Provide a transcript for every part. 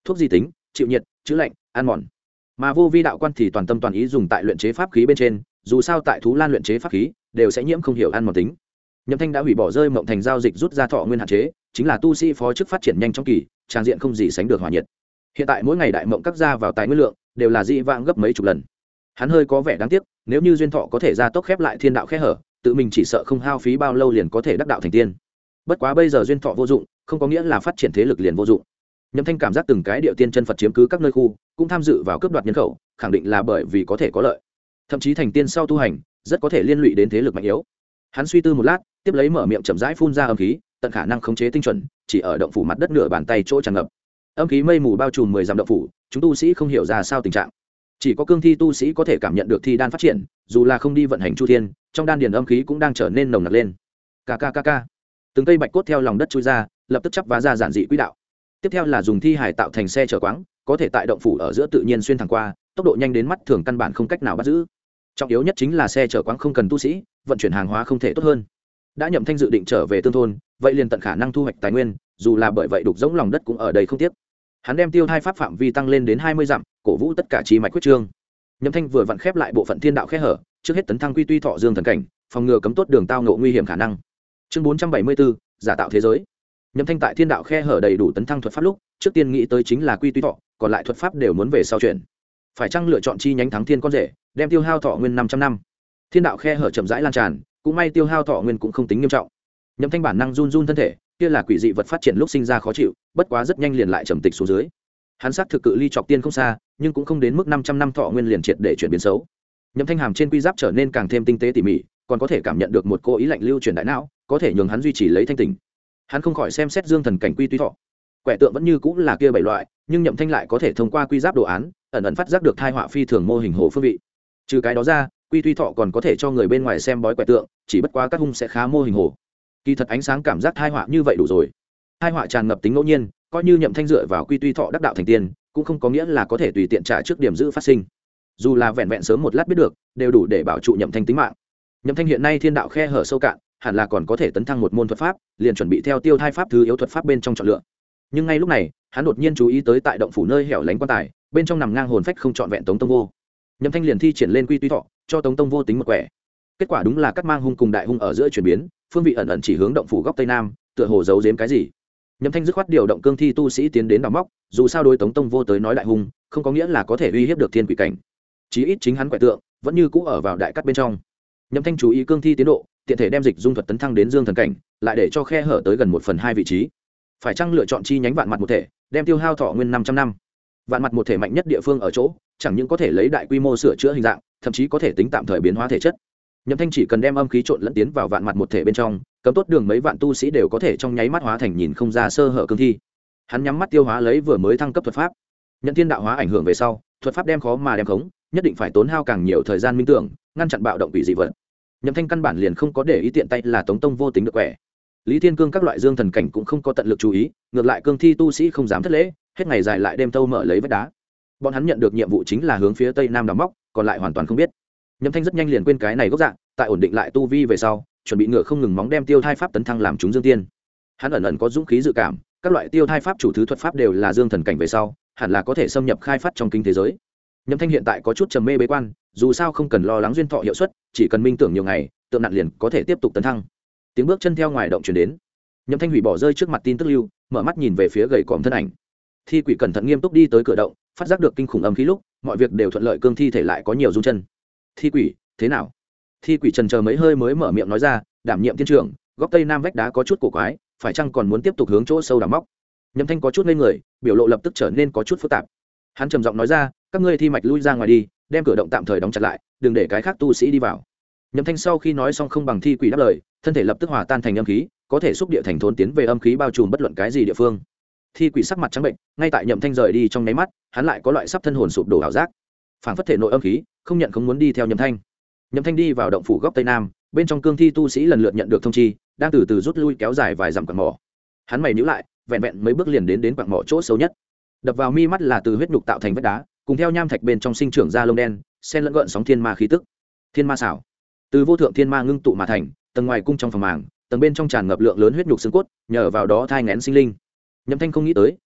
thuốc di tính chịu nhiệt chữa lạnh ăn mòn. Mà vô vi đạo quan thì toàn tâm toàn ý dùng tại luyện chế pháp khí bên trên, dù sao tại thú lan luyện chế pháp khí đều sẽ nhiễm không hiểu ăn mòn tính. Nhậm Thanh đã hủy bỏ rơi mộng thành giao dịch rút ra thọ nguyên hạn chế, chính là tu sĩ phó chức phát triển nhanh trong kỳ, trang diện không gì sánh được hỏa nhiệt. Hiện tại mỗi ngày đại mộng các ra vào tài nguyên lượng đều là dị vãng gấp mấy chục lần. Hắn hơi có vẻ đáng tiếc, nếu như duyên thọ có thể ra tốc khép lại thiên đạo khe hở, tự mình chỉ sợ không hao phí bao lâu liền có thể đắc đạo thành tiên. Bất quá bây giờ duyên thọ vô dụng, không có nghĩa là phát triển thế lực liền vô dụng. Nhậm Thanh cảm giác từng cái điệu tiên chân Phật chiếm cứ các nơi khu, cũng tham dự vào cướp đoạt nhân khẩu, khẳng định là bởi vì có thể có lợi. Thậm chí thành tiên sau tu hành, rất có thể liên lụy đến thế lực mạnh yếu. Hắn suy tư một lát, tiếp lấy mở miệng chậm rãi phun ra âm khí, tận khả năng khống chế tinh chuẩn, chỉ ở động phủ mặt đất nửa bàn tay chỗ tràn ngập. Âm khí mây mù bao trùm 10 dặm động phủ, chúng tu sĩ không hiểu ra sao tình trạng. Chỉ có cương thi tu sĩ có thể cảm nhận được thi đan phát triển, dù là không đi vận hành chu thiên, trong đan điền âm khí cũng đang trở nên nồng nặc lên. Kkkk. Từng cây bạch cốt theo lòng đất chui ra, lập tức chắp vá ra giản dị quỹ đạo. Tiếp theo là dùng thi hải tạo thành xe chở quáng, có thể tại động phủ ở giữa tự nhiên xuyên thẳng qua, tốc độ nhanh đến mắt thường căn bản không cách nào bắt giữ. Trọng yếu nhất chính là xe chở quáng không cần tu sĩ, vận chuyển hàng hóa không thể tốt hơn. Đã Nhậm Thanh dự định trở về tương thôn, vậy liền tận khả năng thu hoạch tài nguyên, dù là bởi vậy đục rỗng lòng đất cũng ở đây không tiếc. Hắn đem tiêu thai pháp phạm vi tăng lên đến 20 dặm, cổ vũ tất cả chi mạch quyết trương. Nhậm Thanh vừa vặn khép lại bộ phận thiên đạo khe hở, trước hết tấn thăng quy tuy thọ dương thần cảnh, phòng ngừa cấm tốt đường tao ngộ nguy hiểm khả năng. Chương 474, giả tạo thế giới. Nhậm Thanh tại thiên đạo khe hở đầy đủ tấn thăng thuật pháp lúc, trước tiên nghĩ tới chính là quy tuy thọ, còn lại thuật pháp đều muốn về sau chuyển. Phải chăng lựa chọn chi nhánh thắng thiên con rể, đem tiêu hao thọ nguyên 500 năm. Thiên đạo khe hở chậm rãi lan tràn, cũng may tiêu hao thọ nguyên cũng không tính nghiêm trọng. Nhậm Thanh bản năng run run thân thể, kia là quỷ dị vật phát triển lúc sinh ra khó chịu, bất quá rất nhanh liền lại trầm tịch xuống dưới. Hắn xác thực cự ly chọc tiên không xa, nhưng cũng không đến mức 500 năm thọ nguyên liền triệt để chuyển biến xấu. Nhậm Thanh hàm trên quy giáp trở nên càng thêm tinh tế tỉ mỉ, còn có thể cảm nhận được một cô ý lạnh lưu chuyển đại não, có thể nhường hắn duy trì lấy thanh tỉnh. Hắn không khỏi xem xét dương thần cảnh quy tuy thọ. Quẻ tượng vẫn như cũng là kia 7 loại, nhưng Nhậm Thanh lại có thể thông qua quy giáp đồ án, ẩn ẩn phát giác được thai họa phi thường mô hình hồ phương vị. Trừ cái đó ra, quy tuy thọ còn có thể cho người bên ngoài xem bói quẻ tượng, chỉ bất quá các hung sẽ khá mô hình hồ. Kỳ thật ánh sáng cảm giác thai họa như vậy đủ rồi. Thai họa tràn ngập tính ngẫu nhiên, coi như Nhậm Thanh dựa vào quy tuy thọ đắc đạo thành tiên, cũng không có nghĩa là có thể tùy tiện trả trước điểm giữ phát sinh. Dù là vẹn vẹn sớm một lát biết được, đều đủ để bảo trụ Nhậm Thanh tính mạng. Nhậm Thanh hiện nay thiên đạo khe hở sâu cạn, hẳn là còn có thể tấn thăng một môn thuật pháp, liền chuẩn bị theo tiêu thai pháp thứ yếu thuật pháp bên trong chọn lựa. Nhưng ngay lúc này, hắn đột nhiên chú ý tới tại động phủ nơi hẻo lánh quan tài, bên trong nằm ngang hồn phách không trọn vẹn Tống Tông Vô. Nhậm Thanh liền thi triển lên quy tuy thọ, cho Tống Tông Vô tính một quẻ. Kết quả đúng là cắt mang hung cùng đại hung ở giữa chuyển biến, phương vị ẩn ẩn chỉ hướng động phủ góc tây nam, tựa hồ giấu giếm cái gì. Nhậm Thanh dứt khoát điều động cương thi tu sĩ tiến đến đào móc, dù sao đối Tống Tông Vô tới nói đại hung, không có nghĩa là có thể uy hiếp được thiên quỷ cảnh. Chí ít chính hắn quẻ tượng vẫn như cũ ở vào đại cắt bên trong. Nhậm Thanh chú ý cương thi tiến độ, tiện thể đem dịch dung thuật tấn thăng đến dương thần cảnh, lại để cho khe hở tới gần 1/2 vị trí. Phải chăng lựa chọn chi nhánh vạn mặt một thể, đem tiêu hao thọ nguyên 500 năm. Vạn mặt một thể mạnh nhất địa phương ở chỗ, chẳng những có thể lấy đại quy mô sửa chữa hình dạng, thậm chí có thể tính tạm thời biến hóa thể chất. Nhậm Thanh chỉ cần đem âm khí trộn lẫn tiến vào vạn mặt một thể bên trong, cấm tốt đường mấy vạn tu sĩ đều có thể trong nháy mắt hóa thành nhìn không ra sơ hở cương thi. Hắn nhắm mắt tiêu hóa lấy vừa mới thăng cấp thuật pháp. Nhận thiên đạo hóa ảnh hưởng về sau, thuật pháp đem khó mà đem khống, nhất định phải tốn hao càng nhiều thời gian minh tưởng, ngăn chặn bạo động quỷ dị vật. Nhậm Thanh căn bản liền không có để ý tiện tay là Tống Tông Vô tính được quẻ. Lý Thiên Cương các loại dương thần cảnh cũng không có tận lực chú ý, ngược lại cương thi tu sĩ không dám thất lễ, hết ngày dài lại đêm tâu mở lấy vách đá. Bọn hắn nhận được nhiệm vụ chính là hướng phía tây nam đào móc, còn lại hoàn toàn không biết. Nhậm Thanh rất nhanh liền quên cái này gốc dạng, tại ổn định lại tu vi về sau, chuẩn bị ngựa không ngừng móng đem tiêu thai pháp tấn thăng làm chúng dương tiên. Hắn ẩn ẩn có dũng khí dự cảm, các loại tiêu thai pháp chủ thứ thuật pháp đều là dương thần cảnh về sau, hẳn là có thể xâm nhập khai phát trong kinh thế giới. Nhậm Thanh hiện tại có chút trầm mê bế quan, dù sao không cần lo lắng duyên thọ hiệu suất, chỉ cần minh tưởng nhiều ngày, tượng nặn liền có thể tiếp tục tấn thăng. Tiếng bước chân theo ngoài động truyền đến. Nhậm Thanh hủy bỏ rơi trước mặt tin tức lưu, mở mắt nhìn về phía gầy còm thân ảnh. Thi quỷ cẩn thận nghiêm túc đi tới cửa động, phát giác được kinh khủng âm khí lúc, mọi việc đều thuận lợi, cương thi thể lại có nhiều rung chân. Thi quỷ, thế nào? Thi quỷ trần chờ mấy hơi mới mở miệng nói ra, đảm nhiệm tiên trưởng, góc tây nam vách đá có chút cổ quái, phải chăng còn muốn tiếp tục hướng chỗ sâu đào móc? Nhậm Thanh có chút ngây người, biểu lộ lập tức trở nên có chút phức tạp. Hắn trầm giọng nói ra, các ngươi thi mạch lui ra ngoài đi, đem cửa động tạm thời đóng chặt lại, đừng để cái khác tu sĩ đi vào. Nhậm Thanh sau khi nói xong không bằng thi quỷ đáp lời, thân thể lập tức hòa tan thành âm khí, có thể xúc địa thành thốn tiến về âm khí bao trùm bất luận cái gì địa phương. Thi quỷ sắc mặt trắng bệnh, ngay tại Nhậm Thanh rời đi trong nháy mắt, hắn lại có loại sắp thân hồn sụp đổ ảo giác, phảng phất thể nội âm khí không nhận không muốn đi theo Nhậm Thanh. Nhậm Thanh đi vào động phủ góc tây nam, bên trong cương thi tu sĩ lần lượt nhận được thông chi, đang từ từ rút lui kéo dài vài dặm quặng mỏ. Hắn mày nhíu lại, vẹn vẹn mấy bước liền đến quặng mỏ chỗ sâu nhất. Đập vào mi mắt là từ huyết nhục tạo thành vách đá, cùng theo nham thạch bên trong sinh trưởng ra lông đen, xen lẫn gợn sóng thiên ma khí tức. Thiên ma xảo, từ vô thượng thiên ma ngưng tụ mà thành, tầng ngoài cung trong phòng màng, tầng bên trong tràn ngập lượng lớn huyết nhục xương cốt, nhờ vào đó thai nghén sinh linh. Nhậm Thanh không nghĩ tới,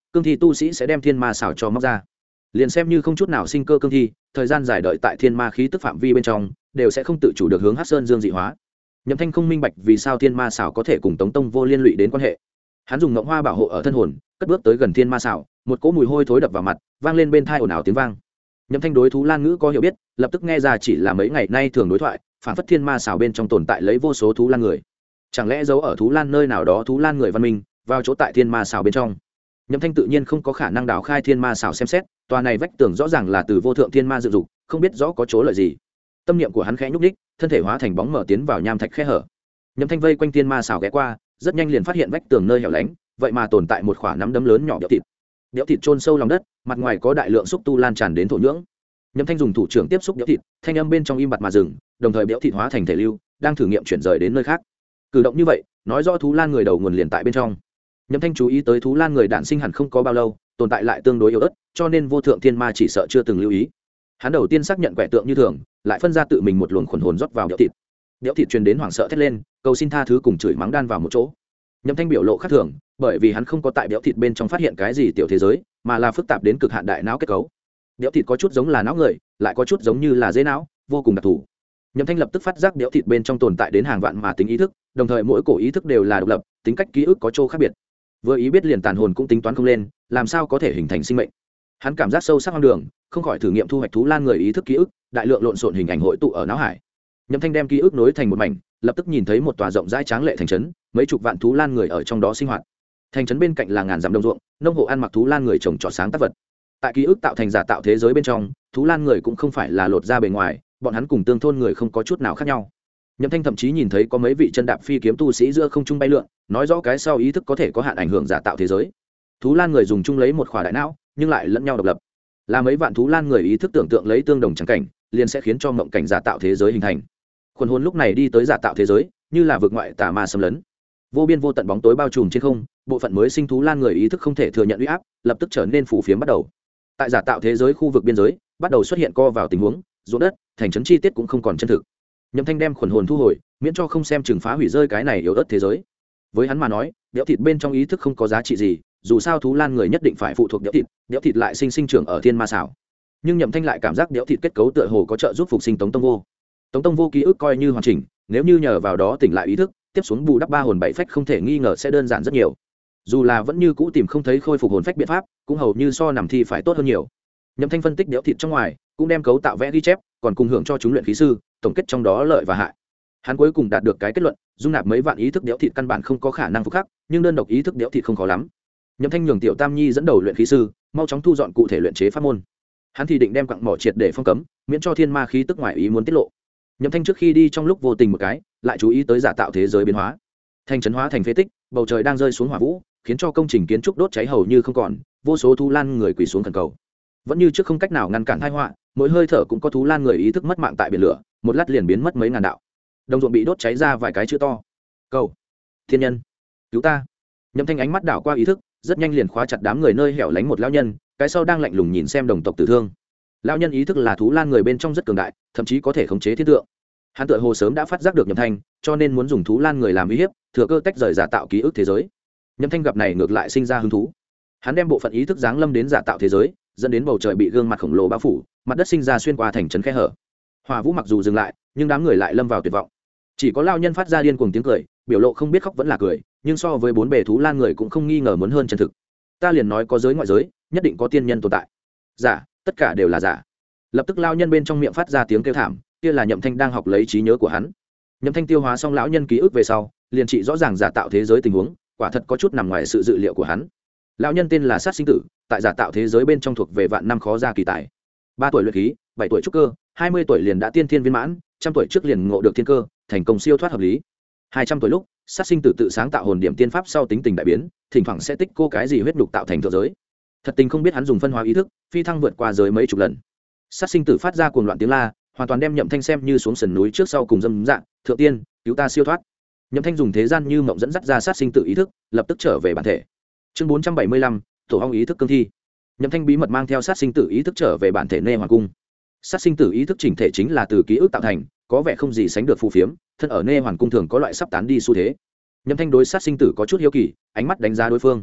cương thi tu sĩ sẽ đem thiên ma xảo cho móc ra. Liền xem như không chút nào sinh cơ cương thi, thời gian dài đợi tại thiên ma khí tức phạm vi bên trong đều sẽ không tự chủ được hướng Hắc Sơn Dương dị hóa. Nhậm Thanh không minh bạch vì sao thiên ma xảo có thể cùng Tống Tông Vô liên lụy đến quan hệ. Hắn dùng ngộng hoa bảo hộ ở thân hồn, cất bước tới gần thiên ma xảo, một cỗ mùi hôi thối đập vào mặt, vang lên bên tai ồn ào tiếng vang. Nhậm Thanh đối thú lan ngữ có hiểu biết, lập tức nghe ra chỉ là mấy ngày nay thường đối thoại, phản phất thiên ma xảo bên trong tồn tại lấy vô số thú lan người. Chẳng lẽ giấu ở thú lan nơi nào đó thú lan người văn minh, vào chỗ tại thiên ma xảo bên trong. Nhậm Thanh tự nhiên không có khả năng đào khai thiên ma xảo xem xét, tòa này vách tường rõ ràng là từ vô thượng thiên ma dựng dục, không biết rõ có chỗ lợi gì. Tâm niệm của hắn khẽ nhúc nhích, thân thể hóa thành bóng mở tiến vào nham thạch khe hở. Nhậm Thanh vây quanh thiên ma xảo ghé qua, rất nhanh liền phát hiện vách tường nơi hẻo lánh, vậy mà tồn tại một quả nắm đấm lớn nhỏ béo thịt. Béo thịt chôn sâu lòng đất, mặt ngoài có đại lượng xúc tu lan tràn đến thổ nhưỡng. Nhậm Thanh dùng thủ trưởng tiếp xúc béo thịt, thanh âm bên trong im bặt mà dừng, đồng thời béo thịt hóa thành thể lưu, đang thử nghiệm chuyển rời đến nơi khác. Cử động như vậy, nói rõ thú lan người đầu nguồn liền tại bên trong. Nhậm Thanh chú ý tới thú lan người đản sinh hẳn không có bao lâu, tồn tại lại tương đối yếu ớt, cho nên vô thượng thiên ma chỉ sợ chưa từng lưu ý. Hắn đầu tiên xác nhận quẻ tượng như thường, lại phân ra tự mình một luồng khuẩn hồn rót vào béo thịt. Béo thịt truyền đến hoảng sợ thét lên, cầu xin tha thứ cùng chửi mắng đan vào một chỗ. Nhậm Thanh biểu lộ khác thường, bởi vì hắn không có tại béo thịt bên trong phát hiện cái gì tiểu thế giới, mà là phức tạp đến cực hạn đại não kết cấu. Béo thịt có chút giống là não người, lại có chút giống như là dế não, vô cùng đặc thù. Nhậm Thanh lập tức phát giác béo thịt bên trong tồn tại đến hàng vạn mà tính ý thức, đồng thời mỗi cổ ý thức đều là độc lập, tính cách ký ức có chỗ khác biệt. Vừa ý biết liền tàn hồn cũng tính toán không lên, làm sao có thể hình thành sinh mệnh. Hắn cảm giác sâu sắc hoang đường, không khỏi thử nghiệm thu hoạch thú lan người ý thức ký ức, đại lượng lộn xộn hình ảnh hội tụ ở não hải. Nhậm Thanh đem ký ức nối thành một mảnh, lập tức nhìn thấy một tòa rộng rãi tráng lệ thành trấn, mấy chục vạn thú lan người ở trong đó sinh hoạt. Thành trấn bên cạnh là ngàn dặm đồng ruộng, nông hộ ăn mặc thú lan người trồng trọt sáng tác vật. Tại ký ức tạo thành giả tạo thế giới bên trong, thú lan người cũng không phải là lột ra bề ngoài, bọn hắn cùng tương thôn người không có chút nào khác nhau. Nhậm Thanh thậm chí nhìn thấy có mấy vị chân đạp phi kiếm tu sĩ giữa không trung bay lượn, nói rõ cái sau ý thức có thể có hạn ảnh hưởng giả tạo thế giới. Thú lan người dùng chung lấy một khỏa đại não, nhưng lại lẫn nhau độc lập. Là mấy vạn thú lan người ý thức tưởng tượng lấy tương đồng chẳng cảnh, liền sẽ khiến cho mộng cảnh giả tạo thế giới hình thành. Khuẩn hồn lúc này đi tới giả tạo thế giới, như là vực ngoại tà ma xâm lấn. Vô biên vô tận bóng tối bao trùm trên không, bộ phận mới sinh thú lan người ý thức không thể thừa nhận uy áp, lập tức trở nên phủ phiếm bắt đầu. Tại giả tạo thế giới khu vực biên giới, bắt đầu xuất hiện co vào tình huống, ruộng đất, thành trấn chi tiết cũng không còn chân thực. Nhậm Thanh đem khuẩn hồn thu hồi, miễn cho không xem chừng phá hủy rơi cái này yếu ớt thế giới. Với hắn mà nói, đẽo thịt bên trong ý thức không có giá trị gì, dù sao thú lan người nhất định phải phụ thuộc đẽo thịt lại sinh trưởng ở thiên ma xảo. Nhưng Nhậm Thanh lại cảm giác đẽo thịt kết cấu tựa hồ có trợ giúp phục sinh Tống Tông Vô. Tống Tông Vô ký ức coi như hoàn chỉnh, nếu như nhờ vào đó tỉnh lại ý thức, tiếp xuống bù đắp ba hồn bảy phách không thể nghi ngờ sẽ đơn giản rất nhiều. Dù là vẫn như cũ tìm không thấy khôi phục hồn phách biện pháp, cũng hầu như so nằm thi phải tốt hơn nhiều. Nhậm Thanh phân tích đẽo thịt trong ngoài, cũng đem cấu tạo vẽ ghi chép, còn cùng hưởng cho chúng luyện khí sư, tổng kết trong đó lợi và hại. Hắn cuối cùng đạt được cái kết luận, dung nạp mấy vạn ý thức đẽo thịt căn bản không có khả năng phục khắc, nhưng đơn độc ý thức đẽo thịt không khó lắm. Nhậm Thanh nhường Tiểu Tam Nhi dẫn đầu luyện khí sư, mau chóng thu dọn cụ thể luyện chế pháp môn. Hắn thì định đem quặng mỏ triệt để phong cấm, miễn cho thiên ma khí tức ngoại ý muốn tiết lộ. Nhậm Thanh trước khi đi trong lúc vô tình một cái, lại chú ý tới giả tạo thế giới biến hóa. Thành trấn hóa thành phế tích, bầu trời đang rơi xuống hỏa vũ, khiến cho công trình kiến trúc đốt cháy hầu như không còn, vô số thú lan người quỳ xuống khẩn cầu. Vẫn như trước không cách nào ngăn cản tai họa, mỗi hơi thở cũng có thú lan người ý thức mất mạng tại biển lửa, một lát liền biến mất mấy ngàn đạo. Đồng ruộng bị đốt cháy ra vài cái chữ to. Cầu thiên nhân, cứu ta. Nhậm Thanh ánh mắt đảo qua ý thức, rất nhanh liền khóa chặt đám người nơi hẻo lánh một lão nhân, cái sau đang lạnh lùng nhìn xem đồng tộc tử thương. Lão nhân ý thức là thú lan người bên trong rất cường đại, thậm chí có thể khống chế thiên tượng. Hắn tựa hồ sớm đã phát giác được Nhậm Thanh, cho nên muốn dùng thú lan người làm uy hiếp, thừa cơ tách rời giả tạo ký ức thế giới. Nhậm Thanh gặp này ngược lại sinh ra hứng thú. Hắn đem bộ phận ý thức giáng lâm đến giả tạo thế giới, dẫn đến bầu trời bị gương mặt khổng lồ bao phủ, mặt đất sinh ra xuyên qua thành trấn khe hở. Hỏa vũ mặc dù dừng lại, nhưng đám người lại lâm vào tuyệt vọng. Chỉ có lão nhân phát ra điên cuồng tiếng cười, biểu lộ không biết khóc vẫn là cười, nhưng so với bốn bề thú lan người cũng không nghi ngờ muốn hơn chân thực. Ta liền nói có giới ngoại giới, nhất định có tiên nhân tồn tại. Giả, tất cả đều là giả. Lập tức lão nhân bên trong miệng phát ra tiếng kêu thảm, kia là Nhậm Thanh đang học lấy trí nhớ của hắn. Nhậm Thanh tiêu hóa xong lão nhân ký ức về sau, liền trị rõ ràng giả tạo thế giới tình huống, quả thật có chút nằm ngoài sự dự liệu của hắn. Lão nhân tên là Sát Sinh Tử, tại giả tạo thế giới bên trong thuộc về vạn năm khó ra kỳ tài. 3 tuổi luyện khí, 7 tuổi trúc cơ, 20 tuổi liền đã tiên thiên viên mãn, 100 tuổi trước liền ngộ được thiên cơ, thành công siêu thoát hợp lý. 200 tuổi lúc, Sát Sinh Tử tự sáng tạo hồn điểm tiên pháp sau tính tình đại biến, thỉnh thoảng sẽ tích cô cái gì huyết nhục tạo thành thượng giới. Thật tình không biết hắn dùng phân hóa ý thức, phi thăng vượt qua giới mấy chục lần. Sát Sinh Tử phát ra cuồng loạn tiếng la, hoàn toàn đem Nhậm Thanh xem như xuống sườn núi trước sau cùng dâm dạng, thượng tiên, cứu ta siêu thoát. Nhậm Thanh dùng thế gian như mộng dẫn dắt ra Sát Sinh Tử ý thức, lập tức trở về bản thể. Chương 475, tổ ong ý thức cương thi. Nhậm Thanh bí mật mang theo Sát Sinh Tử ý thức trở về bản thể Nê Hoàng cung. Sát Sinh Tử ý thức chỉnh thể chính là từ ký ức tạo thành, có vẻ không gì sánh được phù phiếm, thân ở Nê Hoàn cung thường có loại sắp tán đi xu thế. Nhậm Thanh đối Sát Sinh Tử có chút hiếu kỳ, ánh mắt đánh giá đối phương.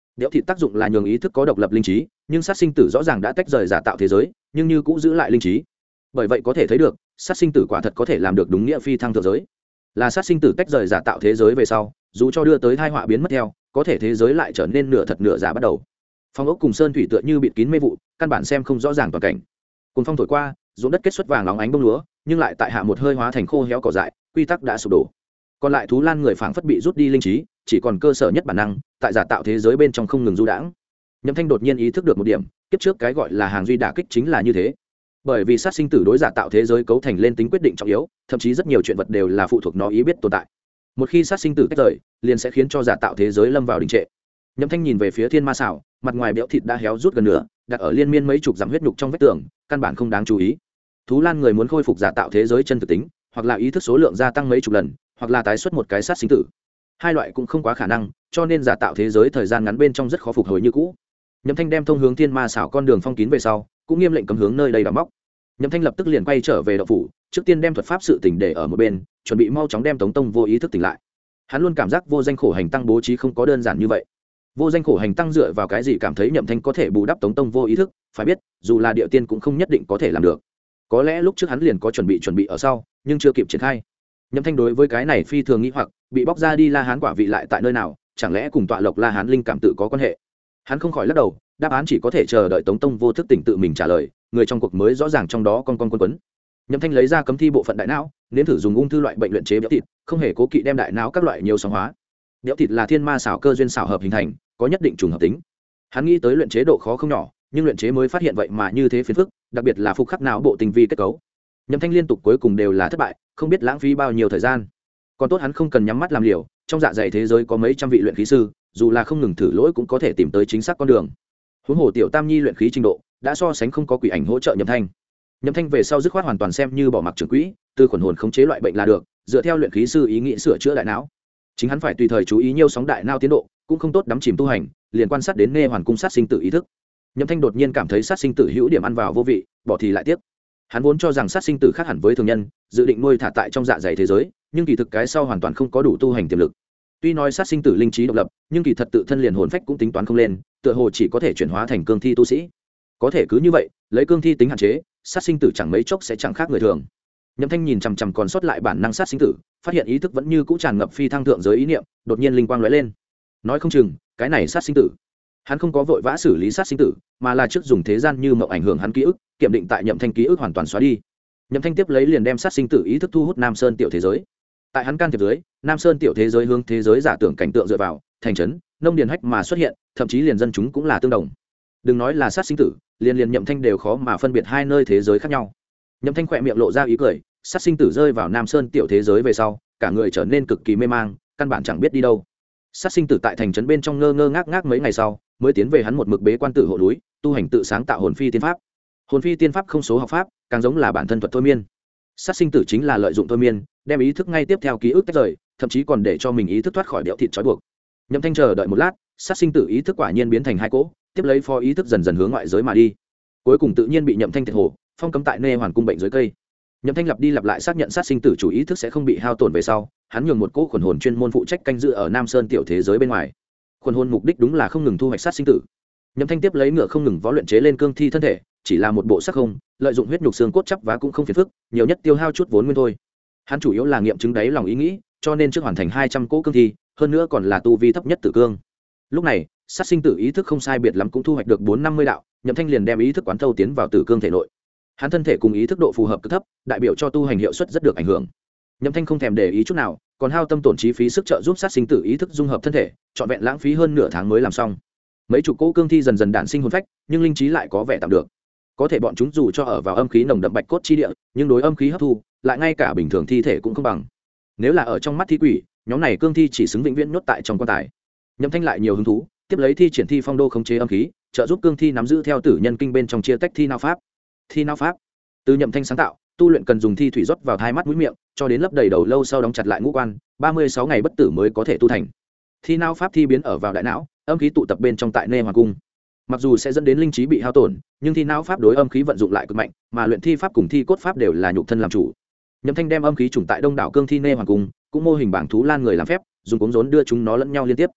Béo thịt tác dụng là nhường ý thức có độc lập linh trí, nhưng sát sinh tử rõ ràng đã tách rời giả tạo thế giới, nhưng như cũng giữ lại linh trí. Bởi vậy có thể thấy được, sát sinh tử quả thật có thể làm được đúng nghĩa phi thăng thượng giới. Là sát sinh tử tách rời giả tạo thế giới về sau, dù cho đưa tới tai họa biến mất theo, có thể thế giới lại trở nên nửa thật nửa giả bắt đầu. Phong ốc cùng sơn thủy tựa như bịt kín mê vụ, căn bản xem không rõ ràng toàn cảnh. Cùng phong thổi qua, ruộng đất kết xuất vàng óng ánh bông lúa, nhưng lại tại hạ một hơi hóa thành khô héo cỏ dại, quy tắc đã sụp đổ. Còn lại thú lan người phảng phất bị rút đi linh trí, chỉ còn cơ sở nhất bản năng, tại giả tạo thế giới bên trong không ngừng du đãng. Nhậm Thanh đột nhiên ý thức được một điểm, kiếp trước cái gọi là hàng duy đả kích chính là như thế. Bởi vì sát sinh tử đối giả tạo thế giới cấu thành lên tính quyết định trọng yếu, thậm chí rất nhiều chuyện vật đều là phụ thuộc nó ý biết tồn tại. Một khi sát sinh tử tách rời, liền sẽ khiến cho giả tạo thế giới lâm vào đình trệ. Nhậm Thanh nhìn về phía thiên ma xảo, mặt ngoài béo thịt đã héo rút gần nửa, đặt ở liên miên mấy chục dặm huyết nhục trong vách tường, căn bản không đáng chú ý. Thú lan người muốn khôi phục giả tạo thế giới chân thực tính, hoặc là ý thức số lượng gia tăng mấy chục lần, hoặc là tái xuất một cái sát sinh tử. Hai loại cũng không quá khả năng, cho nên giả tạo thế giới thời gian ngắn bên trong rất khó phục hồi như cũ. Nhậm Thanh đem thông hướng thiên ma xảo con đường phong kín về sau, cũng nghiêm lệnh cấm hướng nơi đây đào móc. Nhậm Thanh lập tức liền quay trở về động phủ, trước tiên đem thuật pháp sự tỉnh để ở một bên, chuẩn bị mau chóng đem Tống Tông vô ý thức tỉnh lại. Hắn luôn cảm giác vô danh khổ hành tăng bố trí không có đơn giản như vậy. Vô danh khổ hành tăng dựa vào cái gì cảm thấy Nhậm Thanh có thể bù đắp Tống Tông vô ý thức, phải biết, dù là địa tiên cũng không nhất định có thể làm được. Có lẽ lúc trước hắn liền có chuẩn bị ở sau, nhưng chưa kịp triển khai. Nhậm Thanh đối với cái này phi thường nghĩ hoặc, bị bóc ra đi La Hán quả vị lại tại nơi nào, chẳng lẽ cùng tọa lộc La Hán linh cảm tự có quan hệ? Hắn không khỏi lắc đầu, đáp án chỉ có thể chờ đợi Tống Tông vô thức tỉnh tự mình trả lời, người trong cuộc mới rõ ràng trong đó con quấn. Nhậm Thanh lấy ra cấm thi bộ phận đại não, nếm thử dùng ung thư loại bệnh luyện chế béo thịt, không hề cố kỵ đem đại não các loại nhiều sóng hóa. Béo thịt là thiên ma xảo cơ duyên xảo hợp hình thành, có nhất định trùng hợp tính. Hắn nghĩ tới luyện chế độ khó không nhỏ, nhưng luyện chế mới phát hiện vậy mà như thế phiền phức, đặc biệt là phục khắc não bộ tinh vi kết cấu. Nhậm Thanh liên tục cuối cùng đều là thất bại, không biết lãng phí bao nhiêu thời gian. Còn tốt hắn không cần nhắm mắt làm liều, trong dạ dày thế giới có mấy trăm vị luyện khí sư, dù là không ngừng thử lỗi cũng có thể tìm tới chính xác con đường. Huống hồ tiểu Tam Nhi luyện khí trình độ đã so sánh không có quỷ ảnh hỗ trợ Nhậm Thanh. Nhậm Thanh về sau dứt khoát hoàn toàn xem như bỏ mặc trưởng quỹ, từ khuẩn hồn khống chế loại bệnh là được, dựa theo luyện khí sư ý nghĩ sửa chữa đại não. Chính hắn phải tùy thời chú ý nhiều sóng đại não tiến độ, cũng không tốt đắm chìm tu hành, liền quan sát đến Nê Hoàn cung sát sinh tử ý thức. Nhậm Thanh đột nhiên cảm thấy sát sinh tử hữu điểm ăn vào vô vị, bỏ thì lại tiếc. Hắn vốn cho rằng sát sinh tử khác hẳn với thường nhân, dự định nuôi thả tại trong dạ dày thế giới, nhưng kỳ thực cái sau hoàn toàn không có đủ tu hành tiềm lực. Tuy nói sát sinh tử linh trí độc lập, nhưng kỳ thật tự thân liền hồn phách cũng tính toán không lên, tựa hồ chỉ có thể chuyển hóa thành cương thi tu sĩ. Có thể cứ như vậy, lấy cương thi tính hạn chế, sát sinh tử chẳng mấy chốc sẽ chẳng khác người thường. Nhậm Thanh nhìn chằm chằm còn sót lại bản năng sát sinh tử, phát hiện ý thức vẫn như cũ tràn ngập phi thăng thượng giới ý niệm, đột nhiên linh quang lóe lên. Nói không chừng, cái này sát sinh tử. Hắn không có vội vã xử lý sát sinh tử, mà là trước dùng thế gian như mộng ảnh hưởng hắn ký ức, kiểm định tại Nhậm Thanh ký ức hoàn toàn xóa đi. Nhậm Thanh tiếp lấy liền đem sát sinh tử ý thức thu hút Nam Sơn tiểu thế giới. Tại hắn can thiệp dưới, Nam Sơn tiểu thế giới hướng thế giới giả tưởng cảnh tượng dựa vào, thành trấn, nông điền hách mà xuất hiện, thậm chí liền dân chúng cũng là tương đồng. Đừng nói là sát sinh tử, liền Nhậm Thanh đều khó mà phân biệt hai nơi thế giới khác nhau. Nhậm Thanh khỏe miệng lộ ra ý cười, sát sinh tử rơi vào Nam Sơn tiểu thế giới về sau, cả người trở nên cực kỳ mê mang, căn bản chẳng biết đi đâu. Sát sinh tử tại thành trấn bên trong ngơ ngơ ngác ngác mấy ngày sau, mới tiến về hắn một mực bế quan tử hộ núi, tu hành tự sáng tạo hồn phi tiên pháp. Hồn phi tiên pháp không số học pháp, càng giống là bản thân thuật thôi miên. Sát sinh tử chính là lợi dụng thôi miên, đem ý thức ngay tiếp theo ký ức tách rời, thậm chí còn để cho mình ý thức thoát khỏi đẽo thịt trói buộc. Nhậm Thanh chờ đợi một lát, sát sinh tử ý thức quả nhiên biến thành hai cỗ, tiếp lấy phó ý thức dần dần hướng ngoại giới mà đi. Cuối cùng tự nhiên bị Nhậm Thanh thiệt hồ, phong cấm tại Nê Hoàn cung bệnh dưới cây. Nhậm Thanh lặp đi lặp lại xác nhận sát sinh tử chủ ý thức sẽ không bị hao tổn về sau, hắn nhường một cỗ khuẩn hồn chuyên môn phụ trách canh giữ ở Nam Sơn tiểu thế giới bên ngoài. Khuẩn hồn mục đích đúng là không ngừng thu hoạch sát sinh tử. Nhậm Thanh tiếp lấy ngựa không ngừng võ luyện chế lên cương thi thân thể, chỉ là một bộ sắc không, lợi dụng huyết nhục xương cốt chắp vá cũng không phiền phức, nhiều nhất tiêu hao chút vốn nguyên thôi. Hắn chủ yếu là nghiệm chứng đáy lòng ý nghĩ, cho nên trước hoàn thành 200 cỗ cương thi, hơn nữa còn là tu vi thấp nhất tử cương. Lúc này, sát sinh tử ý thức không sai biệt lắm cũng thu hoạch được 450 đạo, Nhậm Thanh liền đem ý thức quán thâu tiến vào tử cương thể nội. Hắn thân thể cùng ý thức độ phù hợp cực thấp, đại biểu cho tu hành hiệu suất rất được ảnh hưởng. Nhậm Thanh không thèm để ý chút nào, còn hao tâm tổn trí phí sức trợ giúp sát sinh tử ý thức dung hợp thân thể, trọn vẹn lãng phí hơn nửa tháng mới làm xong. Mấy chục cỗ cương thi dần dần đản sinh hồn phách, nhưng linh trí lại có vẻ tạm được. Có thể bọn chúng dù cho ở vào âm khí nồng đậm bạch cốt chi địa, nhưng đối âm khí hấp thu, lại ngay cả bình thường thi thể cũng không bằng. Nếu là ở trong mắt thi quỷ, nhóm này cương thi chỉ xứng vĩnh viễn nhốt tại trong quan tài. Nhậm Thanh lại nhiều hứng thú, tiếp lấy thi triển thi phong đô khống chế âm khí, trợ giúp cương thi nắm giữ theo tử nhân kinh bên trong chia tách thi não pháp. Thi não pháp từ Nhậm Thanh sáng tạo, tu luyện cần dùng thi thủy rót vào hai mắt mũi miệng, cho đến lấp đầy đầu lâu sau đóng chặt lại ngũ quan, 36 ngày bất tử mới có thể tu thành. Thi não pháp thi biến ở vào đại não, âm khí tụ tập bên trong tại Nê Hoàn cung. Mặc dù sẽ dẫn đến linh trí bị hao tổn, nhưng thi não pháp đối âm khí vận dụng lại cực mạnh, mà luyện thi pháp cùng thi cốt pháp đều là nhục thân làm chủ. Nhậm Thanh đem âm khí trùng tại đông đảo cương thi Nê Hoàn cung, cũng mô hình bảng thú lan người làm phép, dùng cuống rốn đưa chúng nó lẫn nhau liên tiếp.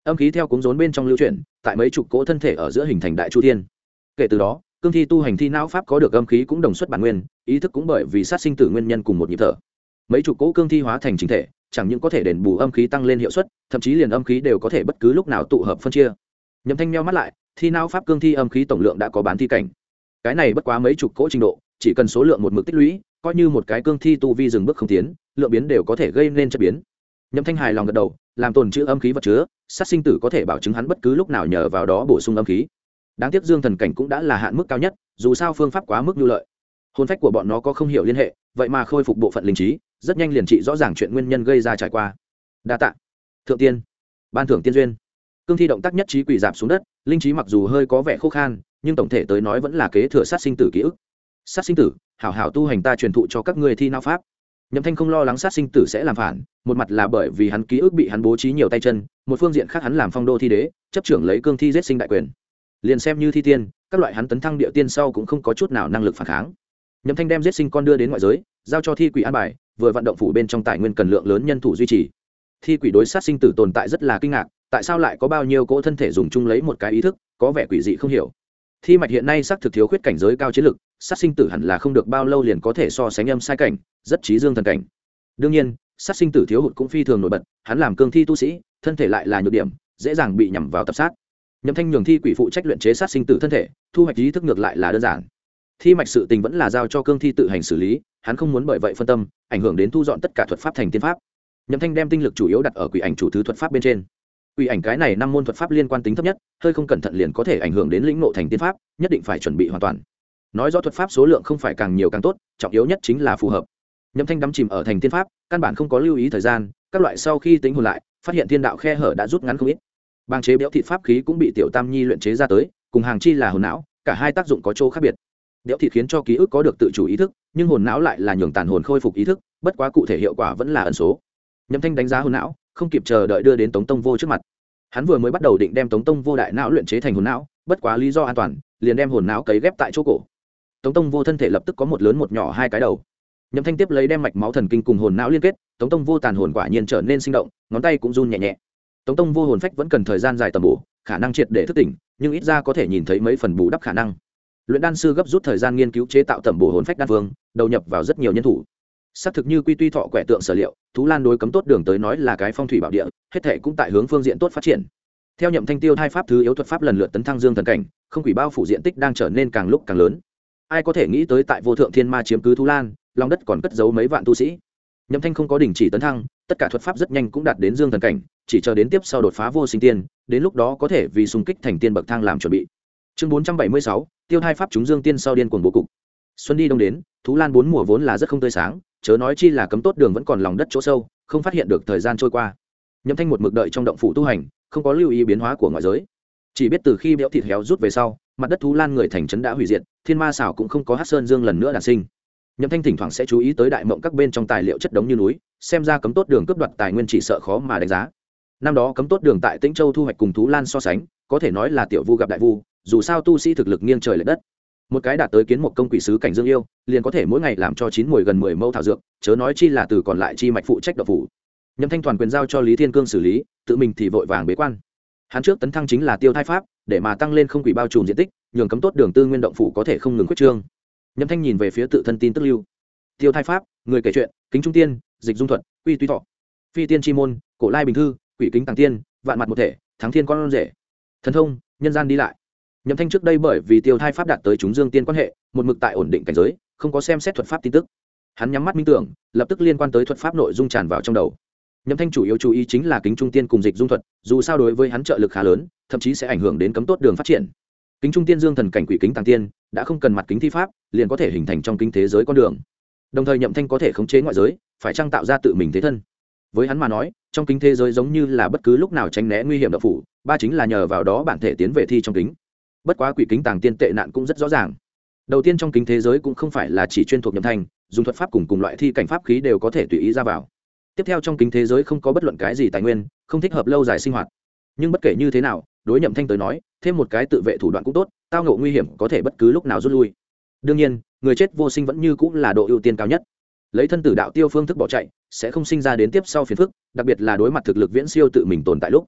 âm khí theo cuống rốn bên trong lưu chuyển, tại mấy chục cỗ thân thể ở giữa hình thành đại chu thiên. Kể từ đó, cương thi tu hành thi não pháp có được âm khí cũng đồng xuất bản nguyên, ý thức cũng bởi vì sát sinh tử nguyên nhân cùng một nhịp thở. Mấy chục cỗ cương thi hóa thành chính thể, chẳng những có thể đền bù âm khí tăng lên hiệu suất, thậm chí liền âm khí đều có thể bất cứ lúc nào tụ hợp phân chia. Nhậm Thanh meo mắt lại, thi não pháp cương thi âm khí tổng lượng đã có bán thi cảnh. Cái này bất quá mấy chục cỗ trình độ, chỉ cần số lượng một mực tích lũy, coi như một cái cương thi tu vi dừng bước không tiến, lượng biến đều có thể gây nên chất biến. Nhậm Thanh hài lòng gật đầu, làm tồn trữ âm khí vật chứa, sát sinh tử có thể bảo chứng hắn bất cứ lúc nào nhờ vào đó bổ sung âm khí. Đáng tiếc dương thần cảnh cũng đã là hạn mức cao nhất, dù sao phương pháp quá mức nhu lợi. Hồn phách của bọn nó có không hiểu liên hệ, vậy mà khôi phục bộ phận linh trí, rất nhanh liền trị rõ ràng chuyện nguyên nhân gây ra trải qua. Đa tạ thượng tiên, ban thưởng tiên duyên. Cương thi động tác nhất trí quỳ dạp xuống đất, linh trí mặc dù hơi có vẻ khô khan, nhưng tổng thể tới nói vẫn là kế thừa sát sinh tử ký ức. Sát sinh tử, hảo hảo tu hành ta truyền thụ cho các ngươi thi não pháp. Nhậm Thanh không lo lắng sát sinh tử sẽ làm phản, một mặt là bởi vì hắn ký ức bị hắn bố trí nhiều tay chân, một phương diện khác hắn làm phong đô thi đế, chấp trưởng lấy cương thi giết sinh đại quyền. Liền xem như thi tiên, các loại hắn tấn thăng địa tiên sau cũng không có chút nào năng lực phản kháng. Nhậm Thanh đem giết sinh con đưa đến ngoại giới, giao cho thi quỷ an bài, vừa vận động phủ bên trong tài nguyên cần lượng lớn nhân thủ duy trì. Thi quỷ đối sát sinh tử tồn tại rất là kinh ngạc, tại sao lại có bao nhiêu cỗ thân thể dùng chung lấy một cái ý thức, có vẻ quỷ dị không hiểu. Thi mạch hiện nay xác thực thiếu khuyết cảnh giới cao chiến lực, sát sinh tử hẳn là không được bao lâu liền có thể so sánh âm sai cảnh, rất trí dương thần cảnh. Đương nhiên, sát sinh tử thiếu hụt cũng phi thường nổi bật, hắn làm cương thi tu sĩ, thân thể lại là nhược điểm, dễ dàng bị nhắm vào tập sát. Nhậm Thanh nhường thi quỷ phụ trách luyện chế sát sinh tử thân thể, thu hoạch ý thức ngược lại là đơn giản. Thi mạch sự tình vẫn là giao cho cương thi tự hành xử lý, hắn không muốn bởi vậy phân tâm, ảnh hưởng đến thu dọn tất cả thuật pháp thành tiên pháp. Nhậm Thanh đem tinh lực chủ yếu đặt ở quỷ ảnh chủ thứ thuật pháp bên trên. Quỷ ảnh cái này 5 môn thuật pháp liên quan tính thấp nhất, hơi không cẩn thận liền có thể ảnh hưởng đến lĩnh ngộ thành tiên pháp, nhất định phải chuẩn bị hoàn toàn. Nói rõ thuật pháp số lượng không phải càng nhiều càng tốt, trọng yếu nhất chính là phù hợp. Nhậm Thanh đắm chìm ở thành tiên pháp, căn bản không có lưu ý thời gian, các loại sau khi tính hồn lại, phát hiện thiên đạo khe hở đã rút ngắn không ít. Bang chế béo thịt pháp khí cũng bị tiểu tam nhi luyện chế ra tới, cùng hàng chi là hồn não, cả hai tác dụng có chỗ khác biệt. Béo thịt khiến cho ký ức có được tự chủ ý thức, nhưng hồn não lại là nhường tàn hồn khôi phục ý thức, bất quá cụ thể hiệu quả vẫn là ẩn số. Nhậm Thanh đánh giá hồn não, không kịp chờ đợi đưa đến Tống Tông Vô trước mặt. Hắn vừa mới bắt đầu định đem Tống Tông Vô đại não luyện chế thành hồn não, bất quá lý do an toàn, liền đem hồn não cấy ghép tại chỗ cổ. Tống Tông Vô thân thể lập tức có một lớn một nhỏ hai cái đầu. Nhậm Thanh tiếp lấy đem mạch máu thần kinh cùng hồn não liên kết, Tống Tông Vô tàn hồn quả nhiên trở nên sinh động, ngón tay cũng run nhẹ nhẹ. Tống Tông Vô hồn phách vẫn cần thời gian dài tầm bổ, khả năng triệt để thức tỉnh, nhưng ít ra có thể nhìn thấy mấy phần bù đắp khả năng. Luyện đan sư gấp rút thời gian nghiên cứu chế tạo tầm bổ hồn phách đan phương, đầu nhập vào rất nhiều nhân thủ. Xác thực như Quy Tuy Thọ quẻ tượng sở liệu, Thú Lan đối cấm tốt đường tới nói là cái phong thủy bảo địa, hết thảy cũng tại hướng phương diện tốt phát triển. Theo Nhậm Thanh tiêu hai pháp thứ yếu thuật pháp lần lượt tấn thăng dương thần cảnh, không quỷ bao phủ diện tích đang trở nên càng lúc càng lớn. Ai có thể nghĩ tới tại Vô Thượng Thiên Ma chiếm cứ Thú Lan, lòng đất còn cất giấu mấy vạn tu sĩ. Nhậm Thanh không có đình chỉ tấn thăng, tất cả thuật pháp rất nhanh cũng đạt đến dương thần cảnh, chỉ chờ đến tiếp sau đột phá vô sinh tiên, đến lúc đó có thể vì xung kích thành tiên bậc thang làm chuẩn bị. Chương 476, tiêu hai pháp chúng dương tiên sau điên cuồng bố cục. Xuân đi đông đến, Thú Lan bốn mùa vốn là rất không tươi sáng, chớ nói chi là cấm tốt đường vẫn còn lòng đất chỗ sâu, không phát hiện được thời gian trôi qua. Nhậm Thanh một mực đợi trong động phủ tu hành, không có lưu ý biến hóa của ngoại giới, chỉ biết từ khi béo thịt héo rút về sau, mặt đất Thú Lan người thành trấn đã hủy diệt, thiên ma xảo cũng không có Hắc Sơn Dương lần nữa đản sinh. Nhậm Thanh thỉnh thoảng sẽ chú ý tới đại mộng các bên trong tài liệu chất đống như núi, xem ra cấm tốt đường cướp đoạt tài nguyên chỉ sợ khó mà đánh giá. Năm đó cấm tốt đường tại Tĩnh Châu thu hoạch cùng Thú Lan so sánh, có thể nói là tiểu vu gặp đại vu, dù sao tu sĩ thực lực nghiêng trời lệch đất. Một cái đạt tới kiến một công quỷ sứ cảnh dương yêu, liền có thể mỗi ngày làm cho 9 mùi gần 10 mẫu thảo dược, chớ nói chi là từ còn lại chi mạch phụ trách độc phủ. Nhậm Thanh toàn quyền giao cho Lý Thiên Cương xử lý, tự mình thì vội vàng bế quan. Hắn trước tấn thăng chính là tiêu thai pháp, để mà tăng lên không quỷ bao trùm diện tích, nhường cấm tốt đường tư nguyên động phủ có thể không ngừng khuyết trương. Nhậm Thanh nhìn về phía tự thân tin tức lưu. Tiêu thai pháp, người kể chuyện, kính trung tiên, dịch dung thuật, quy tuy thọ, phi tiên chi môn, cổ lai bình thư, quỷ kính tàng tiên, vạn mặt một thể, thắng thiên con rể, thần thông, nhân gian đi lại. Nhậm Thanh trước đây bởi vì tiêu thai pháp đạt tới chúng dương tiên quan hệ, một mực tại ổn định cảnh giới, không có xem xét thuật pháp tin tức. Hắn nhắm mắt minh tưởng, lập tức liên quan tới thuật pháp nội dung tràn vào trong đầu. Nhậm Thanh chủ yếu chú ý chính là kính trung tiên cùng dịch dung thuật, dù sao đối với hắn trợ lực khá lớn, thậm chí sẽ ảnh hưởng đến cấm tốt đường phát triển. Kính trung tiên dương thần cảnh quỷ kính tàng tiên, đã không cần mặt kính thi pháp, liền có thể hình thành trong kính thế giới con đường. Đồng thời Nhậm Thanh có thể khống chế ngoại giới, phải trang tạo ra tự mình thế thân. Với hắn mà nói, trong kính thế giới giống như là bất cứ lúc nào tránh né nguy hiểm độc phủ, ba chính là nhờ vào đó bản thể tiến về thi trong kính. Bất quá quỷ kính tàng tiên tệ nạn cũng rất rõ ràng. Đầu tiên trong kính thế giới cũng không phải là chỉ chuyên thuộc Nhậm Thanh, dùng thuật pháp cùng loại thi cảnh pháp khí đều có thể tùy ý ra vào. Tiếp theo trong kính thế giới không có bất luận cái gì tài nguyên, không thích hợp lâu dài sinh hoạt. Nhưng bất kể như thế nào, đối Nhậm Thanh tới nói, thêm một cái tự vệ thủ đoạn cũng tốt, tao ngộ nguy hiểm có thể bất cứ lúc nào rút lui. Đương nhiên, người chết vô sinh vẫn như cũng là độ ưu tiên cao nhất. Lấy thân tử đạo tiêu phương thức bỏ chạy, sẽ không sinh ra đến tiếp sau phiền phức, đặc biệt là đối mặt thực lực viễn siêu tự mình tồn tại lúc.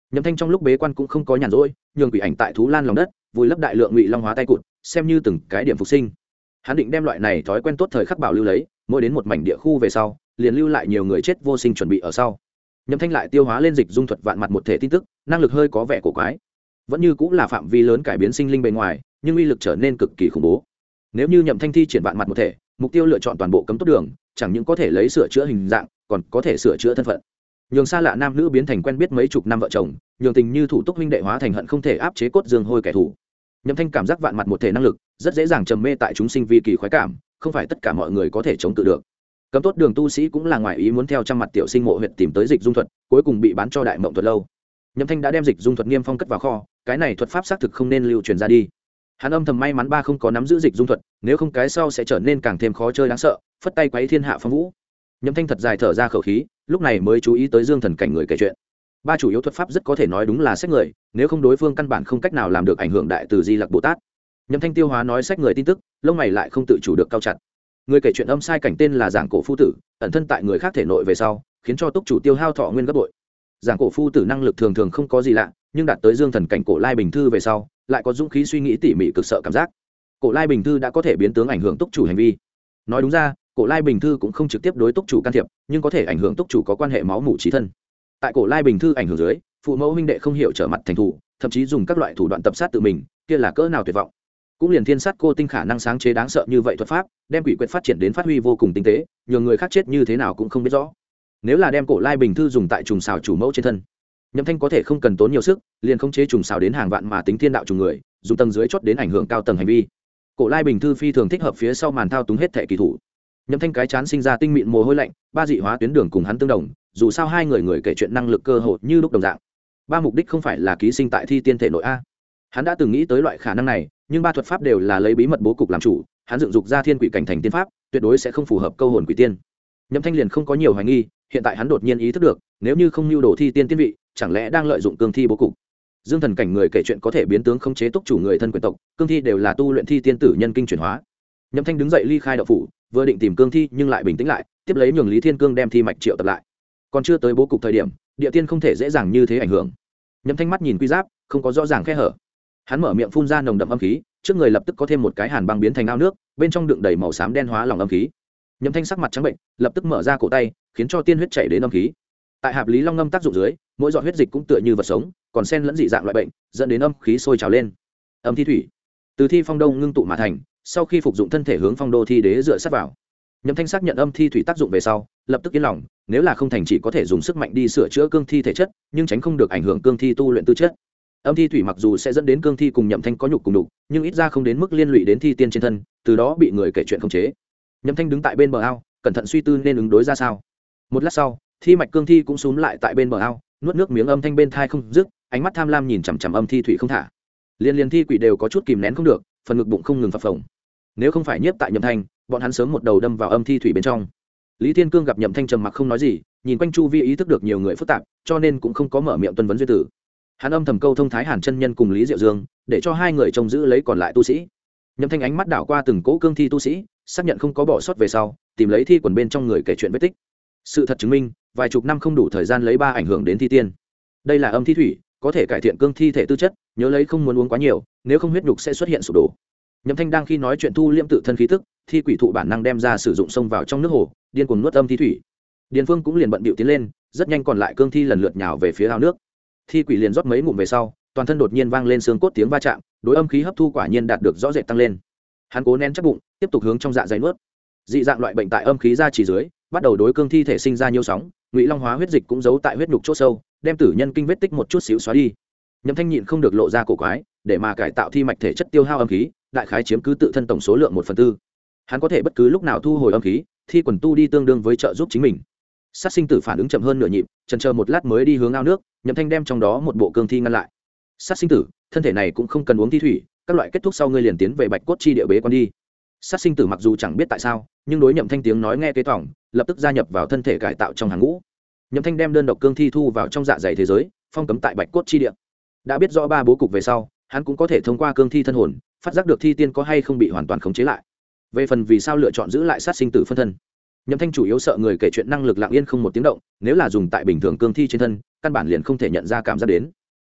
Nhậm Thanh trong lúc bế quan cũng không có nhàn rỗi, nhường quỷ ảnh tại thú lan lòng đất vùi lấp đại lượng ngụy long hóa tay cụt, xem như từng cái điểm phục sinh. Hắn định đem loại này thói quen tốt thời khắc bảo lưu lấy, mỗi đến một mảnh địa khu về sau, liền lưu lại nhiều người chết vô sinh chuẩn bị ở sau. Nhậm Thanh lại tiêu hóa lên dịch dung thuật vạn mặt một thể tin tức, năng lực hơi có vẻ cổ quái, vẫn như cũng là phạm vi lớn cải biến sinh linh bên ngoài, nhưng uy lực trở nên cực kỳ khủng bố. Nếu như Nhậm Thanh thi triển vạn mặt một thể, mục tiêu lựa chọn toàn bộ cấm tốt đường, chẳng những có thể lấy sửa chữa hình dạng, còn có thể sửa chữa thân phận. Nhường xa lạ nam nữ biến thành quen biết mấy chục năm vợ chồng, nhường tình như thủ túc huynh đệ hóa thành hận không thể áp chế cốt dương hôi kẻ thù. Nhậm Thanh cảm giác vạn mặt một thể năng lực, rất dễ dàng trầm mê tại chúng sinh vi kỳ khoái cảm, không phải tất cả mọi người có thể chống cự được. Cấm tốt đường tu sĩ cũng là ngoài ý muốn theo trăm mặt tiểu sinh mộ huyệt tìm tới dịch dung thuật, cuối cùng bị bán cho đại mộng thuật lâu. Nhậm Thanh đã đem dịch dung thuật niêm phong cất vào kho, cái này thuật pháp xác thực không nên lưu truyền ra đi. Hắn âm thầm may mắn ba không có nắm giữ dịch dung thuật, nếu không cái sau sẽ trở nên càng thêm khó chơi đáng sợ, phất tay quấy thiên hạ phong vũ. Nhậm Thanh thật dài thở ra khẩu khí, lúc này mới chú ý tới Dương Thần cảnh người kể chuyện. Ba chủ yếu thuật pháp rất có thể nói đúng là sách người, nếu không đối phương căn bản không cách nào làm được ảnh hưởng đại từ Di Lặc Bồ Tát. Nhậm Thanh tiêu hóa nói sách người tin tức, lông mày lại không tự chủ được cao chặt. Người kể chuyện âm sai cảnh tên là Giảng Cổ Phu Tử, ẩn thân tại người khác thể nội về sau, khiến cho túc chủ tiêu hao thọ nguyên gấp bội. Giảng Cổ Phu Tử năng lực thường thường không có gì lạ, nhưng đạt tới Dương Thần cảnh Cổ Lai Bình Thư về sau, lại có dũng khí suy nghĩ tỉ mỉ cực sợ cảm giác. Cổ Lai Bình Thư đã có thể biến tướng ảnh hưởng túc chủ hành vi. Nói đúng ra, Cổ Lai Bình Thư cũng không trực tiếp đối túc chủ can thiệp, nhưng có thể ảnh hưởng túc chủ có quan hệ máu mủ chí thân. Tại Cổ Lai Bình Thư ảnh hưởng dưới, phụ mẫu huynh đệ không hiểu trở mặt thành thủ, thậm chí dùng các loại thủ đoạn tập sát tự mình, kia là cỡ nào tuyệt vọng. Cũng liền thiên sát cô tinh khả năng sáng chế đáng sợ như vậy thuật pháp, đem quỷ quyệt phát triển đến phát huy vô cùng tinh tế, nhường người khác chết như thế nào cũng không biết rõ. Nếu là đem Cổ Lai Bình Thư dùng tại trùng xào chủ mẫu trên thân, Nhậm Thanh có thể không cần tốn nhiều sức, liền khống chế trùng xào đến hàng vạn mà tính thiên đạo trùng người, dùng tầng dưới chót đến ảnh hưởng cao tầng hành vi. Cổ Lai Bình Thư phi thường thích hợp phía sau màn thao túng hết thể kỳ thủ. Nhậm Thanh cái chán sinh ra tinh mịn mồ hôi lạnh, ba dị hóa tuyến đường cùng hắn tương đồng, dù sao hai người kể chuyện năng lực cơ hội như lúc đồng dạng. Ba mục đích không phải là ký sinh tại thi tiên thể nội a. Hắn đã từng nghĩ tới loại khả năng này, nhưng ba thuật pháp đều là lấy bí mật bố cục làm chủ, hắn dựng dục ra thiên quỷ cảnh thành tiên pháp, tuyệt đối sẽ không phù hợp câu hồn quỷ tiên. Nhậm Thanh liền không có nhiều hoài nghi, hiện tại hắn đột nhiên ý thức được, nếu như không lưu đồ thi tiên tiên vị, chẳng lẽ đang lợi dụng cương thi bố cục. Dương Thần cảnh người kể chuyện có thể biến tướng khống chế túc chủ người thân quyền tộc, cương thi đều là tu luyện thi tiên tử nhân kinh chuyển hóa. Nhậm Thanh đứng dậy ly khai đạo phủ, vừa định tìm cương thi nhưng lại bình tĩnh lại, tiếp lấy nhường Lý Thiên Cương đem thi mạch triệu tập lại. Còn chưa tới bố cục thời điểm, địa tiên không thể dễ dàng như thế ảnh hưởng. Nhậm Thanh mắt nhìn quy giáp, không có rõ ràng khe hở. Hắn mở miệng phun ra nồng đậm âm khí, trước người lập tức có thêm một cái hàn băng biến thành ao nước, bên trong đựng đầy màu xám đen hóa lỏng âm khí. Nhậm Thanh sắc mặt trắng bệnh, lập tức mở ra cổ tay, khiến cho tiên huyết chảy đến âm khí. Tại Hạp Lý Long ngâm tác dụng dưới, mỗi giọt huyết dịch cũng tựa như vật sống, còn xen lẫn dị dạng loại bệnh, dẫn đến âm khí sôi trào lên. Âm thi thủy, từ thi phong đông ngưng tụ mà thành, sau khi phục dụng thân thể hướng phong đô thi đế dựa sát vào. Nhậm Thanh xác nhận âm thi thủy tác dụng về sau, lập tức yên lòng, nếu là không thành chỉ có thể dùng sức mạnh đi sửa chữa cương thi thể chất, nhưng tránh không được ảnh hưởng cương thi tu luyện tư chất. Âm thi thủy mặc dù sẽ dẫn đến cương thi cùng Nhậm Thanh có nhục cùng đục, nhưng ít ra không đến mức liên lụy đến thi tiên trên thân, từ đó bị người kể chuyện khống chế. Nhậm Thanh đứng tại bên bờ ao, cẩn thận suy tư nên ứng đối ra sao. Một lát sau, thi mạch cương thi cũng xúm lại tại bên bờ ao, nuốt nước miếng âm thanh bên thai không dứt, ánh mắt tham lam nhìn chằm chằm âm thi thủy không thả. Liên thi quỷ đều có chút kìm nén không được, phần ngực bụng không ngừng phập phồng. Nếu không phải nhiếp tại Nhậm Thanh, bọn hắn sớm một đầu đâm vào âm thi thủy bên trong. Lý Thiên Cương gặp Nhậm Thanh trầm mặc không nói gì, nhìn quanh chu vi ý thức được nhiều người phức tạp, cho nên cũng không có mở miệng tuân vấn duyên tử. Hắn âm thầm câu thông Thái Hàn chân nhân cùng Lý Diệu Dương, để cho hai người trông giữ lấy còn lại tu sĩ. Nhậm Thanh ánh mắt đảo qua từng cỗ cương thi tu sĩ, xác nhận không có bỏ sót về sau, tìm lấy thi quần bên trong người kể chuyện vết tích. Sự thật chứng minh, vài chục năm không đủ thời gian lấy ba ảnh hưởng đến thi tiên. Đây là âm thi thủy, có thể cải thiện cương thi thể tư chất, nhớ lấy không muốn uống quá nhiều, nếu không huyết nhục sẽ xuất hiện sụp đổ. Nhậm Thanh đang khi nói chuyện thu liễm tự thân khí tức, thi quỷ thụ bản năng đem ra sử dụng xông vào trong nước hồ, điên cuồng nuốt âm thi thủy. Điền Phương cũng liền bận bịu tiến lên, rất nhanh còn lại cương thi lần lượt nhào về phía ao nước. Thi quỷ liền rót mấy ngụm về sau, toàn thân đột nhiên vang lên xương cốt tiếng va chạm, đối âm khí hấp thu quả nhiên đạt được rõ rệt tăng lên. Hắn cố nén chắc bụng, tiếp tục hướng trong dạ dày nuốt. Dị dạng loại bệnh tại âm khí ra chỉ dưới, bắt đầu đối cương thi thể sinh ra nhiều sóng, ngụy long hóa huyết dịch cũng giấu tại huyết nhục chỗ sâu, đem tử nhân kinh vết tích một chút xíu xóa đi. Nhậm Thanh nhịn không được lộ ra cổ quái, để mà cải tạo thi mạch thể chất tiêu hao âm khí, đại khái chiếm cứ tự thân tổng số lượng 1/4. Hắn có thể bất cứ lúc nào thu hồi âm khí, thi quần tu đi tương đương với trợ giúp chính mình. Sát sinh tử phản ứng chậm hơn nửa nhịp, chần chờ một lát mới đi hướng ao nước, Nhậm Thanh đem trong đó một bộ cương thi ngăn lại. Sát sinh tử, thân thể này cũng không cần uống thi thủy, các loại kết thúc sau ngươi liền tiến về Bạch Cốt chi địa bế quan đi. Sát sinh tử mặc dù chẳng biết tại sao, nhưng đối Nhậm Thanh tiếng nói nghe kế tỏng, lập tức gia nhập vào thân thể cải tạo trong hàng ngũ. Nhậm Thanh đem đơn độc cương thi thu vào trong dạ dày thế giới, phong cấm tại Bạch Cốt chi địa. Đã biết rõ ba bố cục về sau, hắn cũng có thể thông qua cương thi thân hồn, phát giác được thi tiên có hay không bị hoàn toàn khống chế lại. Về phần vì sao lựa chọn giữ lại sát sinh tử phân thân, Nhậm Thanh chủ yếu sợ người kể chuyện năng lực lặng yên không một tiếng động, nếu là dùng tại bình thường cương thi trên thân, căn bản liền không thể nhận ra cảm giác đến.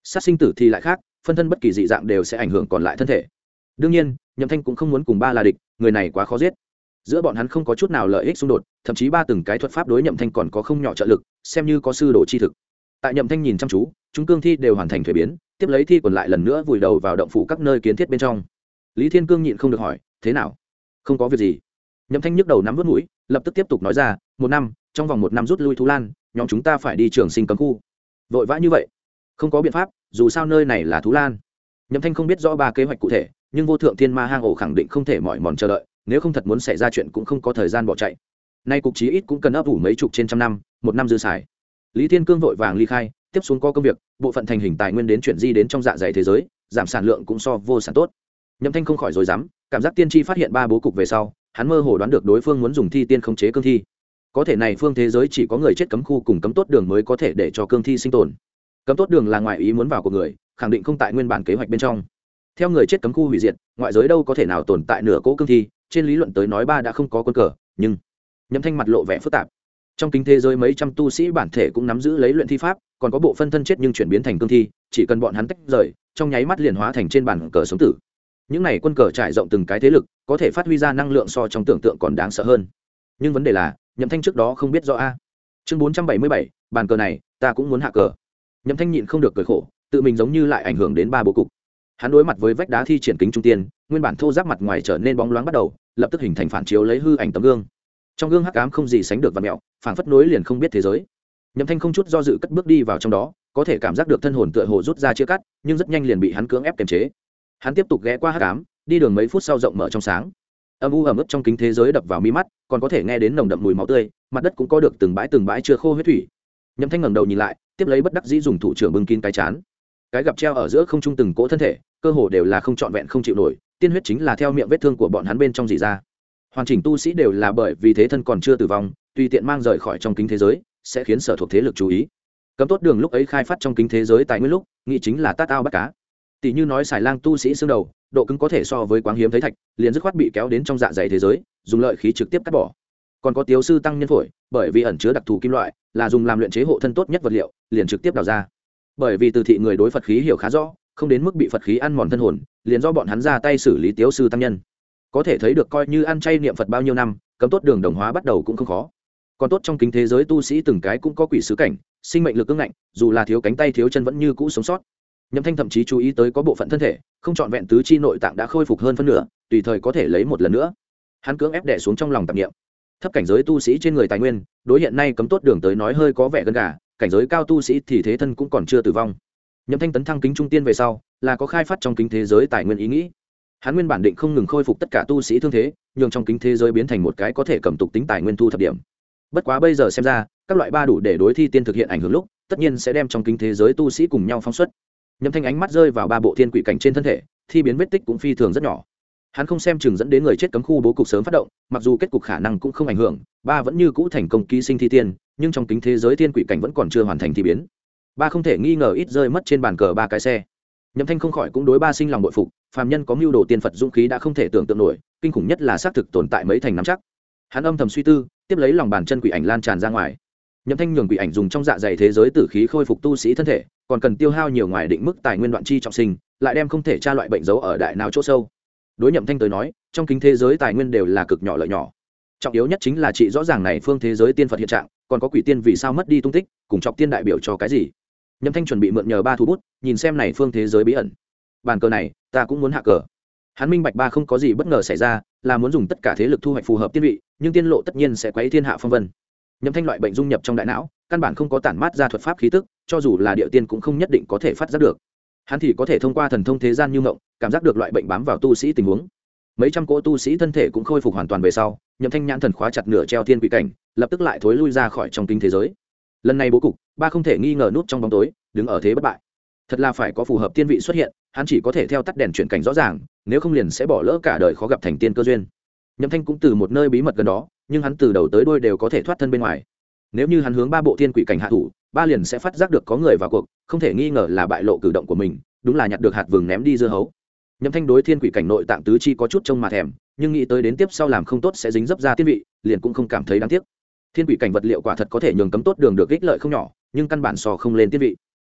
sát sinh tử thì lại khác, phân thân bất kỳ dị dạng đều sẽ ảnh hưởng còn lại thân thể. Đương nhiên Nhậm Thanh cũng không muốn cùng ba là địch, người này quá khó giết, giữa bọn hắn không có chút nào lợi ích xung đột, thậm chí ba từng cái thuật pháp đối Nhậm Thanh còn có không nhỏ trợ lực, xem như có sư đồ chi thực. Tại Nhậm Thanh nhìn chăm chú, chúng cương thi đều hoàn thành thuế biến, tiếp lấy thi còn lại lần nữa vùi đầu vào động phủ các nơi kiến thiết bên trong. Lý Thiên Cương nhịn không được hỏi, thế nào? Không có việc gì. Nhậm Thanh nhức đầu nắm vút mũi, lập tức tiếp tục nói ra, một năm, trong vòng một năm rút lui Thú Lan, nhóm chúng ta phải đi Trường Sinh cấm khu. Vội vã như vậy? Không có biện pháp, dù sao nơi này là Thú Lan. Nhậm Thanh không biết rõ ba kế hoạch cụ thể, nhưng vô thượng thiên ma hang ổ khẳng định không thể mỏi mòn chờ đợi, nếu không thật muốn xảy ra chuyện cũng không có thời gian bỏ chạy. Nay cục chí ít cũng cần ấp ủ mấy chục trên trăm năm, một năm dư xài. Lý Thiên Cương vội vàng ly khai, tiếp xuống có công việc, bộ phận thành hình tài nguyên đến chuyển di đến trong dạ dày thế giới, giảm sản lượng cũng so vô sản tốt. Nhậm Thanh không khỏi rối rắm, cảm giác tiên tri phát hiện ba bố cục về sau, hắn mơ hồ đoán được đối phương muốn dùng thi tiên khống chế cương thi. Có thể này phương thế giới chỉ có người chết cấm khu cùng cấm tốt đường mới có thể để cho cương thi sinh tồn. Cấm tốt đường là ngoại ý muốn vào của người, khẳng định không tại nguyên bản kế hoạch bên trong. Theo người chết cấm khu hủy diệt, ngoại giới đâu có thể nào tồn tại nửa cỗ cương thi, trên lý luận tới nói ba đã không có quân cờ, nhưng Nhậm Thanh mặt lộ vẻ phức tạp. Trong kính thế giới mấy trăm tu sĩ bản thể cũng nắm giữ lấy luyện thi pháp, còn có bộ phân thân chết nhưng chuyển biến thành cương thi, chỉ cần bọn hắn tách rời, trong nháy mắt liền hóa thành trên bàn cờ sống tử. Những này quân cờ trải rộng từng cái thế lực, có thể phát huy ra năng lượng so trong tưởng tượng còn đáng sợ hơn. Nhưng vấn đề là, Nhậm Thanh trước đó không biết rõ a. Chương 477, bàn cờ này, ta cũng muốn hạ cờ. Nhậm Thanh nhịn không được cười khổ, tự mình giống như lại ảnh hưởng đến ba bố cục. Hắn đối mặt với vách đá thi triển kính trung tiên, nguyên bản thô ráp mặt ngoài trở nên bóng loáng bắt đầu, lập tức hình thành phản chiếu lấy hư ảnh tấm gương. Trong gương hắc ám không gì sánh được và mèo, phảng phất nối liền không biết thế giới. Nhậm Thanh không chút do dự cất bước đi vào trong đó, có thể cảm giác được thân hồn tựa hồ rút ra chia cắt, nhưng rất nhanh liền bị hắn cưỡng ép kiềm chế. Hắn tiếp tục ghé qua hắc ám, đi đường mấy phút sau rộng mở trong sáng. Âm u ẩm ướt trong kính thế giới đập vào mi mắt, còn có thể nghe đến nồng đậm mùi máu tươi, mặt đất cũng có được từng bãi chưa khô huyết thủy. Nhậm Thanh ngẩng đầu nhìn lại, tiếp lấy bất đắc dĩ dùng thủ trưởng bưng kín cái chán. Cái gặp treo ở giữa không trung từng cỗ thân thể, cơ hồ đều là không trọn vẹn không chịu nổi, tiên huyết chính là theo miệng vết thương của bọn hắn bên trong rỉ ra. Hoàn chỉnh tu sĩ đều là bởi vì thế thân còn chưa tử vong, tùy tiện mang rời khỏi trong kính thế giới, sẽ khiến sở thuộc thế lực chú ý. Cấm tốt đường lúc ấy khai phát trong kính thế giới tại nguyên lúc, nghĩ chính là tát ao bắt cá. Tỷ như nói xài lang tu sĩ xương đầu, độ cứng có thể so với quáng hiếm thấy thạch, liền dứt khoát bị kéo đến trong dạ dày thế giới, dùng lợi khí trực tiếp cắt bỏ. Còn có tiếu sư tăng nhân phổi, bởi vì ẩn chứa đặc thù kim loại, là dùng làm luyện chế hộ thân tốt nhất vật liệu, liền trực tiếp đào ra. Bởi vì từ thị người đối Phật khí hiểu khá rõ, không đến mức bị Phật khí ăn mòn thân hồn, liền do bọn hắn ra tay xử lý tiếu sư tăng nhân. Có thể thấy được coi như ăn chay niệm Phật bao nhiêu năm, cấm tốt đường đồng hóa bắt đầu cũng không khó. Còn tốt trong kính thế giới tu sĩ từng cái cũng có quỷ sứ cảnh, sinh mệnh lực cứng ngạnh, dù là thiếu cánh tay thiếu chân vẫn như cũ sống sót. Nhậm Thanh thậm chí chú ý tới có bộ phận thân thể không trọn vẹn tứ chi nội tạng đã khôi phục hơn phân nửa, tùy thời có thể lấy một lần nữa. Hắn cưỡng ép đè xuống trong lòng tạp niệm. Thấp cảnh giới tu sĩ trên người tài nguyên, đối hiện nay cấm tốt đường tới nói hơi có vẻ gần gà, cảnh giới cao tu sĩ thì thế thân cũng còn chưa tử vong. Nhậm Thanh tấn thăng kính trung tiên về sau, là có khai phát trong kính thế giới tài nguyên ý nghĩ. Hắn nguyên bản định không ngừng khôi phục tất cả tu sĩ thương thế, nhưng trong kính thế giới biến thành một cái có thể cầm tục tính tài nguyên thu thập điểm. Bất quá bây giờ xem ra, các loại ba đủ để đối thi tiên thực hiện ảnh hưởng lúc, tất nhiên sẽ đem trong kính thế giới tu sĩ cùng nhau phóng xuất. Nhậm Thanh ánh mắt rơi vào ba bộ thiên quỷ cảnh trên thân thể, thi biến vết tích cũng phi thường rất nhỏ. Hắn không xem chừng dẫn đến người chết cấm khu bố cục sớm phát động, mặc dù kết cục khả năng cũng không ảnh hưởng, ba vẫn như cũ thành công ký sinh thi tiên, nhưng trong kính thế giới thiên quỷ cảnh vẫn còn chưa hoàn thành thi biến. Ba không thể nghi ngờ ít rơi mất trên bàn cờ ba cái xe. Nhậm Thanh không khỏi cũng đối ba sinh lòng bội phục, phàm nhân có mưu đồ tiên Phật dũng khí đã không thể tưởng tượng nổi, kinh khủng nhất là xác thực tồn tại mấy thành nắm chắc. Hắn âm thầm suy tư, tiếp lấy lòng bàn chân quỷ ảnh lan tràn ra ngoài. Nhậm Thanh nhường quỷ ảnh dùng trong dạ dày thế giới tử khí khôi phục tu sĩ thân thể, còn cần tiêu hao nhiều ngoài định mức tài nguyên đoạn chi trọng sinh, lại đem không thể tra loại bệnh giấu ở đại não chỗ sâu. Đối Nhậm Thanh tới nói, trong kính thế giới tài nguyên đều là cực nhỏ lợi nhỏ. Trọng yếu nhất chính là trị rõ ràng này phương thế giới tiên Phật hiện trạng, còn có quỷ tiên vì sao mất đi tung tích, cùng trọng tiên đại biểu cho cái gì. Nhậm Thanh chuẩn bị mượn nhờ ba thủ bút, nhìn xem này phương thế giới bí ẩn. Bàn cờ này, ta cũng muốn hạ cờ. Hắn minh bạch ba không có gì bất ngờ xảy ra, là muốn dùng tất cả thế lực thu hoạch phù hợp tiên vị, nhưng tiên lộ tất nhiên sẽ quấy thiên hạ phong vân. Nhậm Thanh loại bệnh dung nhập trong đại não, căn bản không có tản mát ra thuật pháp khí tức, cho dù là địa tiên cũng không nhất định có thể phát giác được. Hắn thì có thể thông qua thần thông thế gian như ngộng, cảm giác được loại bệnh bám vào tu sĩ tình huống. Mấy trăm cỗ tu sĩ thân thể cũng khôi phục hoàn toàn về sau, Nhậm Thanh nhãn thần khóa chặt nửa treo thiên quỷ cảnh, lập tức lại thối lui ra khỏi trong kinh thế giới. Lần này bố cục, ba không thể nghi ngờ nút trong bóng tối, đứng ở thế bất bại. Thật là phải có phù hợp tiên vị xuất hiện, hắn chỉ có thể theo tắt đèn chuyển cảnh rõ ràng, nếu không liền sẽ bỏ lỡ cả đời khó gặp thành tiên cơ duyên. Nhậm Thanh cũng từ một nơi bí mật gần đó, nhưng hắn từ đầu tới đuôi đều có thể thoát thân bên ngoài. Nếu như hắn hướng ba bộ thiên quỷ cảnh hạ thủ, ba liền sẽ phát giác được có người vào cuộc, không thể nghi ngờ là bại lộ cử động của mình, đúng là nhặt được hạt vừng ném đi dưa hấu. Nhậm Thanh đối thiên quỷ cảnh nội tạng tứ chi có chút trông mà thèm, nhưng nghĩ tới đến tiếp sau làm không tốt sẽ dính dấp ra tiên vị, liền cũng không cảm thấy đáng tiếc. Thiên quỷ cảnh vật liệu quả thật có thể nhường cấm tốt đường được ích lợi không nhỏ, nhưng căn bản so không lên tiên vị.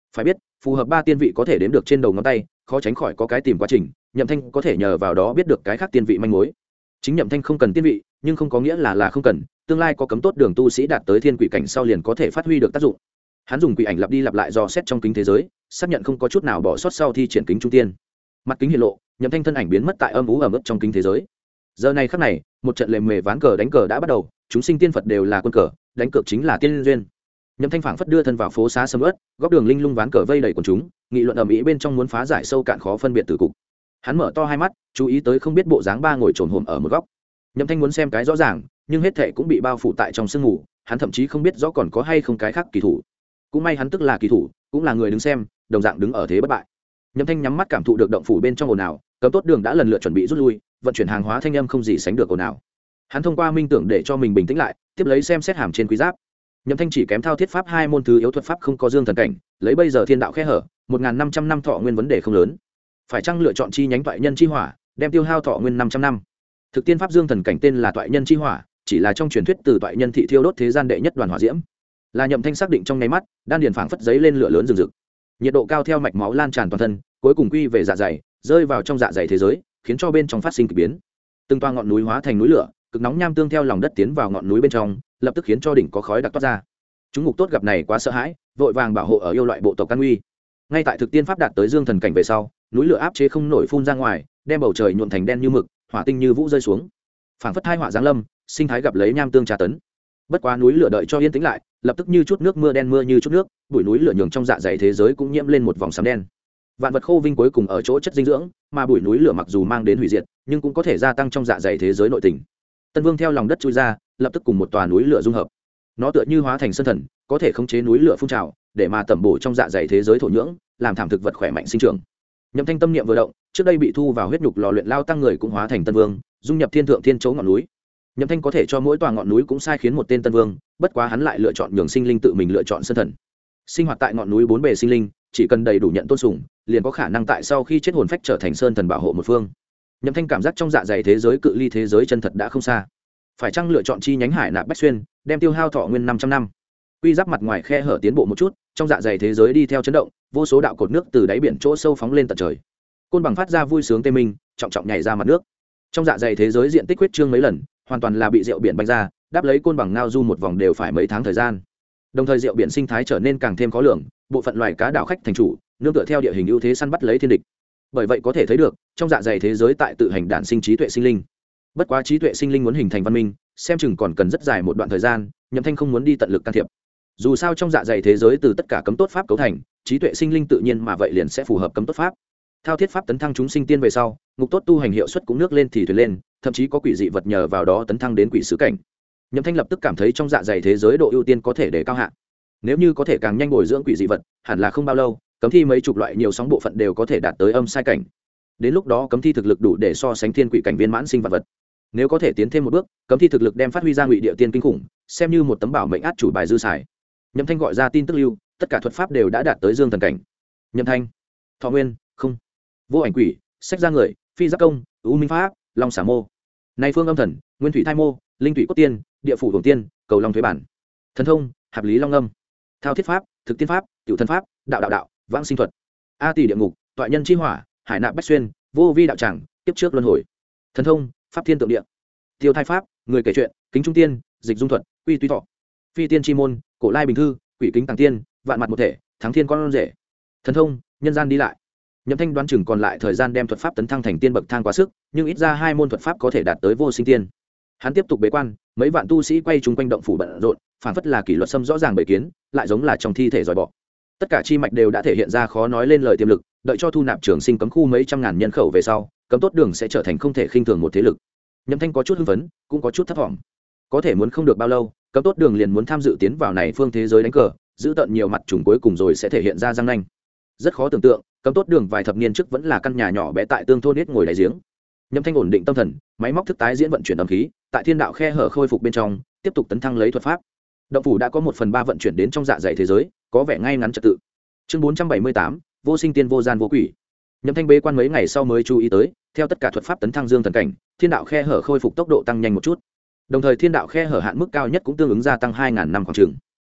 phải biết phù hợp 3 tiên vị có thể đếm được trên đầu ngón tay, khó tránh khỏi có cái tìm quá trình, Nhậm Thanh có thể nhờ vào đó biết được cái khác tiên vị manh mối. Chính Nhậm Thanh không cần tiên vị, nhưng không có nghĩa là không cần, tương lai có cấm tốt đường tu sĩ đạt tới thiên quỷ cảnh sau liền có thể phát huy được tác dụng. Hắn dùng quỷ ảnh lặp đi lặp lại dò xét trong kính thế giới, xác nhận không có chút nào bỏ sót sau thi triển kính trung tiên. Mặt kính hiện lộ, Nhậm Thanh thân ảnh biến mất tại âm u ẩm ướt trong kính thế giới. Giờ này khắc này, một trận lề mề ván cờ đánh cờ đã bắt đầu, chúng sinh tiên Phật đều là quân cờ, đánh cược chính là tiên duyên. Nhậm Thanh phảng phất đưa thân vào phố xá sầm uất, góc đường linh lung ván cờ vây đầy quần chúng, nghị luận ầm ĩ bên trong muốn phá giải sâu cạn khó phân biệt từ cục. Hắn mở to hai mắt, chú ý tới không biết bộ dáng ba ngồi trồn hổm ở một góc. Nhậm Thanh muốn xem cái rõ ràng, nhưng hết thảy cũng bị bao phủ tại trong sương mù, hắn thậm chí không biết rõ còn có hay không cái khác kỳ thủ. Cũng may hắn tức là kỳ thủ, cũng là người đứng xem, đồng dạng đứng ở thế bất bại. Nhậm Thanh nhắm mắt cảm thụ được động phủ bên trong ồn ào, cấm tốt đường đã lần lượt chuẩn bị rút lui, vận chuyển hàng hóa thanh âm không gì sánh được ồn ào. Hắn thông qua minh tưởng để cho mình bình tĩnh lại, tiếp lấy xem xét hàm trên quý giáp. Nhậm Thanh chỉ kém thao thiết pháp 2 môn thứ yếu thuật pháp không có dương thần cảnh, lấy bây giờ thiên đạo khe hở, 1500 năm thọ nguyên vấn đề không lớn. Phải chăng lựa chọn chi nhánh toại nhân chi hỏa, đem tiêu hao thọ nguyên 500 năm. Thực tiên pháp dương thần cảnh tên là toại nhân chi hỏa, chỉ là trong truyền thuyết từ toại nhân thị thiêu đốt thế gian đệ nhất đoàn hỏa diễm. Là Nhậm Thanh xác định trong nháy mắt, đan điền phảng phất giấy lên lửa lớn rừng rực. Nhiệt độ cao theo mạch máu lan tràn toàn thân, cuối cùng quy về dạ dày, rơi vào trong dạ dày thế giới, khiến cho bên trong phát sinh kỳ biến. Từng toa ngọn núi hóa thành núi lửa, cực nóng nham tương theo lòng đất tiến vào ngọn núi bên trong, lập tức khiến cho đỉnh có khói đặc toát ra. Chúng ngục tốt gặp này quá sợ hãi, vội vàng bảo hộ ở yêu loại bộ tộc can uy. Ngay tại thực tiên pháp đạt tới dương thần cảnh về sau, núi lửa áp chế không nổi phun ra ngoài, đem bầu trời nhuộm thành đen như mực, hỏa tinh như vũ rơi xuống. Phảng phất hai hỏa giáng lâm, sinh thái gặp lấy nham tương tra tấn. Bất quá núi lửa đợi cho yên tĩnh lại, lập tức như chút nước mưa đen mưa như chút nước, bụi núi lửa nhường trong dạ dày thế giới cũng nhiễm lên một vòng sấm đen. Vạn vật khô vinh cuối cùng ở chỗ chất dinh dưỡng, mà bụi núi lửa mặc dù mang đến hủy diệt, nhưng cũng có thể gia tăng trong dạ dày thế giới nội tình. Tân Vương theo lòng đất chui ra, lập tức cùng một tòa núi lửa dung hợp. Nó tựa như hóa thành sơn thần, có thể khống chế núi lửa phun trào, để mà tẩm bổ trong dạ dày thế giới thổ nhưỡng, làm thảm thực vật khỏe mạnh sinh trưởng. Nhậm Thanh tâm niệm vừa động, trước đây bị thu vào huyết nhục lò luyện lao tăng người cũng hóa thành Tân Vương, dung nhập thiên thượng thiên chỗ ngọn núi. Nhậm Thanh có thể cho mỗi tòa ngọn núi cũng sai khiến một tên Tân Vương, bất quá hắn lại lựa chọn nhường sinh linh tự mình lựa chọn sơn thần. Sinh hoạt tại ngọn núi bốn bề sinh linh, chỉ cần đầy đủ nhận tôn sùng, liền có khả năng tại sau khi chết hồn phách trở thành sơn thần bảo hộ một phương. Nhậm Thanh cảm giác trong dạ dày thế giới cự ly thế giới chân thật đã không xa. Phải chăng lựa chọn chi nhánh hải nạp bách xuyên, đem tiêu hao thọ nguyên 500 năm. Quy giáp mặt ngoài khe hở tiến bộ một chút, trong dạ dày thế giới đi theo chấn động, vô số đạo cột nước từ đáy biển chỗ sâu phóng lên tận trời. Côn bằng phát ra vui sướng tê minh, trọng trọng nhảy ra mặt nước. Trong dạ dày thế giới diện tích huyết trương mấy lần, hoàn toàn là bị rượu biển banh ra, đáp lấy côn bằng ngao du một vòng đều phải mấy tháng thời gian. Đồng thời rượu biển sinh thái trở nên càng thêm khó lường, bộ phận loài cá đảo khách thành chủ, nương tựa theo địa hình ưu thế săn bắt lấy thiên địch. Bởi vậy có thể thấy được, trong dạ dày thế giới tại tự hành đản sinh trí tuệ sinh linh. Bất quá trí tuệ sinh linh muốn hình thành văn minh, xem chừng còn cần rất dài một đoạn thời gian, Nhậm Thanh không muốn đi tận lực can thiệp. Dù sao trong dạ dày thế giới từ tất cả cấm tốt pháp cấu thành, trí tuệ sinh linh tự nhiên mà vậy liền sẽ phù hợp cấm tốt pháp. Thao thiết pháp tấn thăng chúng sinh tiên về sau, ngục tốt tu hành hiệu suất cũng nước lên thì thuyền lên, thậm chí có quỷ dị vật nhờ vào đó tấn thăng đến quỷ sứ cảnh. Nhậm Thanh lập tức cảm thấy trong dạ dày thế giới độ ưu tiên có thể để cao hạn. Nếu như có thể càng nhanh bồi dưỡng quỷ dị vật, hẳn là không bao lâu, cấm thi mấy chục loại nhiều sóng bộ phận đều có thể đạt tới âm sai cảnh. Đến lúc đó cấm thi thực lực đủ để so sánh thiên quỷ cảnh viên mãn sinh vật vật. Nếu có thể tiến thêm một bước, cấm thi thực lực đem phát huy ra ngụy địa tiên kinh khủng, xem như một tấm bảo mệnh át chủ bài dư xài. Nhậm Thanh gọi ra tin tức lưu, tất cả thuật pháp đều đã đạt tới dương thần cảnh. Nhậm Thanh, thọ nguyên, không, vô ảnh quỷ, sách ra người, phi giáp công, u minh pháp, long xả mô, nay phương âm thần, nguyên thủy thai mô, linh thủy cốt tiên, địa phủ hồn tiên, cầu long thuế bản, thần thông, hạp lý long âm, thao thiết pháp, thực tiên pháp, tiểu thân pháp, đạo, vãng sinh thuật, a tỷ địa ngục, toại nhân chi hỏa, hải nạp bách xuyên, vô vi đạo tràng, tiếp trước luân hồi, thần thông, pháp thiên tượng địa, tiêu thai pháp, người kể chuyện, kính trung tiên, dịch dung thuật, quy tuy thọ, phi tiên chi môn, cổ lai bình thư, quỷ kính tàng tiên, vạn mặt một thể, thắng thiên con rể, thần thông, nhân gian đi lại. Nhậm Thanh đoán chừng còn lại thời gian đem thuật pháp tấn thăng thành tiên bậc thang quá sức, nhưng ít ra 2 môn thuật pháp có thể đạt tới vô sinh tiên. Hắn tiếp tục bế quan, mấy vạn tu sĩ quay chung quanh động phủ bận rộn, phản phất là kỷ luật xâm rõ ràng bầy kiến, lại giống là trong thi thể giỏi bỏ. Tất cả chi mạch đều đã thể hiện ra khó nói lên lời tiềm lực, đợi cho thu nạp trường sinh cấm khu mấy trăm ngàn nhân khẩu về sau, cấm tốt đường sẽ trở thành không thể khinh thường một thế lực. Nhậm Thanh có chút hưng phấn, cũng có chút thất vọng. Có thể muốn không được bao lâu, cấm tốt đường liền muốn tham dự tiến vào này phương thế giới đánh cờ, giữ tận nhiều mặt trùng cuối cùng rồi sẽ thể hiện ra răng nanh. Rất khó tưởng tượng, cấm tốt đường vài thập niên trước vẫn là căn nhà nhỏ bé tại tương thôn ít ngồi đáy giếng. Nhậm Thanh ổn định tâm thần, máy móc thức tái diễn vận chuyển âm khí, tại thiên đạo khe hở khôi phục bên trong, tiếp tục tấn thăng lấy thuật pháp. Động phủ đã có 1/3 vận chuyển đến trong dạ dày thế giới, có vẻ ngay ngắn trật tự. Chương 478, vô sinh tiên vô gian vô quỷ. Nhậm Thanh bế quan mấy ngày sau mới chú ý tới, theo tất cả thuật pháp tấn thăng dương thần cảnh, thiên đạo khe hở khôi phục tốc độ tăng nhanh một chút. Đồng thời thiên đạo khe hở hạn mức cao nhất cũng tương ứng gia tăng 2000 năm khoảng chừng.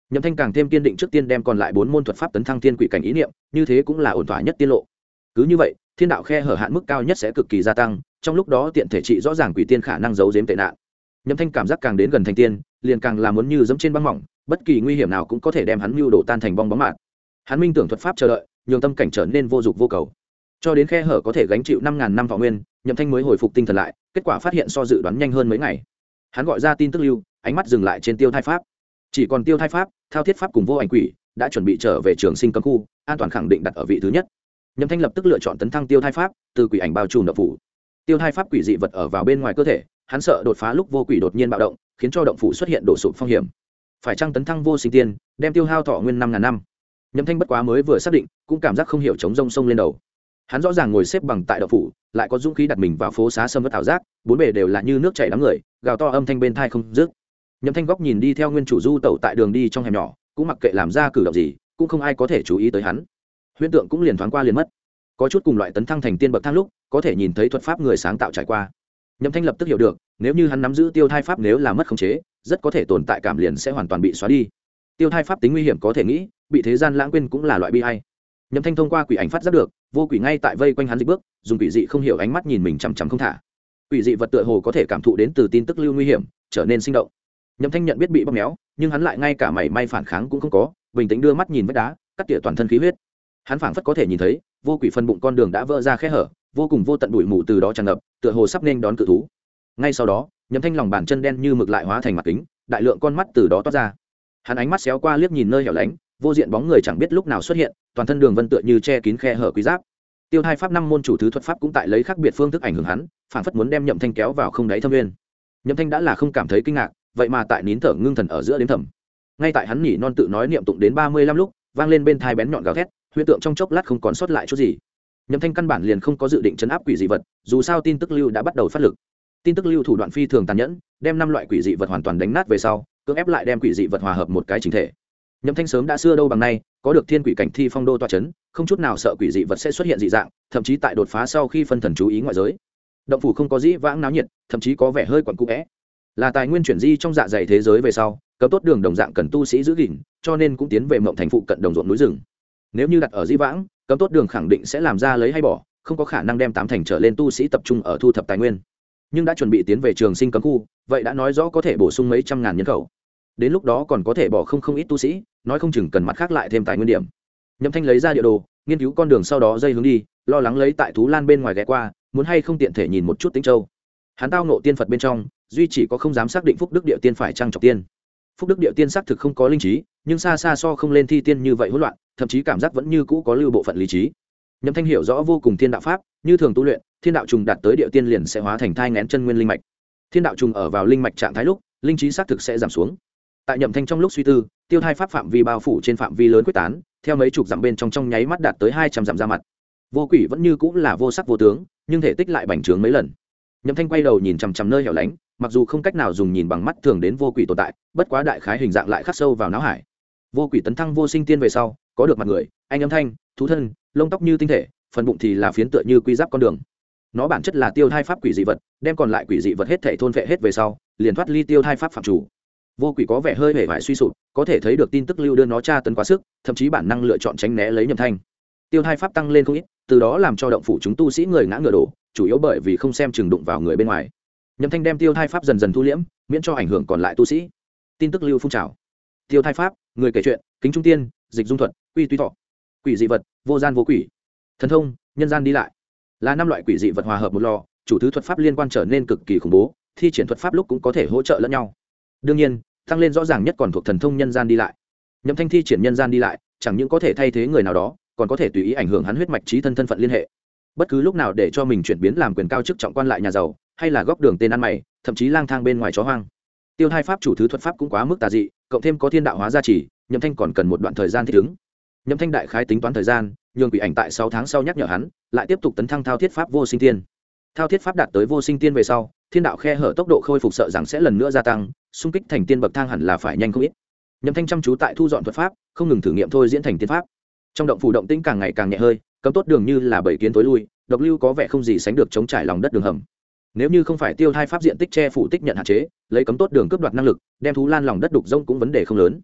Nhậm Thanh càng thêm kiên định trước tiên đem còn lại 4 môn thuật pháp tấn thăng thiên quỷ cảnh ý niệm, như thế cũng là ổn thỏa nhất tiên lộ. Cứ như vậy, thiên đạo khe hở hạn mức cao nhất sẽ cực kỳ gia tăng, trong lúc đó tiện thể trị rõ ràng quỷ tiên khả năng giấu giếm tệ nạn. Nhậm Thanh cảm giác càng đến gần thành tiên, liền càng là muốn như giẫm trên băng mỏng, bất kỳ nguy hiểm nào cũng có thể đem hắn mưu đổ tan thành bong bóng mạt. Hắn minh tưởng thuật pháp chờ đợi, nhường tâm cảnh trở nên vô dục vô cầu. Cho đến khe hở có thể gánh chịu 5000 năm thọ nguyên, Nhậm Thanh mới hồi phục tinh thần lại, kết quả phát hiện so dự đoán nhanh hơn mấy ngày. Hắn gọi ra tin tức lưu, ánh mắt dừng lại trên tiêu thai pháp. Chỉ còn tiêu thai pháp, thao thiết pháp cùng vô ảnh quỷ đã chuẩn bị trở về trường sinh cấm khu, an toàn khẳng định đặt ở vị thứ nhất. Nhậm Thanh lập tức lựa chọn tấn thăng tiêu thai pháp, từ quỷ ảnh bao trùm động phủ. Tiêu thai pháp quỷ dị vật ở vào bên ngoài cơ thể, hắn sợ đột phá lúc vô quỷ đột nhiên bạo động, khiến cho động phủ xuất hiện đổ sụp phong hiểm. Phải chăng tấn thăng vô sinh tiên, đem tiêu hao thọ nguyên 5000 năm. Nhậm Thanh bất quá mới vừa xác định, cũng cảm giác không hiểu chống rông sông lên đầu. Hắn rõ ràng ngồi xếp bằng tại động phủ, lại có dũng khí đặt mình vào phố xá sâm vất ảo giác, bốn bề đều là như nước chảy đám người, gào to âm thanh bên tai không dứt. Nhậm Thanh góc nhìn đi theo nguyên chủ du tẩu tại đường đi trong hẻm nhỏ, cũng mặc kệ làm ra cử động gì, cũng không ai có thể chú ý tới hắn. Huyễn tượng cũng liền thoáng qua liền mất. Có chút cùng loại tấn thăng thành tiên bậc thang lúc, có thể nhìn thấy thuật pháp người sáng tạo trải qua. Nhậm Thanh lập tức hiểu được, nếu như hắn nắm giữ tiêu thai pháp nếu là mất khống chế, rất có thể tồn tại cảm liền sẽ hoàn toàn bị xóa đi. Tiêu thai pháp tính nguy hiểm có thể nghĩ, bị thế gian lãng quên cũng là loại bi ai. Nhậm Thanh thông qua quỷ ảnh phát giác được, vô quỷ ngay tại vây quanh hắn dịch bước, dùng quỷ dị không hiểu ánh mắt nhìn mình chằm chằm không thả. Quỷ dị vật tựa hồ có thể cảm thụ đến từ tin tức lưu nguy hiểm, trở nên sinh động. Nhậm Thanh nhận biết bị bóp méo, nhưng hắn lại ngay cả mảy may phản kháng cũng không có, bình tĩnh đưa mắt nhìn vách đá, cắt tỉa toàn thân khí huyết. Hắn phảng phất có thể nhìn thấy, vô quỷ phân bụng con đường đã vỡ ra khe hở, vô cùng vô tận bụi mù từ đó tràn ngập, tựa hồ sắp nên đón cự thú. Ngay sau đó, Nhậm Thanh lòng bàn chân đen như mực lại hóa thành mặt kính, đại lượng con mắt từ đó toát ra. Hắn ánh mắt xéo qua liếc nhìn nơi hẻo lánh, vô diện bóng người chẳng biết lúc nào xuất hiện, toàn thân đường vân tựa như che kín khe hở quý giáp. Tiêu thai pháp 5 môn chủ thứ thuật pháp cũng tại lấy khác biệt phương thức ảnh hưởng hắn, phảng phất muốn đem Nhậm Thanh kéo vào không đáy thâm nguyên. Nhậm Thanh đã là không cảm thấy kinh ngạc, vậy mà tại nín thở ngưng thần ở giữa đến thầm. Ngay tại hắn nhỉ non tự nói niệm tụng đến 35 lúc, vang lên bên tai bén nhọn gào thét, huyễn tượng trong chốc lát không còn sót lại chút gì. Nhậm Thanh căn bản liền không có dự định trấn áp quỷ dị vật, dù sao tin tức lưu đã bắt đầu phát lực. Tin tức lưu thủ đoạn phi thường tàn nhẫn, đem 5 loại quỷ dị vật hoàn toàn đánh nát về sau, cưỡng ép lại đem quỷ dị vật hòa hợp một cái chỉnh thể. Nhậm Thanh sớm đã xưa đâu bằng nay, có được thiên quỷ cảnh thi phong đô tọa chấn, không chút nào sợ quỷ dị vật sẽ xuất hiện dị dạng, thậm chí tại đột phá sau khi phân thần chú ý ngoại giới. Động phủ không có dĩ vãng náo nhiệt, thậm chí có vẻ hơi quẩn cũ é. Là tài nguyên chuyển di trong dạ dày thế giới về sau, cấm tốt đường đồng dạng cần tu sĩ giữ gìn, cho nên cũng tiến về mộng thành phụ cận đồng ruộng núi rừng. Nếu như đặt ở dĩ vãng, cấm tốt đường khẳng định sẽ làm ra lấy hay bỏ, không có khả năng đem 8 thành trở lên tu sĩ tập trung ở thu thập tài nguyên. Nhưng đã chuẩn bị tiến về trường sinh cấm khu, vậy đã nói rõ có thể bổ sung mấy trăm ngàn nhân khẩu. Đến lúc đó còn có thể bỏ không ít tu sĩ, nói không chừng cần mặt khác lại thêm tài nguyên điểm. Nhậm Thanh lấy ra địa đồ, nghiên cứu con đường sau đó dây hướng đi, lo lắng lấy tại thú lan bên ngoài ghé qua, muốn hay không tiện thể nhìn một chút Tĩnh Châu. Hắn tao nộ tiên Phật bên trong, duy chỉ có không dám xác định phúc đức địa tiên phải trăng trọc tiên. Phúc đức địa tiên xác thực không có linh trí, nhưng xa xa so không lên thi tiên như vậy hỗn loạn, thậm chí cảm giác vẫn như cũ có lưu bộ phận lý trí. Nhậm Thanh hiểu rõ vô cùng thiên đạo pháp, như thường tu luyện, thiên đạo trùng đạt tới địa tiên liền sẽ hóa thành thai nghén chân nguyên linh mạch. Thiên đạo trùng ở vào linh mạch trạng thái lúc, linh trí xác thực sẽ giảm xuống. Tại Nhậm Thanh trong lúc suy tư, tiêu thai pháp phạm vi bao phủ trên phạm vi lớn quyết tán, theo mấy chục dặm bên trong nháy mắt đạt tới 200 dặm ra mặt. Vô quỷ vẫn như cũ là vô sắc vô tướng, nhưng thể tích lại bành trướng mấy lần. Nhậm Thanh quay đầu nhìn chằm chằm nơi hẻo lánh, mặc dù không cách nào dùng nhìn bằng mắt thường đến vô quỷ tồn tại, bất quá đại khái hình dạng lại khắc sâu vào não hải. Vô quỷ tấn thăng vô sinh tiên về sau, có được mặt người, anh âm thanh, thú thân, lông tóc như tinh thể, phần bụng thì là phiến tựa như quy giáp con đường. Nó bản chất là tiêu thai pháp quỷ dị vật, đem còn lại quỷ dị vật hết thảy thôn phệ hết về sau, liền thoát ly tiêu thai pháp phạm chủ. Vô quỷ có vẻ hơi hề vải suy sụp, có thể thấy được tin tức lưu đưa nó tra tấn quá sức, thậm chí bản năng lựa chọn tránh né lấy Nhậm Thanh. Tiêu thai pháp tăng lên không ít, từ đó làm cho động phủ chúng tu sĩ người ngã ngựa đổ, chủ yếu bởi vì không xem chừng đụng vào người bên ngoài. Nhậm Thanh đem tiêu thai pháp dần dần thu liễm, miễn cho ảnh hưởng còn lại tu sĩ. Tin tức lưu phun trào. Tiêu thai pháp, người kể chuyện, kính trung tiên, dịch dung thuật, quy tuy thọ, quỷ dị vật, vô gian vô quỷ, thần thông, nhân gian đi lại, là 5 loại quỷ dị vật hòa hợp một lò, chủ thứ thuật pháp liên quan trở nên cực kỳ khủng bố, thi triển thuật pháp lúc cũng có thể hỗ trợ lẫn nhau. Đương nhiên, tăng lên rõ ràng nhất còn thuộc thần thông nhân gian đi lại. Nhậm Thanh thi triển nhân gian đi lại, chẳng những có thể thay thế người nào đó, còn có thể tùy ý ảnh hưởng hắn huyết mạch trí thân thân phận liên hệ. Bất cứ lúc nào để cho mình chuyển biến làm quyền cao chức trọng quan lại nhà giàu, hay là góc đường tên ăn mày, thậm chí lang thang bên ngoài chó hoang. Tiêu thai pháp chủ thứ thuật pháp cũng quá mức tà dị, cộng thêm có thiên đạo hóa gia trì, Nhậm Thanh còn cần một đoạn thời gian thích ứng. Nhậm Thanh đại khái tính toán thời gian, nhường quỷ ảnh tại 6 tháng sau nhắc nhở hắn, lại tiếp tục tấn thăng thao thiết pháp vô sinh tiên. Thao thiết pháp đạt tới vô sinh tiên về sau, thiên đạo khe hở tốc độ khôi phục sợ rằng sẽ lần nữa gia tăng, xung kích thành tiên bậc thang hẳn là phải nhanh không ít. Nhậm Thanh chăm chú tại thu dọn thuật pháp, không ngừng thử nghiệm thôi diễn thành tiên pháp. Trong động phủ động tĩnh càng ngày càng nhẹ hơi, cấm tốt đường như là bảy kiến tối lui, độc lưu có vẻ không gì sánh được chống trải lòng đất đường hầm. Nếu như không phải tiêu thai pháp diện tích che phủ tích nhận hạn chế, lấy cấm tốt đường cướp đoạt năng lực, đem thú lan lòng đất đục rông cũng vấn đề không lớn.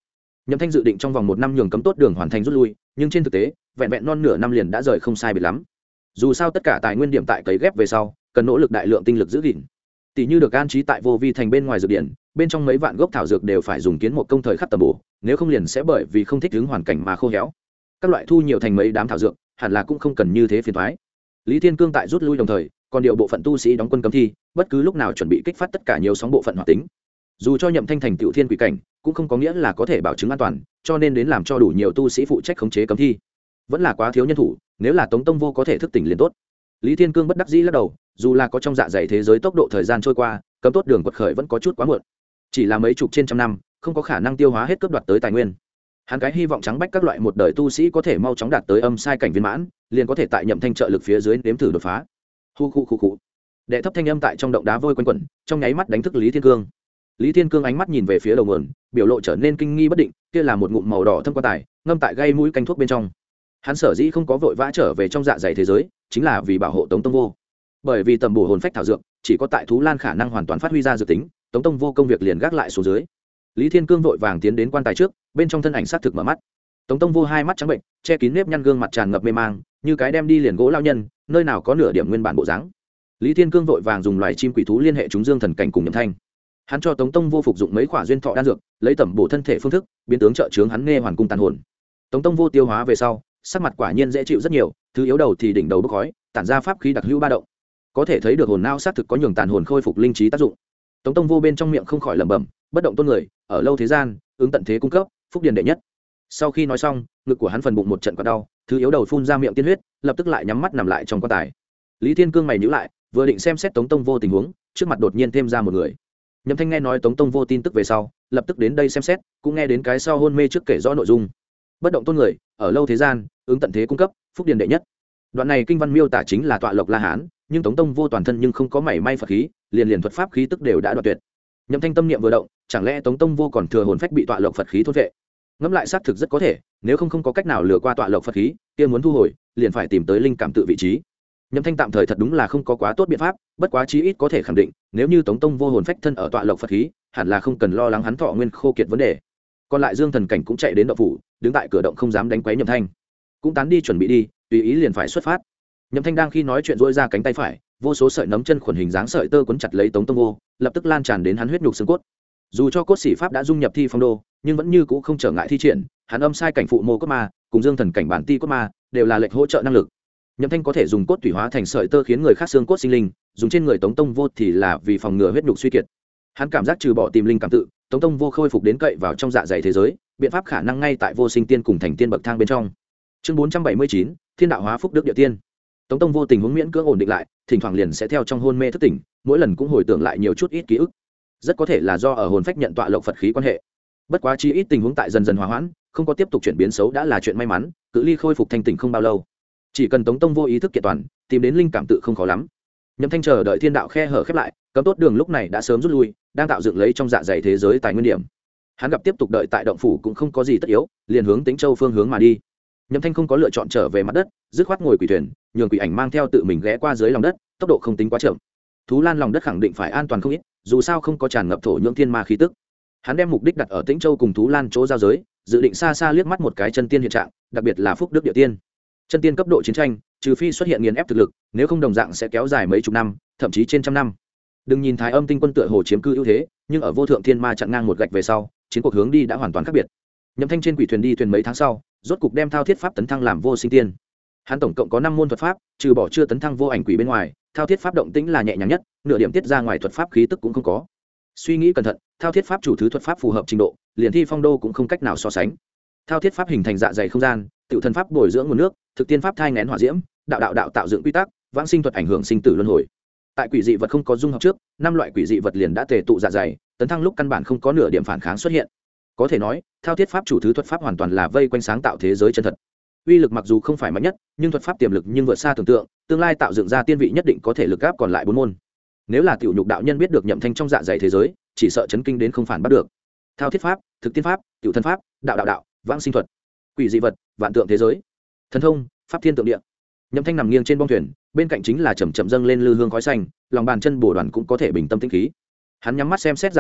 Nhậm Thanh dự định trong vòng 1 năm nhường cấm tốt đường hoàn thành rút lui, nhưng trên thực tế, vẹn vẹn non nửa năm liền đã rời không sai biệt lắm. Dù sao tất cả tài nguyên điểm tại cấy ghép về sau, cần nỗ lực đại lượng tinh lực giữ gìn. Tỷ như được an trí tại vô vi thành bên ngoài dược điển, bên trong mấy vạn gốc thảo dược đều phải dùng kiến một công thời khắc tầm bổ, nếu không liền sẽ bởi vì không thích ứng hoàn cảnh mà khô héo. Các loại thu nhiều thành mấy đám thảo dược, hẳn là cũng không cần như thế phiền toái. Lý Thiên Cương tại rút lui đồng thời, còn điều bộ phận tu sĩ đóng quân cấm thi, bất cứ lúc nào chuẩn bị kích phát tất cả nhiều sóng bộ phận hoạt tính. Dù cho Nhậm Thanh thành tiểu thiên quỷ cảnh, cũng không có nghĩa là có thể bảo chứng an toàn, cho nên đến làm cho đủ nhiều tu sĩ phụ trách khống chế cấm thi. Vẫn là quá thiếu nhân thủ, nếu là Tống Tông Vô có thể thức tỉnh liền tốt. Lý Thiên Cương bất đắc dĩ lắc đầu, dù là có trong dạ dày thế giới tốc độ thời gian trôi qua, cấm tốt đường quật khởi vẫn có chút quá muộn. Chỉ là mấy chục trên trăm năm, không có khả năng tiêu hóa hết cướp đoạt tới tài nguyên. Hắn cái hy vọng trắng bách các loại một đời tu sĩ có thể mau chóng đạt tới âm sai cảnh viên mãn, liền có thể tại Nhậm Thanh trợ lực phía dưới nếm thử đột phá. Hu khu khu khu. Đệ thấp thanh âm tại trong động đá vôi quanh quẩn, trong nháy mắt đánh thức Lý Thiên Cương. Lý Thiên Cương ánh mắt nhìn về phía đầu nguồn, biểu lộ trở nên kinh nghi bất định, kia là một ngụm màu đỏ thâm quan tài, ngâm tại gây mũi canh thuốc bên trong. Hắn sở dĩ không có vội vã trở về trong dạ dày thế giới, chính là vì bảo hộ Tống Tông Vô. Bởi vì tầm bổ hồn phách thảo dược, chỉ có tại Thú Lan khả năng hoàn toàn phát huy ra dược tính, Tống Tông Vô công việc liền gác lại xuống dưới. Lý Thiên Cương vội vàng tiến đến quan tài trước, bên trong thân ảnh sát thực mở mắt. Tống Tông Vô hai mắt trắng bệnh, che kín nếp nhăn gương mặt tràn ngập mê mang, như cái đem đi liền gỗ lao nhân, nơi nào có nửa điểm nguyên bản bộ dáng. Lý Thiên Cương vội vàng dùng loài chim quỷ thú liên hệ chúng dương thần cảnh cùng Nhậm Thanh. Hắn cho Tống Tông Vô phục dụng mấy khỏa duyên thọ đan dược, lấy tẩm bổ thân thể phương thức, biến tướng trợ chướng hắn nghe hoàn cung tàn hồn. Tống Tông Vô tiêu hóa về sau, sắc mặt quả nhiên dễ chịu rất nhiều, thứ yếu đầu thì đỉnh đầu bốc khói, tản ra pháp khí đặc hữu ba động. Có thể thấy được hồn não xác thực có nhường tàn hồn khôi phục linh trí tác dụng. Tống Tông Vô bên trong miệng không khỏi lẩm bẩm, bất động tôn người, ở lâu thế gian, ứng tận thế cung cấp, phúc điền đệ nhất. Sau khi nói xong, ngực của hắn phần bụng một trận quặn đau, thứ yếu đầu phun ra miệng tiên huyết, lập tức lại nhắm mắt nằm lại trong quan tài. Lý Thiên Cương mày nhíu lại, vừa định xem xét Tống Tông Vô tình huống, trước mặt đột nhiên thêm ra một người. Nhậm Thanh nghe nói Tống Tông Vô tin tức về sau, lập tức đến đây xem xét, cũng nghe đến cái sau hôn mê trước kể rõ nội dung. Bất động tôn người, ở lâu thế gian, ứng tận thế cung cấp, phúc điền đệ nhất. Đoạn này kinh văn miêu tả chính là tọa lộc La Hán, nhưng Tống Tông Vô toàn thân nhưng không có mảy may Phật khí, liền thuật pháp khí tức đều đã đoạn tuyệt. Nhậm Thanh tâm niệm vừa động, chẳng lẽ Tống Tông Vô còn thừa hồn phách bị tọa lộc Phật khí thôn vệ? Ngẫm lại xác thực rất có thể, nếu không có cách nào lừa qua tọa lộc Phật khí, kia muốn thu hồi, liền phải tìm tới linh cảm tự vị trí. Nhậm Thanh tạm thời thật đúng là không có quá tốt biện pháp, bất quá chí ít có thể khẳng định, nếu như Tống Tông Vô hồn phách thân ở tọa lộc Phật khí, hẳn là không cần lo lắng hắn thọ nguyên khô kiệt vấn đề. Còn lại Dương Thần cảnh cũng chạy đến động phủ, đứng tại cửa động không dám đánh quấy Nhậm Thanh. Cũng tán đi chuẩn bị đi, tùy ý liền phải xuất phát. Nhậm Thanh đang khi nói chuyện duỗi ra cánh tay phải, vô số sợi nấm chân khuẩn hình dáng sợi tơ quấn chặt lấy Tống Tông Vô, lập tức lan tràn đến hắn huyết nhục xương cốt. Dù cho cốt sĩ pháp đã dung nhập thi phong đô, nhưng vẫn như cũ không trở ngại thi triển, hắn âm sai cảnh phụ mô cốt ma, cùng Dương Thần cảnh bản ti cốt ma, đều là lệnh hỗ trợ năng lực. Nhậm Thanh có thể dùng cốt thủy hóa thành sợi tơ khiến người khác xương cốt sinh linh, dùng trên người Tống Tông Vô thì là vì phòng ngừa huyết nhục suy kiệt. Hắn cảm giác trừ bỏ tìm linh cảm tự, Tống Tông Vô khôi phục đến cậy vào trong dạ dày thế giới, biện pháp khả năng ngay tại vô sinh tiên cùng thành tiên bậc thang bên trong. Chương 479, Thiên đạo hóa phúc đức địa tiên. Tống Tông Vô tình huống miễn cưỡng ổn định lại, thỉnh thoảng liền sẽ theo trong hôn mê thức tỉnh, mỗi lần cũng hồi tưởng lại nhiều chút ít ký ức. Rất có thể là do ở hồn phách nhận tọa lộc Phật khí quan hệ. Bất quá chi ít tình huống tại dần dần hòa hoãn, không có tiếp tục chuyển biến xấu đã là chuyện may mắn, cự ly khôi phục thanh tỉnh không bao lâu. Chỉ cần Tống Tông Vô ý thức kiện toàn, tìm đến linh cảm tự không khó lắm. Nhậm Thanh chờ đợi thiên đạo khe hở khép lại, cấm tốt đường lúc này đã sớm rút lui, đang tạo dựng lấy trong dạ dày thế giới tài nguyên điểm. Hắn gặp tiếp tục đợi tại động phủ cũng không có gì tất yếu, liền hướng Tĩnh Châu phương hướng mà đi. Nhậm Thanh không có lựa chọn trở về mặt đất, dứt khoát ngồi quỷ thuyền, nhường quỷ ảnh mang theo tự mình ghé qua dưới lòng đất, tốc độ không tính quá chậm. Thú Lan lòng đất khẳng định phải an toàn không ít, dù sao không có tràn ngập thổ nhưỡng thiên ma khí tức. Hắn đem mục đích đặt ở Tĩnh Châu cùng Thú Lan chỗ giao giới, dự định xa xa liếc mắt một cái chân tiên hiện trạng, đặc biệt là phúc đức địa tiên. Chân tiên cấp độ chiến tranh, trừ phi xuất hiện nghiền ép thực lực, nếu không đồng dạng sẽ kéo dài mấy chục năm, thậm chí trên trăm năm. Đừng nhìn Thái Âm tinh quân tựa hồ chiếm cư ưu thế, nhưng ở vô thượng thiên ma chặn ngang một gạch về sau, chiến cuộc hướng đi đã hoàn toàn khác biệt. Nhậm Thanh trên quỷ thuyền đi thuyền mấy tháng sau, rốt cục đem thao thiết pháp tấn thăng làm vô sinh tiên. Hắn tổng cộng có 5 môn thuật pháp, trừ bỏ chưa tấn thăng vô ảnh quỷ bên ngoài, thao thiết pháp động tĩnh là nhẹ nhàng nhất, nửa điểm tiết ra ngoài thuật pháp khí tức cũng không có. Suy nghĩ cẩn thận, thao thiết pháp chủ thứ thuật pháp phù hợp trình độ, liền thi phong đô cũng không cách nào so sánh. Thao thiết pháp hình thành dạ dày không gian, tự thần pháp bồi dưỡng nguồn nước, thực tiên pháp thai nghén hỏa diễm, đạo tạo dựng quy tắc, vãng sinh thuật ảnh hưởng sinh tử luân hồi. Tại quỷ dị vật không có dung hợp trước, 5 loại quỷ dị vật liền đã tề tụ dạ dày, tấn thăng lúc căn bản không có nửa điểm phản kháng xuất hiện. Có thể nói, thao thiết pháp chủ thứ thuật pháp hoàn toàn là vây quanh sáng tạo thế giới chân thật. Uy lực mặc dù không phải mạnh nhất, nhưng thuật pháp tiềm lực nhưng vượt xa tưởng tượng, tương lai tạo dựng ra tiên vị nhất định có thể lực gáp còn lại 4 môn. Nếu là tiểu nhục đạo nhân biết được Nhậm Thanh trong dạ dày thế giới, chỉ sợ chấn kinh đến không phản bắt được. Thao thiết pháp, thực tiên pháp, tiểu thân pháp, đạo, vãng sinh thuật, quỷ dị vật, vạn tượng thế giới, thần thông, pháp thiên tượng địa. Nhậm Thanh nằm nghiêng trên bong thuyền, bên cạnh chính là chậm chậm dâng lên lư hương khói xanh, lòng bàn chân bổ đoàn cũng có thể bình tâm tĩnh khí. Hắn nhắm mắt xem xét dạ dày,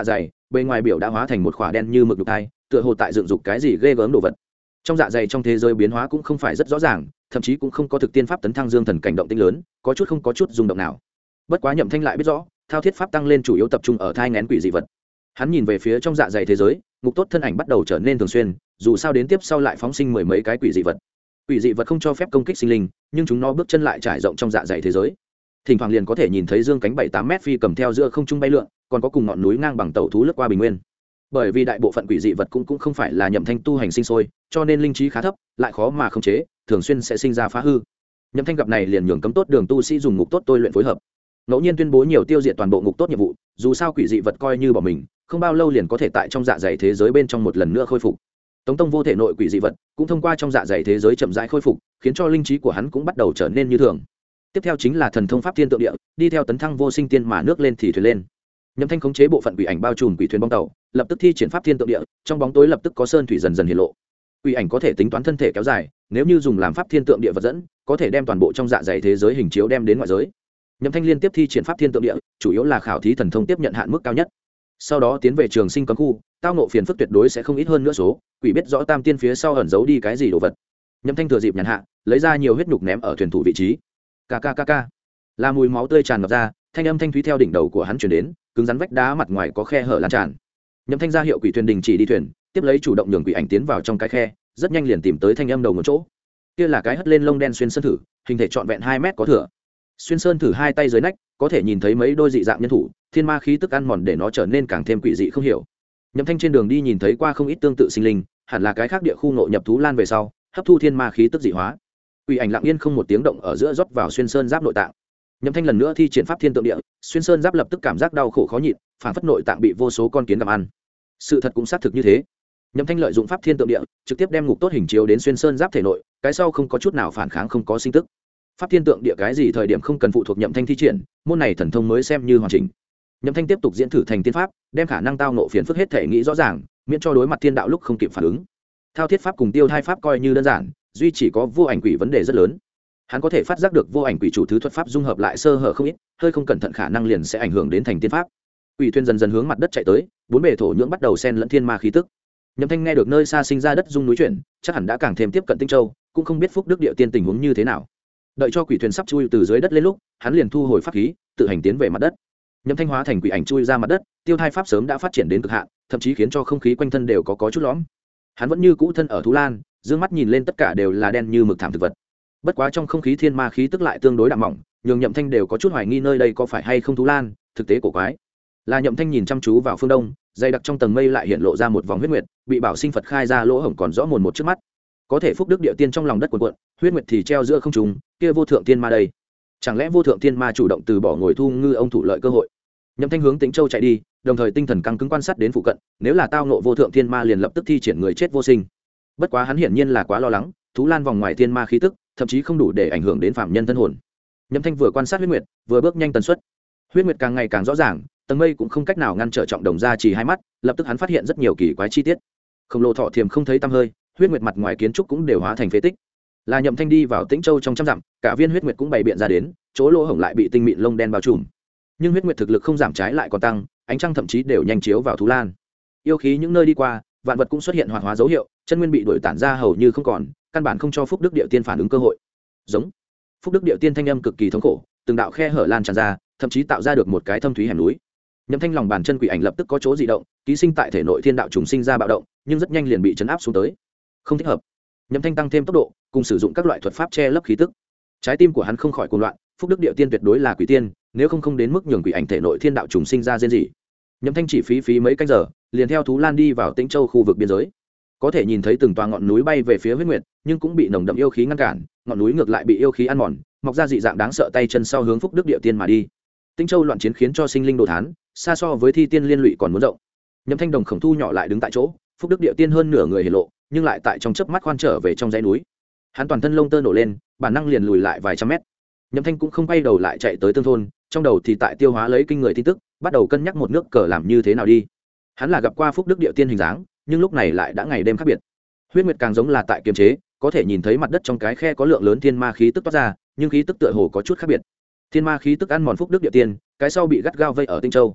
bề ngoài biểu đã hóa thành một khỏa đen như mực đục thai, tựa hồ tại dựng dục cái gì ghê gớm đồ vật. Trong dạ dày trong thế giới biến hóa cũng không phải rất rõ ràng, thậm chí cũng không có thực tiên pháp tấn thăng dương thần cảnh động tĩnh lớn, có chút rung động nào. Bất quá Nhậm Thanh lại biết rõ, thao thiết pháp tăng lên chủ yếu tập trung ở thai nghén quỷ dị vật. Hắn nhìn về phía trong dạ dày thế giới, ngục tốt thân ảnh bắt đầu trở nên thường xuyên, dù sao đến tiếp sau lại phóng sinh mười mấy cái quỷ dị vật. Quỷ dị vật không cho phép công kích sinh linh, nhưng chúng nó bước chân lại trải rộng trong dạ dày thế giới. Thỉnh thoảng liền có thể nhìn thấy dương cánh 7-8 mét phi cầm theo giữa không trung bay lượn, còn có cùng ngọn núi ngang bằng tàu thú lướt qua bình nguyên. Bởi vì đại bộ phận quỷ dị vật cũng không phải là Nhậm Thanh tu hành sinh sôi, cho nên linh trí khá thấp, lại khó mà khống chế, thường xuyên sẽ sinh ra phá hư. Nhậm Thanh gặp này liền nhường cấm tốt đường tu sĩ dùng ngục tốt tôi luyện phối hợp, ngẫu nhiên tuyên bố nhiều tiêu diệt toàn bộ ngục tốt nhiệm vụ, dù sao quỷ dị vật coi như bỏ mình, không bao lâu liền có thể tại trong dạ dày thế giới bên trong một lần nữa khôi phục. Tống Tông vô thể nội quỷ dị vật cũng thông qua trong dạ dày thế giới chậm rãi khôi phục, khiến cho linh trí của hắn cũng bắt đầu trở nên như thường. Tiếp theo chính là thần thông pháp thiên tượng địa, đi theo tấn thăng vô sinh tiên mà nước lên thì thuyền lên. Nhậm Thanh khống chế bộ phận quỷ ảnh bao trùm quỷ thuyền bong tàu, lập tức thi triển pháp thiên tượng địa, trong bóng tối lập tức có sơn thủy dần dần hiện lộ. Quỷ ảnh có thể tính toán thân thể kéo dài, nếu như dùng làm pháp thiên tượng địa vật dẫn, có thể đem toàn bộ trong dạ dày thế giới hình chiếu đem đến ngoại giới. Nhậm Thanh liên tiếp thi triển pháp thiên tượng địa, chủ yếu là khảo thí thần thông tiếp nhận hạn mức cao nhất. Sau đó tiến về trường sinh cấm khu, tao ngộ phiền phức tuyệt đối sẽ không ít hơn nữa số, quỷ biết rõ tam tiên phía sau ẩn giấu đi cái gì đồ vật. Nhậm Thanh thừa dịp nhàn hạ, lấy ra nhiều huyết nhục ném ở thuyền thủ vị trí. Kkkk, là mùi máu tươi tràn ngập ra, thanh âm thanh thúy theo đỉnh đầu của hắn truyền đến, cứng rắn vách đá mặt ngoài có khe hở lan tràn. Nhậm Thanh ra hiệu quỷ thuyền đình chỉ đi thuyền, tiếp lấy chủ động nhường quỷ ảnh tiến vào trong cái khe, rất nhanh liền tìm tới thanh âm đầu một chỗ. Kia là cái hất lên lông đen xuyên sơn thử, hình thể trọn vẹn 2 mét có thừa. Xuyên sơn thử hai tay dưới nách, có thể nhìn thấy mấy đôi dị dạng nhân thủ, thiên ma khí tức ăn mòn để nó trở nên càng thêm quỷ dị không hiểu. Nhậm Thanh trên đường đi nhìn thấy qua không ít tương tự sinh linh, hẳn là cái khác địa khu nội nhập thú lan về sau, hấp thu thiên ma khí tức dị hóa. Quỷ ảnh lặng yên không một tiếng động ở giữa rót vào xuyên sơn giáp nội tạng. Nhậm Thanh lần nữa thi triển pháp thiên tượng địa, xuyên sơn giáp lập tức cảm giác đau khổ khó nhịn, phản phất nội tạng bị vô số con kiến gặm ăn. Sự thật cũng xác thực như thế. Nhậm Thanh lợi dụng pháp thiên tượng địa, trực tiếp đem ngục tốt hình chiếu đến xuyên sơn giáp thể nội, cái sau không có chút nào phản kháng, không có sinh tức. Pháp thiên tượng địa cái gì thời điểm không cần phụ thuộc Nhậm Thanh thi triển, môn này thần thông mới xem như hoàn chỉnh. Nhậm Thanh tiếp tục diễn thử thành tiên pháp, đem khả năng tao ngộ phiền phức hết thể nghĩ rõ ràng, miễn cho đối mặt thiên đạo lúc không kịp phản ứng. Thao thiết pháp cùng tiêu thai pháp coi như đơn giản, duy chỉ có vô ảnh quỷ vấn đề rất lớn. Hắn có thể phát giác được vô ảnh quỷ chủ thứ thuật pháp dung hợp lại sơ hở không ít, hơi không cẩn thận khả năng liền sẽ ảnh hưởng đến thành tiên pháp. Quỷ thuyền dần dần hướng mặt đất chạy tới, bốn bề thổ nhưỡng bắt đầu xen lẫn thiên ma khí tức. Nhậm Thanh nghe được nơi xa sinh ra đất rung núi chuyển, chắc hẳn đã càng thêm tiếp cận Tinh Châu, cũng không biết phúc đức địa tiên tình huống như thế nào. Đợi cho quỷ thuyền sắp chui từ dưới đất lên lúc, hắn liền thu hồi pháp khí, tự hành tiến về mặt đất. Nhậm Thanh hóa thành quỷ ảnh chui ra mặt đất, tiêu thai pháp sớm đã phát triển đến cực hạn, thậm chí khiến cho không khí quanh thân đều có chút lõm. Hắn vẫn như cũ thân ở thú lan, dương mắt nhìn lên tất cả đều là đen như mực thảm thực vật. Bất quá trong không khí thiên ma khí tức lại tương đối đậm mỏng, nhường Nhậm Thanh đều có chút hoài nghi nơi đây có phải hay không thú lan, thực tế cổ quái. Là Nhậm Thanh nhìn chăm chú vào phương đông, dày đặc trong tầng mây lại hiện lộ ra một vòng huyết nguyệt, bị bảo sinh Phật khai ra lỗ hổng còn rõ mồn một trước mắt. Có thể phúc đức địa tiên trong lòng đất cuộn cuộn, huyết nguyệt thì treo giữa không trung, kia vô thượng tiên ma đây. Chẳng lẽ vô thượng tiên ma chủ động từ bỏ ngồi thu ngư ông thủ lợi cơ hội? Nhậm Thanh hướng Tĩnh Châu chạy đi, đồng thời tinh thần căng cứng quan sát đến phụ cận, nếu là tao ngộ vô thượng tiên ma liền lập tức thi triển người chết vô sinh. Bất quá hắn hiển nhiên là quá lo lắng, thú lan vòng ngoài tiên ma khí tức, thậm chí không đủ để ảnh hưởng đến phạm nhân thân hồn. Nhậm Thanh vừa quan sát huyết nguyệt, vừa bước nhanh tần suất. Huyết nguyệt càng ngày càng rõ ràng, tầng mây cũng không cách nào ngăn trở trọng đồng ra chỉ hai mắt, lập tức hắn phát hiện rất nhiều kỳ quái chi tiết. Khổng lồ thọ thiềm không thấy tăm hơi, huyết nguyệt mặt ngoài kiến trúc cũng đều hóa thành phế tích. Là Nhậm Thanh đi vào Tĩnh Châu trong trăm dặm, cả viên huyết nguyệt cũng bày biện ra đến, chỗ lỗ hổng lại bị tinh mịn lông đen bao trùm. Nhưng huyết nguyệt thực lực không giảm, trái lại còn tăng, ánh trăng thậm chí đều nhanh chiếu vào thú lan. Yêu khí những nơi đi qua, vạn vật cũng xuất hiện hoạt hóa dấu hiệu, chân nguyên bị đuổi tản ra hầu như không còn, căn bản không cho phúc đức địa tiên phản ứng cơ hội. Giống phúc đức địa tiên thanh âm cực kỳ thống khổ, từng đạo khe hở lan tràn ra, thậm chí tạo ra được một cái thâm thúy hẻm núi. Nhậm Thanh lòng bàn chân quỷ ảnh lập tức có chỗ dị động, ký sinh tại thể nội thiên đạo trùng sinh ra bạo động, nhưng rất nhanh liền bị chấn áp xuống tới. Không thích hợp. Nhậm Thanh tăng thêm tốc độ, cùng sử dụng các loại thuật pháp che lấp khí tức. Trái tim của hắn không khỏi cuồng loạn, phúc đức địa tiên tuyệt đối là quỷ tiên, nếu không đến mức nhường quỷ ảnh thể nội thiên đạo trùng sinh ra riêng gì. Nhậm Thanh chỉ phí mấy canh giờ, liền theo thú lan đi vào Tĩnh Châu khu vực biên giới. Có thể nhìn thấy từng tòa ngọn núi bay về phía huyết nguyệt, nhưng cũng bị nồng đậm yêu khí ngăn cản, ngọn núi ngược lại bị yêu khí ăn mòn, mọc ra dị dạng đáng sợ tay chân sau hướng phúc đức địa tiên mà đi. Tĩnh Châu loạn chiến khiến cho sinh linh đồ thán, xa so với thi tiên liên lụy còn muốn rộng. Nhậm Thanh đồng khổng thu nhỏ lại đứng tại chỗ, phúc đức địa tiên hơn nửa người hiển lộ, nhưng lại tại trong chớp mắt khoan trở về trong dãy núi. Hắn toàn thân lông tơ nổ lên, bản năng liền lùi lại vài trăm mét. Nhậm Thanh cũng không quay đầu lại chạy tới tương thôn, trong đầu thì tại tiêu hóa lấy kinh người tin tức, bắt đầu cân nhắc một nước cờ làm như thế nào đi. Hắn là gặp qua phúc đức địa tiên hình dáng, nhưng lúc này lại đã ngày đêm khác biệt. Huyết nguyệt càng giống là tại kiềm chế, có thể nhìn thấy mặt đất trong cái khe có lượng lớn thiên ma khí tức toát ra, nhưng khí tức tựa hồ có chút khác biệt. Thiên ma khí tức ăn mòn phúc đức địa tiên, cái sau bị gắt gao vây ở Tinh Châu.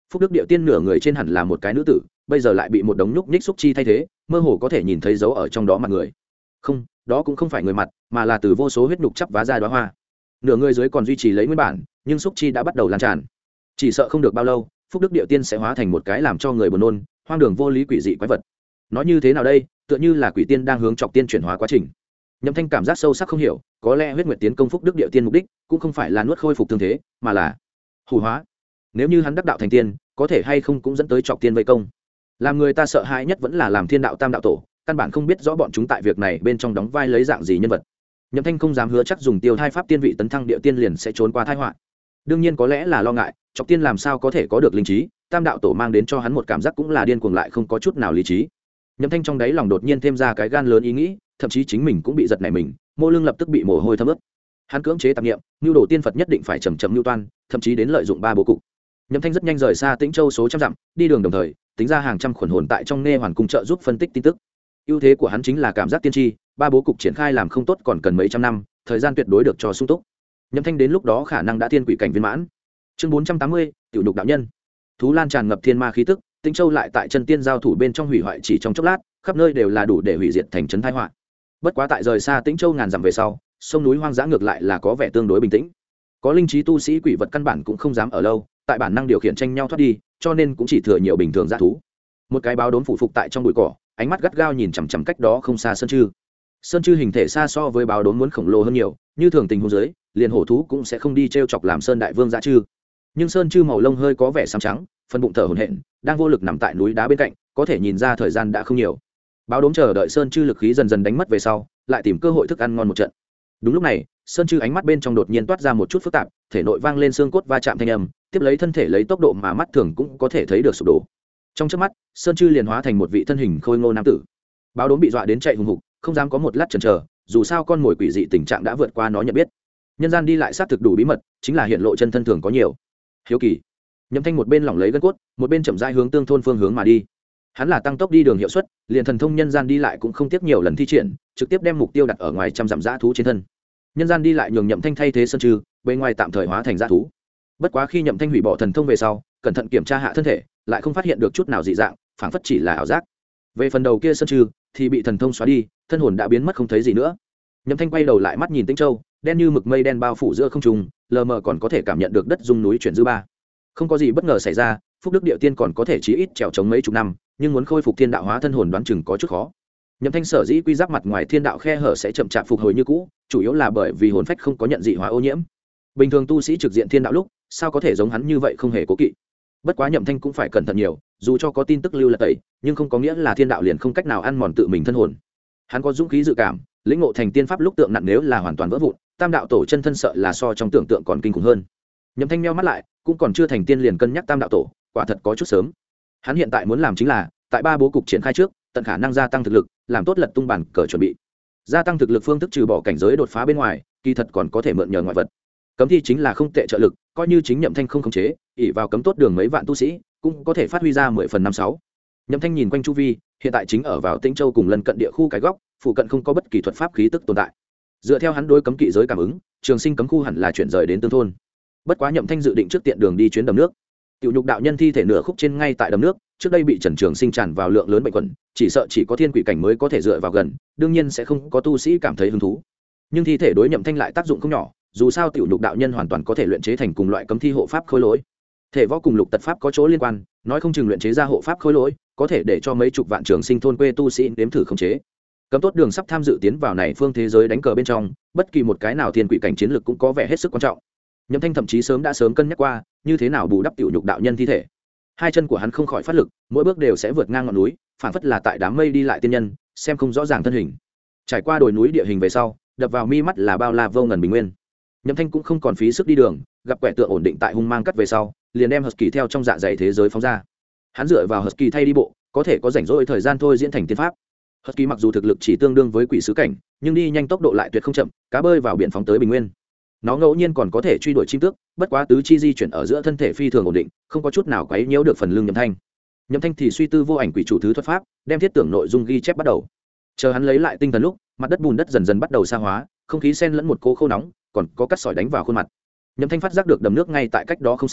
Phúc Đức Điệu Tiên nửa người trên hẳn là một cái nữ tử, bây giờ lại bị một đống nhúc nhích xúc chi thay thế, mơ hồ có thể nhìn thấy dấu ở trong đó mặt người. Không, đó cũng không phải người mặt, mà là từ vô số huyết nhục chắp vá ra đóa hoa. Nửa người dưới còn duy trì lấy nguyên bản, nhưng xúc chi đã bắt đầu lan tràn. Chỉ sợ không được bao lâu, Phúc Đức Điệu Tiên sẽ hóa thành một cái làm cho người buồn nôn, hoang đường vô lý quỷ dị quái vật. Nói như thế nào đây, tựa như là quỷ tiên đang hướng Trọc Tiên chuyển hóa quá trình. Nhậm Thanh cảm giác sâu sắc không hiểu, có lẽ huyết nguyệt tiến công Phúc Đức Điệu Tiên mục đích cũng không phải là nuốt khôi phục thương thế, mà là hủ hóa. Nếu như hắn đắc đạo thành tiên, có thể hay không cũng dẫn tới Trọc Tiên vây công. Làm người ta sợ hãi nhất vẫn là làm Thiên Đạo Tam đạo tổ, căn bản không biết rõ bọn chúng tại việc này bên trong đóng vai lấy dạng gì nhân vật. Nhậm Thanh không dám hứa chắc dùng tiêu thai pháp tiên vị tấn thăng Điệu Tiên liền sẽ trốn qua tai họa. Đương nhiên có lẽ là lo ngại, Trọc Tiên làm sao có thể có được linh trí, Tam đạo tổ mang đến cho hắn một cảm giác cũng là điên cuồng lại không có chút nào lý trí. Nhậm Thanh trong đáy lòng đột nhiên thêm ra cái gan lớn ý nghĩ, thậm chí chính mình cũng bị giật nảy mình, mô lưng lập tức bị mồ hôi thấm ướt. Hắn cưỡng chế tạp niệm, nhu đồ tiên Phật nhất định phải chậm chậm nhu toan, thậm chí đến lợi dụng ba bố cục. Nhậm Thanh rất nhanh rời xa Tĩnh Châu số trăm dặm, đi đường đồng thời tính ra hàng trăm khuẩn hồn tại trong nghe hoàn cung trợ giúp phân tích tin tức. Ưu thế của hắn chính là cảm giác tiên tri, ba bố cục triển khai làm không tốt còn cần mấy trăm năm, thời gian tuyệt đối được cho sung túc. Nhậm Thanh đến lúc đó khả năng đã tiên quỷ cảnh viên mãn. Chương 480, tiểu nhục đạo nhân. Thú Lan tràn ngập thiên ma khí tức, Tĩnh Châu lại tại chân tiên giao thủ bên trong hủy hoại chỉ trong chốc lát, khắp nơi đều là đủ để hủy diệt thành trấn tai họa. Bất quá tại rời xa Tĩnh Châu ngàn dặm về sau, sông núi hoang dã ngược lại là có vẻ tương đối bình tĩnh. Có linh trí tu sĩ quỷ vật căn bản cũng không dám ở lâu, tại bản năng điều khiển tranh nhau thoát đi, cho nên cũng chỉ thừa nhiều bình thường dã thú. Một cái báo đốm phụ phục tại trong bụi cỏ, ánh mắt gắt gao nhìn chằm chằm cách đó không xa sơn chư. Sơn chư hình thể xa so với báo đốm muốn khổng lồ hơn nhiều, như thường tình huống dưới, liền hổ thú cũng sẽ không đi trêu chọc làm sơn đại vương dã chư. Nhưng sơn chư màu lông hơi có vẻ xám trắng, phần bụng thở hổn hển, đang vô lực nằm tại núi đá bên cạnh, có thể nhìn ra thời gian đã không nhiều. Báo đốm chờ đợi sơn chư lực khí dần dần đánh mất về sau, lại tìm cơ hội thức ăn ngon một trận. Đúng lúc này, sơn chư ánh mắt bên trong đột nhiên toát ra một chút phức tạp, thể nội vang lên xương cốt va chạm thanh âm, tiếp lấy thân thể lấy tốc độ mà mắt thường cũng có thể thấy được sụp đổ. Trong chớp mắt, sơn chư liền hóa thành một vị thân hình khôi ngô nam tử. Báo đốm bị dọa đến chạy hùng hục, không dám có một lát chần chờ, dù sao con mồi quỷ dị tình trạng đã vượt qua nó nhận biết. Nhân gian đi lại xác thực đủ bí mật, chính là hiện lộ chân thân thường có nhiều. Hiếu kỳ. Nhậm Thanh một bên lỏng lấy gân cốt, một bên chậm rãi hướng tương thôn phương hướng mà đi. Hắn là tăng tốc đi đường hiệu suất, liền thần thông nhân gian đi lại cũng không tiếc nhiều lần thi triển, trực tiếp đem mục tiêu đặt ở ngoài trăm dặm dã thú trên thân. Nhân gian đi lại nhường Nhậm Thanh thay thế sơn trừ, bên ngoài tạm thời hóa thành dã thú. Bất quá khi Nhậm Thanh hủy bỏ thần thông về sau, cẩn thận kiểm tra hạ thân thể, lại không phát hiện được chút nào dị dạng, phảng phất chỉ là ảo giác. Về phần đầu kia sơn trừ thì bị thần thông xóa đi, thân hồn đã biến mất không thấy gì nữa. Nhậm Thanh quay đầu lại mắt nhìn Tĩnh Châu, đen như mực mây đen bao phủ giữa không trung, lờ mờ còn có thể cảm nhận được đất rung núi chuyển dư ba. Không có gì bất ngờ xảy ra, Phúc Đức Điệu Tiên còn có thể chí ít trèo chống mấy chục năm, nhưng muốn khôi phục thiên đạo hóa thân hồn đoán chừng có chút khó. Nhậm Thanh sở dĩ quy giáp mặt ngoài thiên đạo khe hở sẽ chậm chạp phục hồi như cũ, chủ yếu là bởi vì hồn phách không có nhận dị hóa ô nhiễm. Bình thường tu sĩ trực diện thiên đạo lúc, sao có thể giống hắn như vậy không hề cố kỵ. Bất quá Nhậm Thanh cũng phải cẩn thận nhiều, dù cho có tin tức lưu là tẩy, nhưng không có nghĩa là thiên đạo liền không cách nào ăn mòn tự mình thân hồn. Hắn có dũng khí dự cảm, lĩnh ngộ thành tiên pháp lúc tượng nặng nếu là hoàn toàn vỡ vụn, tam đạo tổ chân thân sợ là so trong tưởng tượng còn kinh khủng hơn. Nhậm Thanh meo mắt lại, cũng còn chưa thành tiên liền cân nhắc tam đạo tổ, quả thật có chút sớm. Hắn hiện tại muốn làm chính là tại ba bố cục triển khai trước, tận khả năng gia tăng thực lực, làm tốt lật tung bản cờ chuẩn bị. Gia tăng thực lực phương thức trừ bỏ cảnh giới đột phá bên ngoài, kỳ thật còn có thể mượn nhờ ngoại vật. Cấm thi chính là không tệ trợ lực, coi như chính Nhậm Thanh không khống chế, ỷ vào cấm tốt đường mấy vạn tu sĩ, cũng có thể phát huy ra 10 phần 5-6. Nhậm Thanh nhìn quanh chu vi, hiện tại chính ở vào Tĩnh Châu cùng lân cận địa khu cái góc, phụ cận không có bất kỳ thuật pháp khí tức tồn tại. Dựa theo hắn đối cấm kỵ giới cảm ứng, Trường Sinh cấm khu hẳn là chuyển rời đến tương thôn. Bất quá Nhậm Thanh dự định trước tiện đường đi chuyến đầm nước. Tiểu nhục đạo nhân thi thể nửa khúc trên ngay tại đầm nước, trước đây bị Trần Trường Sinh tràn vào lượng lớn bệnh quẩn, chỉ sợ chỉ có thiên quỷ cảnh mới có thể dựa vào gần, đương nhiên sẽ không có tu sĩ cảm thấy hứng thú. Nhưng thi thể đối Nhậm Thanh lại tác dụng không nhỏ, dù sao tiểu nhục đạo nhân hoàn toàn có thể luyện chế thành cùng loại cấm thi hộ pháp khối lỗi. Thể võ cùng lục tật pháp có chỗ liên quan, nói không chừng luyện chế ra hộ pháp khối lỗi, có thể để cho mấy chục vạn Trường Sinh thôn quê tu sĩ nếm thử khống chế. Cấm tốt đường sắp tham dự tiến vào này phương thế giới đánh cờ bên trong, bất kỳ một cái nào thiên quỷ cảnh chiến lực cũng có vẻ hết sức quan trọng. Nhậm Thanh thậm chí sớm đã cân nhắc qua, như thế nào bù đắp tiểu nhục đạo nhân thi thể. Hai chân của hắn không khỏi phát lực, mỗi bước đều sẽ vượt ngang ngọn núi, phản phất là tại đám mây đi lại tiên nhân, xem không rõ ràng thân hình. Trải qua đồi núi địa hình về sau, đập vào mi mắt là bao la vô ngần bình nguyên. Nhậm Thanh cũng không còn phí sức đi đường, gặp quẻ tượng ổn định tại hung mang cắt về sau, liền đem Husky theo trong dạ dày thế giới phóng ra. Hắn dựa vào Husky thay đi bộ, có thể có rảnh rỗi thời gian thôi diễn thành tiên pháp. Husky mặc dù thực lực chỉ tương đương với quỷ sứ cảnh, nhưng đi nhanh tốc độ lại tuyệt không chậm, cá bơi vào biển phóng tới bình nguyên. Nó ngẫu nhiên còn có thể truy đuổi chim tước, bất quá tứ chi di chuyển ở giữa thân thể phi thường ổn định, không có chút nào quấy nhiễu được phần lưng Nhậm Thanh. Nhậm Thanh thì suy tư vô ảnh quỷ chủ thứ thuật pháp, đem thiết tưởng nội dung ghi chép bắt đầu. Chờ hắn lấy lại tinh thần lúc, mặt đất bùn đất dần dần bắt đầu sa hóa, không khí xen lẫn một cỗ khô nóng, còn có cát sỏi đánh vào khuôn mặt. Nhậm Thanh phát giác được đầm nước ngay tại cách đó không xa,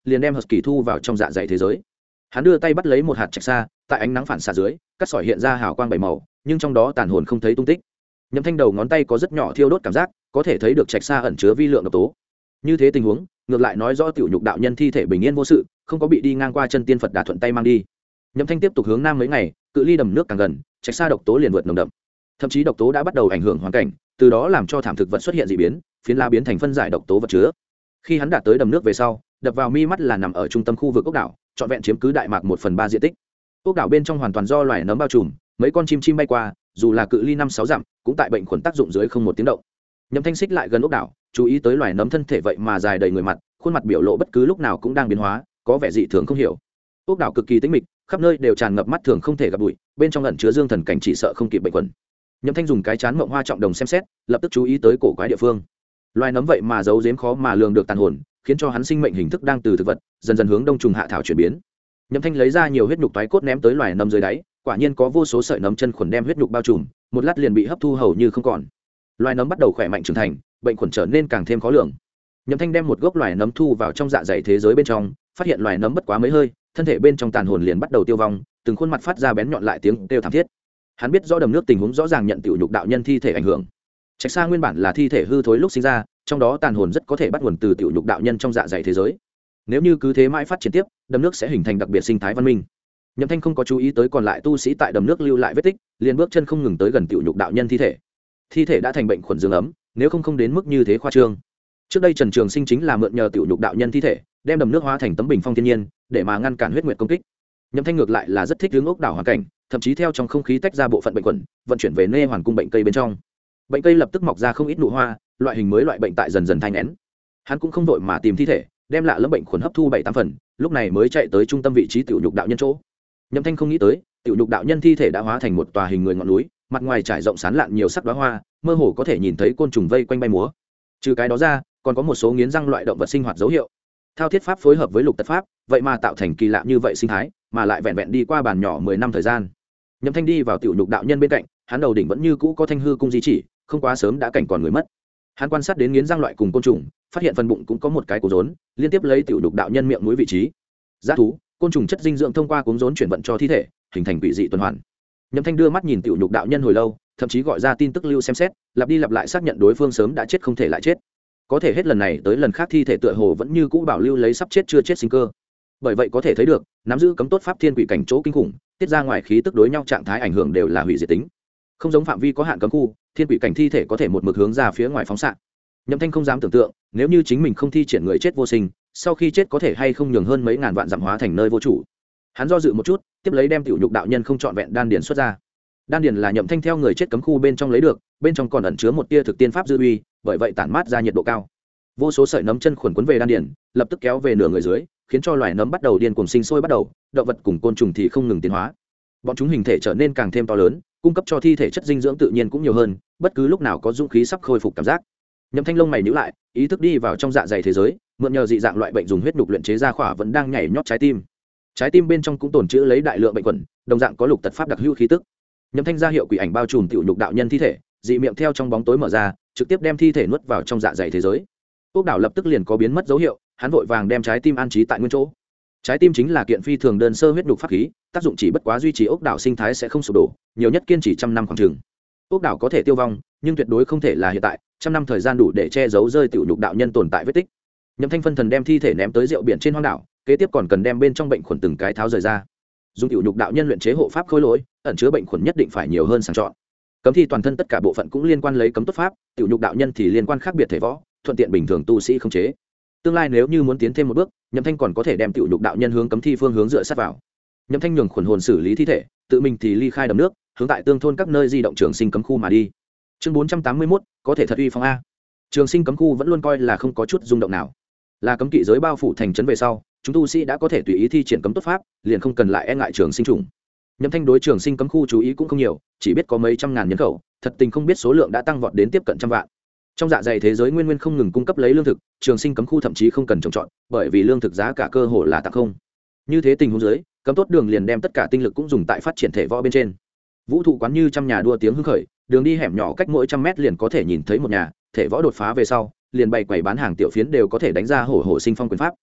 liền đem husky thu vào trong dạ dày thế giới. Hắn đưa tay bắt lấy một hạt trạch sa, tại ánh nắng phản xạ dưới cắt sỏi hiện ra hào quang bảy màu, nhưng trong đó tàn hồn không thấy tung tích. Nhậm Thanh đầu ngón tay có rất nhỏ thiêu đốt cảm giác, có thể thấy được trạch sa ẩn chứa vi lượng độc tố. Như thế tình huống ngược lại nói rõ tiểu nhục đạo nhân thi thể bình yên vô sự, không có bị đi ngang qua chân tiên Phật Đà thuận tay mang đi. Nhậm Thanh tiếp tục hướng nam mấy ngày, cự ly đầm nước càng gần, trạch sa độc tố liền vượt nồng đậm, thậm chí độc tố đã bắt đầu ảnh hưởng hoàn cảnh, từ đó làm cho thảm thực vật xuất hiện dị biến, phiến lá biến thành phân giải độc tố vật chứa. Khi hắn đạt tới đầm nước về sau, đập vào mi mắt là nằm ở trung tâm khu vực ốc đảo, trọn vẹn chiếm cứ đại mạc 1/3 diện tích. Ốc đảo bên trong hoàn toàn do loài nấm bao trùm, mấy con chim bay qua, dù là cự ly 5-6 dặm, cũng tại bệnh khuẩn tác dụng dưới không một tiếng động. Nhậm Thanh xích lại gần ốc đảo, chú ý tới loài nấm thân thể vậy mà dài đầy người mặt, khuôn mặt biểu lộ bất cứ lúc nào cũng đang biến hóa, có vẻ dị thường không hiểu. Ốc đảo cực kỳ tĩnh mịch, khắp nơi đều tràn ngập mắt thường không thể gặp bụi, bên trong ẩn chứa dương thần cảnh chỉ sợ không kịp bệnh khuẩn. Nhậm Thanh dùng cái chán mộng hoa trọng đồng xem xét, lập tức chú ý tới cổ quái địa phương. Loài nấm vậy mà giấu giếm khó mà lường được tàn hồn, khiến cho hắn sinh mệnh hình thức đang từ thực vật dần dần hướng đông trùng hạ thảo chuyển biến. Nhậm Thanh lấy ra nhiều huyết nhục toái cốt ném tới loài nấm dưới đáy, quả nhiên có vô số sợi nấm chân khuẩn đem huyết nhục bao trùm, một lát liền bị hấp thu hầu như không còn. Loài nấm bắt đầu khỏe mạnh trưởng thành, bệnh khuẩn trở nên càng thêm khó lường. Nhậm Thanh đem một gốc loài nấm thu vào trong dạ dày thế giới bên trong, phát hiện loài nấm bất quá mấy hơi, thân thể bên trong tàn hồn liền bắt đầu tiêu vong, từng khuôn mặt phát ra bén nhọn lại tiếng kêu thảm thiết. Hắn biết rõ đầm nước tình huống rõ ràng nhận tiểu nhục đạo nhân thi thể ảnh hưởng. Trạch sa nguyên bản là thi thể hư thối lúc sinh ra, trong đó tàn hồn rất có thể bắt nguồn từ tiểu nhục đạo nhân trong dạ dày thế giới. Nếu như cứ thế mãi phát triển tiếp, đầm nước sẽ hình thành đặc biệt sinh thái văn minh. Nhậm Thanh không có chú ý tới còn lại tu sĩ tại đầm nước lưu lại vết tích, liền bước chân không ngừng tới gần tiểu nhục đạo nhân thi thể. Thi thể đã thành bệnh khuẩn dương ấm, nếu không đến mức như thế khoa trương. Trước đây Trần Trường Sinh chính là mượn nhờ tiểu nhục đạo nhân thi thể, đem đầm nước hóa thành tấm bình phong thiên nhiên, để mà ngăn cản huyết nguyệt công kích. Nhậm Thanh ngược lại là rất thích hướng ốc đảo hoàn cảnh, thậm chí theo trong không khí tách ra bộ phận bệnh khuẩn, vận chuyển về nê hoàn cung bệnh cây bên trong. Bệnh cây lập tức mọc ra không ít nụ hoa, loại hình mới loại bệnh tại dần dần thanh nén. Hắn cũng không vội mà tìm thi thể, đem lạ lẫm bệnh khuẩn hấp thu 7-8 phần, lúc này mới chạy tới trung tâm vị trí tiểu nhục đạo nhân chỗ. Nhậm Thanh không nghĩ tới, tiểu nhục đạo nhân thi thể đã hóa thành một tòa hình người ngọn núi, mặt ngoài trải rộng sán lạn nhiều sắc đóa hoa, mơ hồ có thể nhìn thấy côn trùng vây quanh bay múa. Trừ cái đó ra, còn có một số nghiến răng loại động vật sinh hoạt dấu hiệu. Thao thiết pháp phối hợp với lục tật pháp, vậy mà tạo thành kỳ lạ như vậy sinh thái, mà lại vẹn vẹn đi qua bàn nhỏ 10 năm thời gian. Nhậm Thanh đi vào tiểu nhục đạo nhân bên cạnh, hắn đầu đỉnh vẫn như cũ có thanh hư cung di chỉ, không quá sớm đã cảnh còn người mất. Hắn quan sát đến nghiến răng loại cùng côn trùng, phát hiện phần bụng cũng có một cái cuống rốn, liên tiếp lấy tiểu nhục đạo nhân miệng mũi vị trí. Giá thú, côn trùng chất dinh dưỡng thông qua cuống rốn chuyển vận cho thi thể, hình thành quỷ dị tuần hoàn. Nhậm Thanh đưa mắt nhìn tiểu nhục đạo nhân hồi lâu, thậm chí gọi ra tin tức lưu xem xét, lặp đi lặp lại xác nhận đối phương sớm đã chết không thể lại chết. Có thể hết lần này tới lần khác thi thể tựa hồ vẫn như cũ bảo lưu lấy sắp chết chưa chết sinh cơ. Bởi vậy có thể thấy được, nắm giữ cấm tốt pháp thiên quỷ cảnh chỗ kinh khủng, tiết ra ngoài khí tức đối nhau trạng thái ảnh hưởng đều là hủy diệt tính. Không giống phạm vi có hạn cấm khu, thiên quỷ cảnh thi thể có thể một mực hướng ra phía ngoài phóng xạ. Nhậm Thanh không dám tưởng tượng, nếu như chính mình không thi triển người chết vô sinh, sau khi chết có thể hay không nhường hơn mấy ngàn vạn dặm hóa thành nơi vô chủ. Hắn do dự một chút, tiếp lấy đem tiểu nhục đạo nhân không trọn vẹn đan điền xuất ra. Đan điền là Nhậm Thanh theo người chết cấm khu bên trong lấy được, bên trong còn ẩn chứa một tia thực tiên pháp dư uy, bởi vậy tản mát ra nhiệt độ cao. Vô số sợi nấm chân khuẩn quấn về đan điền, lập tức kéo về nửa người dưới, khiến cho loài nấm bắt đầu điên cuồng sinh sôi bắt đầu, động vật cùng côn trùng thì không ngừng tiến hóa. Bọn chúng hình thể trở nên càng thêm to lớn, cung cấp cho thi thể chất dinh dưỡng tự nhiên cũng nhiều hơn, bất cứ lúc nào có dũng khí sắp khôi phục cảm giác. Nhậm Thanh lông mày nhíu lại, ý thức đi vào trong dạ dày thế giới, mượn nhờ dị dạng loại bệnh dùng huyết nhục luyện chế ra khỏa vẫn đang nhảy nhót trái tim. Trái tim bên trong cũng tồn trữ lấy đại lượng bệnh khuẩn, đồng dạng có lục tật pháp đặc hữu khí tức. Nhậm Thanh ra hiệu quỷ ảnh bao trùm tiểu nhục đạo nhân thi thể, dị miệng theo trong bóng tối mở ra, trực tiếp đem thi thể nuốt vào trong dạ dày thế giới. Ốc đảo lập tức liền có biến mất dấu hiệu, hắn vội vàng đem trái tim an trí tại nguyên chỗ. Trái tim chính là kiện phi thường đơn sơ huyết nhục pháp khí, tác dụng chỉ bất quá duy trì ốc đảo sinh thái sẽ không sụp đổ, nhiều nhất kiên trì 100 năm khoảng chừng. Ốc đảo có thể tiêu vong, nhưng tuyệt đối không thể là hiện tại, 100 năm thời gian đủ để che giấu rơi tiểu nhục đạo nhân tồn tại vết tích. Nhậm Thanh phân thần đem thi thể ném tới rượu biển trên hoang đảo, kế tiếp còn cần đem bên trong bệnh khuẩn từng cái tháo rời ra. Dùng tiểu nhục đạo nhân luyện chế hộ pháp khối lỗi, ẩn chứa bệnh khuẩn nhất định phải nhiều hơn sàng chọn. Cấm thi toàn thân tất cả bộ phận cũng liên quan lấy cấm tốt pháp, tiểu nhục đạo nhân thì liên quan khác biệt thể võ, thuận tiện bình thường tu sĩ không chế. Tương lai nếu như muốn tiến thêm một bước, Nhậm Thanh còn có thể đem tiểu nhục đạo nhân hướng cấm thi phương hướng dựa sát vào. Nhậm Thanh nhường khuẩn hồn xử lý thi thể, tự mình thì ly khai đầm nước, hướng tại tương thôn các nơi di động trường sinh cấm khu mà đi. Chương 481, có thể thật uy phong a. Trường sinh cấm khu vẫn luôn coi là không có chút rung động nào. Là cấm kỵ giới bao phủ thành trấn về sau, chúng tu sĩ đã có thể tùy ý thi triển cấm tốt pháp, liền không cần lại e ngại trường sinh trùng. Nhậm Thanh đối trường sinh cấm khu chú ý cũng không nhiều, chỉ biết có mấy trăm ngàn nhân khẩu, thật tình không biết số lượng đã tăng vọt đến tiếp cận trăm vạn. Trong dạ dày thế giới nguyên nguyên không ngừng cung cấp lấy lương thực, trường sinh cấm khu thậm chí không cần trồng trọt, bởi vì lương thực giá cả cơ hồ là tặng không. Như thế tình huống dưới, cấm tốt đường liền đem tất cả tinh lực cũng dùng tại phát triển thể võ bên trên. Vũ thụ quán như trăm nhà đua tiếng hưng khởi, đường đi hẻm nhỏ cách mỗi 100 mét liền có thể nhìn thấy một nhà, thể võ đột phá về sau, liền bày quầy bán hàng tiểu phiến đều có thể đánh ra hổ hổ sinh phong quyền pháp.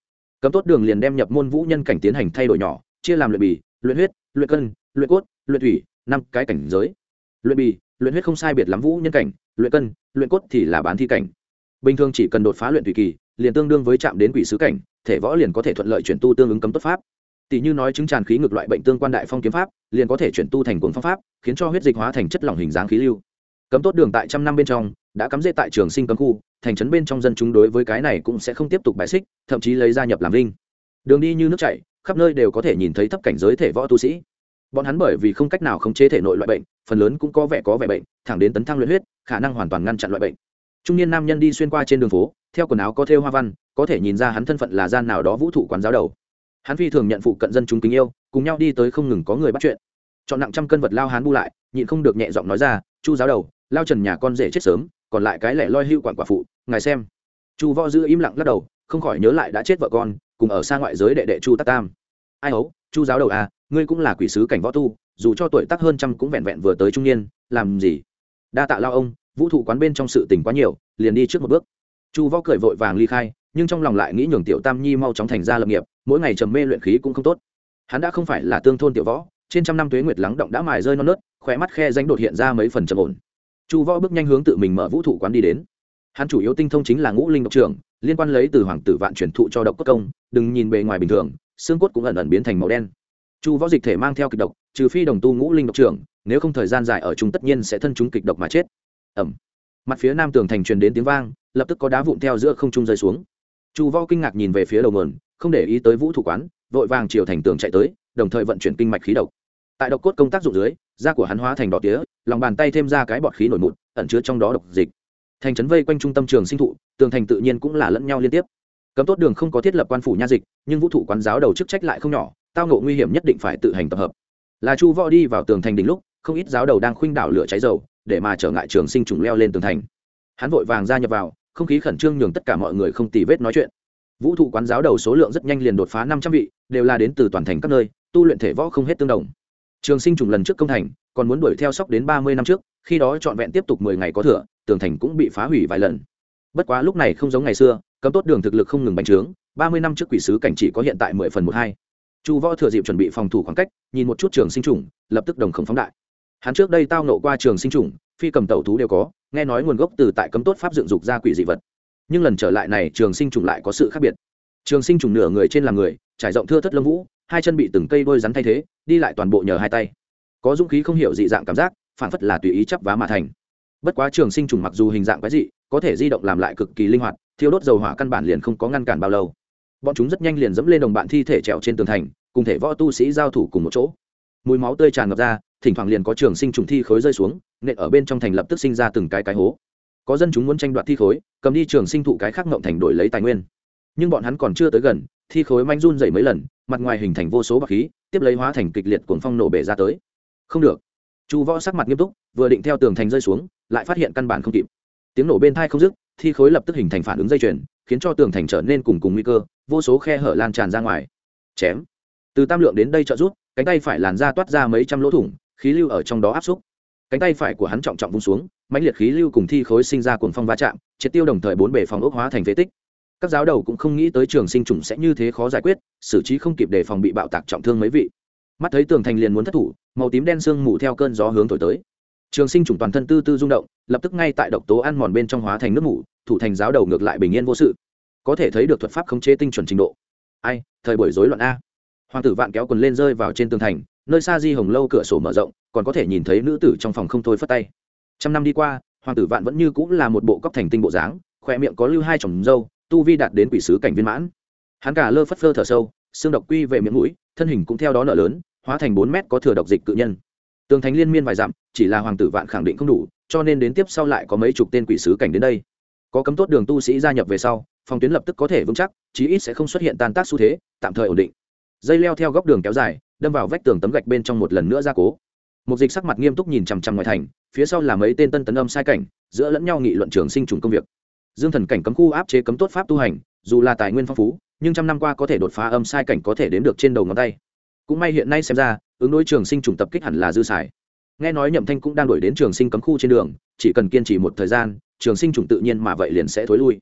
cấm tốt đường liền đem nhập môn vũ nhân cảnh tiến hành thay đổi nhỏ, chia làm luyện bì, luyện huyết, luyện cân, luyện cốt, luyện thủy, 5 cái cảnh giới. Luyện bì, luyện huyết không sai biệt lắm vũ nhân cảnh, luyện cân, luyện cốt thì là bán thi cảnh. Bình thường chỉ cần đột phá luyện thủy kỳ, liền tương đương với chạm đến quỷ sứ cảnh, thể võ liền có thể thuận lợi chuyển tu tương ứng cấm tốt pháp. Tỷ như nói chứng tràn khí ngược loại bệnh tương quan đại phong kiếm pháp, liền có thể chuyển tu thành cuồng phong pháp, khiến cho huyết dịch hóa thành chất lỏng hình dáng khí lưu. Cấm tốt đường tại trăm năm bên trong đã cắm rễ tại Trường Sinh cấm khu, thành trấn bên trong dân chúng đối với cái này cũng sẽ không tiếp tục bài xích, thậm chí lấy gia nhập làm linh. Đường đi như nước chảy, khắp nơi đều có thể nhìn thấy thấp cảnh giới thể võ tu sĩ. Bọn hắn bởi vì không cách nào khống chế thể nội loại bệnh, phần lớn cũng có vẻ bệnh, thẳng đến tấn thăng luyện huyết, khả năng hoàn toàn ngăn chặn loại bệnh. Trung niên nam nhân đi xuyên qua trên đường phố, theo quần áo có thêu hoa văn, có thể nhìn ra hắn thân phận là gian nào đó vũ thụ quán giáo đầu. Hắn phi thường nhận phụ cận dân chúng kính yêu, cùng nhau đi tới không ngừng có người bắt chuyện. Chọn nặng trăm cân vật lao hán bu lại, nhịn không được nhẹ giọng nói ra, "Chu giáo đầu, lao Trần nhà con rể chết sớm, còn lại cái lẻ loi hưu quản quả phụ, ngài xem." Chu Võ giữ im lặng lắc đầu, không khỏi nhớ lại đã chết vợ con, cùng ở xa ngoại giới đệ đệ Chu Tắc Tam. "Ai hấu, Chu giáo đầu à, ngươi cũng là quỷ sứ cảnh võ tu, dù cho tuổi tác hơn trăm cũng vẹn vẹn vừa tới trung niên, làm gì?" "Đa tạ lao ông, vũ thụ quán bên trong sự tình quá nhiều, liền đi trước một bước." Chu Võ cười vội vàng ly khai, nhưng trong lòng lại nghĩ nhường tiểu Tam Nhi mau chóng thành ra lập nghiệp, mỗi ngày trầm mê luyện khí cũng không tốt. Hắn đã không phải là tương thôn tiểu võ, trên trăm năm tuế nguyệt lắng động đã mài rơi non nớt, khóe mắt khe danh đột hiện ra mấy phần trầm ổn. Chu Võ bước nhanh hướng tự mình mở vũ thụ quán đi đến. Hắn chủ yếu tinh thông chính là ngũ linh độc trưởng, liên quan lấy từ hoàng tử vạn truyền thụ cho độc cốt công, đừng nhìn bề ngoài bình thường, xương cốt cũng ẩn ẩn biến thành màu đen. Chu Võ dịch thể mang theo kịch độc, trừ phi đồng tu ngũ linh độc trưởng, nếu không thời gian dài ở chung tất nhiên sẽ thân chúng kịch độc mà chết. Ầm. Mặt phía nam tường thành truyền đến tiếng vang, lập tức có đá vụn theo giữa không trung rơi xuống. Chu Võ kinh ngạc nhìn về phía đầu nguồn, không để ý tới vũ thụ quán, vội vàng chiều thành tường chạy tới, đồng thời vận chuyển kinh mạch khí độc. Tại độc cốt công tác dụng dưới, da của hắn hóa thành đỏ tía, lòng bàn tay thêm ra cái bọt khí nổi mụn, ẩn chứa trong đó độc dịch. Thành trấn vây quanh trung tâm Trường Sinh thụ, tường thành tự nhiên cũng là lẫn nhau liên tiếp. Cấm tốt đường không có thiết lập quan phủ nha dịch, nhưng vũ thụ quán giáo đầu chức trách lại không nhỏ, tao ngộ nguy hiểm nhất định phải tự hành tập hợp. Là Chu Võ đi vào tường thành đỉnh lúc, không ít giáo đầu đang khuynh đảo lửa cháy dầu, để mà trở ngại Trường Sinh trùng leo lên tường thành. Hắn vội vàng gia nhập vào, không khí khẩn trương nhường tất cả mọi người không tì vết nói chuyện. Vũ thụ quán giáo đầu số lượng rất nhanh liền đột phá 500 vị, đều là đến từ toàn thành các nơi, tu luyện thể võ không hết tương đồng. Trường Sinh trùng lần trước công thành, còn muốn đuổi theo sóc đến 30 năm trước, khi đó trọn vẹn tiếp tục 10 ngày có thừa, tường thành cũng bị phá hủy vài lần. Bất quá lúc này không giống ngày xưa, cấm tốt đường thực lực không ngừng bành trướng, 30 năm trước quỷ sứ cảnh chỉ có hiện tại 10 phần 12. Chu Võ thừa dịp chuẩn bị phòng thủ khoảng cách, nhìn một chút Trường Sinh trùng, lập tức đồng khống phóng đại. Hắn trước đây tao nộ qua Trường Sinh trùng, phi cầm tẩu thú đều có, nghe nói nguồn gốc từ tại cấm tốt pháp dựng dục ra quỷ dị vật. Nhưng lần trở lại này, Trường Sinh trùng lại có sự khác biệt. Trường Sinh trùng nửa người trên là người, trải rộng thưa thất lông vũ, hai chân bị từng cây đôi rắn thay thế, đi lại toàn bộ nhờ hai tay. Có dũng khí không hiểu dị dạng cảm giác, phản phất là tùy ý chắp vá mà thành. Bất quá Trường Sinh trùng mặc dù hình dạng quái dị, có thể di động làm lại cực kỳ linh hoạt, thiêu đốt dầu hỏa căn bản liền không có ngăn cản bao lâu. Bọn chúng rất nhanh liền dẫm lên đồng bạn thi thể trèo trên tường thành, cùng thể võ tu sĩ giao thủ cùng một chỗ. Mùi máu tươi tràn ngập ra, thỉnh thoảng liền có Trường Sinh trùng thi khối rơi xuống, nện ở bên trong thành lập tức sinh ra từng cái hố. Có dân chúng muốn tranh đoạt thi khối, cầm đi Trường Sinh thụ cái khác ngộng thành đổi lấy tài nguyên. Nhưng bọn hắn còn chưa tới gần, thi khối manh run dậy mấy lần, mặt ngoài hình thành vô số bạc khí, tiếp lấy hóa thành kịch liệt cuồng phong nổ bể ra tới. Không được. Chu Võ sắc mặt nghiêm túc, vừa định theo tường thành rơi xuống, lại phát hiện căn bản không kịp. Tiếng nổ bên tai không dứt, thi khối lập tức hình thành phản ứng dây chuyền, khiến cho tường thành trở nên cùng nguy cơ, vô số khe hở lan tràn ra ngoài. Chém. Từ Tam Lượng đến đây trợ giúp, cánh tay phải làn ra toát ra mấy trăm lỗ thủng, khí lưu ở trong đó áp xúc. Cánh tay phải của hắn trọng trọng vung xuống, mãnh liệt khí lưu cùng thi khối sinh ra cuồng phong va chạm, triệt tiêu đồng thời bốn bề phòng ốc hóa thành phế tích. Các giáo đầu cũng không nghĩ tới Trường Sinh trùng sẽ như thế khó giải quyết, xử trí không kịp đề phòng bị bạo tạc trọng thương mấy vị. Mắt thấy tường thành liền muốn thất thủ, màu tím đen sương mù theo cơn gió hướng thổi tới. Trường Sinh trùng toàn thân tư tư rung động, lập tức ngay tại độc tố ăn mòn bên trong hóa thành nước mù, thủ thành giáo đầu ngược lại bình yên vô sự. Có thể thấy được thuật pháp khống chế tinh chuẩn trình độ. Ai, thời buổi rối loạn a. Hoàng tử Vạn kéo quần lên rơi vào trên tường thành, nơi xa Di Hồng lâu cửa sổ mở rộng, còn có thể nhìn thấy nữ tử trong phòng không thôi phất tay. Trăm năm đi qua, Hoàng tử Vạn vẫn như cũng là một bộ cóc thành tinh bộ dáng, khóe miệng có lưu hai chòm râu, tu vi đạt đến quỷ sứ cảnh viên mãn. Hắn cả lơ phất phơ thở sâu, xương độc quy về miệng mũi, thân hình cũng theo đó nở lớn, hóa thành 4 mét có thừa độc dịch cự nhân. Tường thành liên miên vài dặm, chỉ là Hoàng tử Vạn khẳng định không đủ, cho nên đến tiếp sau lại có mấy chục tên quỷ sứ cảnh đến đây. Có cấm tốt đường tu sĩ gia nhập về sau, phòng tuyến lập tức có thể vững chắc, chí ít sẽ không xuất hiện tan tác xu thế, tạm thời ổn định. Dây leo theo góc đường kéo dài, đâm vào vách tường tấm gạch bên trong một lần nữa gia cố. Một dịch sắc mặt nghiêm túc nhìn chằm chằm ngoài thành, phía sau là mấy tên tân tấn âm sai cảnh, giữa lẫn nhau nghị luận Trường Sinh trùng công việc. Dương thần cảnh cấm khu áp chế cấm tốt pháp tu hành, dù là tài nguyên phong phú, nhưng trăm năm qua có thể đột phá âm sai cảnh có thể đếm được trên đầu ngón tay. Cũng may hiện nay xem ra, ứng đối Trường Sinh trùng tập kích hẳn là dư xài. Nghe nói Nhậm Thanh cũng đang đuổi đến Trường Sinh cấm khu trên đường, chỉ cần kiên trì một thời gian, Trường Sinh trùng tự nhiên mà vậy liền sẽ thối lui.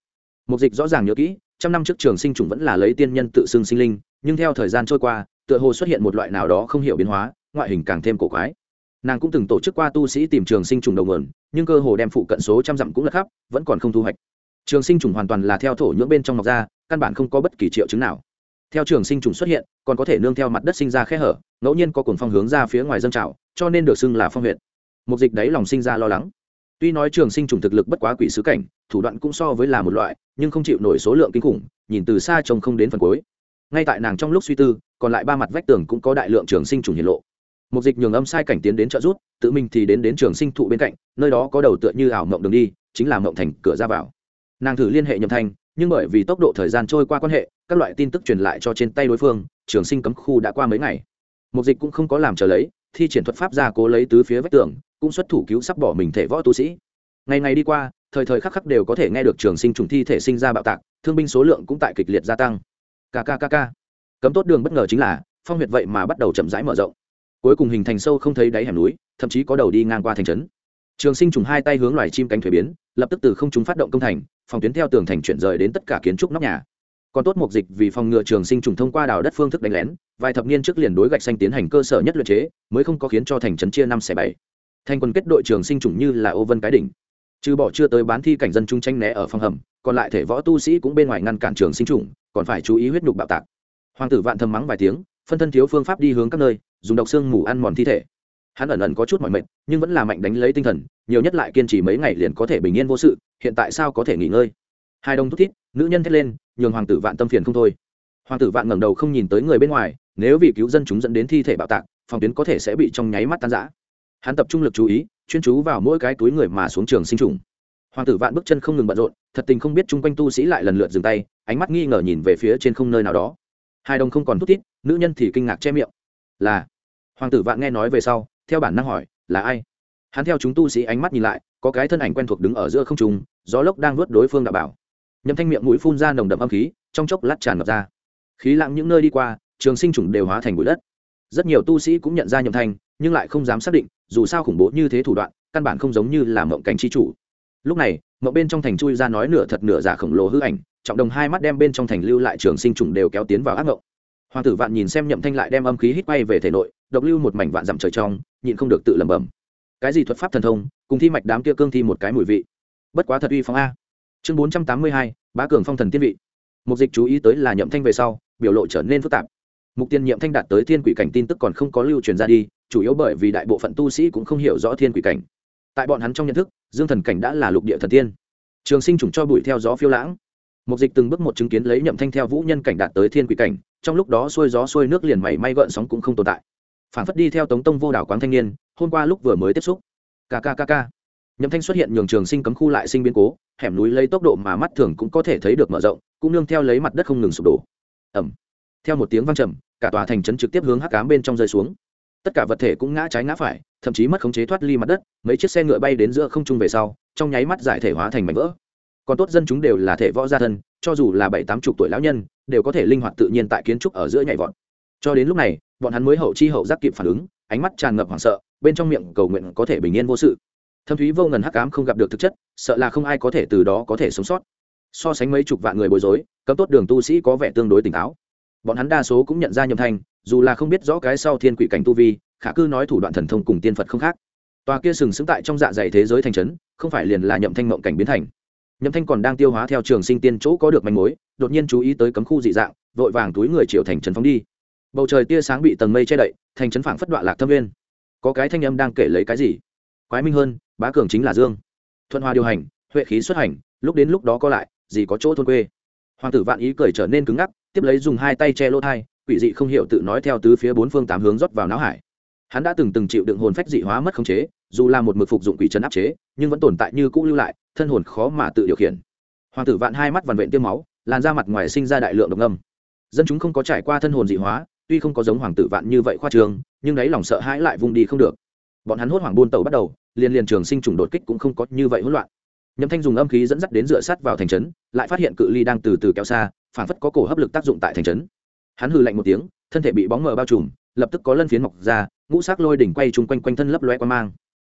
Mục Dịch rõ ràng nhớ kỹ, trăm năm trước Trường Sinh trùng vẫn là lấy tiên nhân tự xưng sinh linh, nhưng theo thời gian trôi qua, tựa hồ xuất hiện một loại nào đó không hiểu biến hóa, ngoại hình càng thêm cổ quái. Nàng cũng từng tổ chức qua tu sĩ tìm Trường Sinh trùng đầu nguồn, nhưng cơ hồ đem phụ cận số trăm dặm cũng là khắp, vẫn còn không thu hoạch. Trường Sinh trùng hoàn toàn là theo thổ nhưỡng bên trong mọc ra, căn bản không có bất kỳ triệu chứng nào. Theo Trường Sinh trùng xuất hiện, còn có thể nương theo mặt đất sinh ra khe hở, ngẫu nhiên có cuồng phong hướng ra phía ngoài dâng trào, cho nên được xưng là phong huyệt. Mục Dịch đấy lòng sinh ra lo lắng. Tuy nói Trường Sinh trùng thực lực bất quá quỷ sứ cảnh, thủ đoạn cũng so với là một loại, nhưng không chịu nổi số lượng kinh khủng, nhìn từ xa trông không đến phần cuối. Ngay tại nàng trong lúc suy tư, còn lại ba mặt vách tường cũng có đại lượng Trường Sinh trùng hiện lộ. Mục Dịch nhường âm sai cảnh tiến đến trợ giúp, tự mình thì đến Trường Sinh thụ bên cạnh, nơi đó có đầu tựa như ảo mộng đường đi, chính là mộng thành cửa ra vào. Nàng thử liên hệ Nhậm Thanh, nhưng bởi vì tốc độ thời gian trôi qua quan hệ, các loại tin tức truyền lại cho trên tay đối phương, Trường Sinh cấm khu đã qua mấy ngày. Mục Dịch cũng không có làm chờ lấy, thi triển thuật pháp ra cố lấy tứ phía vách tường, cũng xuất thủ cứu sắp bỏ mình thể võ tu sĩ. Ngày ngày đi qua, thời thời khắc khắc đều có thể nghe được Trường Sinh trùng thi thể sinh ra bạo tạc, thương binh số lượng cũng tại kịch liệt gia tăng. Kkkk. Cấm tốt đường bất ngờ chính là, phong huyệt vậy mà bắt đầu chậm rãi mở rộng. Cuối cùng hình thành sâu không thấy đáy hẻm núi, thậm chí có đầu đi ngang qua thành trấn. Trường Sinh trùng hai tay hướng loài chim cánh thuế biến, lập tức từ không trung phát động công thành, phòng tuyến theo tường thành chuyển rời đến tất cả kiến trúc nóc nhà. Còn tốt Mục Dịch vì phòng ngừa Trường Sinh trùng thông qua đào đất phương thức đánh lén, vài thập niên trước liền đối gạch xanh tiến hành cơ sở nhất luyện chế, mới không có khiến cho thành trấn chia năm xẻ bảy. Thành quân kết đội Trường Sinh trùng như là ô vân cái đỉnh. Trừ bỏ chưa tới bán thi cảnh dân trung tranh né ở phòng hầm, còn lại thể võ tu sĩ cũng bên ngoài ngăn cản Trường Sinh trùng, còn phải chú ý huyết nhục bạo tạc. Hoàng tử Vạn thầm mắng vài tiếng, phân thân thiếu phương pháp đi hướng các nơi, dùng độc xương mù ăn mòn thi thể. Hắn ẩn có chút mỏi mệt, nhưng vẫn là mạnh đánh lấy tinh thần, nhiều nhất lại kiên trì mấy ngày liền có thể bình yên vô sự, hiện tại sao có thể nghỉ ngơi. Hai đồng thút thít, nữ nhân thét lên, nhường Hoàng tử Vạn tâm phiền không thôi. Hoàng tử Vạn ngẩng đầu không nhìn tới người bên ngoài, nếu vì cứu dân chúng dẫn đến thi thể bạo tạc, phòng tuyến có thể sẽ bị trong nháy mắt tan rã. Hắn tập trung lực chú ý, chuyên chú vào mỗi cái túi người mà xuống Trường Sinh trùng. Hoàng tử Vạn bước chân không ngừng bận rộn, thật tình không biết chung quanh tu sĩ lại lần lượt dừng tay, ánh mắt nghi ngờ nhìn về phía trên không nơi nào đó. Hai đồng không còn thút thít, nữ nhân thì kinh ngạc che miệng. Là Hoàng tử Vạn nghe nói về sau, theo bản năng hỏi, là ai? Hắn theo chúng tu sĩ ánh mắt nhìn lại, có cái thân ảnh quen thuộc đứng ở giữa không trung, gió lốc đang nuốt đối phương đã bảo. Nhậm Thanh miệng mũi phun ra nồng đậm âm khí, trong chốc lát tràn ngập ra. Khí lặng những nơi đi qua, Trường Sinh trùng đều hóa thành bụi đất. Rất nhiều tu sĩ cũng nhận ra Nhậm Thanh, nhưng lại không dám xác định, dù sao khủng bố như thế thủ đoạn, căn bản không giống như là mộng cảnh chi chủ. Lúc này, mộng bên trong thành chui ra nói nửa thật nửa giả khổng lồ hư ảnh, trọng đồng hai mắt đem bên trong thành lưu lại Trường Sinh trùng đều kéo tiến vào ác mộng. Hoàng tử Vạn nhìn xem Nhậm Thanh lại đem âm khí hít bay về thể nội, độc lưu một mảnh vạn dặm trời trong, nhịn không được tự lẩm bẩm. Cái gì thuật pháp thần thông, cùng thi mạch đám kia cương thi một cái mùi vị. Bất quá thật uy phong a. Chương 482, Bá cường phong thần tiên vị. Mục Dịch chú ý tới là Nhậm Thanh về sau, biểu lộ trở nên phức tạp. Mục tiên Nhậm Thanh đạt tới thiên quỷ cảnh tin tức còn không có lưu truyền ra đi, chủ yếu bởi vì đại bộ phận tu sĩ cũng không hiểu rõ thiên quỷ cảnh. Tại bọn hắn trong nhận thức, Dương thần cảnh đã là lục địa thần tiên. Trường Sinh trùng cho bụi theo gió phiêu lãng. Mục Dịch từng bước một chứng kiến lấy Nhậm Thanh theo vũ nhân cảnh đạt tới thiên quỷ cảnh, trong lúc đó xuôi gió xuôi nước liền mảy may gợn sóng cũng không tồn tại. Phản phất đi theo Tống Tông vô đảo quáng thanh niên, hôm qua lúc vừa mới tiếp xúc. Kkkk. Nhậm Thanh xuất hiện nhường Trường Sinh cấm khu lại sinh biến cố, hẻm núi lấy tốc độ mà mắt thường cũng có thể thấy được mở rộng, cũng nương theo lấy mặt đất không ngừng sụp đổ. Ầm. Theo một tiếng vang trầm, cả tòa thành trấn trực tiếp hướng hắc ám bên trong rơi xuống. Tất cả vật thể cũng ngã trái ngã phải, thậm chí mất khống chế thoát ly mặt đất, mấy chiếc xe ngựa bay đến giữa không trung về sau, trong nháy mắt giải thể hóa thành mảnh vỡ. Còn tốt dân chúng đều là thể võ gia thân, cho dù là 7-80 tuổi lão nhân, đều có thể linh hoạt tự nhiên tại kiến trúc ở giữa nhảy vọt. Cho đến lúc này, bọn hắn mới hậu chi hậu giác kịp phản ứng, ánh mắt tràn ngập hoảng sợ, bên trong miệng cầu nguyện có thể bình yên vô sự. Thâm thúy vô ngần hắc ám không gặp được thực chất, sợ là không ai có thể từ đó có thể sống sót. So sánh mấy chục vạn người bối rối, cấm tốt đường tu sĩ có vẻ tương đối tỉnh táo. Bọn hắn đa số cũng nhận ra Nhậm Thanh, dù là không biết rõ cái sau thiên quỷ cảnh tu vi, khả cư nói thủ đoạn thần thông cùng tiên Phật không khác. Tòa kia sừng sững tại trong dạ dày thế giới thành trấn, không phải liền là Nhậm Thanh mộng cảnh biến thành. Nhậm Thanh còn đang tiêu hóa theo Trường Sinh tiên chỗ có được manh mối, đột nhiên chú ý tới cấm khu dị dạng, vội vàng túi người chiều thành trấn phóng đi. Bầu trời tia sáng bị tầng mây che đậy, thành trấn phảng phất đoạn lạc thâm nguyên. Có cái thanh âm đang kể lấy cái gì? Quái minh hơn, bá cường chính là Dương. Thuận hòa điều hành, huệ khí xuất hành, lúc đến lúc đó có lại, gì có chỗ thôn quê. Hoàng tử Vạn ý cười trở nên cứng ngắc, tiếp lấy dùng hai tay che lỗ tai, quỷ dị không hiểu tự nói theo tứ phía bốn phương tám hướng rót vào não hải. Hắn đã từng chịu đựng hồn phách dị hóa mất khống chế, dù là một mực phục dụng quỷ trấn áp chế, nhưng vẫn tồn tại như cũ lưu lại, thân hồn khó mà tự điều khiển. Hoàng tử Vạn hai mắt vằn vện tiêm máu, làn da mặt ngoài sinh ra đại lượng độc ngâm. Dân chúng không có trải qua thân hồn dị hóa, tuy không có giống Hoàng tử Vạn như vậy khoa trương, nhưng đáy lòng sợ hãi lại vùng đi không được. Bọn hắn hốt hoảng buôn tàu bắt đầu, liền Trường Sinh trùng đột kích cũng không có như vậy hỗn loạn. Nhậm Thanh dùng âm khí dẫn dắt đến dựa sát vào thành trấn, lại phát hiện cự ly đang từ từ kéo xa, phảng phất có cổ hấp lực tác dụng tại thành trấn. Hắn hừ lạnh một tiếng, thân thể bị bóng mờ bao trùm, lập tức có lân phiến mọc ra, ngũ sắc lôi đỉnh quay chung quanh quanh thân lấp loé qua mang.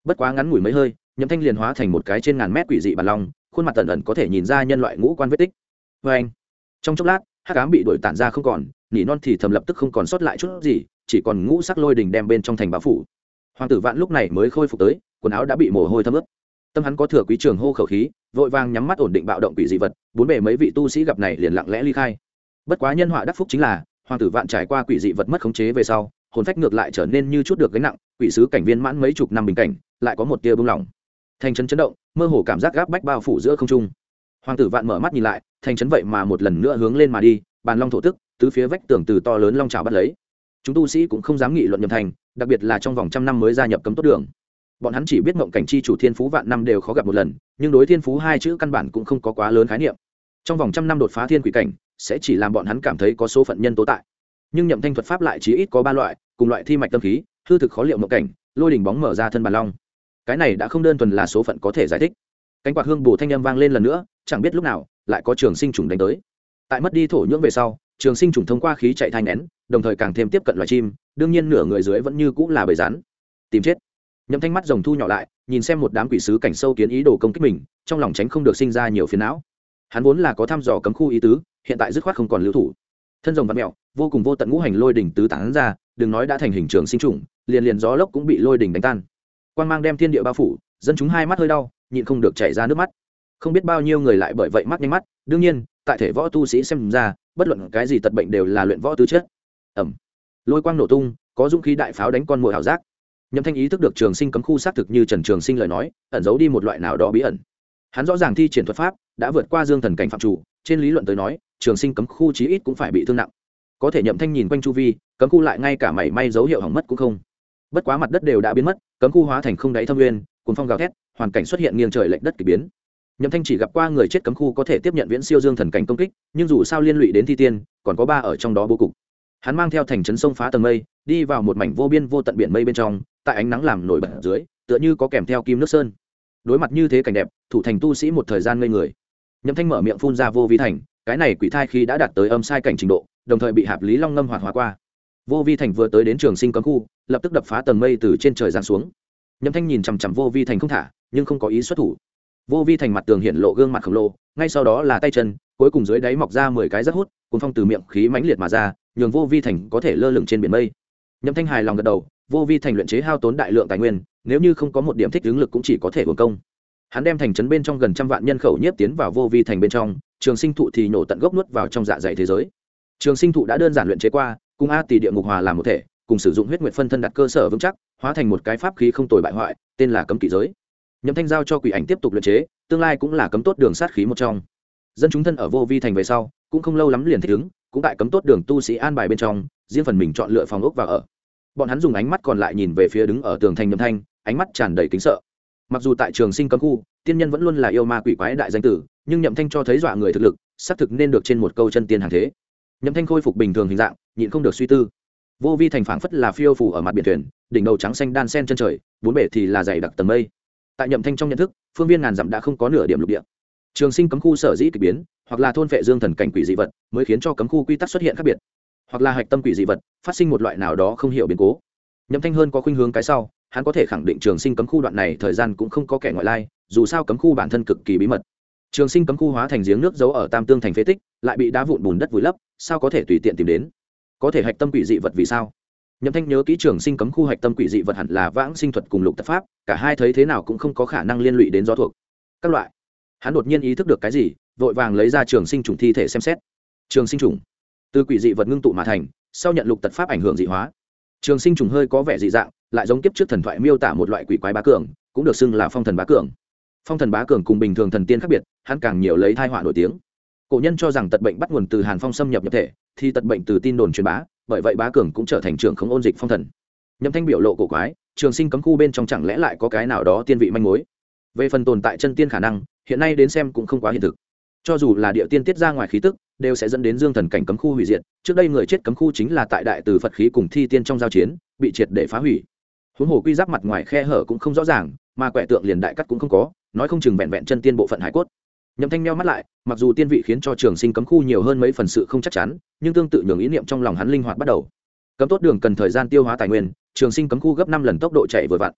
bất quá ngắn ngủi mấy hơi, Nhậm Thanh liền hóa thành một cái trên ngàn mét quỷ dị bản long, khuôn mặt ẩn ẩn có thể nhìn ra nhân loại ngũ quan vết tích. Và anh, trong chốc lát, hắc ám bị đuổi tản ra không còn, nỉ non thì thầm lập tức không còn sót lại chút gì, chỉ còn ngũ sắc lôi đình đem bên trong thành bao phủ. Hoàng tử Vạn lúc này mới khôi phục tới, quần áo đã bị mồ hôi thấm ướt. Tâm hắn có thừa quý trường hô khẩu khí, vội vàng nhắm mắt ổn định bạo động quỷ dị vật, bốn bề mấy vị tu sĩ gặp này liền lặng lẽ ly khai. Bất quá nhân họa đắc phúc chính là, Hoàng tử Vạn trải qua quỷ dị vật mất khống chế về sau, hồn phách ngược lại trở nên như chút được gánh nặng, quỷ sứ cảnh viên mãn mấy chục năm bình cảnh, lại có một tia bừng lỏng. Thành trấn chấn động, mơ hồ cảm giác gáp bách bao phủ giữa không trung. Hoàng tử Vạn mở mắt nhìn lại, thành trấn vậy mà một lần nữa hướng lên mà đi, bàn long thổ tức, tứ phía vách tường từ to lớn long trào bắt lấy. Chúng tu sĩ cũng không dám nghị luận Nhậm Thanh, đặc biệt là trong vòng trăm năm mới gia nhập cấm tốt đường. Bọn hắn chỉ biết mộng cảnh chi chủ thiên phú vạn năm đều khó gặp một lần, nhưng đối thiên phú hai chữ căn bản cũng không có quá lớn khái niệm. Trong vòng trăm năm đột phá thiên quỷ cảnh, sẽ chỉ làm bọn hắn cảm thấy có số phận nhân tố tại. Nhưng Nhậm Thanh thuật pháp lại chỉ ít có ba loại, cùng loại thi mạch tâm khí, hư thực khó liệu mộng cảnh, lôi đỉnh bóng mở ra thân bàn long. Cái này đã không đơn thuần là số phận có thể giải thích. Cánh quạt hương bổ thanh âm vang lên lần nữa, chẳng biết lúc nào lại có trường sinh trùng đánh tới. Tại mất đi thổ nhưỡng về sau, trường sinh trùng thông qua khí chạy thanh nén, đồng thời càng thêm tiếp cận loài chim, đương nhiên nửa người dưới vẫn như cũng là bầy rắn. Tìm chết. Nhậm Thanh mắt rồng thu nhỏ lại, nhìn xem một đám quỷ sứ cảnh sâu kiến ý đồ công kích mình, trong lòng tránh không được sinh ra nhiều phiền não. Hắn vốn là có thăm dò cấm khu ý tứ, hiện tại dứt khoát không còn lưu thủ. Thân rồng vặn mèo, vô cùng vô tận ngũ hành lôi đỉnh tứ tán ra, đừng nói đã thành hình trường sinh trùng, liền liền gió lốc cũng bị lôi đỉnh đánh tan. Quang mang đem thiên địa bao phủ, dân chúng hai mắt hơi đau, nhịn không được chảy ra nước mắt. Không biết bao nhiêu người lại bởi vậy mắc nhanh mắt, đương nhiên, tại thể võ tu sĩ xem ra, bất luận cái gì tật bệnh đều là luyện võ tư chất. Ầm. Lôi quang nổ tung, có dũng khí đại pháo đánh con muỗi ảo giác. Nhậm Thanh ý thức được trường sinh cấm khu xác thực như Trần Trường Sinh lời nói, ẩn giấu đi một loại nào đó bí ẩn. Hắn rõ ràng thi triển thuật pháp đã vượt qua dương thần cảnh phạm chủ, trên lý luận tới nói, trường sinh cấm khu chí ít cũng phải bị thương nặng. Có thể Nhậm Thanh nhìn quanh chu vi, cấm khu lại ngay cả mảy may dấu hiệu hỏng mất cũng không. Bất quá mặt đất đều đã biến mất, cấm khu hóa thành không đáy thâm nguyên, cuồng phong gào thét, hoàn cảnh xuất hiện nghiêng trời lệch đất kỳ biến. Nhậm Thanh chỉ gặp qua người chết cấm khu có thể tiếp nhận viễn siêu dương thần cảnh công kích, nhưng dù sao liên lụy đến thi tiên, còn có ba ở trong đó bố cục. Hắn mang theo thành trấn sông phá tầng mây, đi vào một mảnh vô biên vô tận biển mây bên trong, tại ánh nắng làm nổi bật dưới, tựa như có kèm theo kim nước sơn. Đối mặt như thế cảnh đẹp, thủ thành tu sĩ một thời gian ngây người. Nhậm Thanh mở miệng phun ra vô vi thành, cái này quỷ thai khi đã đạt tới âm sai cảnh trình độ, đồng thời bị Hạp Lý Long ngâm hoạt hóa qua. Vô vi thành vừa tới đến trường sinh cấm khu, lập tức đập phá tầng mây từ trên trời giáng xuống. Nhậm Thanh nhìn chằm chằm vô vi thành không thả, nhưng không có ý xuất thủ. Vô vi thành mặt tường hiện lộ gương mặt khổng lồ, ngay sau đó là tay chân, cuối cùng dưới đáy mọc ra 10 cái rác hút, cuốn phong từ miệng khí mãnh liệt mà ra, nhường vô vi thành có thể lơ lửng trên biển mây. Nhậm Thanh hài lòng gật đầu, vô vi thành luyện chế hao tốn đại lượng tài nguyên, nếu như không có một điểm thích ứng lực cũng chỉ có thể uổng công. Hắn đem thành trấn bên trong gần trăm vạn nhân khẩu nhiếp tiến vào vô vi thành bên trong, trường sinh thụ thì nổ tận gốc nuốt vào trong dạ dày thế giới. Trường sinh thụ đã đơn giản luyện chế qua, cùng a tỷ địa ngục hòa làm một thể, cùng sử dụng huyết nguyệt phân thân đặt cơ sở vững chắc, hóa thành một cái pháp khí không tồi bại hoại, tên là cấm kỵ giới. Nhậm Thanh giao cho quỷ ảnh tiếp tục luyện chế, tương lai cũng là cấm tốt đường sát khí một trong. Dân chúng thân ở vô vi thành về sau, cũng không lâu lắm liền thích ứng, cũng tại cấm tốt đường tu sĩ an bài bên trong, riêng phần mình chọn lựa phòng ốc và ở. Bọn hắn dùng ánh mắt còn lại nhìn về phía đứng ở tường thành Nhậm Thanh, ánh mắt tràn đầy kính sợ. Mặc dù tại trường sinh cấm khu, tiên nhân vẫn luôn là yêu ma quỷ quái đại danh tử, nhưng Nhậm Thanh cho thấy dọa người thực lực, xác thực nên được trên một câu chân tiên hàng thế. Nhậm Thanh khôi phục bình thường hình dạng, nhịn không được suy tư. Vô vi thành phảng phất là phiêu phù ở mặt biển thuyền, đỉnh đầu trắng xanh đan sen chân trời, bốn bể thì là dày đặc tầng mây. Tại Nhậm Thanh trong nhận thức, phương viên ngàn dặm đã không có nửa điểm lục địa. Trường sinh cấm khu sở dĩ kỳ biến, hoặc là thôn phệ dương thần cảnh quỷ dị vật, mới khiến cho cấm khu quy tắc xuất hiện khác biệt, hoặc là hạch tâm quỷ dị vật phát sinh một loại nào đó không hiểu biến cố. Nhậm Thanh hơn có khuynh hướng cái sau, hắn có thể khẳng định trường sinh cấm khu đoạn này thời gian cũng không có kẻ ngoại lai, dù sao cấm khu bản thân cực kỳ bí mật. Trường sinh cấm khu hóa thành giếng nước giấu ở Tam Tương thành phế tích, lại bị đá vụn bùn đất vùi lấp, sao có thể tùy tiện tìm đến? Có thể hạch tâm quỷ dị vật vì sao? Nhậm Thanh nhớ kỹ trường sinh cấm khu hạch tâm quỷ dị vật hẳn là vãng sinh thuật cùng lục tật pháp, cả hai thấy thế nào cũng không có khả năng liên lụy đến gió thuộc. Các loại. Hắn đột nhiên ý thức được cái gì, vội vàng lấy ra trường sinh trùng thi thể xem xét. Trường sinh trùng từ quỷ dị vật ngưng tụ mà thành, sau nhận lục tật pháp ảnh hưởng dị hóa. Trường sinh trùng hơi có vẻ dị dạng, lại giống kiếp trước thần thoại miêu tả một loại quỷ quái bá cường, cũng được xưng là phong thần bá cường. Phong thần bá cường cùng bình thường thần tiên khác biệt, hắn càng nhiều lấy thai họa nổi tiếng. Cổ nhân cho rằng tật bệnh bắt nguồn từ Hàn Phong xâm nhập nhập thể, thì tật bệnh từ tin đồn truyền bá, bởi vậy bá cường cũng trở thành trưởng không ôn dịch phong thần. Nhậm Thanh biểu lộ cổ quái, trường sinh cấm khu bên trong chẳng lẽ lại có cái nào đó tiên vị manh mối? Về phần tồn tại chân tiên khả năng, hiện nay đến xem cũng không quá hiện thực. Cho dù là địa tiên tiết ra ngoài khí tức, đều sẽ dẫn đến dương thần cảnh cấm khu hủy diệt. Trước đây người chết cấm khu chính là tại đại từ Phật khí cùng thi tiên trong giao chiến, bị triệt để phá hủy. Huống hồ quy giáp mặt ngoài khe hở cũng không rõ ràng, mà quẻ tượng liền đại cắt cũng không có, nói không chừng vẹn vẹn chân tiên bộ phận hải cốt. Nhậm Thanh meo mắt lại, mặc dù tiên vị khiến cho trường sinh cấm khu nhiều hơn mấy phần sự không chắc chắn, nhưng tương tự nhường ý niệm trong lòng hắn linh hoạt bắt đầu. Cấm tốt đường cần thời gian tiêu hóa tài nguyên, trường sinh cấm khu gấp 5 lần tốc độ chạy vừa vặn.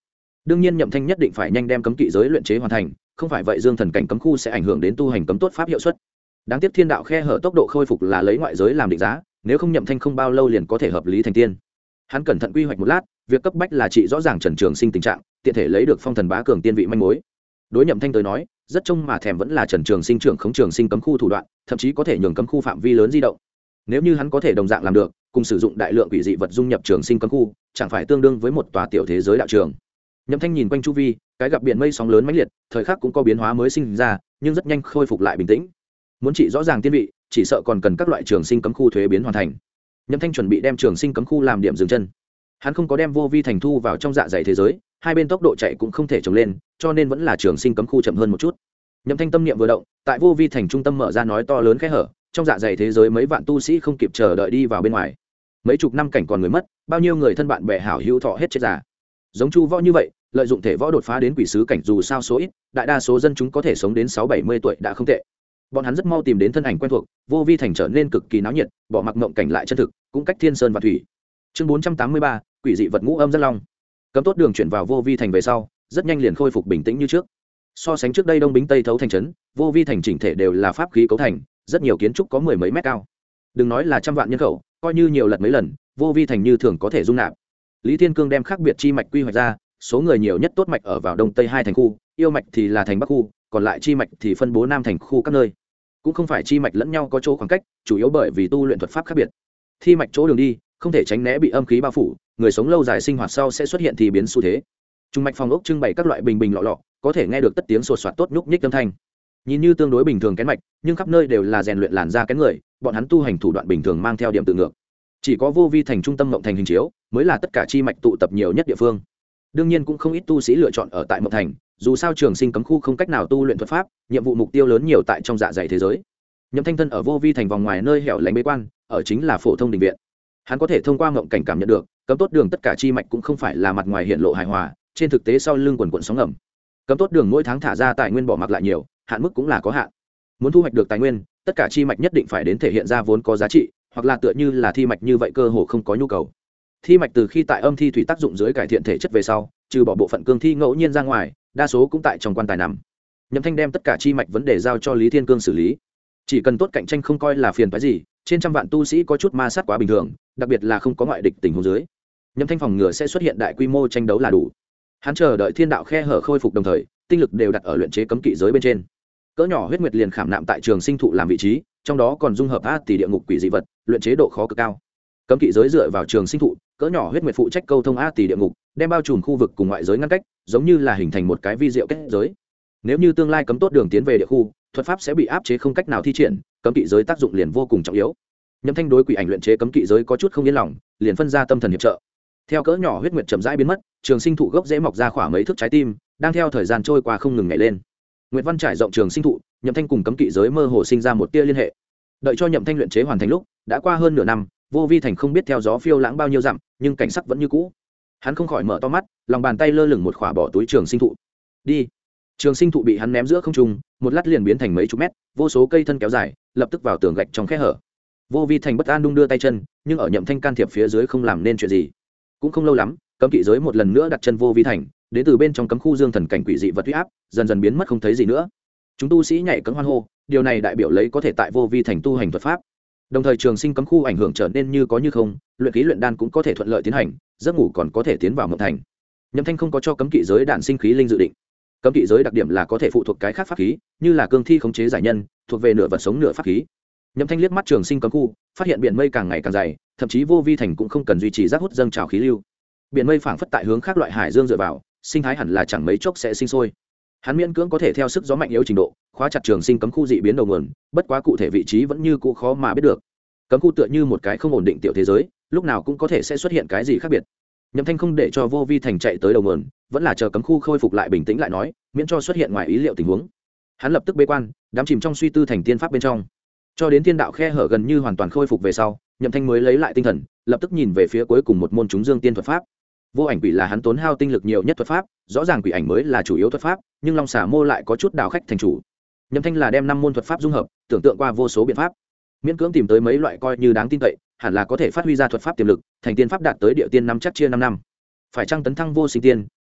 đương nhiên nhậm thanh nhất định phải nhanh đem cấm kỵ giới luyện chế hoàn thành, không phải vậy dương thần cảnh cấm khu sẽ ảnh hưởng đến tu hành cấm tốt pháp hiệu suất. Đáng tiếc thiên đạo khe hở tốc độ khôi phục là lấy ngoại giới làm định giá, nếu không nhậm thanh không bao lâu liền có thể hợp lý thành tiên. Hắn cẩn thận quy hoạch một lát, việc cấp bách là trị rõ ràng Trần Trường Sinh tình trạng, tiện thể lấy được phong thần bá cường tiên vị manh mối. Đối nhậm thanh tới nói, rất trông mà thèm vẫn là Trần Trường Sinh trưởng khống Trường Sinh cấm khu thủ đoạn, thậm chí có thể nhường cấm khu phạm vi lớn di động. Nếu như hắn có thể đồng dạng làm được, cùng sử dụng đại lượng quỷ dị vật dung nhập Trường Sinh cấm khu, chẳng phải tương đương với một tòa tiểu thế giới đạo trường. Nhậm thanh nhìn quanh chu vi, cái gặp biển mây sóng lớn mãnh liệt, thời khắc cũng có biến hóa mới sinh ra, nhưng rất nhanh khôi phục lại bình tĩnh. Muốn trị rõ ràng tiên vị, chỉ sợ còn cần các loại Trường Sinh cấm khu thuế biến hoàn thành. Nhậm thanh chuẩn bị đem Trường Sinh cấm khu làm điểm dừng chân. Hắn không có đem vô vi thành thu vào trong dạ dày thế giới, hai bên tốc độ chạy cũng không thể trồng lên, cho nên vẫn là Trường Sinh cấm khu chậm hơn một chút. Nhậm thanh tâm niệm vừa động, tại vô vi thành trung tâm mở ra nói to lớn khe hở, trong dạ dày thế giới mấy vạn tu sĩ không kịp chờ đợi đi vào bên ngoài. Mấy chục năm cảnh còn người mất, bao nhiêu người thân bạn bè hảo hữu thọ hết chết già. Giống Chu Võ như vậy, lợi dụng thể võ đột phá đến quỷ sứ cảnh dù sao số ít, đại đa số dân chúng có thể sống đến 6-70 tuổi đã không tệ. Bọn hắn rất mau tìm đến thân ảnh quen thuộc, vô vi thành trở nên cực kỳ náo nhiệt, bỏ mặc mộng cảnh lại chân thực, cũng cách thiên sơn và thủy. Chương 483, quỷ dị vật ngũ âm rất long. Cấm tốt đường chuyển vào vô vi thành về sau, rất nhanh liền khôi phục bình tĩnh như trước. So sánh trước đây đông bính tây thấu thành trấn, vô vi thành chỉnh thể đều là pháp khí cấu thành, rất nhiều kiến trúc có mười mấy mét cao. Đừng nói là trăm vạn nhân khẩu, coi như nhiều lật mấy lần, vô vi thành như thường có thể dung nạp. Lý Thiên Cương đem khác biệt chi mạch quy hoạch ra, số người nhiều nhất tốt mạch ở vào đông tây hai thành khu, yêu mạch thì là thành bắc khu, còn lại chi mạch thì phân bố nam thành khu các nơi. Cũng không phải chi mạch lẫn nhau có chỗ khoảng cách, chủ yếu bởi vì tu luyện thuật pháp khác biệt. Thi mạch chỗ đường đi, không thể tránh né bị âm khí bao phủ, người sống lâu dài sinh hoạt sau sẽ xuất hiện thì biến xu thế. Trung mạch phòng ốc trưng bày các loại bình bình lọ lọ, có thể nghe được tất tiếng sột soạt tốt nhúc nhích âm thanh. Nhìn như tương đối bình thường kén mạch, nhưng khắp nơi đều là rèn luyện làn da kén người, bọn hắn tu hành thủ đoạn bình thường mang theo điểm tự ngược. Chỉ có vô vi thành trung tâm mộng thành hình chiếu, mới là tất cả chi mạch tụ tập nhiều nhất địa phương. Đương nhiên cũng không ít tu sĩ lựa chọn ở tại mộng thành, dù sao Trường Sinh cấm khu không cách nào tu luyện thuật pháp, nhiệm vụ mục tiêu lớn nhiều tại trong dạ dày thế giới. Nhậm Thanh thân ở vô vi thành vòng ngoài nơi hẻo lánh bế quan, ở chính là phổ thông đình viện. Hắn có thể thông qua mộng cảnh cảm nhận được, cấm tốt đường tất cả chi mạch cũng không phải là mặt ngoài hiện lộ hài hòa, trên thực tế sau lưng quần quần sóng ngầm. Cấm tốt đường mỗi tháng thả ra tài nguyên bỏ mặc lại nhiều, hạn mức cũng là có hạn. Muốn thu hoạch được tài nguyên, tất cả chi mạch nhất định phải đến thể hiện ra vốn có giá trị, hoặc là tựa như là thi mạch như vậy cơ hồ không có nhu cầu. Thi mạch từ khi tại âm thi thủy tác dụng dưới cải thiện thể chất về sau, trừ bỏ bộ phận cương thi ngẫu nhiên ra ngoài, đa số cũng tại trong quan tài nằm. Nhậm Thanh đem tất cả chi mạch vấn đề giao cho Lý Thiên Cương xử lý. Chỉ cần tốt cạnh tranh không coi là phiền phức gì, trên trăm vạn tu sĩ có chút ma sát quá bình thường, đặc biệt là không có ngoại địch tình huống dưới. Nhậm Thanh phòng ngừa sẽ xuất hiện đại quy mô tranh đấu là đủ. Hắn chờ đợi thiên đạo khe hở khôi phục đồng thời, tinh lực đều đặt ở luyện chế cấm kỵ giới bên trên. Cỡ nhỏ huyết nguyệt liền khảm nạm tại Trường Sinh thụ làm vị trí, trong đó còn dung hợp a tỷ địa ngục quỷ dị vật, luyện chế độ khó cực cao. Cấm kỵ giới dựa vào Trường Sinh thụ, cỡ nhỏ huyết nguyệt phụ trách câu thông a tỷ địa ngục, đem bao trùm khu vực cùng ngoại giới ngăn cách, giống như là hình thành một cái vi diệu kết giới. Nếu như tương lai cấm tốt đường tiến về địa khu, thuật pháp sẽ bị áp chế không cách nào thi triển, cấm kỵ giới tác dụng liền vô cùng trọng yếu. Nhậm Thanh đối quỷ ảnh luyện chế cấm kỵ giới có chút không yên lòng, liền phân ra tâm thần hiệp trợ. Theo cỡ nhỏ huyết nguyệt chậm rãi biến mất, Trường Sinh thụ gốc rễ mọc ra khoảng mấy thước trái tim, đang theo thời gian trôi qua không ngừng nhảy lên. Nguyệt văn trải rộng Trường Sinh thụ, Nhậm Thanh cùng cấm kỵ giới mơ hồ sinh ra một tia liên hệ. Đợi cho Nhậm Thanh luyện chế hoàn thành lúc, đã qua hơn nửa năm, vô vi thành không biết theo gió phiêu lãng bao nhiêu dặm, nhưng cảnh sắc vẫn như cũ. Hắn không khỏi mở to mắt, lòng bàn tay lơ lửng một khỏa bỏ túi Trường Sinh thụ. Đi. Trường Sinh thụ bị hắn ném giữa không trung, một lát liền biến thành mấy chục mét, vô số cây thân kéo dài, lập tức vào tường gạch trong khe hở. Vô vi thành bất an đung đưa tay chân, nhưng ở Nhậm Thanh can thiệp phía dưới không làm nên chuyện gì. Cũng không lâu lắm, cấm kỵ giới một lần nữa đặt chân vô vi thành, đến từ bên trong cấm khu dương thần cảnh quỷ dị vật uy áp dần dần biến mất không thấy gì nữa. Chúng tu sĩ nhảy cẫng hoan hô, điều này đại biểu lấy có thể tại vô vi thành tu hành thuật pháp. Đồng thời Trường Sinh cấm khu ảnh hưởng trở nên như có như không, luyện khí luyện đan cũng có thể thuận lợi tiến hành, giấc ngủ còn có thể tiến vào mộng thành. Nhậm Thanh không có cho cấm kỵ giới đạn sinh khí linh dự định. Cấm kỵ giới đặc điểm là có thể phụ thuộc cái khác pháp khí, như là cương thi khống chế giải nhân, thuộc về nửa vật sống nửa pháp khí. Nhậm Thanh liếc mắt Trường Sinh cấm khu, phát hiện biển mây càng ngày càng dày, thậm chí vô vi thành cũng không cần duy trì giác hút dâng trào khí lưu. Biển mây phảng phất tại hướng khác loại hải dương dựa vào, sinh thái hẳn là chẳng mấy chốc sẽ sinh sôi. Hắn miễn cưỡng có thể theo sức gió mạnh yếu trình độ, khóa chặt Trường Sinh cấm khu dị biến đầu nguồn, bất quá cụ thể vị trí vẫn như cũ khó mà biết được. Cấm khu tựa như một cái không ổn định tiểu thế giới, lúc nào cũng có thể sẽ xuất hiện cái gì khác biệt. Nhậm Thanh không để cho vô vi thành chạy tới đầu nguồn, vẫn là chờ cấm khu khôi phục lại bình tĩnh lại nói, miễn cho xuất hiện ngoài ý liệu tình huống. Hắn lập tức bế quan, đắm chìm trong suy tư thành tiên pháp bên trong. Cho đến thiên đạo khe hở gần như hoàn toàn khôi phục về sau, Nhậm Thanh mới lấy lại tinh thần, lập tức nhìn về phía cuối cùng một môn chúng dương tiên thuật pháp. Vô ảnh quỷ là hắn tốn hao tinh lực nhiều nhất thuật pháp, rõ ràng quỷ ảnh mới là chủ yếu thuật pháp, nhưng long xà mô lại có chút đào khách thành chủ. Nhậm Thanh là đem 5 môn thuật pháp dung hợp, tưởng tượng qua vô số biện pháp, miễn cưỡng tìm tới mấy loại coi như đáng tin cậy, hẳn là có thể phát huy ra thuật pháp tiềm lực, thành tiên pháp đạt tới địa tiên năm chắc chia 5 năm. Phải chăng tấn thăng vô sinh tiên,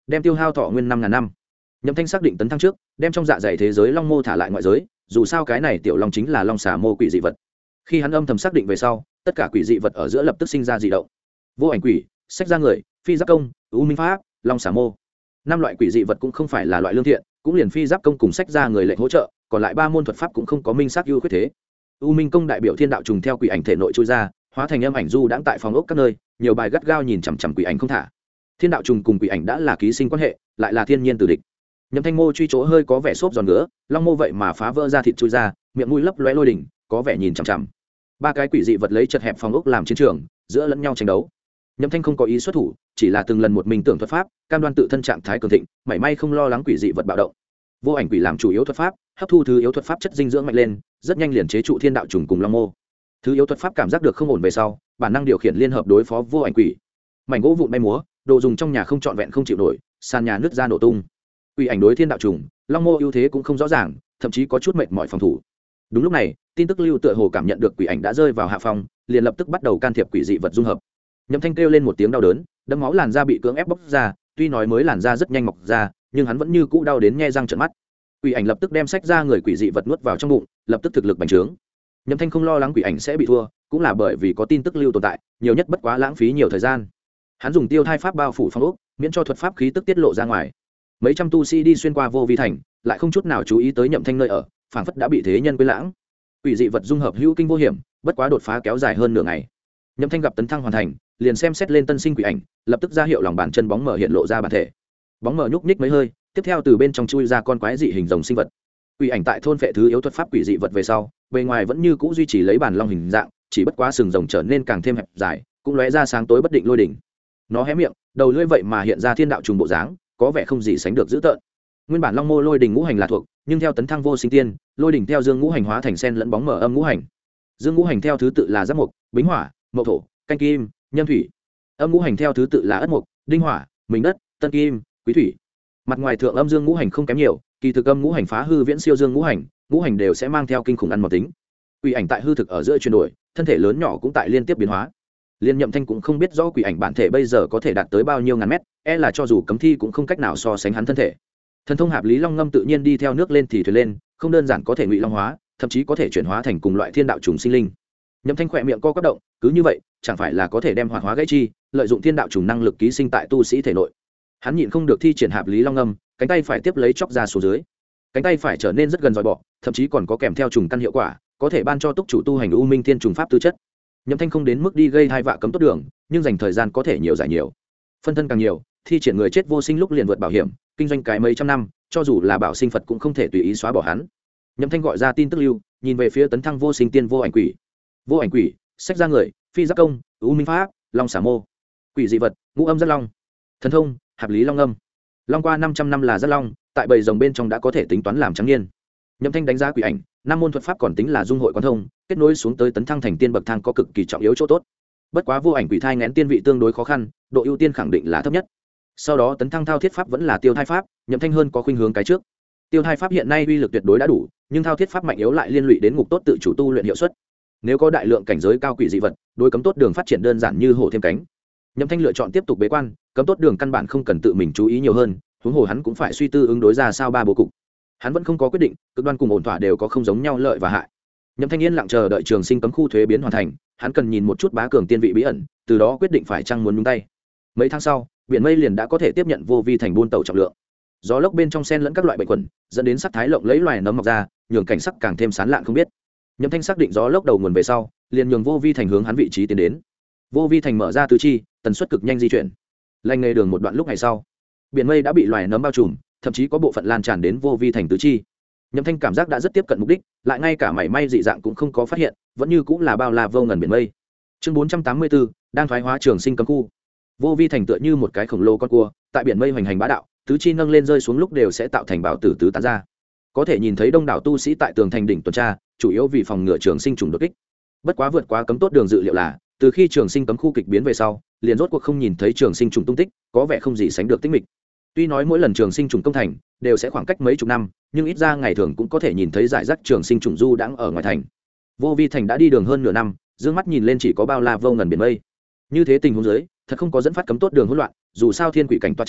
đem tiêu hao thọ nguyên 5.000 năm. Nhậm Thanh xác định tấn thăng trước, đem trong dạ dày thế giới long mô thả lại ngoại giới, dù sao cái này tiểu long chính là long xà mô quỷ dị vật. Khi hắn âm thầm xác định về sau, tất cả quỷ dị vật ở giữa lập tức sinh ra dị động. Vô ảnh quỷ, sách ra người, phi giáp công, u minh pháp, long xà mô. 5 loại quỷ dị vật cũng không phải là loại lương thiện, cũng liền phi giáp công cùng sách ra người lệnh hỗ trợ, còn lại 3 môn thuật pháp cũng không có minh xác ưu khuyết thế. U minh công đại biểu thiên đạo trùng theo quỷ ảnh thể nội chui ra, hóa thành âm ảnh du đãng tại phòng ốc các nơi, nhiều bài gắt gao nhìn chằm chằm quỷ ảnh không thả. Thiên đạo trùng cùng quỷ ảnh đã là ký sinh quan hệ, lại là thiên nhiên tử địch. Nhậm Thanh mô truy chỗ hơi có vẻ xốp giòn nữa, long mô vậy mà phá vỡ ra thịt chui ra, miệng mũi lấp lóe lôi đỉnh, có vẻ nhìn chằm chằm. 3 cái quỷ dị vật lấy chật hẹp phòng ốc làm chiến trường, giữa lẫn nhau tranh đấu. Nhậm Thanh không có ý xuất thủ, chỉ là từng lần một mình tưởng thuật pháp, cam đoan tự thân trạng thái cường thịnh, mảy may không lo lắng quỷ dị vật bạo động. Vô ảnh quỷ làm chủ yếu thuật pháp, hấp thu thứ yếu thuật pháp chất dinh dưỡng mạnh lên, rất nhanh liền chế trụ thiên đạo trùng cùng long mô. Thứ yếu thuật pháp cảm giác được không ổn về sau, bản năng điều khiển liên hợp đối phó vô ảnh quỷ. Mảnh gỗ vụn bay múa, đồ dùng trong nhà không trọn vẹn không chịu nổi, sàn nhà nứt ra nổ tung. Quỷ ảnh đối thiên đạo trùng, long mô ưu thế cũng không rõ ràng, thậm chí có chút mệt mỏi phòng thủ. Đúng lúc này, tin tức lưu tựa hồ cảm nhận được quỷ ảnh đã rơi vào hạ phong, liền lập tức bắt đầu can thiệp quỷ dị vật dung hợp. Nhậm Thanh kêu lên một tiếng đau đớn, đẫm máu làn da bị cưỡng ép bóc ra, tuy nói mới làn da rất nhanh mọc ra, nhưng hắn vẫn như cũ đau đến nhe răng trợn mắt. Quỷ ảnh lập tức đem sách ra người quỷ dị vật nuốt vào trong bụng, lập tức thực lực bành trướng. Nhậm Thanh không lo lắng quỷ ảnh sẽ bị thua, cũng là bởi vì có tin tức lưu tồn tại, nhiều nhất bất quá lãng phí nhiều thời gian. Hắn dùng tiêu thai pháp bao phủ phong ốc, miễn cho thuật pháp khí tức tiết lộ ra ngoài. Mấy trăm tu sĩ đi xuyên qua vô vi thành, lại không chút nào chú ý tới Nhậm Thanh nơi ở, phảng phất đã bị thế nhân quên lãng. Quỷ dị vật dung hợp hữu kinh vô hiểm, bất quá đột phá kéo dài hơn nửa ngày. Nhậm Thanh gặp tấn thăng hoàn thành, liền xem xét lên tân sinh quỷ ảnh, lập tức ra hiệu lòng bàn chân bóng mở hiện lộ ra bản thể. Bóng mở nhúc nhích mấy hơi, tiếp theo từ bên trong chui ra con quái dị hình rồng sinh vật. Quỷ ảnh tại thôn phệ thứ yếu thuật pháp quỷ dị vật về sau, bề ngoài vẫn như cũ duy trì lấy bản long hình dạng, chỉ bất quá sừng rồng trở nên càng thêm hẹp dài, cũng lóe ra sáng tối bất định lôi đỉnh. Nó hé miệng, đầu lưỡi vậy mà hiện ra thiên đạo trùng bộ dáng, có vẻ không gì sánh được dữ tợn. Nguyên bản long mô lôi đỉnh ngũ hành là thuộc, nhưng theo tấn thăng vô sinh tiên, lôi đỉnh theo dương ngũ hành hóa thành sen lẫn bóng mở âm ngũ hành. Dương ngũ hành theo thứ tự là giáp mộc, bính hỏa, mậu thổ, canh kim, nhâm thủy. Âm ngũ hành theo thứ tự là ất mộc, đinh hỏa, mình đất, tân kim, quý thủy. Mặt ngoài thượng âm dương ngũ hành không kém nhiều, kỳ thực âm ngũ hành phá hư viễn siêu dương ngũ hành đều sẽ mang theo kinh khủng ăn mòn tính. Quỷ ảnh tại hư thực ở giữa chuyển đổi, thân thể lớn nhỏ cũng tại liên tiếp biến hóa. Liên Nhậm Thanh cũng không biết rõ quỷ ảnh bản thể bây giờ có thể đạt tới bao nhiêu ngàn mét, là cho dù cấm thi cũng không cách nào so sánh hắn thân thể. Thần thông hạp lý long ngâm tự nhiên đi theo nước lên thì thuyền lên, không đơn giản có thể ngụy long hóa, thậm chí có thể chuyển hóa thành cùng loại thiên đạo trùng sinh linh. Nhậm Thanh khỏe miệng co quắp động, cứ như vậy, chẳng phải là có thể đem hoạt hóa gãy chi, lợi dụng thiên đạo trùng năng lực ký sinh tại tu sĩ thể nội. Hắn nhịn không được thi triển hạp lý long ngâm, cánh tay phải tiếp lấy chọc ra xuống dưới. Cánh tay phải trở nên rất gần dòi bọ, thậm chí còn có kèm theo trùng căn hiệu quả, có thể ban cho túc chủ tu hành u minh thiên trùng pháp tư chất. Nhậm Thanh không đến mức đi gây hai vạ cấm tốt đường, nhưng dành thời gian có thể nhiều giải nhiều. Phân thân càng nhiều, thi triển người chết vô sinh lúc liền vượt bảo hiểm, kinh doanh cái mấy trăm năm, cho dù là bảo sinh Phật cũng không thể tùy ý xóa bỏ hắn. Nhậm Thanh gọi ra tin tức lưu, nhìn về phía tấn thăng vô sinh tiên vô ảnh quỷ. Vô ảnh quỷ, sách ra người, phi giáp công, u minh pháp, long xả mô. Quỷ dị vật, ngũ âm rất long. Thần thông, hạp lý long âm. Long qua 500 năm là rất long, tại bầy rồng bên trong đã có thể tính toán làm trắng niên. Nhậm Thanh đánh giá quỷ ảnh, năm môn thuật pháp còn tính là dung hội quan thông, kết nối xuống tới tấn thăng thành tiên bậc thang có cực kỳ trọng yếu chỗ tốt. Bất quá vô ảnh quỷ thai nghén tiên vị tương đối khó khăn, độ ưu tiên khẳng định là thấp nhất. Sau đó tấn thăng thao thiết pháp vẫn là tiêu thai pháp, Nhậm Thanh hơn có khuynh hướng cái trước. Tiêu thai pháp hiện nay uy lực tuyệt đối đã đủ, nhưng thao thiết pháp mạnh yếu lại liên lụy đến ngục tốt tự chủ tu luyện hiệu suất. Nếu có đại lượng cảnh giới cao quỷ dị vật, đối cấm tốt đường phát triển đơn giản như hổ thêm cánh. Nhậm Thanh lựa chọn tiếp tục bế quan, cấm tốt đường căn bản không cần tự mình chú ý nhiều hơn, huống hồ hắn cũng phải suy tư ứng đối ra sao ba bố cục. Hắn vẫn không có quyết định, cực đoan cùng ổn thỏa đều có không giống nhau lợi và hại. Nhậm Thanh yên lặng chờ đợi trường sinh cấm khu thuế biến hoàn thành, hắn cần nhìn một chút bá cường tiên vị bí ẩn, từ đó quyết định phải chăng muốn nhúng tay. Mấy tháng sau, biển mây liền đã có thể tiếp nhận vô vi thành buôn tàu trọng lượng. Gió lốc bên trong xen lẫn các loại bệnh quẩn, dẫn đến sắc thái lộng lẫy loài nấm mọc ra, nhường cảnh sắc càng thêm sán lạn không biết. Nhậm Thanh xác định gió lốc đầu nguồn về sau, liền nhường vô vi thành hướng hắn vị trí tiến đến. Vô vi thành mở ra tứ chi, tần suất cực nhanh di chuyển. Lanh nghề đường một đoạn lúc ngày sau, biển mây đã bị loài nấm bao trùm, thậm chí có bộ phận lan tràn đến vô vi thành tứ chi. Nhậm Thanh cảm giác đã rất tiếp cận mục đích, lại ngay cả mảy may dị dạng cũng không có phát hiện, vẫn như cũng là bao la vô ngần biển mây. Chương 484, đang thoái hóa trường sinh cấm khu. Vô vi thành tựa như một cái khổng lồ con cua, tại biển mây hoành hành bá đạo, tứ chi nâng lên rơi xuống lúc đều sẽ tạo thành bão tử tứ tán ra. Có thể nhìn thấy đông đảo tu sĩ tại tường thành đỉnh tuần tra, chủ yếu vì phòng ngừa trường sinh trùng đột kích. Bất quá vượt quá cấm tốt đường dự liệu là, từ khi trường sinh cấm khu kịch biến về sau, liền rốt cuộc không nhìn thấy trường sinh trùng tung tích, có vẻ không gì sánh được tĩnh mịch. Tuy nói mỗi lần trường sinh trùng công thành đều sẽ khoảng cách mấy chục năm, nhưng ít ra ngày thường cũng có thể nhìn thấy giải rác trường sinh trùng du đãng ở ngoài thành. Vô vi thành đã đi đường hơn nửa năm, dương mắt nhìn lên chỉ có bao la vô ngần biển mây. Như thế tình huống dưới, thật không có dẫn phát cấm tốt đường hỗn loạn, dù sao thiên quỷ cảnh toa chấn,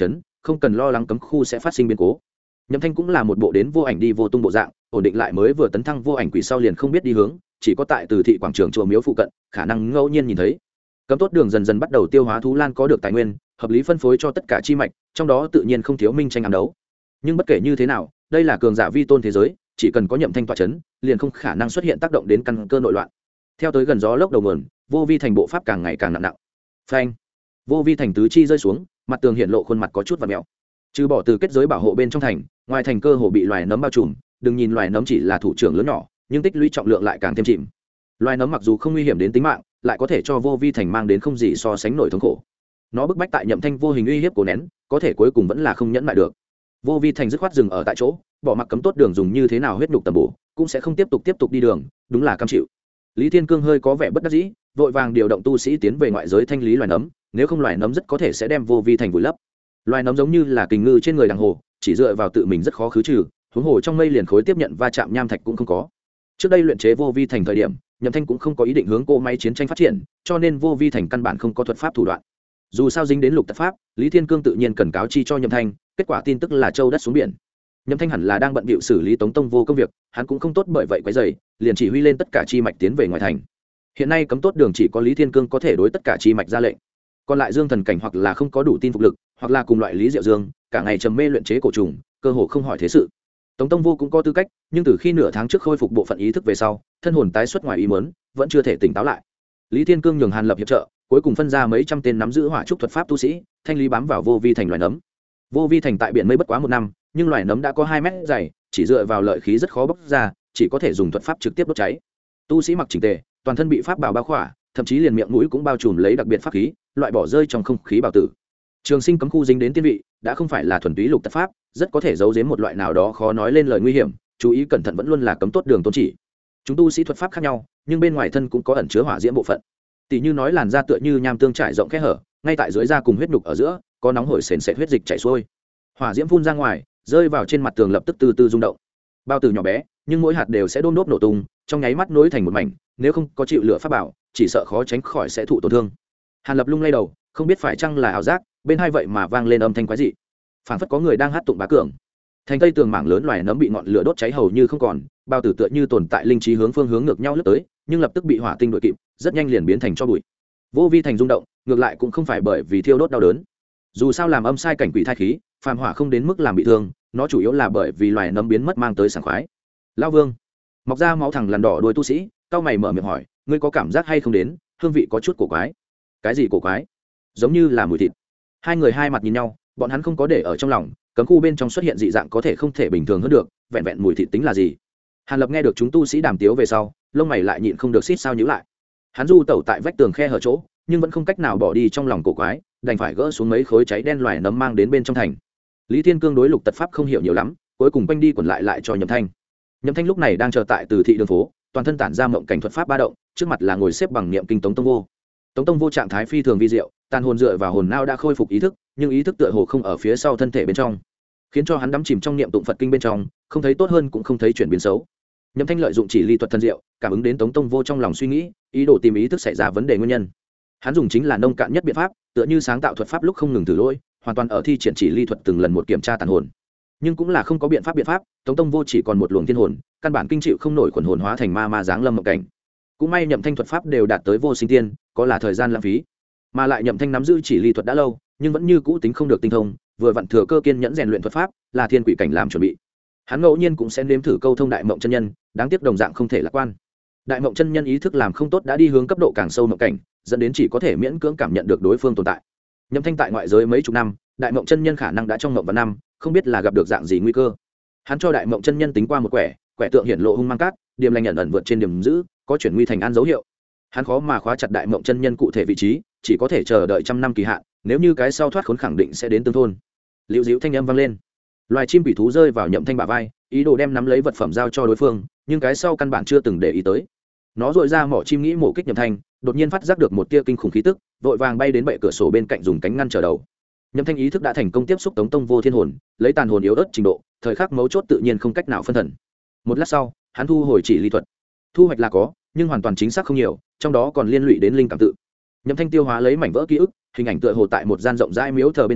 không cần lo lắng cấm khu sẽ phát sinh biến cố. Nhậm Thanh cũng là một bộ đến vô ảnh đi vô tung bộ dạng, ổn định lại mới vừa tấn thăng vô ảnh quỷ sau liền không biết đi hướng, chỉ có tại Từ thị quảng trường chùa miếu phụ cận, khả năng ngẫu nhiên nhìn thấy. Cấm tốt đường dần dần bắt đầu tiêu hóa thú lan có được tài nguyên, hợp lý phân phối cho tất cả chi mạch, trong đó tự nhiên không thiếu minh tranh ám đấu. Nhưng bất kể như thế nào, đây là cường giả vi tôn thế giới, chỉ cần có Nhậm Thanh tọa chấn, liền không khả năng xuất hiện tác động đến căn cơ nội loạn. Theo tới gần gió lốc đầu nguồn, vô vi thành bộ pháp càng ngày càng nặng nặng. Phanh! Vô vi thành tứ chi rơi xuống, mặt tường hiện lộ khuôn mặt có chút vặn mèo. Trừ bỏ từ kết giới bảo hộ bên trong thành, ngoài thành cơ hồ bị loài nấm bao trùm, đừng nhìn loài nấm chỉ là thủ trưởng lớn nhỏ, nhưng tích lũy trọng lượng lại càng thêm chìm. Loài nấm mặc dù không nguy hiểm đến tính mạng, lại có thể cho vô vi thành mang đến không gì so sánh nổi thống khổ. Nó bức bách tại Nhậm Thanh vô hình uy hiếp cố nén, có thể cuối cùng vẫn là không nhẫn lại được. Vô vi thành dứt khoát dừng ở tại chỗ, bỏ mặc cấm tốt đường dùng như thế nào huyết nhục tầm bổ, cũng sẽ không tiếp tục đi đường, đúng là cam chịu. Lý Thiên Cương hơi có vẻ bất đắc dĩ, vội vàng điều động tu sĩ tiến về ngoại giới thanh lý loài nấm, nếu không loài nấm rất có thể sẽ đem vô vi thành vùi lấp. Loài nấm giống như là kình ngư trên người đằng hồ, chỉ dựa vào tự mình rất khó khứ trừ, huống hồ trong mây liền khối tiếp nhận va chạm nham thạch cũng không có. Trước đây luyện chế vô vi thành thời điểm, Nhậm Thanh cũng không có ý định hướng cỗ máy chiến tranh phát triển, cho nên vô vi thành căn bản không có thuật pháp thủ đoạn. Dù sao dính đến lục tật pháp, Lý Thiên Cương tự nhiên cần cáo chi cho Nhậm Thanh, kết quả tin tức là châu đất xuống biển. Nhậm Thanh hẳn là đang bận bịu xử lý Tống Tông Vô công việc, hắn cũng không tốt bởi vậy quấy rầy, liền chỉ huy lên tất cả chi mạch tiến về ngoài thành. Hiện nay cấm tốt đường chỉ có Lý Thiên Cương có thể đối tất cả chi mạch ra lệnh, còn lại Dương Thần cảnh hoặc là không có đủ tin phục lực, hoặc là cùng loại Lý Diệu Dương, cả ngày trầm mê luyện chế cổ trùng, cơ hồ không hỏi thế sự. Tống Tông Vô cũng có tư cách, nhưng từ khi nửa tháng trước khôi phục bộ phận ý thức về sau, thân hồn tái xuất ngoài ý muốn, vẫn chưa thể tỉnh táo lại. Lý Thiên Cương nhường Hàn Lập hiệp trợ, cuối cùng phân ra mấy trăm tên nắm giữ hỏa trúc thuật pháp tu sĩ, thanh lý bám vào vô vi thành loài nấm. Vô vi thành tại biển mây bất quá 1 năm, nhưng loài nấm đã có 2 mét dày, chỉ dựa vào lợi khí rất khó bốc ra, chỉ có thể dùng thuật pháp trực tiếp đốt cháy. Tu sĩ mặc chỉnh tề, toàn thân bị pháp bảo bao khỏa, thậm chí liền miệng mũi cũng bao trùm lấy đặc biệt pháp khí, loại bỏ rơi trong không khí bảo tử. Trường sinh cấm khu dính đến tiên vị, đã không phải là thuần túy lục tật pháp, rất có thể giấu giếm một loại nào đó khó nói lên lời nguy hiểm, chú ý cẩn thận vẫn luôn là cấm tốt đường tôn chỉ. Chúng tu sĩ thuật pháp khác nhau, nhưng bên ngoài thân cũng có ẩn chứa hỏa diễm bộ phận. Tỷ như nói làn da tựa như nham tương trải rộng kẽ hở, ngay tại dưới da cùng huyết nhục ở giữa, có nóng hổi sền sệt huyết dịch chảy xuôi. Hỏa diễm phun ra ngoài, rơi vào trên mặt tường lập tức từ từ rung động. Bao tử nhỏ bé, nhưng mỗi hạt đều sẽ đôn đốt nổ tung, trong nháy mắt nối thành một mảnh, nếu không có chịu lửa pháp bảo, chỉ sợ khó tránh khỏi sẽ thụ tổn thương. Hàn Lập lung lay đầu, không biết phải chăng là ảo giác, bên hai vậy mà vang lên âm thanh quái dị, phảng phất có người đang hát tụng bá cường. Thành tây tường mảng lớn loài nấm bị ngọn lửa đốt cháy hầu như không còn, bao tử tựa như tồn tại linh trí hướng phương hướng ngược nhau lướt tới, nhưng lập tức bị hỏa tinh đuổi kịp, rất nhanh liền biến thành tro bụi. Vô vi thành rung động, ngược lại cũng không phải bởi vì thiêu đốt đau đớn. Dù sao làm âm sai cảnh quỷ thai khí, phàm hỏa không đến mức làm bị thương, nó chủ yếu là bởi vì loài nấm biến mất mang tới sảng khoái. Lão Vương, mọc ra máu thẳng lằn đỏ đuôi tu sĩ, cao mày mở miệng hỏi, ngươi có cảm giác hay không đến, hương vị có chút cổ quái. Cái gì cổ quái? Giống như là mùi thịt. Hai người hai mặt nhìn nhau, bọn hắn không có để ở trong lòng, cấm khu bên trong xuất hiện dị dạng có thể không thể bình thường hơn được, vẹn vẹn mùi thịt tính là gì? Hàn Lập nghe được chúng tu sĩ đàm tiếu về sau, lông mày lại nhịn không được xít sao nhíu lại. Hắn du tẩu tại vách tường khe hở chỗ, nhưng vẫn không cách nào bỏ đi trong lòng cổ quái, đành phải gỡ xuống mấy khối cháy đen loài nấm mang đến bên trong thành. Lý Thiên Cương đối lục tật pháp không hiểu nhiều lắm, cuối cùng quanh đi quẩn lại cho Nhậm Thanh. Nhậm Thanh lúc này đang chờ tại Từ thị đường phố, toàn thân tản ra mộng cảnh thuật pháp ba động, trước mặt là ngồi xếp bằng niệm kinh Tống Tông Vô. Tống Tông Vô trạng thái phi thường vi diệu, tàn hồn dựa vào hồn não đã khôi phục ý thức, nhưng ý thức tựa hồ không ở phía sau thân thể bên trong, khiến cho hắn đắm chìm trong niệm tụng Phật kinh bên trong, không thấy tốt hơn cũng không thấy chuyển biến xấu. Nhậm Thanh lợi dụng chỉ ly thuật thần diệu, cảm ứng đến Tống Tông Vô trong lòng suy nghĩ, ý đồ tìm ý thức xảy ra vấn đề nguyên nhân. Hắn dùng chính là nông cạn nhất biện pháp, tựa như sáng tạo thuật pháp lúc không ngừng thử lỗi, hoàn toàn ở thi triển chỉ ly thuật từng lần một kiểm tra tàn hồn. Nhưng cũng là không có biện pháp, Tống Tông Vô chỉ còn một luồng thiên hồn, căn bản kinh chịu không nổi quần hồn hóa thành ma dáng lâm mộng cảnh. Cũng may Nhậm Thanh thuật pháp đều đạt tới vô sinh tiên, có là thời gian lãng phí. Mà lại Nhậm Thanh nắm giữ chỉ ly thuật đã lâu, nhưng vẫn như cũ tính không được tinh thông, vừa vặn thừa cơ kiên nhẫn rèn luyện thuật pháp, là thiên quỷ cảnh làm chuẩn bị. Hắn ngẫu nhiên cũng sẽ nếm thử câu thông đại mộng chân nhân, đáng tiếc đồng dạng không thể lạc quan. Đại mộng chân nhân ý thức làm không tốt đã đi hướng cấp độ càng sâu mộng cảnh, dẫn đến chỉ có thể miễn cưỡng cảm nhận được đối phương tồn tại. Nhậm Thanh tại ngoại giới mấy chục năm, đại mộng chân nhân khả năng đã trong mộng vạn năm, không biết là gặp được dạng gì nguy cơ. Hắn cho đại mộng chân nhân tính qua một quẻ tượng hiển lộ hung mang cát, điểm lành ẩn vượt trên điểm giữ, có chuyển nguy thành an dấu hiệu. Hắn khó mà khóa chặt đại mộng chân nhân cụ thể vị trí, chỉ có thể chờ đợi trăm năm kỳ hạn, nếu như cái sau thoát khốn khẳng định sẽ đến tương thôn. Liễu diễu thanh âm vang lên, loài chim quỷ thú rơi vào Nhậm Thanh bả vai, ý đồ đem nắm lấy vật phẩm giao cho đối phương, nhưng cái sau căn bản chưa từng để ý tới. Nó dội ra mỏ chim nghĩ mổ kích Nhậm Thanh, đột nhiên phát giác được một tia kinh khủng khí tức, vội vàng bay đến bệ cửa sổ bên cạnh dùng cánh ngăn trở đầu. Nhậm Thanh ý thức đã thành công tiếp xúc Tống Tông Vô thiên hồn, lấy tàn hồn yếu ớt trình độ, thời khắc mấu chốt tự nhiên không cách nào phân thần. Một lát sau, hắn thu hồi chỉ ly thuật. Thu hoạch là có, nhưng hoàn toàn chính xác không nhiều, trong đó còn liên lụy đến linh cảm tự. Nhậm Thanh tiêu hóa lấy mảnh vỡ ký ức, hình ảnh tựa hồ tại một gian rộng rãi miếu thờ bên trong,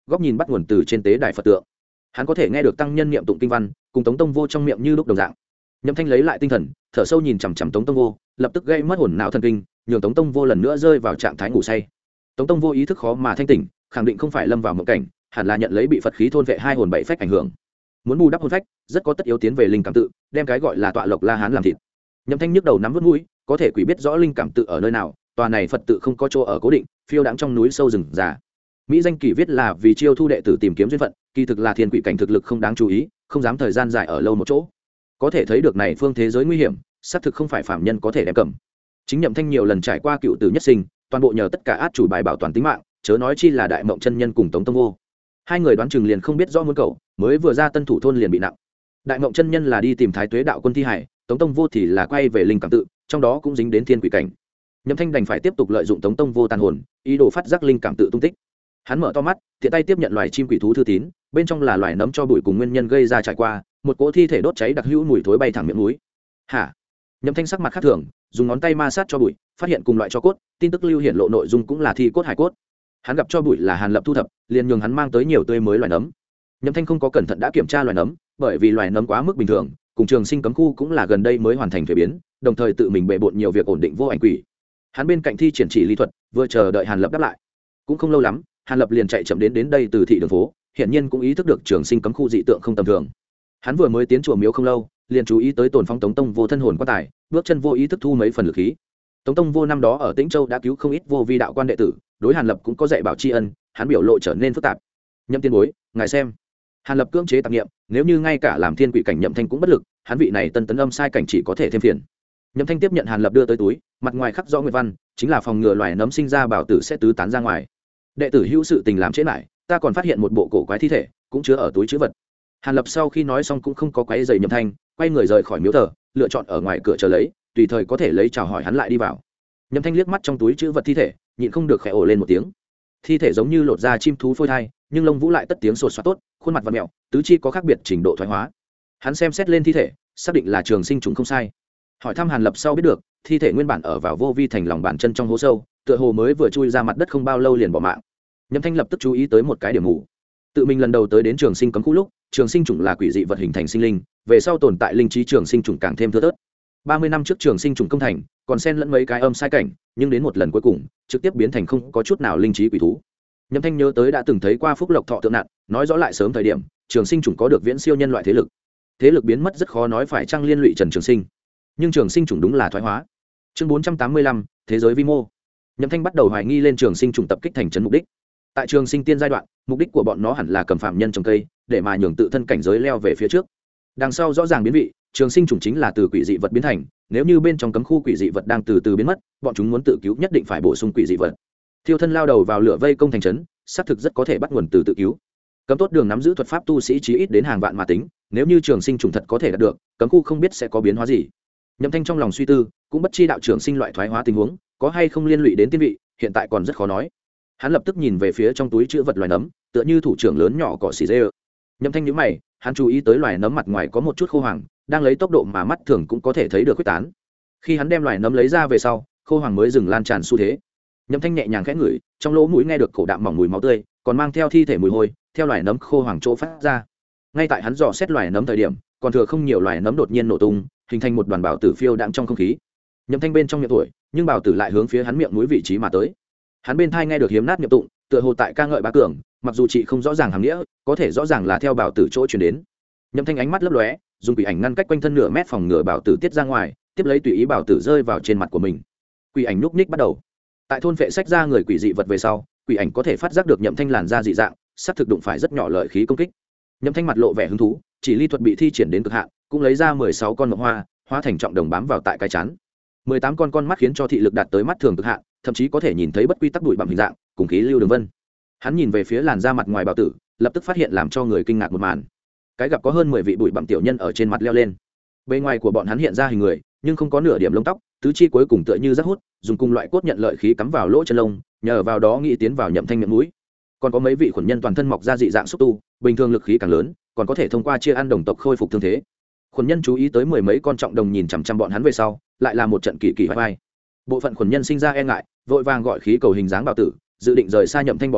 góc nhìn bắt nguồn từ trên tế đài phật tượng. Hắn có thể nghe được tăng nhân niệm tụng kinh văn cùng Tống Tông Vô trong miệng như lúc đồng dạng. Nhậm Thanh lấy lại tinh thần, thở sâu nhìn chằm chằm Tống Tông Vô, lập tức gây mất hồn não thần kinh, nhường Tống Tông Vô lần nữa rơi vào trạng thái ngủ say. Tống Tông Vô ý thức khó mà thanh tỉnh, khẳng định không phải lâm vào mộng cảnh, hẳn là nhận lấy bị Phật khí thôn vệ hai hồn bảy phách ảnh hưởng. Muốn bù đắp hồn phách, rất có tất yếu tiến về linh cảm tự, đem cái gọi là tọa lộc La Hán làm thịt. Nhậm Thanh nhức đầu nắm vút mũi, có thể quỷ biết rõ linh cảm tự ở nơi nào, tòa này Phật tự không có chỗ ở cố định, phiêu đãng trong núi sâu rừng già. Mỹ danh kỳ viết là vì chiêu thu đệ tử tìm kiếm duyên phận, kỳ thực là thiên quỷ cảnh thực lực không đáng chú ý, không dám thời gian dài ở lâu một chỗ. Có thể thấy được này phương thế giới nguy hiểm, xác thực không phải phạm nhân có thể đem cầm. Chính Nhậm Thanh nhiều lần trải qua cựu tử nhất sinh, toàn bộ nhờ tất cả át chủ bài bảo toàn tính mạng, chớ nói chi là Đại Mộng chân nhân cùng Tống Tông Vô. Hai người đoán chừng liền không biết rõ muốn cầu, mới vừa ra Tân Thủ thôn liền bị nặng. Đại Mộng chân nhân là đi tìm Thái Tuế đạo quân thi hải, Tống Tông Vô thì là quay về linh cảm tự, trong đó cũng dính đến thiên quỷ cảnh. Nhậm Thanh đành phải tiếp tục lợi dụng Tống Tông Vô tàn hồn, ý đồ phát giác linh cảm tự tung tích. Hắn mở to mắt, tiện tay tiếp nhận loài chim quỷ thú thư tín, bên trong là loài nấm cho bụi cùng nguyên nhân gây ra trải qua, một cỗ thi thể đốt cháy đặc hữu mùi thối bay thẳng miệng mũi. Hả? Nhậm Thanh sắc mặt khác thường, dùng ngón tay ma sát cho bụi, phát hiện cùng loại cho cốt, tin tức lưu hiện lộ nội dung cũng là thi cốt hải cốt. Hắn gặp cho bụi là Hàn Lập thu thập, liền nhường hắn mang tới nhiều tươi mới loài nấm. Nhậm Thanh không có cẩn thận đã kiểm tra loài nấm, bởi vì loài nấm quá mức bình thường, cùng Trường Sinh cấm khu cũng là gần đây mới hoàn thành thuế biến, đồng thời tự mình bệ bội nhiều việc ổn định vô ảnh quỷ. Hắn bên cạnh thi triển chỉ lý thuật, vừa chờ đợi Hàn Lập đáp lại. Cũng không lâu lắm, Hàn Lập liền chạy chậm đến đây từ thị đường phố, hiển nhiên cũng ý thức được Trường Sinh cấm khu dị tượng không tầm thường. Hắn vừa mới tiến chùa miếu không lâu, liền chú ý tới tồn phong Tống Tông Vô thân hồn quá tài, bước chân vô ý thức thu mấy phần lực khí. Tống Tông Vô năm đó ở Tĩnh Châu đã cứu không ít vô vi đạo quan đệ tử, đối Hàn Lập cũng có dạy bảo tri ân, hắn biểu lộ trở nên phức tạp. Nhậm tiên bối, ngài xem. Hàn Lập cưỡng chế tạp niệm, nếu như ngay cả làm thiên quỷ cảnh Nhậm Thanh cũng bất lực, hắn vị này tân tấn âm sai cảnh chỉ có thể thêm phiền. Nhậm Thanh tiếp nhận Hàn Lập đưa tới túi, mặt ngoài khắc rõ nguyệt văn, chính là phòng ngừa loài nấm sinh ra bảo tử sẽ tứ tán ra ngoài. Đệ tử hữu sự tình làm trễ lại, ta còn phát hiện một bộ cổ quái thi thể, cũng chứa ở túi trữ vật. Hàn Lập sau khi nói xong cũng không có quấy rầy Nhậm Thanh, quay người rời khỏi miếu thờ, lựa chọn ở ngoài cửa chờ lấy, tùy thời có thể lấy chào hỏi hắn lại đi vào. Nhậm Thanh liếc mắt trong túi trữ vật thi thể, nhịn không được khẽ ồ lên một tiếng. Thi thể giống như lột da chim thú phôi thai, nhưng lông vũ lại tất tiếng sột soạt tốt, khuôn mặt vặn mèo, tứ chi có khác biệt trình độ thoái hóa. Hắn xem xét lên thi thể, xác định là Trường Sinh trùng không sai. Hỏi thăm Hàn Lập sau biết được, thi thể nguyên bản ở vào vô vi thành lòng bàn chân trong hố sâu, tựa hồ mới vừa chui ra mặt đất không bao lâu liền bỏ mạng. Nhậm Thanh lập tức chú ý tới một cái điểm mù. Tự mình lần đầu tới đến Trường Sinh cấm khu lúc, Trường Sinh trùng là quỷ dị vật hình thành sinh linh, về sau tồn tại linh trí Trường Sinh trùng càng thêm thưa thớt. 30 năm trước Trường Sinh trùng công thành, còn xen lẫn mấy cái âm sai cảnh, nhưng đến một lần cuối cùng, trực tiếp biến thành không có chút nào linh trí quỷ thú. Nhậm Thanh nhớ tới đã từng thấy qua Phúc Lộc Thọ tượng nạn, nói rõ lại sớm thời điểm, Trường Sinh trùng có được viễn siêu nhân loại thế lực. Thế lực biến mất rất khó nói phải chăng liên lụy Trần Trường Sinh. Nhưng Trường Sinh trùng đúng là thoái hóa. Chương 485, thế giới vi mô. Nhậm Thanh bắt đầu hoài nghi lên Trường Sinh trùng tập kích thành trấn mục đích. Tại Trường Sinh tiên giai đoạn, mục đích của bọn nó hẳn là cầm phạm nhân trồng cây, để mà nhường tự thân cảnh giới leo về phía trước. Đằng sau rõ ràng biến vị, Trường Sinh trùng chính là từ quỷ dị vật biến thành, nếu như bên trong cấm khu quỷ dị vật đang từ từ biến mất, bọn chúng muốn tự cứu nhất định phải bổ sung quỷ dị vật. Thiêu thân lao đầu vào lửa vây công thành trấn, xác thực rất có thể bắt nguồn từ tự cứu. Cấm tốt đường nắm giữ thuật pháp tu sĩ chí ít đến hàng vạn mà tính, nếu như Trường Sinh trùng thật có thể đạt được, cấm khu không biết sẽ có biến hóa gì. Nhậm Thanh trong lòng suy tư, cũng bất chi đạo Trường Sinh loại thoái hóa tình huống, có hay không liên lụy đến tiên vị, hiện tại còn rất khó nói. Hắn lập tức nhìn về phía trong túi chứa vật loài nấm, tựa như thủ trưởng lớn nhỏ cỏ xỉ dê. Nhậm Thanh nhíu mày, hắn chú ý tới loài nấm mặt ngoài có một chút khô hoàng, đang lấy tốc độ mà mắt thường cũng có thể thấy được quyết tán. Khi hắn đem loài nấm lấy ra về sau, khô hoàng mới dừng lan tràn xu thế. Nhậm Thanh nhẹ nhàng khẽ ngửi, trong lỗ mũi nghe được cổ đạm mỏng mùi máu tươi, còn mang theo thi thể mùi hôi, theo loài nấm khô hoàng chỗ phát ra. Ngay tại hắn dò xét loài nấm thời điểm, còn thừa không nhiều loài nấm đột nhiên nổ tung, hình thành một đoàn bào tử phiêu đạm trong không khí. Nhậm Thanh bên trong miệng tuổi, nhưng bào tử lại hướng phía hắn miệng mũi vị trí mà tới. Hắn bên thai nghe được hiếm nát niệm tụng, tựa hồ tại ca ngợi Bá Cường, mặc dù chị không rõ ràng hàm nghĩa, có thể rõ ràng là theo bào tử chỗ truyền đến. Nhậm Thanh ánh mắt lấp lóe, dùng quỷ ảnh ngăn cách quanh thân nửa mét phòng ngừa bào tử tiết ra ngoài, tiếp lấy tùy ý bào tử rơi vào trên mặt của mình. Quỷ ảnh núp ních bắt đầu. Tại thôn vệ sách ra người quỷ dị vật về sau, quỷ ảnh có thể phát giác được Nhậm Thanh làn da dị dạng, sắp thực đụng phải rất nhỏ lợi khí công kích. Nhậm Thanh mặt lộ vẻ hứng thú, chỉ ly thuật bị thi triển đến cực hạn, cũng lấy ra 16 con mộng hoa, hóa thành trọng đồng bám vào tại cái chán. 18 con mắt khiến cho thị lực đạt tới mắt thường cực hạn, thậm chí có thể nhìn thấy bất quy tắc bụi bặm hình dạng, cùng khí lưu đường vân. Hắn nhìn về phía làn da mặt ngoài bào tử, lập tức phát hiện làm cho người kinh ngạc một màn. Cái gặp có hơn 10 vị bụi bặm tiểu nhân ở trên mặt leo lên. Bên ngoài của bọn hắn hiện ra hình người, nhưng không có nửa điểm lông tóc, tứ chi cuối cùng tựa như rác hút, dùng cùng loại cốt nhận lợi khí cắm vào lỗ chân lông, nhờ vào đó nghĩ tiến vào Nhậm Thanh miệng mũi. Còn có mấy vị khuẩn nhân toàn thân mọc ra dị dạng xúc tu, bình thường lực khí càng lớn, còn có thể thông qua chia ăn đồng tộc khôi phục thương thế. Khuẩn nhân chú ý tới mười mấy con trọng đồng nhìn chằm chằm bọn hắn về sau, lại là một trận kỳ kỳ vai vai. Bộ phận khuẩn nhân sinh ra e ngại, vội vàng gọi khí cầu hình dáng bào tử, dự định rời xa Nhậm Thanh bỏ chạy,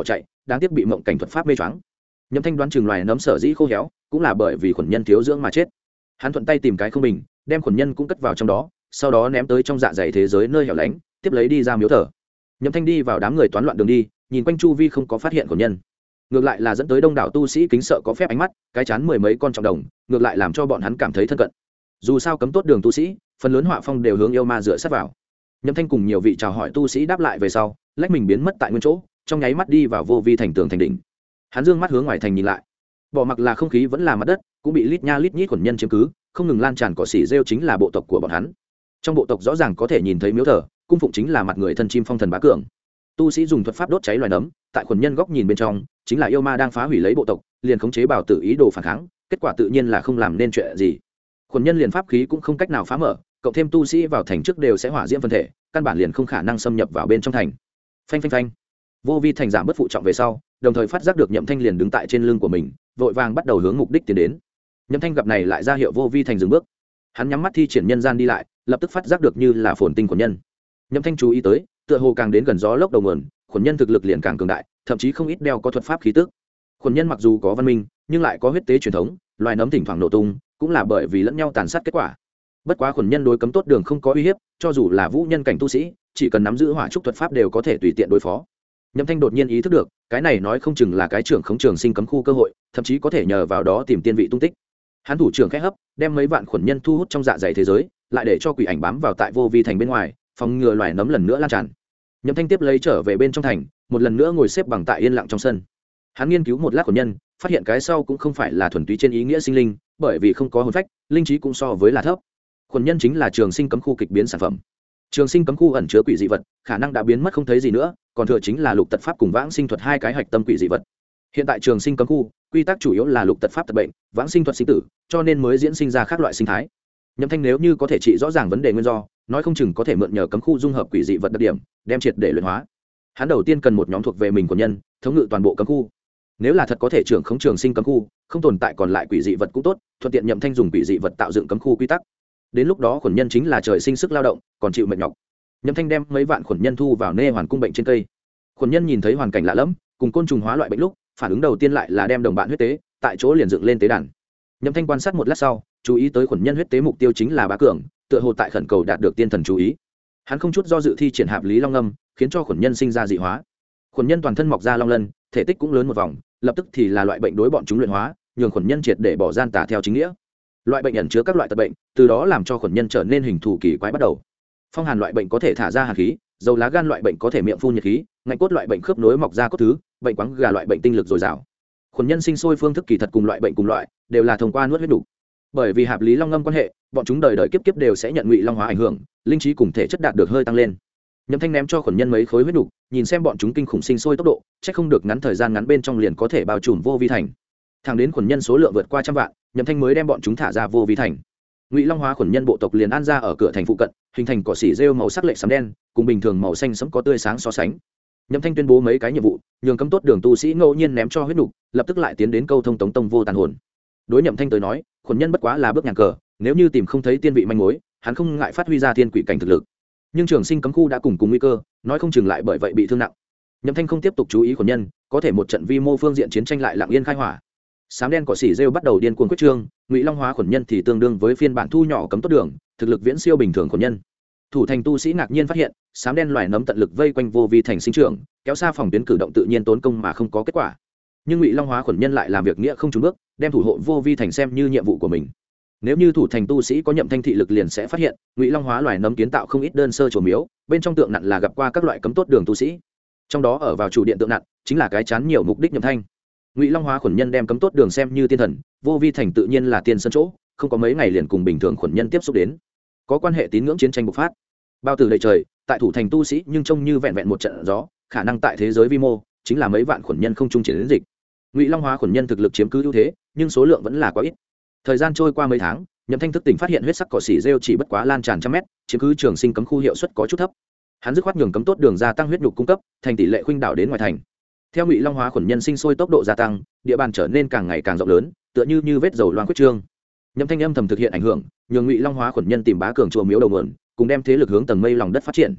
đáng tiếc bị mộng cảnh thuật pháp mê choáng. Nhậm Thanh đoán chừng loài nấm sở dĩ khô héo cũng là bởi vì khuẩn nhân thiếu dưỡng mà chết. Hắn thuận tay tìm cái không bình, đem khuẩn nhân cũng cất vào trong đó, sau đó ném tới trong dạ dày thế giới nơi hẻo lánh, tiếp lấy đi ra miếu thờ. Nhậm Thanh đi vào đám người toán loạn đường đi, nhìn quanh chu vi không có phát hiện khuẩn nhân, ngược lại là dẫn tới đông đảo tu sĩ kính sợ có phép ánh mắt, cái chán mười mấy con trọng đồng, ngược lại làm cho bọn hắn cảm thấy thân cận. Dù sao cấm tốt đường tu sĩ, phần lớn họa phong đều hướng yêu ma dựa sát vào. Nhậm Thanh cùng nhiều vị chào hỏi tu sĩ đáp lại về sau, lách mình biến mất tại nguyên chỗ, trong nháy mắt đi vào vô vi thành tường thành đỉnh. Hắn dương mắt hướng ngoài thành nhìn lại, bỏ mặc là không khí vẫn là mặt đất, cũng bị lít nha lít nhít khuẩn nhân chiếm cứ, không ngừng lan tràn cỏ xỉ rêu chính là bộ tộc của bọn hắn. Trong bộ tộc rõ ràng có thể nhìn thấy miếu thờ, cung phụng chính là mặt người thân chim phong thần bá cường. Tu sĩ dùng thuật pháp đốt cháy loài nấm, tại khuẩn nhân góc nhìn bên trong, chính là yêu ma đang phá hủy lấy bộ tộc, liền khống chế bảo tử ý đồ phản kháng, kết quả tự nhiên là không làm nên chuyện gì. Khuẩn nhân liền pháp khí cũng không cách nào phá mở, cộng thêm tu sĩ vào thành trước đều sẽ hỏa diễm phân thể, căn bản liền không khả năng xâm nhập vào bên trong thành. Phanh phanh phanh. Vô vi thành giảm bất phụ trọng về sau, đồng thời phát giác được Nhậm Thanh liền đứng tại trên lưng của mình, vội vàng bắt đầu hướng mục đích tiến đến. Nhậm Thanh gặp này lại ra hiệu vô vi thành dừng bước. Hắn nhắm mắt thi triển nhân gian đi lại, lập tức phát giác được như là phồn tinh của nhân. Nhậm Thanh chú ý tới, tựa hồ càng đến gần gió lốc đầu nguồn, khuẩn nhân thực lực liền càng cường đại, thậm chí không ít đeo có thuật pháp khí tức. Khuẩn nhân mặc dù có văn minh, nhưng lại có huyết tế truyền thống, loài nấm thỉnh thoảng nổ tung, cũng là bởi vì lẫn nhau tàn sát kết quả. Bất quá khuẩn nhân đối cấm tốt đường không có uy hiếp, cho dù là vũ nhân cảnh tu sĩ, chỉ cần nắm giữ hỏa trúc thuật pháp đều có thể tùy tiện đối phó. Nhậm Thanh đột nhiên ý thức được, cái này nói không chừng là cái trưởng khống trường sinh cấm khu cơ hội, thậm chí có thể nhờ vào đó tìm tiên vị tung tích. Hắn thủ trưởng khẽ hấp, đem mấy vạn khuẩn nhân thu hút trong dạ dày thế giới, lại để cho quỷ ảnh bám vào tại vô vi thành bên ngoài, phòng ngừa loài nấm lần nữa lan tràn. Nhậm Thanh tiếp lấy trở về bên trong thành, một lần nữa ngồi xếp bằng tại yên lặng trong sân. Hắn nghiên cứu một lát khuẩn nhân, phát hiện cái sau cũng không phải là thuần túy trên ý nghĩa sinh linh, bởi vì không có hồn phách, linh trí cũng so với là thấp. Khuẩn nhân chính là trường sinh cấm khu kịch biến sản phẩm. Trường sinh cấm khu ẩn chứa quỷ dị vật, khả năng đã biến mất không thấy gì nữa, còn thừa chính là lục tật pháp cùng vãng sinh thuật hai cái hạch tâm quỷ dị vật. Hiện tại trường sinh cấm khu, quy tắc chủ yếu là lục tật pháp tật bệnh, vãng sinh thuật sinh tử, cho nên mới diễn sinh ra các loại sinh thái. Nhậm Thanh nếu như có thể trị rõ ràng vấn đề nguyên do, nói không chừng có thể mượn nhờ cấm khu dung hợp quỷ dị vật đặc điểm, đem triệt để luyện hóa. Hắn đầu tiên cần một nhóm thuộc về mình của nhân, thống ngự toàn bộ cấm khu. Nếu là thật có thể trưởng khống trường sinh cấm khu, không tồn tại còn lại quỷ dị vật cũng tốt, thuận tiện Nhậm Thanh dùng quỷ dị vật tạo dựng cấm khu quy tắc. Đến lúc đó khuẩn nhân chính là trời sinh sức lao động, còn chịu mệt nhọc. Nhậm Thanh đem mấy vạn khuẩn nhân thu vào nê hoàn cung bệnh trên cây. Khuẩn nhân nhìn thấy hoàn cảnh lạ lẫm, cùng côn trùng hóa loại bệnh lúc, phản ứng đầu tiên lại là đem đồng bạn huyết tế, tại chỗ liền dựng lên tế đàn. Nhậm Thanh quan sát một lát sau, chú ý tới khuẩn nhân huyết tế mục tiêu chính là bá cường, tựa hồ tại khẩn cầu đạt được tiên thần chú ý. Hắn không chút do dự thi triển hạp lý long ngâm, khiến cho khuẩn nhân sinh ra dị hóa. Khuẩn nhân toàn thân mọc ra long lân, thể tích cũng lớn một vòng, lập tức thì là loại bệnh đối bọn chúng luyện hóa, nhường khuẩn nhân triệt để bỏ gian tà theo chính nghĩa. Loại bệnh ẩn chứa các loại tật bệnh, từ đó làm cho khuẩn nhân trở nên hình thù kỳ quái bắt đầu. Phong hàn loại bệnh có thể thả ra hàn khí, dầu lá gan loại bệnh có thể miệng phun nhiệt khí, ngạnh cốt loại bệnh khớp nối mọc ra cốt thứ, bệnh quáng gà loại bệnh tinh lực dồi dào. Khuẩn nhân sinh sôi phương thức kỳ thật cùng loại bệnh cùng loại, đều là thông qua nuốt huyết đủ. Bởi vì hạp lý long ngâm quan hệ, bọn chúng đời đời kiếp kiếp đều sẽ nhận ngụy long hóa ảnh hưởng, linh trí cùng thể chất đạt được hơi tăng lên. Nhậm Thanh ném cho khuẩn nhân mấy khối huyết đủ, nhìn xem bọn chúng kinh khủng sinh sôi tốc độ, chắc không được ngắn thời gian ngắn bên trong liền có thể bao trùm vô vi thành. Thẳng đến khuẩn nhân số lượng vượt qua trăm vạn, Nhậm Thanh mới đem bọn chúng thả ra vô vi thành. Ngụy long hóa khuẩn nhân bộ tộc liền an ra ở cửa thành phụ cận, hình thành cỏ xỉ rêu màu sắc lệ xám đen, cùng bình thường màu xanh sẫm có tươi sáng so sánh. Nhậm Thanh tuyên bố mấy cái nhiệm vụ, nhường cấm tốt đường tu sĩ ngẫu nhiên ném cho huyết đủ, lập tức lại tiến đến câu thông tống tông vô tàn hồn. Đối Nhậm Thanh tới nói, khuẩn nhân bất quá là bước nhàn cờ, nếu như tìm không thấy tiên vị manh mối, hắn không ngại phát huy ra thiên quỷ cảnh thực lực. Nhưng trường sinh cấm khu đã cùng nguy cơ, nói không chừng lại bởi vậy bị thương nặng. Nhậm Thanh không tiếp tục chú ý khuẩn nhân, có thể một trận vi mô phương diện chiến tranh lại lặng yên khai hỏa. Sám đen cỏ xỉ rêu bắt đầu điên cuồng quyết trương, ngụy long hóa khuẩn nhân thì tương đương với phiên bản thu nhỏ cấm tốt đường, thực lực viễn siêu bình thường khuẩn nhân. Thủ thành tu sĩ ngạc nhiên phát hiện, sám đen loài nấm tận lực vây quanh vô vi thành sinh trưởng, kéo xa phòng tuyến cử động tự nhiên tốn công mà không có kết quả. Nhưng ngụy long hóa khuẩn nhân lại làm việc nghĩa không trùn bước, đem thủ hộ vô vi thành xem như nhiệm vụ của mình. Nếu như thủ thành tu sĩ có Nhậm Thanh thị lực liền sẽ phát hiện, ngụy long hóa loài nấm kiến tạo không ít đơn sơ chùa miếu, bên trong tượng nặn là gặp qua các loại cấm tốt đường tu sĩ. Trong đó ở vào chủ điện tượng nặn, chính là cái chán nhiều mục đích Nhậm Thanh. Ngụy long hóa khuẩn nhân đem cấm tốt đường xem như tiên thần, vô vi thành tự nhiên là tiên sân chỗ, không có mấy ngày liền cùng bình thường khuẩn nhân tiếp xúc đến, có quan hệ tín ngưỡng chiến tranh bộc phát. Bao tử đầy trời, tại thủ thành tu sĩ nhưng trông như vẹn vẹn một trận gió, khả năng tại thế giới vi mô chính là mấy vạn khuẩn nhân không chung chiến đến dịch. Ngụy long hóa khuẩn nhân thực lực chiếm cứ ưu thế, nhưng số lượng vẫn là quá ít. Thời gian trôi qua mấy tháng, Nhậm Thanh thức tỉnh phát hiện huyết sắc cỏ xỉ rêu chỉ bất quá lan tràn trăm mét, chiếm cứ trường sinh cấm khu hiệu suất có chút thấp. Hắn dứt khoát nhường cấm tốt đường gia tăng huyết nhục cung cấp, thành tỷ lệ khuynh đảo đến ngoài thành. Theo ngụy long hóa khuẩn nhân sinh sôi tốc độ gia tăng, địa bàn trở nên càng ngày càng rộng lớn, tựa như vết dầu loang quyết trương. Nhậm Thanh âm thầm thực hiện ảnh hưởng, nhường ngụy long hóa khuẩn nhân tìm bá cường chùa miếu đầu nguồn, cùng đem thế lực hướng tầng mây lòng đất phát triển.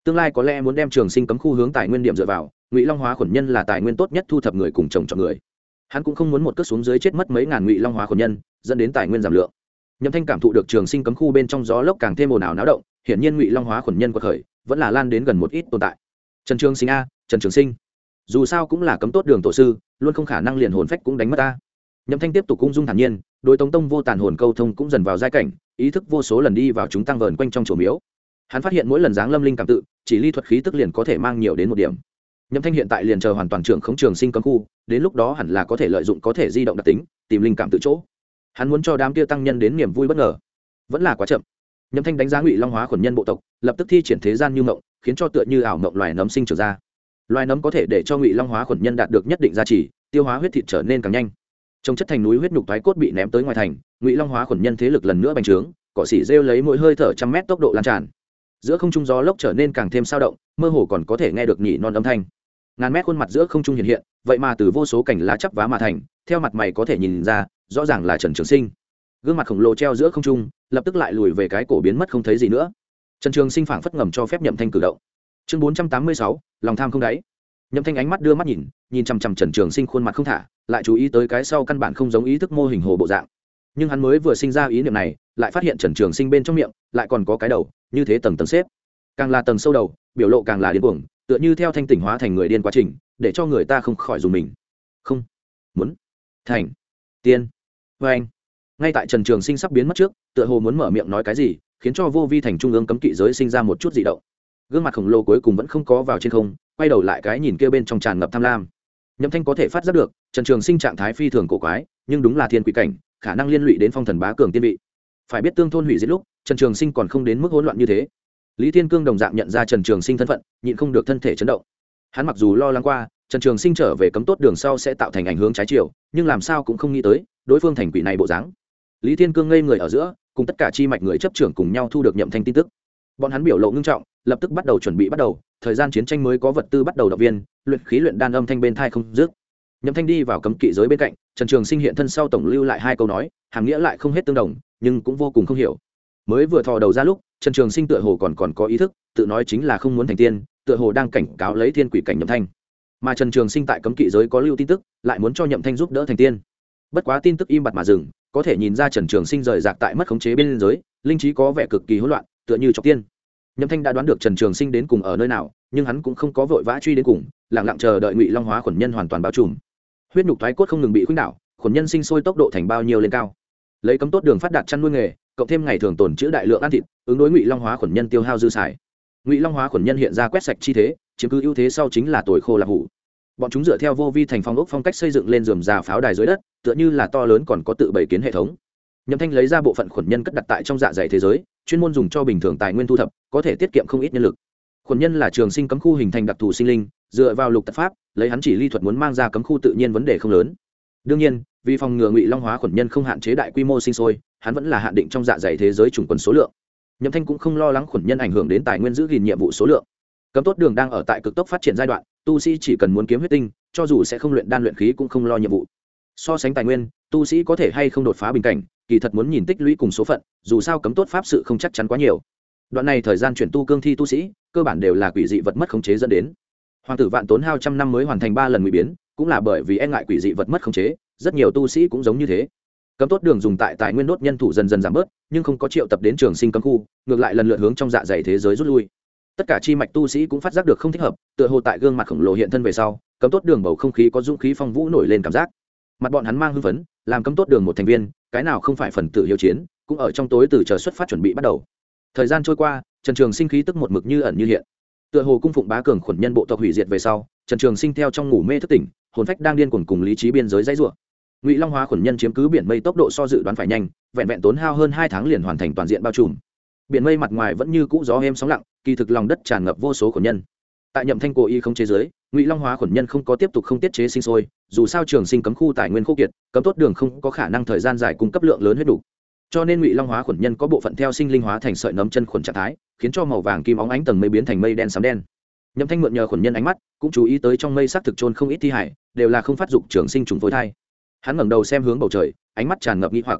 tương lai có lẽ muốn đem trường sinh cấm khu hướng tài nguyên điểm dựa vào, ngụy long hóa khuẩn nhân là tài nguyên tốt nhất thu thập người cùng trồng trọt người. Hắn cũng không muốn một cước xuống dưới chết mất mấy ngàn ngụy long hóa khuẩn nhân, dẫn đến tài nguyên giảm lượng. Nhậm Thanh cảm thụ được trường sinh cấm khu bên trong gió lốc càng thêm ồn ào náo động, hiển nhiên ngụy long hóa khuẩn nhân quật khởi vẫn là lan đến gần một ít tồn tại. Trần Trường Sinh a, Trần Trường Sinh, dù sao cũng là cấm tốt đường tổ sư, luôn không khả năng liền hồn phách cũng đánh mất ta. Nhậm Thanh tiếp tục cung dung thản nhiên, đối Tống Tông vô tàn hồn câu thông cũng dần vào giai cảnh, ý thức vô số lần đi vào chúng tăng vờn quanh trong chùa miếu. Hắn phát hiện mỗi lần giáng lâm linh cảm tự, chỉ ly thuật khí tức liền có thể mang nhiều đến một điểm. Nhậm Thanh hiện tại liền chờ hoàn toàn trưởng khống trường sinh cấm khu, đến lúc đó hẳn là có thể lợi dụng có thể di động đặc tính, tìm linh cảm tự chỗ. Hắn muốn cho đám kia tăng nhân đến niềm vui bất ngờ, vẫn là quá chậm. Nhậm Thanh đánh giá ngụy long hóa khuẩn nhân bộ tộc, lập tức thi triển thế gian như mộng, khiến cho tựa như ảo mộng loài nấm sinh trưởng ra. Loài nấm có thể để cho ngụy long hóa khuẩn nhân đạt được nhất định giá trị, tiêu hóa huyết thịt trở nên càng nhanh. Trong chất thành núi huyết nhục thoái cốt bị ném tới ngoài thành, ngụy long hóa khuẩn nhân thế lực lần nữa bành trướng, cỏ xỉ rêu lấy mỗi hơi thở trăm mét tốc độ lan tràn. Giữa không trung gió lốc trở nên càng thêm sao động, mơ hồ còn có thể nghe được nhị non âm thanh. Ngàn mét khuôn mặt giữa không trung hiện hiện, vậy mà từ vô số cảnh lá chắp vá mà thành, theo mặt mày có thể nhìn ra, rõ ràng là Trần Trường Sinh. Gương mặt khổng lồ treo giữa không trung, lập tức lại lùi về cái cổ biến mất không thấy gì nữa. Trần Trường Sinh phảng phất ngầm cho phép Nhậm Thanh cử động. Chương 486, lòng tham không đáy. Nhậm Thanh ánh mắt đưa mắt nhìn chằm chằm Trần Trường Sinh khuôn mặt không thả, lại chú ý tới cái sau căn bản không giống ý thức mô hình hồ bộ dạng. Nhưng hắn mới vừa sinh ra ý niệm này, lại phát hiện Trần Trường Sinh bên trong miệng lại còn có cái đầu, như thế tầng tầng xếp. Càng là tầng sâu đầu, biểu lộ càng là điên cuồng, tựa như theo thanh tỉnh hóa thành người điên quá trình, để cho người ta không khỏi dùng mình. Không muốn thành tiên. Và anh, ngay tại Trần Trường Sinh sắp biến mất trước, tựa hồ muốn mở miệng nói cái gì, khiến cho vô vi thành trung ương cấm kỵ giới sinh ra một chút dị động. Gương mặt khổng lồ cuối cùng vẫn không có vào trên không, quay đầu lại cái nhìn kia bên trong tràn ngập tham lam. Nhậm Thanh có thể phát giác được Trần Trường Sinh trạng thái phi thường cổ quái, nhưng đúng là thiên quỷ cảnh, khả năng liên lụy đến phong thần bá cường tiên vị. Phải biết tương thôn hủy diệt lúc, Trần Trường Sinh còn không đến mức hỗn loạn như thế. Lý Thiên Cương đồng dạng nhận ra Trần Trường Sinh thân phận, nhịn không được thân thể chấn động. Hắn mặc dù lo lắng qua Trần Trường Sinh trở về cấm tốt đường sau sẽ tạo thành ảnh hưởng trái chiều, nhưng làm sao cũng không nghĩ tới đối phương thành quỷ này bộ dáng. Lý Thiên Cương ngây người ở giữa, cùng tất cả chi mạch người chấp trưởng cùng nhau thu được Nhậm Thanh tin tức. Bọn hắn biểu lộ ngưng trọng, lập tức bắt đầu chuẩn bị bắt đầu, thời gian chiến tranh mới có vật tư bắt đầu động viên, luyện khí luyện đan âm thanh bên tai không dứt. Nhậm Thanh đi vào cấm kỵ giới bên cạnh, Trần Trường Sinh hiện thân sau tổng lưu lại hai câu nói, hàm nghĩa lại không hết tương đồng, nhưng cũng vô cùng không hiểu. Mới vừa thò đầu ra lúc, Trần Trường Sinh tựa hồ còn có ý thức, tự nói chính là không muốn thành tiên, tựa hồ đang cảnh cáo lấy thiên quỷ cảnh Nhậm Thanh. Mà Trần Trường Sinh tại cấm kỵ giới có lưu tin tức, lại muốn cho Nhậm Thanh giúp đỡ thành tiên. Bất quá tin tức im bặt mà dừng, có thể nhìn ra Trần Trường Sinh rời rạc tại mất khống chế bên giới, linh trí có vẻ cực kỳ hỗn loạn, tựa như chọc tiên. Nhậm Thanh đã đoán được Trần Trường Sinh đến cùng ở nơi nào, nhưng hắn cũng không có vội vã truy đến cùng, lặng lặng chờ đợi ngụy long hóa khuẩn nhân hoàn toàn bao trùm. Huyết nhục thoái cốt không ngừng bị khuynh đảo, khuẩn nhân sinh sôi tốc độ thành bao nhiêu lên cao. Lấy cấm tốt đường phát đạt chăn nuôi nghề, cộng thêm ngày thường tồn trữ đại lượng ăn thịt, ứng đối ngụy long hóa khuẩn nhân tiêu hao dư xài. Ngụy long hóa khuẩn nhân hiện ra quét sạch chi thế, chiếm cứ ưu thế sau chính là tuổi khô là hủ. Bọn chúng dựa theo vô vi thành phong ốc phong cách xây dựng lên rườm rà pháo đài dưới đất, tựa như là to lớn còn có tự bày kiến hệ thống. Nhậm Thanh lấy ra bộ phận khuẩn nhân cất đặt tại trong dạ dày thế giới, chuyên môn dùng cho bình thường tài nguyên thu thập, có thể tiết kiệm không ít nhân lực. Khuẩn nhân là trường sinh cấm khu hình thành đặc thù sinh linh, dựa vào lục tật pháp, lấy hắn chỉ ly thuật muốn mang ra cấm khu tự nhiên vấn đề không lớn. Đương nhiên, vì phòng ngừa ngụy long hóa khuẩn nhân không hạn chế đại quy mô sinh sôi, hắn vẫn là hạn định trong dạ dày thế giới chủng quần số lượng. Nhậm Thanh cũng không lo lắng khuẩn nhân ảnh hưởng đến tài nguyên giữ gìn nhiệm vụ số lượng. Cấm tốt đường đang ở tại cực tốc phát triển giai đoạn, tu sĩ chỉ cần muốn kiếm huyết tinh, cho dù sẽ không luyện đan luyện khí cũng không lo nhiệm vụ. So sánh tài nguyên, tu sĩ có thể hay không đột phá bình cảnh, kỳ thật muốn nhìn tích lũy cùng số phận, dù sao cấm tốt pháp sự không chắc chắn quá nhiều. Đoạn này thời gian chuyển tu cương thi tu sĩ, cơ bản đều là quỷ dị vật mất khống chế dẫn đến. Hoàng tử Vạn tốn hao trăm năm mới hoàn thành 3 lần ngụy biến, cũng là bởi vì e ngại quỷ dị vật mất khống chế, rất nhiều tu sĩ cũng giống như thế. Cấm tốt đường dùng tại tài nguyên đốt nhân thủ dần dần giảm bớt, nhưng không có triệu tập đến trường sinh cấm khu, ngược lại lần lượt hướng trong dạ dày thế giới rút lui. Tất cả chi mạch tu sĩ cũng phát giác được không thích hợp, tựa hồ tại gương mặt khổng lồ hiện thân về sau, cấm tốt đường bầu không khí có dũng khí phong vũ nổi lên cảm giác. Mặt bọn hắn mang hưng phấn, làm cấm tốt đường một thành viên, cái nào không phải phần tử hiếu chiến, cũng ở trong tối từ chờ xuất phát chuẩn bị bắt đầu. Thời gian trôi qua, Trần Trường Sinh khí tức một mực như ẩn như hiện. Tựa hồ cung phụng bá cường khuẩn nhân bộ tộc hủy diệt về sau, Trần Trường Sinh theo trong ngủ mê thức tỉnh, hồn phách đang điên cuồng cùng lý trí biên giới dãy rủa. Ngụy Long hóa khuẩn nhân chiếm cứ biển mây tốc độ so dự đoán phải nhanh, vẹn vẹn tốn hao hơn 2 tháng liền hoàn thành toàn diện bao trùm. Biển mây mặt ngoài vẫn như cũ gió êm sóng lặng, kỳ thực lòng đất tràn ngập vô số khuẩn nhân. Tại Nhậm Thanh cố ý không chế giới, Ngụy Long hóa khuẩn nhân không có tiếp tục không tiết chế sinh sôi, dù sao trường sinh cấm khu tài nguyên khô kiệt, cấm tốt đường không có khả năng thời gian dài cung cấp lượng lớn huyết đủ. Cho nên Ngụy Long hóa khuẩn nhân có bộ phận theo sinh linh hóa thành sợi nấm chân khuẩn trạng thái, khiến cho màu vàng kim óng ánh tầng mây biến thành mây đen xám đen. Nhậm Thanh mượn nhờ khuẩn nhân ánh mắt, cũng chú ý tới trong mây xác thực trôn không ít thi hải, đều là không phát dục trường sinh trùng phôi thai. Hắn ngẩng đầu xem hướng bầu trời, ánh mắt tràn ngập nghi hoặc.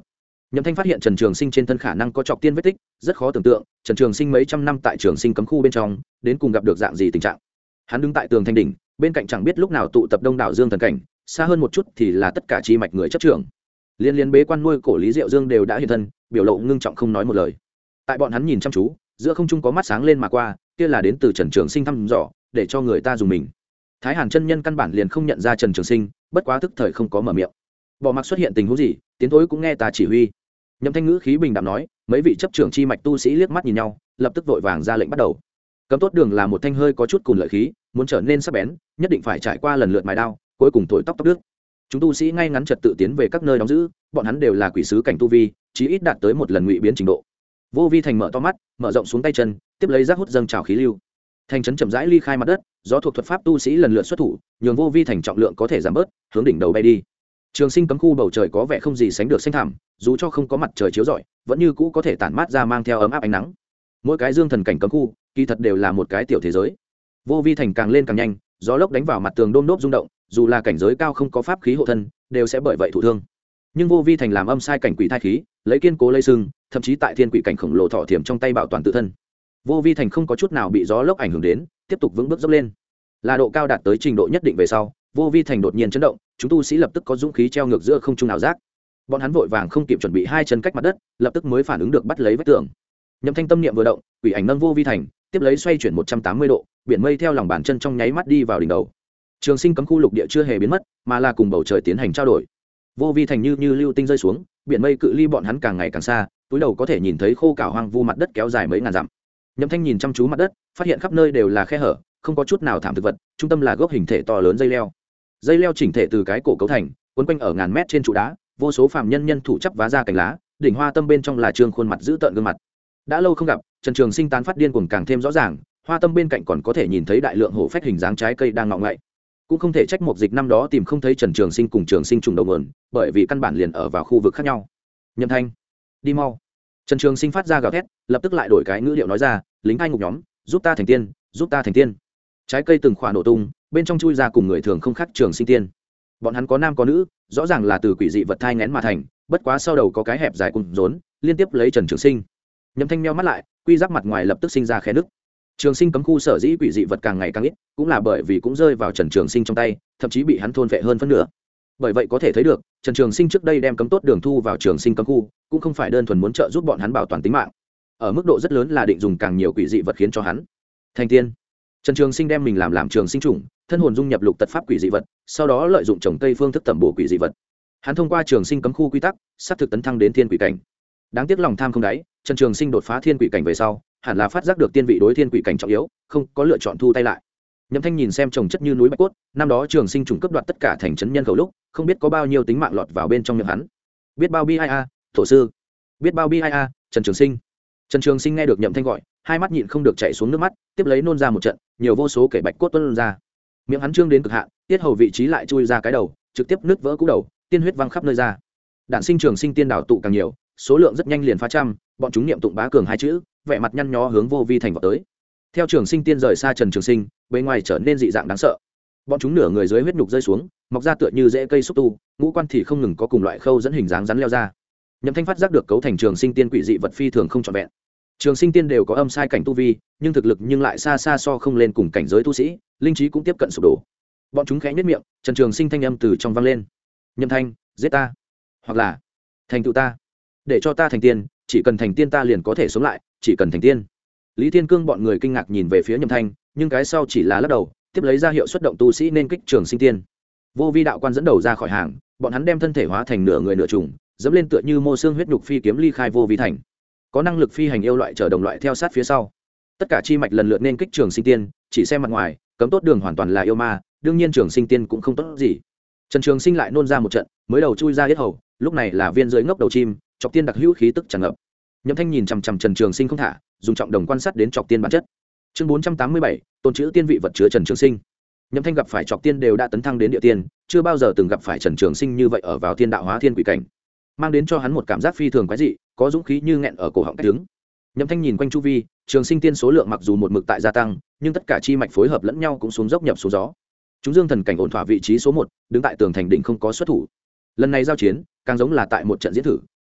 Nhậm Thanh phát hiện Trần Trường Sinh trên thân khả năng có trọc tiên vết tích, rất khó tưởng tượng Trần Trường Sinh mấy trăm năm tại Trường Sinh cấm khu bên trong đến cùng gặp được dạng gì tình trạng. Hắn đứng tại tường thanh đỉnh, bên cạnh chẳng biết lúc nào tụ tập đông đảo dương thần cảnh, xa hơn một chút thì là tất cả chi mạch người chấp trưởng. Liên liên bế quan nuôi cổ Lý Diệu Dương đều đã hiện thân, biểu lộ ngưng trọng không nói một lời. Tại bọn hắn nhìn chăm chú, giữa không trung có mắt sáng lên mà qua, kia là đến từ Trần Trường Sinh thăm dò, để cho người ta dùng mình. Thái Hàn chân nhân căn bản liền không nhận ra Trần Trường Sinh, bất quá tức thời không có mở miệng. Bỏ mặc xuất hiện tình huống gì, tiến thối cũng nghe ta chỉ huy. Nhậm Thanh ngữ khí bình đạm nói, mấy vị chấp trưởng chi mạch tu sĩ liếc mắt nhìn nhau, lập tức vội vàng ra lệnh bắt đầu. Cấm tốt đường là một thanh hơi có chút cùn lợi khí, muốn trở nên sắc bén, nhất định phải trải qua lần lượt mài đao, cuối cùng thổi tóc đứt. Chúng tu sĩ ngay ngắn trật tự tiến về các nơi đóng giữ, bọn hắn đều là quỷ sứ cảnh tu vi, chí ít đạt tới một lần ngụy biến trình độ. Vô Vi Thành mở to mắt, mở rộng xuống tay chân, tiếp lấy rác hút dâng trào khí lưu. Thành trấn chậm rãi ly khai mặt đất, gió thuộc thuật pháp tu sĩ lần lượt xuất thủ, nhường Vô Vi Thành trọng lượng có thể giảm bớt, hướng đỉnh đầu bay đi. Trường Sinh cấm khu bầu trời có vẻ không gì sánh được xanh thẳm, dù cho không có mặt trời chiếu rọi, vẫn như cũ có thể tản mát ra mang theo ấm áp ánh nắng. Mỗi cái dương thần cảnh cấm khu, kỳ thật đều là một cái tiểu thế giới. Vô Vi Thành càng lên càng nhanh, gió lốc đánh vào mặt tường đôm đốp rung động, dù là cảnh giới cao không có pháp khí hộ thân, đều sẽ bởi vậy thụ thương. Nhưng Vô Vi Thành làm âm sai cảnh quỷ thai khí, lấy kiên cố lấy sừng, thậm chí tại thiên quỷ cảnh khổng lồ thọ thiểm trong tay bảo toàn tự thân. Vô Vi Thành không có chút nào bị gió lốc ảnh hưởng đến, tiếp tục vững bước dốc lên. Là độ cao đạt tới trình độ nhất định về sau, Vô Vi Thành đột nhiên chấn động, chúng tu sĩ lập tức có dũng khí treo ngược giữa không trung nào giác. Bọn hắn vội vàng không kịp chuẩn bị hai chân cách mặt đất, lập tức mới phản ứng được bắt lấy vách tường. Nhậm Thanh tâm niệm vừa động, quỷ ảnh nâng Vô Vi Thành, tiếp lấy xoay chuyển 180 độ, biển mây theo lòng bàn chân trong nháy mắt đi vào đỉnh đầu. Trường Sinh cấm khu lục địa chưa hề biến mất, mà là cùng bầu trời tiến hành trao đổi. Vô Vi Thành như lưu tinh rơi xuống, biển mây cự ly bọn hắn càng ngày càng xa, túi đầu có thể nhìn thấy khô cảo hoang vu mặt đất kéo dài mấy ngàn dặm. Nhậm Thanh nhìn chăm chú mặt đất, phát hiện khắp nơi đều là khe hở, không có chút nào thảm thực vật, trung tâm là gốc hình thể to lớn dây leo. Dây leo chỉnh thể từ cái cổ cấu thành, quấn quanh ở ngàn mét trên trụ đá, vô số phàm nhân nhân thủ chắp vá ra cành lá, đỉnh hoa tâm bên trong là trương khuôn mặt giữ tợn gương mặt. Đã lâu không gặp, Trần Trường Sinh tán phát điên cuồng càng thêm rõ ràng, hoa tâm bên cạnh còn có thể nhìn thấy đại lượng hổ phách hình dáng trái cây đang ngọ ngậy. Cũng không thể trách một dịch năm đó tìm không thấy Trần Trường Sinh cùng Trường Sinh trùng đầu nguồn, bởi vì căn bản liền ở vào khu vực khác nhau. Nhậm Thanh, đi mau. Trần Trường Sinh phát ra gào thét, lập tức lại đổi cái ngữ điệu nói ra, lính hai ngục nhóm, giúp ta thành tiên, giúp ta thành tiên. Trái cây từng khỏa nổ tung, bên trong chui ra cùng người thường không khác Trường Sinh tiên. Bọn hắn có nam có nữ, rõ ràng là từ quỷ dị vật thai nghén mà thành, bất quá sau đầu có cái hẹp dài cùng rốn, liên tiếp lấy Trần Trường Sinh. Nhậm Thanh meo mắt lại, quy giáp mặt ngoài lập tức sinh ra khe nứt. Trường Sinh cấm khu sở dĩ quỷ dị vật càng ngày càng ít, cũng là bởi vì cũng rơi vào Trần Trường Sinh trong tay, thậm chí bị hắn thôn phệ hơn phân nửa. Bởi vậy có thể thấy được, Trần Trường Sinh trước đây đem cấm tốt đường thu vào Trường Sinh cấm khu, cũng không phải đơn thuần muốn trợ giúp bọn hắn bảo toàn tính mạng, ở mức độ rất lớn là định dùng càng nhiều quỷ dị vật khiến cho hắn thành tiên. Trần Trường Sinh đem mình làm Trường Sinh chủng, thân hồn dung nhập lục tật pháp quỷ dị vật, sau đó lợi dụng trồng cây phương thức tẩm bổ quỷ dị vật. Hắn thông qua Trường Sinh cấm khu quy tắc, sắp thực tấn thăng đến thiên quỷ cảnh. Đáng tiếc lòng tham không đáy, Trần Trường Sinh đột phá thiên quỷ cảnh về sau, hẳn là phát giác được tiên vị đối thiên quỷ cảnh trọng yếu, không có lựa chọn thu tay lại. Nhậm Thanh nhìn xem trồng chất như núi bạch cốt, năm đó Trường Sinh trùng cấp đoạt tất cả thành trấn nhân khẩu lúc, không biết có bao nhiêu tính mạng lọt vào bên trong miệng hắn. Biết bao bi ai a, tổ sư. Biết bao bi ai a, Trần Trường Sinh. Trần Trường Sinh nghe được Nhậm Thanh gọi, hai mắt nhịn không được chảy xuống nước mắt, tiếp lấy nôn ra một trận, nhiều vô số kẻ bạch cốt tuôn ra. Miệng hắn trương đến cực hạn, tiết hầu vị trí lại chui ra cái đầu, trực tiếp nứt vỡ cú đầu, tiên huyết văng khắp nơi ra. Đạn sinh Trường Sinh tiên đảo tụ càng nhiều, số lượng rất nhanh liền phá trăm, bọn chúng niệm tụng bá cường hai chữ, vẻ mặt nhăn nhó hướng Vô Vi Thành vào tới. Theo Trường Sinh tiên rời xa Trần Trường Sinh, bên ngoài trở nên dị dạng đáng sợ. Bọn chúng nửa người dưới huyết nhục rơi xuống, mọc ra tựa như rễ cây xúc tu, ngũ quan thì không ngừng có cùng loại khâu dẫn hình dáng rắn leo ra. Nhậm Thanh phát giác được cấu thành Trường Sinh tiên quỷ dị vật phi thường không trọn vẹn. Trường Sinh tiên đều có âm sai cảnh tu vi, nhưng thực lực nhưng lại xa xa so không lên cùng cảnh giới tu sĩ, linh trí cũng tiếp cận sụp đổ. Bọn chúng khẽ nhếch miệng, Trần Trường Sinh thanh âm từ trong vang lên. Nhậm Thanh, giết ta, hoặc là thành tựu ta, để cho ta thành tiên, chỉ cần thành tiên ta liền có thể sống lại, chỉ cần thành tiên. Lý Thiên Cương bọn người kinh ngạc nhìn về phía Nhậm Thanh, nhưng cái sau chỉ là lắc đầu, tiếp lấy ra hiệu xuất động tu sĩ nên kích Trường Sinh tiên. Vô Vi đạo quan dẫn đầu ra khỏi hàng, bọn hắn đem thân thể hóa thành nửa người nửa trùng, dẫm lên tựa như mô xương huyết nhục phi kiếm ly khai Vô Vi thành. Có năng lực phi hành yêu loại chở đồng loại theo sát phía sau. Tất cả chi mạch lần lượt nên kích Trường Sinh tiên, chỉ xem mặt ngoài, cấm tốt đường hoàn toàn là yêu ma, đương nhiên Trường Sinh tiên cũng không tốt gì. Trần Trường Sinh lại nôn ra một trận, mới đầu chui ra yết hầu, lúc này là viên dưới ngốc đầu chim, chọc tiên đặc hữu khí tức tràn ngập. Nhậm Thanh nhìn chằm chằm Trần Trường Sinh không thả, dùng trọng đồng quan sát đến chọc tiên bản chất. Chương 487, tôn chữ tiên vị vật chứa Trần Trường Sinh. Nhậm Thanh gặp phải chọc tiên đều đã tấn thăng đến địa tiên, chưa bao giờ từng gặp phải Trần Trường Sinh như vậy ở vào thiên đạo hóa thiên quỷ cảnh, mang đến cho hắn một cảm giác phi thường quái dị, có dũng khí như nghẹn ở cổ họng cách đứng. Nhậm Thanh nhìn quanh chu vi, Trường Sinh tiên số lượng mặc dù một mực tại gia tăng, nhưng tất cả chi mạch phối hợp lẫn nhau cũng xuống dốc nhập xuống gió. Chúng dương thần cảnh ổn thỏa vị trí số 1, đứng tại tường thành đỉnh không có xuất thủ. Lần này giao chiến, càng giống là tại một trận diễn thử,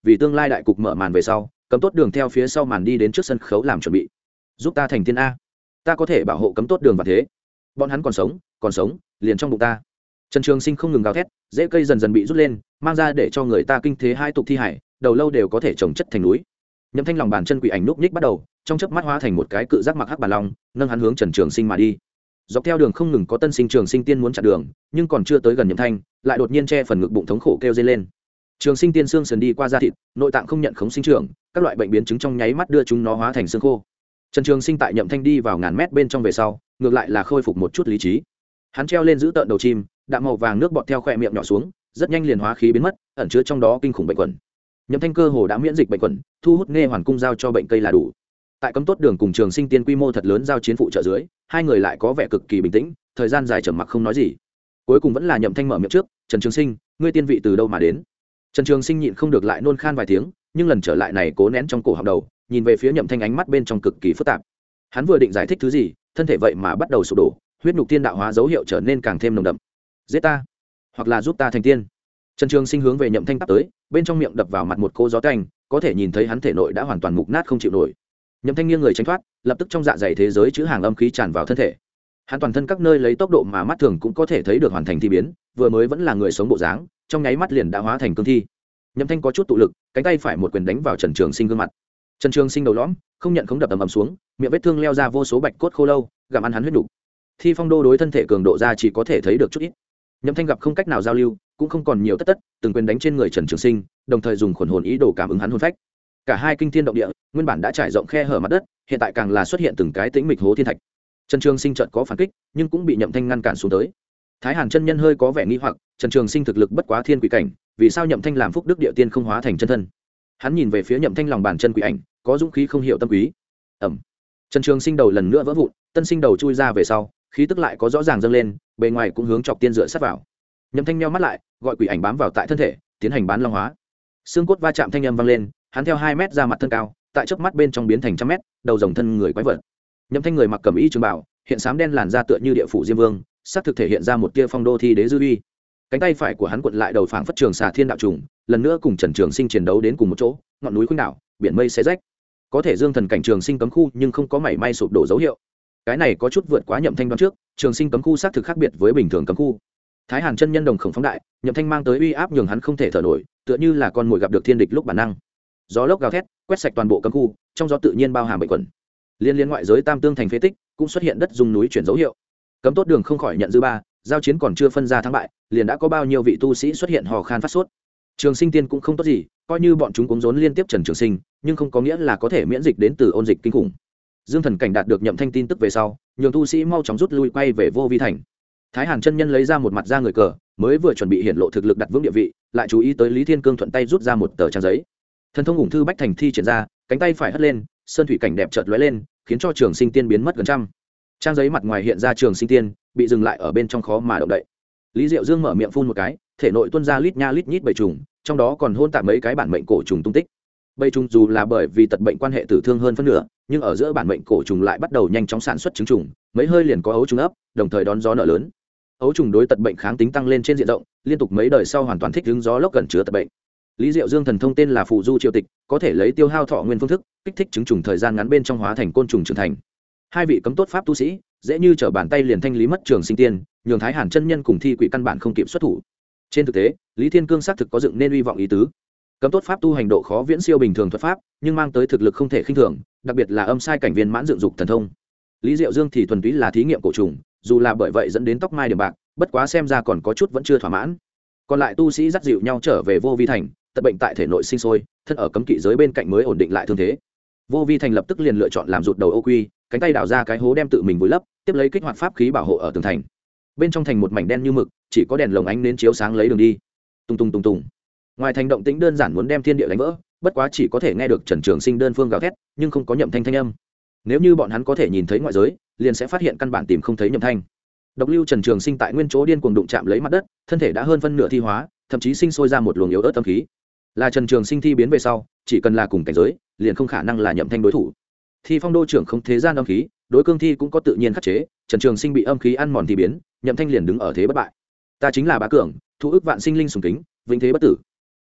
vì tương lai đại cục mở màn về sau, Cấm Tốt Đường theo phía sau màn đi đến trước sân khấu làm chuẩn bị. Giúp ta thành tiên a, ta có thể bảo hộ Cấm Tốt Đường và thế. Bọn hắn còn sống, liền trong bụng ta. Trần Trường Sinh không ngừng gào thét, rễ cây dần dần bị rút lên, mang ra để cho người ta kinh thế hai tục thi hải, đầu lâu đều có thể trồng chất thành núi. Nhậm Thanh lòng bàn chân quỷ ảnh núp nhích bắt đầu, trong chớp mắt hóa thành một cái cự giác mặc hắc bàn long, nâng hắn hướng Trần Trường Sinh mà đi. Dọc theo đường không ngừng có tân sinh Trường Sinh tiên muốn chặn đường, nhưng còn chưa tới gần Nhậm Thanh, lại đột nhiên che phần ngực bụng thống khổ kêu dây lên. Trường Sinh tiên xương sườn đi qua da thịt, nội tạng không nhận khống sinh trưởng, các loại bệnh biến chứng trong nháy mắt đưa chúng nó hóa thành xương khô. Trần Trường Sinh tại Nhậm Thanh đi vào ngàn mét bên trong về sau, ngược lại là khôi phục một chút lý trí. Hắn treo lên giữ tợn đầu chim, đạm màu vàng nước bọt theo khóe miệng nhỏ xuống, rất nhanh liền hóa khí biến mất, ẩn chứa trong đó kinh khủng bệnh quẩn. Nhậm Thanh cơ hồ đã miễn dịch bệnh quẩn, thu hút nghe hoàn cung giao cho bệnh cây là đủ. Tại Cấm Tốt Đường cùng Trường Sinh tiên quy mô thật lớn giao chiến phụ trợ dưới, hai người lại có vẻ cực kỳ bình tĩnh, thời gian dài trầm mặc không nói gì. Cuối cùng vẫn là Nhậm Thanh mở miệng trước, "Trần Trường Sinh, ngươi tiên vị từ đâu mà đến?" Trần Trường Sinh nhịn không được lại nôn khan vài tiếng, nhưng lần trở lại này cố nén trong cổ họng đầu, nhìn về phía Nhậm Thanh ánh mắt bên trong cực kỳ phức tạp. Hắn vừa định giải thích thứ gì, thân thể vậy mà bắt đầu sụp đổ, huyết nhục tiên đạo hóa dấu hiệu trở nên càng thêm nồng đậm. "Giết ta, hoặc là giúp ta thành tiên." Trần Trường Sinh hướng về Nhậm Thanh tấp tới, bên trong miệng đập vào mặt một cô gió tanh, có thể nhìn thấy hắn thể nội đã hoàn toàn mục nát không chịu nổi. Nhậm Thanh nghiêng người tránh thoát, lập tức trong dạ dày thế giới chứa hàng âm khí tràn vào thân thể. Hắn toàn thân các nơi lấy tốc độ mà mắt thường cũng có thể thấy được hoàn thành thi biến, vừa mới vẫn là người sống bộ dáng, trong nháy mắt liền đã hóa thành cương thi. Nhậm Thanh có chút tụ lực, cánh tay phải một quyền đánh vào Trần Trường Sinh gương mặt. Trần Trường Sinh đầu lõm, không nhận khống đập ầm xuống, miệng vết thương leo ra vô số bạch cốt khô lâu, gặm ăn hắn huyết đủ. Thi Phong Đô đối thân thể cường độ ra chỉ có thể thấy được chút ít. Nhậm Thanh gặp không cách nào giao lưu, cũng không còn nhiều tất, từng quyền đánh trên người Trần Trường Sinh, đồng thời dùng khuẩn hồn ý đồ cảm ứng hắn hồn phách. Cả hai kinh thiên động địa, nguyên bản đã trải rộng khe hở mặt đất, hiện tại càng là xuất hiện từng cái tĩnh mịch hố thiên thạch. Trần Trường Sinh chợt có phản kích, nhưng cũng bị Nhậm Thanh ngăn cản xuống tới. Thái Hàn chân nhân hơi có vẻ nghi hoặc, Trần Trường Sinh thực lực bất quá thiên quỷ cảnh, vì sao Nhậm Thanh làm phúc đức địa tiên không hóa thành chân thân? Hắn nhìn về phía Nhậm Thanh lòng bàn chân quỷ ảnh, có dũng khí không hiểu tâm quý. Ầm. Trần Trường Sinh đầu lần nữa vỡ vụn, tân sinh đầu chui ra về sau, khí tức lại có rõ ràng dâng lên, bề ngoài cũng hướng chọc tiên dựa sát vào. Nhậm Thanh nheo mắt lại, gọi quỷ ảnh bám vào tại thân thể, tiến hành bán long hóa. Xương cốt va chạm thanh âm vang lên, hắn theo 2 mét ra mặt thân cao, tại chớp mắt bên trong biến thành trăm mét, đầu rồng thân người quái vật. Nhậm Thanh người mặc cẩm y trường bào, hiện xám đen làn da tựa như địa phủ diêm vương, sắc thực thể hiện ra một tia phong đô thi đế dư uy. Cánh tay phải của hắn cuộn lại đầu phảng phất trường xà thiên đạo trùng, lần nữa cùng Trần Trường Sinh chiến đấu đến cùng một chỗ, ngọn núi khuynh đảo, biển mây xé rách. Có thể dương thần cảnh Trường Sinh cấm khu nhưng không có mảy may sụp đổ dấu hiệu. Cái này có chút vượt quá Nhậm Thanh đoán trước, Trường Sinh cấm khu xác thực khác biệt với bình thường cấm khu. Thái Hàn chân nhân đồng khổng phóng đại, Nhậm Thanh mang tới uy áp nhường hắn không thể thở nổi, tựa như là con mồi gặp được thiên địch lúc bản năng. Gió lốc gào thét, quét sạch toàn bộ cấm khu, trong gió tự nhiên bao hàm bệnh quẩn. Liên ngoại giới tam tương thành phế tích, cũng xuất hiện đất dùng núi chuyển dấu hiệu. Cấm Tốt Đường không khỏi nhận dư ba, giao chiến còn chưa phân ra thắng bại, liền đã có bao nhiêu vị tu sĩ xuất hiện hò khan phát sốt. Trường Sinh tiên cũng không tốt gì, coi như bọn chúng cuống rốn liên tiếp Trần Trường Sinh, nhưng không có nghĩa là có thể miễn dịch đến từ ôn dịch kinh khủng. Dương thần cảnh đạt được Nhậm Thanh tin tức về sau, nhường tu sĩ mau chóng rút lui quay về Vô Vi thành. Thái Hàn chân nhân lấy ra một mặt da người cờ, mới vừa chuẩn bị hiển lộ thực lực đặt vững địa vị, lại chú ý tới Lý Thiên Cương thuận tay rút ra một tờ trang giấy. Thần thông ủng thư bách thành thi triển ra, cánh tay phải hất lên, sơn thủy cảnh đẹp chợt lóe lên, khiến cho Trường Sinh tiên biến mất gần trăm. Trang giấy mặt ngoài hiện ra Trường Sinh tiên, bị dừng lại ở bên trong khó mà động đậy. Lý Diệu Dương mở miệng phun một cái, thể nội tuôn ra lít nha lít nhít bầy trùng, trong đó còn hôn tạp mấy cái bản mệnh cổ trùng tung tích. Bầy trùng dù là bởi vì tật bệnh quan hệ tử thương hơn phân nửa, nhưng ở giữa bản mệnh cổ trùng lại bắt đầu nhanh chóng sản xuất trứng trùng, mấy hơi liền có ấu trùng ấp, đồng thời đón gió nở lớn. Ấu trùng đối tật bệnh kháng tính tăng lên trên diện rộng, liên tục mấy đời sau hoàn toàn thích ứng gió lốc gần chứa tật bệnh. Lý Diệu Dương thần thông tên là Phù Du Triều Tịch, có thể lấy tiêu hao thọ nguyên phương thức, kích thích trứng trùng thời gian ngắn bên trong hóa thành côn trùng trưởng thành. Hai vị cấm tốt pháp tu sĩ, dễ như trở bàn tay liền thanh lý mất Trường Sinh tiên, nhường Thái Hàn chân nhân cùng thi quỷ căn bản không kịp xuất thủ. Trên thực tế, Lý Thiên Cương xác thực có dựng nên uy vọng ý tứ. Cấm tốt pháp tu hành độ khó viễn siêu bình thường thuật pháp, nhưng mang tới thực lực không thể khinh thường, đặc biệt là âm sai cảnh viên mãn dựng dục thần thông. Lý Diệu Dương thì thuần túy là thí nghiệm cổ trùng, dù là bởi vậy dẫn đến tóc mai điểm bạc, bất quá xem ra còn có chút vẫn chưa thỏa mãn. Còn lại tu sĩ dắt dịu nhau trở về Vô Vi thành, tật bệnh tại thể nội sinh sôi, thân ở cấm kỵ giới bên cạnh mới ổn định lại thương thế. Vô Vi thành lập tức liền lựa chọn làm rụt đầu ô quy, cánh tay đào ra cái hố đem tự mình vùi lấp, tiếp lấy kích hoạt pháp khí bảo hộ ở tường thành. Bên trong thành một mảnh đen như mực, chỉ có đèn lồng ánh nến chiếu sáng lấy đường đi. Tung tung tung tung. Ngoài thành động tĩnh đơn giản muốn đem thiên địa đánh vỡ, bất quá chỉ có thể nghe được Trần Trường Sinh đơn phương gào thét, nhưng không có Nhậm Thanh thanh âm. Nếu như bọn hắn có thể nhìn thấy ngoại giới, liền sẽ phát hiện căn bản tìm không thấy Nhậm Thanh. Độc lưu Trần Trường Sinh tại nguyên chỗ điên cuồng đụng chạm lấy mặt đất, thân thể đã hơn phân nửa thi hóa, thậm chí sinh sôi ra một luồng yếu ớt âm khí. Là Trần Trường Sinh thi biến về sau, chỉ cần là cùng cảnh giới, liền không khả năng là Nhậm Thanh đối thủ. Thi Phong Đô trưởng không thế gian âm khí, đối cương thi cũng có tự nhiên khắc chế, Trần Trường Sinh bị âm khí ăn mòn thi biến, Nhậm Thanh liền đứng ở thế bất bại. Ta chính là Bá Cường, thu ức vạn sinh linh sùng kính, vĩnh thế bất tử.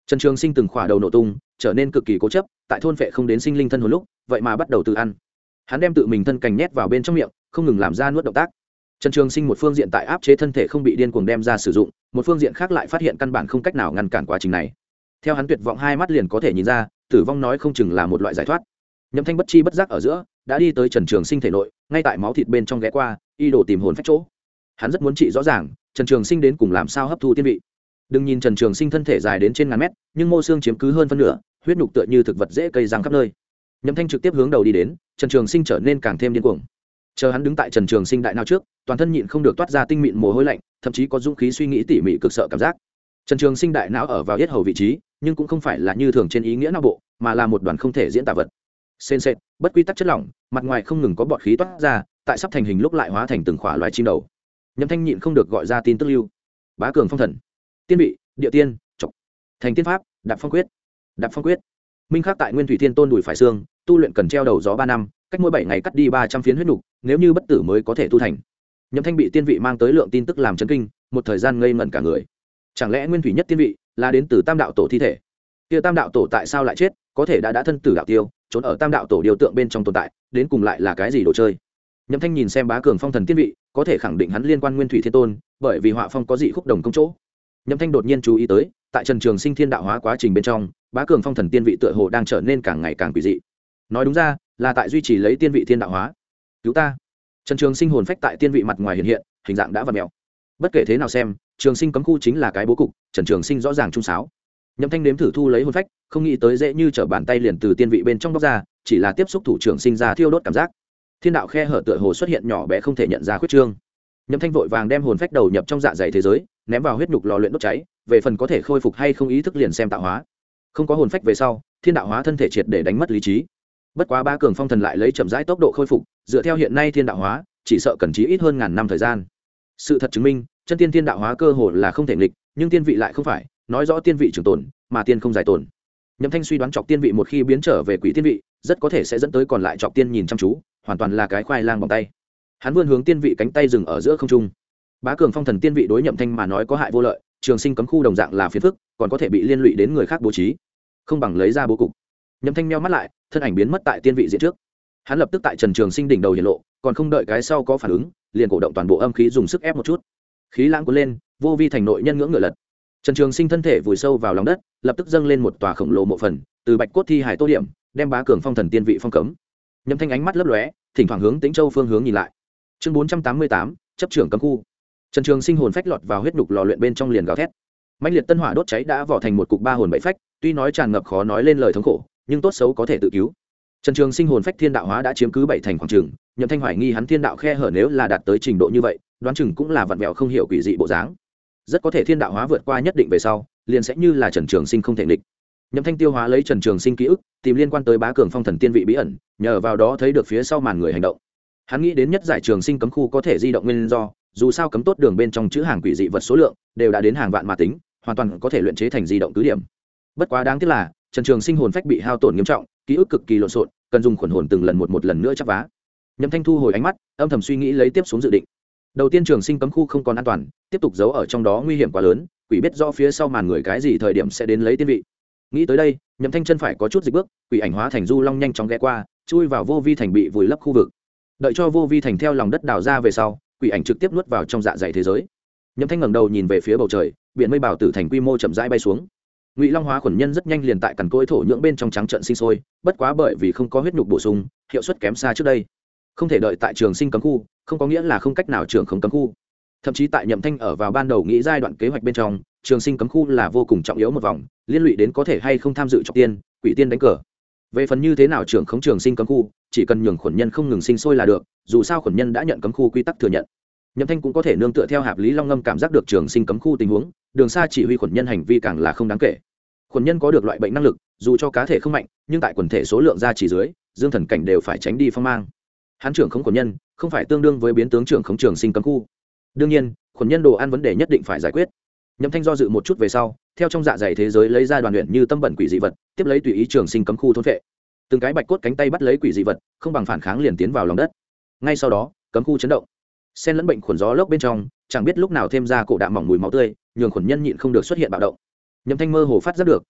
Trần Trường Sinh từng khỏa đầu nổ tung, trở nên cực kỳ cố chấp, tại thôn phệ không đến sinh linh thân hồn lúc, vậy mà bắt đầu tự ăn. Hắn đem tự mình thân cành nhét vào bên trong miệng, không ngừng làm ra nuốt động tác. Trần Trường Sinh một phương diện tại áp chế thân thể không bị điên cuồng đem ra sử dụng, một phương diện khác lại phát hiện căn bản không cách nào ngăn cản quá trình này. Theo hắn tuyệt vọng hai mắt liền có thể nhìn ra, tử vong nói không chừng là một loại giải thoát. Nhậm Thanh bất chi bất giác ở giữa, đã đi tới Trần Trường Sinh thể nội, ngay tại máu thịt bên trong ghé qua, y đồ tìm hồn phách chỗ. Hắn rất muốn trị rõ ràng, Trần Trường Sinh đến cùng làm sao hấp thu tiên vị. Đừng nhìn Trần Trường Sinh thân thể dài đến trên ngàn mét, nhưng mô xương chiếm cứ hơn phân nửa, huyết nhục tựa như thực vật dễ cây răng khắp nơi. Nhậm Thanh trực tiếp hướng đầu đi đến, Trần Trường Sinh trở nên càng thêm điên cuồng. Chờ hắn đứng tại Trần Trường Sinh đại não trước, toàn thân nhịn không được toát ra tinh mịn mồ hôi lạnh, thậm chí có dũng khí suy nghĩ tỉ mỉ cực sợ cảm giác. Trần Trường Sinh đại não ở vào yết hầu vị trí, nhưng cũng không phải là như thường trên ý nghĩa não bộ, mà là một đoàn không thể diễn tả vật. Sền sệt, bất quy tắc chất lỏng, mặt ngoài không ngừng có bọt khí toát ra, tại sắp thành hình lúc lại hóa thành từng khỏa loài chim đầu. Nhậm Thanh nhịn không được gọi ra tin tức lưu. Bá cường phong thần, tiên vị, địa tiên, trọc, thành tiên pháp, đạp phong quyết. Đạp phong quyết. Minh khắc tại Nguyên Thủy Thiên Tôn đùi phải xương, tu luyện cần treo đầu gió 3 năm, cách mỗi 7 ngày cắt đi 300 phiến huyết nục, nếu như bất tử mới có thể tu thành. Nhậm Thanh bị tiên vị mang tới lượng tin tức làm chấn kinh, một thời gian ngây ngẩn cả người. Chẳng lẽ Nguyên Thủy nhất tiên vị là đến từ Tam đạo tổ thi thể? Kia Tam đạo tổ tại sao lại chết, có thể đã thân tử đạo tiêu, trốn ở Tam đạo tổ điều tượng bên trong tồn tại, đến cùng lại là cái gì đồ chơi? Nhậm Thanh nhìn xem bá cường phong thần tiên vị, có thể khẳng định hắn liên quan Nguyên Thủy Thiên Tôn, bởi vì họa phong có dị khúc đồng công chỗ. Nhậm Thanh đột nhiên chú ý tới, tại Trần Trường Sinh thiên đạo hóa quá trình bên trong, bá cường phong thần tiên vị tựa hồ đang trở nên càng ngày càng quỷ dị. Nói đúng ra, là tại duy trì lấy tiên vị thiên đạo hóa. Cứu ta! Trần Trường Sinh hồn phách tại tiên vị mặt ngoài hiện hiện, hình dạng đã vặn mèo. Bất kể thế nào xem, Trường Sinh cấm khu chính là cái bố cục, Trần Trường Sinh rõ ràng trung sáo. Nhậm Thanh nếm thử thu lấy hồn phách, không nghĩ tới dễ như trở bàn tay liền từ tiên vị bên trong bóc ra, chỉ là tiếp xúc thủ trưởng sinh ra thiêu đốt cảm giác. Thiên đạo khe hở tựa hồ xuất hiện nhỏ bé không thể nhận ra khuyết trương. Nhậm Thanh vội vàng đem hồn phách đầu nhập trong dạ dày thế giới, ném vào huyết nhục lò luyện đốt cháy, về phần có thể khôi phục hay không ý thức liền xem tạo hóa. Không có hồn phách về sau, thiên đạo hóa thân thể triệt để đánh mất lý trí. Bất quá ba cường phong thần lại lấy chậm rãi tốc độ khôi phục, dựa theo hiện nay thiên đạo hóa, chỉ sợ cần chí ít hơn ngàn năm thời gian. Sự thật chứng minh, chân tiên thiên đạo hóa cơ hồ là không thể nghịch, nhưng tiên vị lại không phải, nói rõ tiên vị trường tồn, mà tiên không giải tồn. Nhậm Thanh suy đoán chọc tiên vị một khi biến trở về quỷ tiên vị, rất có thể sẽ dẫn tới còn lại chọc tiên nhìn chăm chú, hoàn toàn là cái khoai lang bằng tay. Hắn vươn hướng tiên vị cánh tay dừng ở giữa không trung. Bá cường phong thần tiên vị đối Nhậm Thanh mà nói có hại vô lợi, Trường Sinh cấm khu đồng dạng là phiền phức, còn có thể bị liên lụy đến người khác bố trí, không bằng lấy ra bố cục. Nhậm Thanh meo mắt lại, thân ảnh biến mất tại tiên vị diện trước. Hắn lập tức tại Trần Trường Sinh đỉnh đầu hiện lộ, còn không đợi cái sau có phản ứng, liền cổ động toàn bộ âm khí dùng sức ép một chút. Khí lãng cuốn lên, vô vi thành nội nhân ngưỡng ngửa lật. Trần Trường Sinh thân thể vùi sâu vào lòng đất, lập tức dâng lên một tòa khổng lồ mộ phần, từ bạch cốt thi hải tô điểm, đem bá cường phong thần tiên vị phong cấm. Nhậm Thanh ánh mắt lấp lóe, thỉnh thoảng hướng Tĩnh Châu phương hướng nhìn lại. Chương 488, chấp trưởng cấm khu. Trần Trường Sinh hồn phách lọt vào huyết nhục lò luyện bên trong liền gào thét. Mãnh liệt tân hỏa đốt cháy đã vỏ thành một cục ba hồn bảy phách, tuy nói tràn ngập khó nói lên lời thống khổ, nhưng tốt xấu có thể tự cứu. Trần Trường Sinh hồn phách thiên đạo hóa đã chiếm cứ bảy thành khoảng chừng, Nhậm Thanh hoài nghi hắn thiên đạo khe hở nếu là đạt tới trình độ như vậy, đoán chừng cũng là vặn vẹo không hiểu quỷ dị bộ dáng. Rất có thể thiên đạo hóa vượt qua nhất định về sau, liền sẽ như là Trần Trường Sinh không thể nghịch. Nhậm Thanh tiêu hóa lấy Trần Trường Sinh ký ức, tìm liên quan tới bá cường phong thần tiên vị bí ẩn, nhờ vào đó thấy được phía sau màn người hành động. Hắn nghĩ đến nhất giải Trường Sinh cấm khu có thể di động nguyên do, dù sao cấm tốt đường bên trong chữ hàng quỷ dị vật số lượng đều đã đến hàng vạn mà tính, hoàn toàn có thể luyện chế thành di động cứ điểm. Bất quá đáng tiếc là Trần Trường Sinh hồn phách bị hao tổn nghiêm trọng, ký ức cực kỳ lộn xộn, cần dùng khuẩn hồn từng lần một lần nữa chắp vá. Nhậm Thanh thu hồi ánh mắt, âm thầm suy nghĩ lấy tiếp xuống dự định. Đầu tiên Trường Sinh cấm khu không còn an toàn, tiếp tục giấu ở trong đó nguy hiểm quá lớn, quỷ biết rõ phía sau màn người cái gì thời điểm sẽ đến lấy tiên vị. Nghĩ tới đây, Nhậm Thanh chân phải có chút dịch bước, quỷ ảnh hóa thành du long nhanh chóng ghé qua, chui vào vô vi thành bị vùi lấp khu vực. Đợi cho vô vi thành theo lòng đất đào ra về sau, quỷ ảnh trực tiếp nuốt vào trong dạ dày thế giới. Nhậm Thanh ngẩng đầu nhìn về phía bầu trời, biển mây bảo tử thành quy mô chậm rãi bay xuống. Ngụy Long hóa khuẩn nhân rất nhanh liền tại cằn cỗi thổ nhưỡng bên trong trắng trận sinh sôi, bất quá bởi vì không có huyết nhục bổ sung, hiệu suất kém xa trước đây. Không thể đợi tại Trường Sinh cấm khu, không có nghĩa là không cách nào trưởng không cấm khu. Thậm chí tại Nhậm Thanh ở vào ban đầu nghĩ giai đoạn kế hoạch bên trong, Trường Sinh cấm khu là vô cùng trọng yếu một vòng, liên lụy đến có thể hay không tham dự trọng tiên, quỷ tiên đánh cờ. Về phần như thế nào trưởng khống Trường Sinh cấm khu, chỉ cần nhường khuẩn nhân không ngừng sinh sôi là được, dù sao khuẩn nhân đã nhận cấm khu quy tắc thừa nhận. Nhậm Thanh cũng có thể nương tựa theo Hạp Lý Long Ngâm cảm giác được Trường Sinh cấm khu tình huống, đường xa chỉ huy khuẩn nhân hành vi càng là không đáng kể. Khuẩn nhân có được loại bệnh năng lực, dù cho cá thể không mạnh, nhưng tại quần thể số lượng ra chỉ dưới, dương thần cảnh đều phải tránh đi phong mang. Hắn trưởng khống khuẩn nhân, không phải tương đương với biến tướng trưởng khống Trường Sinh cấm khu. Đương nhiên, khuẩn nhân đồ ăn vấn đề nhất định phải giải quyết. Nhậm Thanh do dự một chút về sau, theo trong dạ dày thế giới lấy ra đoàn luyện như tâm bẩn quỷ dị vật, tiếp lấy tùy ý Trường Sinh cấm khu thôn phệ. Từng cái bạch cốt cánh tay bắt lấy quỷ dị vật, không bằng phản kháng liền tiến vào lòng đất. Ngay sau đó, cấm khu chấn động. Xen lẫn bệnh khuẩn gió lốc bên trong, chẳng biết lúc nào thêm ra cổ đạm mỏng mùi máu tươi, nhường khuẩn nhân nhịn không được xuất hiện bạo động. Nhậm Thanh mơ hồ phát giác được,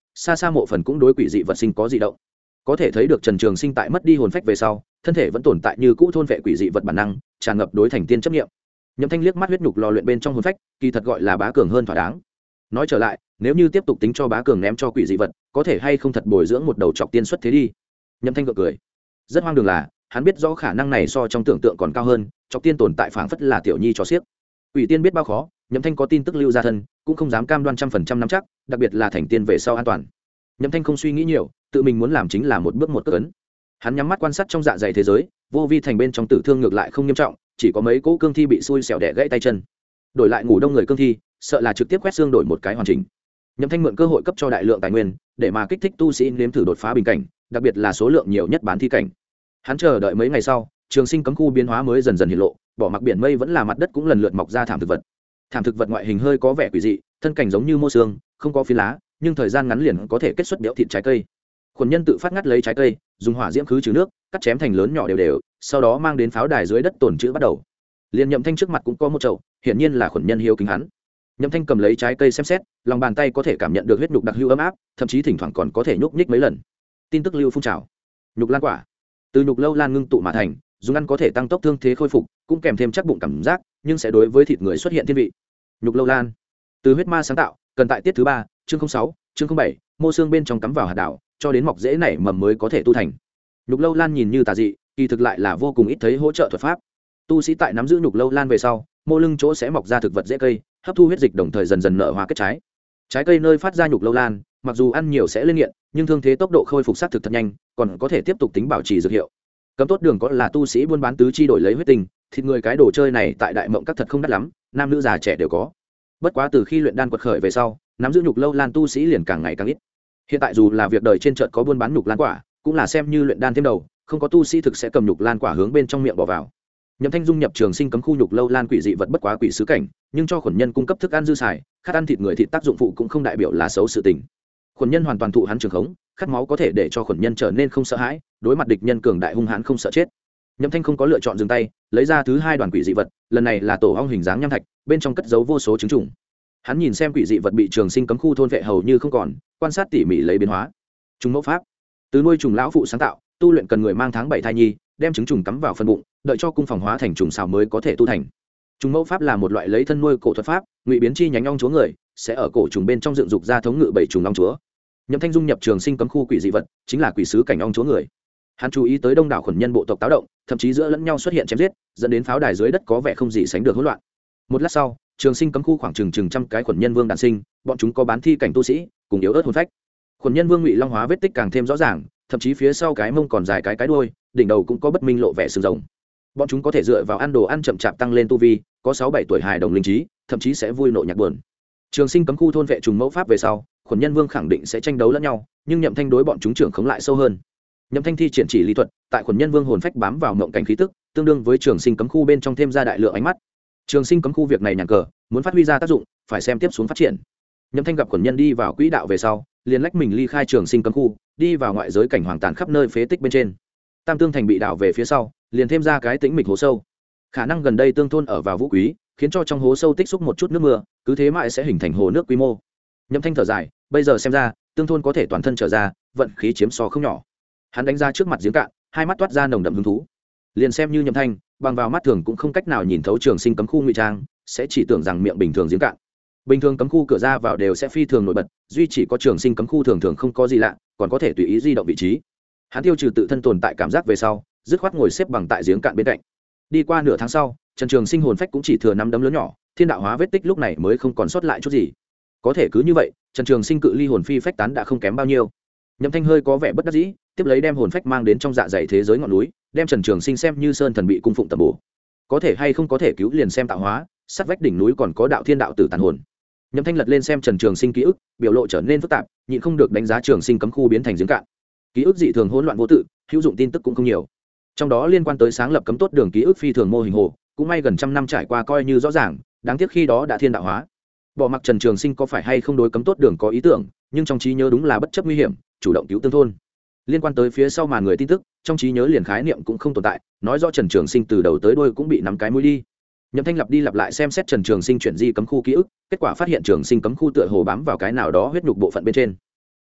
xa xa mộ phần cũng đối quỷ dị vật sinh có dị động. Có thể thấy được Trần Trường Sinh tại mất đi hồn phách về sau, thân thể vẫn tồn tại như cũ thôn vệ quỷ dị vật bản năng, tràn ngập đối thành tiên chấp niệm. Nhậm Thanh liếc mắt huyết nhục lò luyện bên trong hồn phách, kỳ thật gọi là bá cường hơn thỏa đáng. Nói trở lại, nếu như tiếp tục tính cho bá cường ném cho quỷ dị vật, có thể hay không thật bồi dưỡng một đầu trọc tiên xuất thế đi. Nhậm Thanh gượng cười. Rất hoang đường là, hắn biết rõ khả năng này so trong tưởng tượng còn cao hơn, trọc tiên tồn tại phảng phất là tiểu nhi cho xiếc. Quỷ tiên biết bao khó, Nhậm Thanh có tin tức lưu ra thân, cũng không dám cam đoan 100% nắm chắc, đặc biệt là thành tiên về sau an toàn. Nhậm Thanh không suy nghĩ nhiều, tự mình muốn làm chính là một bước một cước ấn. Hắn nhắm mắt quan sát trong dạ dày thế giới, vô vi thành bên trong tử thương ngược lại không nghiêm trọng, chỉ có mấy cỗ cương thi bị xui xẻo đẻ gãy tay chân. Đổi lại ngủ đông người cương thi, sợ là trực tiếp quét xương đổi một cái hoàn chỉnh. Nhậm Thanh mượn cơ hội cấp cho đại lượng tài nguyên, để mà kích thích tu sĩ nếm thử đột phá bình cảnh, đặc biệt là số lượng nhiều nhất bán thi cảnh. Hắn chờ đợi mấy ngày sau, Trường Sinh cấm khu biến hóa mới dần dần hiện lộ, bỏ mặc biển mây vẫn là mặt đất cũng lần lượt mọc ra thảm thực vật. Thảm thực vật ngoại hình hơi có vẻ quỷ dị, thân cảnh giống như mô xương, không có phi lá, nhưng thời gian ngắn liền có thể kết xuất béo thịt trái cây. Khuẩn nhân tự phát ngắt lấy trái cây, dùng hỏa diễm khứ trừ nước, cắt chém thành lớn nhỏ đều đều, sau đó mang đến pháo đài dưới đất tồn trữ bắt đầu. Liên Nhậm Thanh trước mặt cũng có một chậu, hiển nhiên là khuẩn nhân hiếu kính hắn. Nhậm Thanh cầm lấy trái cây xem xét, lòng bàn tay có thể cảm nhận được huyết nhục đặc hữu ấm áp, thậm chí thỉnh thoảng còn có thể nhúc nhích mấy lần. Tin tức lưu phun trào. Nhục lan quả, từ nhục lâu lan ngưng tụ mà thành, dùng ăn có thể tăng tốc thương thế khôi phục, cũng kèm thêm chắc bụng cảm giác, nhưng sẽ đối với thịt người xuất hiện thiên vị. Nhục lâu lan, từ huyết ma sáng tạo, cần tại tiết thứ 3, chương 06, chương 07, mô xương bên trong cắm vào hạt đảo, cho đến mọc rễ nảy mầm mới có thể tu thành. Nhục lâu lan nhìn như tà dị, kỳ thực lại là vô cùng ít thấy hỗ trợ thuật pháp. Tu sĩ tại nắm giữ nhục lâu lan về sau, mô lưng chỗ sẽ mọc ra thực vật dễ cây, hấp thu huyết dịch đồng thời dần dần nở hoa kết trái. Trái cây nơi phát ra nhục lâu lan, mặc dù ăn nhiều sẽ lên nghiện, nhưng thương thế tốc độ khôi phục sát thực thật nhanh, còn có thể tiếp tục tính bảo trì dược hiệu. Cấm tốt đường có là tu sĩ buôn bán tứ chi đổi lấy huyết tình, thịt người cái đồ chơi này tại đại mộng các thật không đắt lắm, nam nữ già trẻ đều có. Bất quá từ khi luyện đan quật khởi về sau, nắm giữ nhục lâu lan tu sĩ liền càng ngày càng ít. Hiện tại dù là việc đời trên chợ có buôn bán nhục lan quả, cũng là xem như luyện đan thêm đầu, không có tu sĩ thực sẽ cầm nhục lan quả hướng bên trong miệng bỏ vào. Nhậm Thanh dung nhập Trường Sinh cấm khu nhục lâu lan quỷ dị vật bất quá quỷ sứ cảnh, nhưng cho khuẩn nhân cung cấp thức ăn dư xài, khát ăn thịt người thịt tác dụng phụ cũng không đại biểu là xấu sự tình. Khuẩn nhân hoàn toàn thụ hắn trường khống, khát máu có thể để cho khuẩn nhân trở nên không sợ hãi, đối mặt địch nhân cường đại hung hãn không sợ chết. Nhậm Thanh không có lựa chọn dừng tay, lấy ra thứ 2 đoàn quỷ dị vật, lần này là tổ ong hình dáng nham thạch, bên trong cất giấu vô số trứng trùng. Hắn nhìn xem quỷ dị vật bị Trường Sinh cấm khu thôn vệ hầu như không còn, quan sát tỉ mỉ lấy biến hóa. Trùng mẫu pháp, từ nuôi trùng lão phụ sáng tạo, tu luyện cần người mang tháng 7 thai nhi, đem trứng trùng cắm vào phân bụng, đợi cho cung phòng hóa thành trùng xào mới có thể tu thành. Trùng mẫu pháp là một loại lấy thân nuôi cổ thuật pháp, ngụy biến chi nhánh ong chúa người, sẽ ở cổ trùng bên trong dựng dục ra thống ngự 7 trùng ong chúa. Nhậm Thanh dung nhập Trường Sinh cấm khu quỷ dị vật, chính là quỷ sứ cảnh ong chúa người. Hắn chú ý tới đông đảo khuẩn nhân bộ tộc táo động, thậm chí giữa lẫn nhau xuất hiện chém giết, dẫn đến pháo đài dưới đất có vẻ không gì sánh được hỗn loạn. Một lát sau, Trường Sinh cấm khu khoảng chừng trăm cái khuẩn nhân vương đản sinh, bọn chúng có bán thi cảnh tu sĩ, cùng yếu ớt hồn phách. Khuẩn nhân vương ngụy long hóa vết tích càng thêm rõ ràng, thậm chí phía sau cái mông còn dài cái đuôi, đỉnh đầu cũng có bất minh lộ vẻ sừng rồng. Bọn chúng có thể dựa vào ăn đồ ăn chậm chạp tăng lên tu vi, có 6-7 tuổi hài đồng linh trí, thậm chí sẽ vui nộ nhạc buồn. Trường Sinh cấm khu thôn vệ trùng mẫu pháp về sau, khuẩn nhân vương khẳng định sẽ tranh đấu lẫn nhau, nhưng Nhậm Thanh đối bọn chúng trưởng khống lại sâu hơn. Nhậm Thanh thi triển chỉ lý thuật, tại khuẩn nhân vương hồn phách bám vào mộng cảnh khí tức, tương đương với Trường Sinh cấm khu bên trong thêm ra đại lượng ánh mắt. Trường Sinh cấm khu việc này nhàn cờ, muốn phát huy ra tác dụng, phải xem tiếp xuống phát triển. Nhậm Thanh gặp khuẩn nhân đi vào quỹ đạo về sau, liền lách mình ly khai Trường Sinh cấm khu, đi vào ngoại giới cảnh hoàng tàn khắp nơi phế tích bên trên. Tam Tương thành bị đảo về phía sau, liền thêm ra cái tĩnh mịch hố sâu. Khả năng gần đây tương thôn ở vào vũ quý, khiến cho trong hố sâu tích xúc một chút nước mưa, cứ thế mãi sẽ hình thành hồ nước quy mô. Nhậm Thanh thở dài, bây giờ xem ra, tương thôn có thể toàn thân trở ra, vận khí chiếm so không nhỏ. Hắn đánh ra trước mặt giếng cạn, hai mắt toát ra nồng đậm hứng thú. Liền xem như Nhậm Thanh, bằng vào mắt thường cũng không cách nào nhìn thấu Trường Sinh cấm khu ngụy trang, sẽ chỉ tưởng rằng miệng bình thường giếng cạn. Bình thường cấm khu cửa ra vào đều sẽ phi thường nổi bật, duy chỉ có Trường Sinh cấm khu thường thường không có gì lạ, còn có thể tùy ý di động vị trí. Hắn tiêu trừ tự thân tồn tại cảm giác về sau, dứt khoát ngồi xếp bằng tại giếng cạn bên cạnh. Đi qua nửa tháng sau, Trần Trường Sinh hồn phách cũng chỉ thừa 5 đấm lớn nhỏ, thiên đạo hóa vết tích lúc này mới không còn sót lại chút gì. Có thể cứ như vậy, Trần Trường Sinh cự ly hồn phi phách tán đã không kém bao nhiêu. Nhậm Thanh hơi có vẻ bất đắc dĩ, tiếp lấy đem hồn phách mang đến trong dạ dày thế giới ngọn núi, đem Trần Trường Sinh xem như sơn thần bị cung phụng tầm bổ. Có thể hay không có thể cứu liền xem tạo hóa, sát vách đỉnh núi còn có đạo thiên đạo tử tàn hồn. Nhậm Thanh lật lên xem Trần Trường Sinh ký ức, biểu lộ trở nên phức tạp, nhịn không được đánh giá Trường Sinh cấm khu biến thành giếng cạn. Ký ức dị thường hỗn loạn vô tự, hữu dụng tin tức cũng không nhiều. Trong đó liên quan tới sáng lập cấm tốt đường ký ức phi thường mô hình hồ, cũng may gần trăm năm trải qua coi như rõ ràng, đáng tiếc khi đó đã thiên đạo hóa. Bỏ mặc Trần Trường Sinh có phải hay không đối cấm tốt đường có ý tưởng, nhưng trong trí nhớ đúng là bất chấp nguy hiểm, chủ động cứu tương thôn. Liên quan tới phía sau màn người tin tức, trong trí nhớ liền khái niệm cũng không tồn tại, nói rõ Trần Trường Sinh từ đầu tới đuôi cũng bị nắm cái mũi đi. Nhậm Thanh lặp đi lặp lại xem xét Trần Trường Sinh chuyển di cấm khu ký ức, kết quả phát hiện Trường Sinh cấm khu tựa hồ bám vào cái nào đó huyết nhục bộ phận bên trên.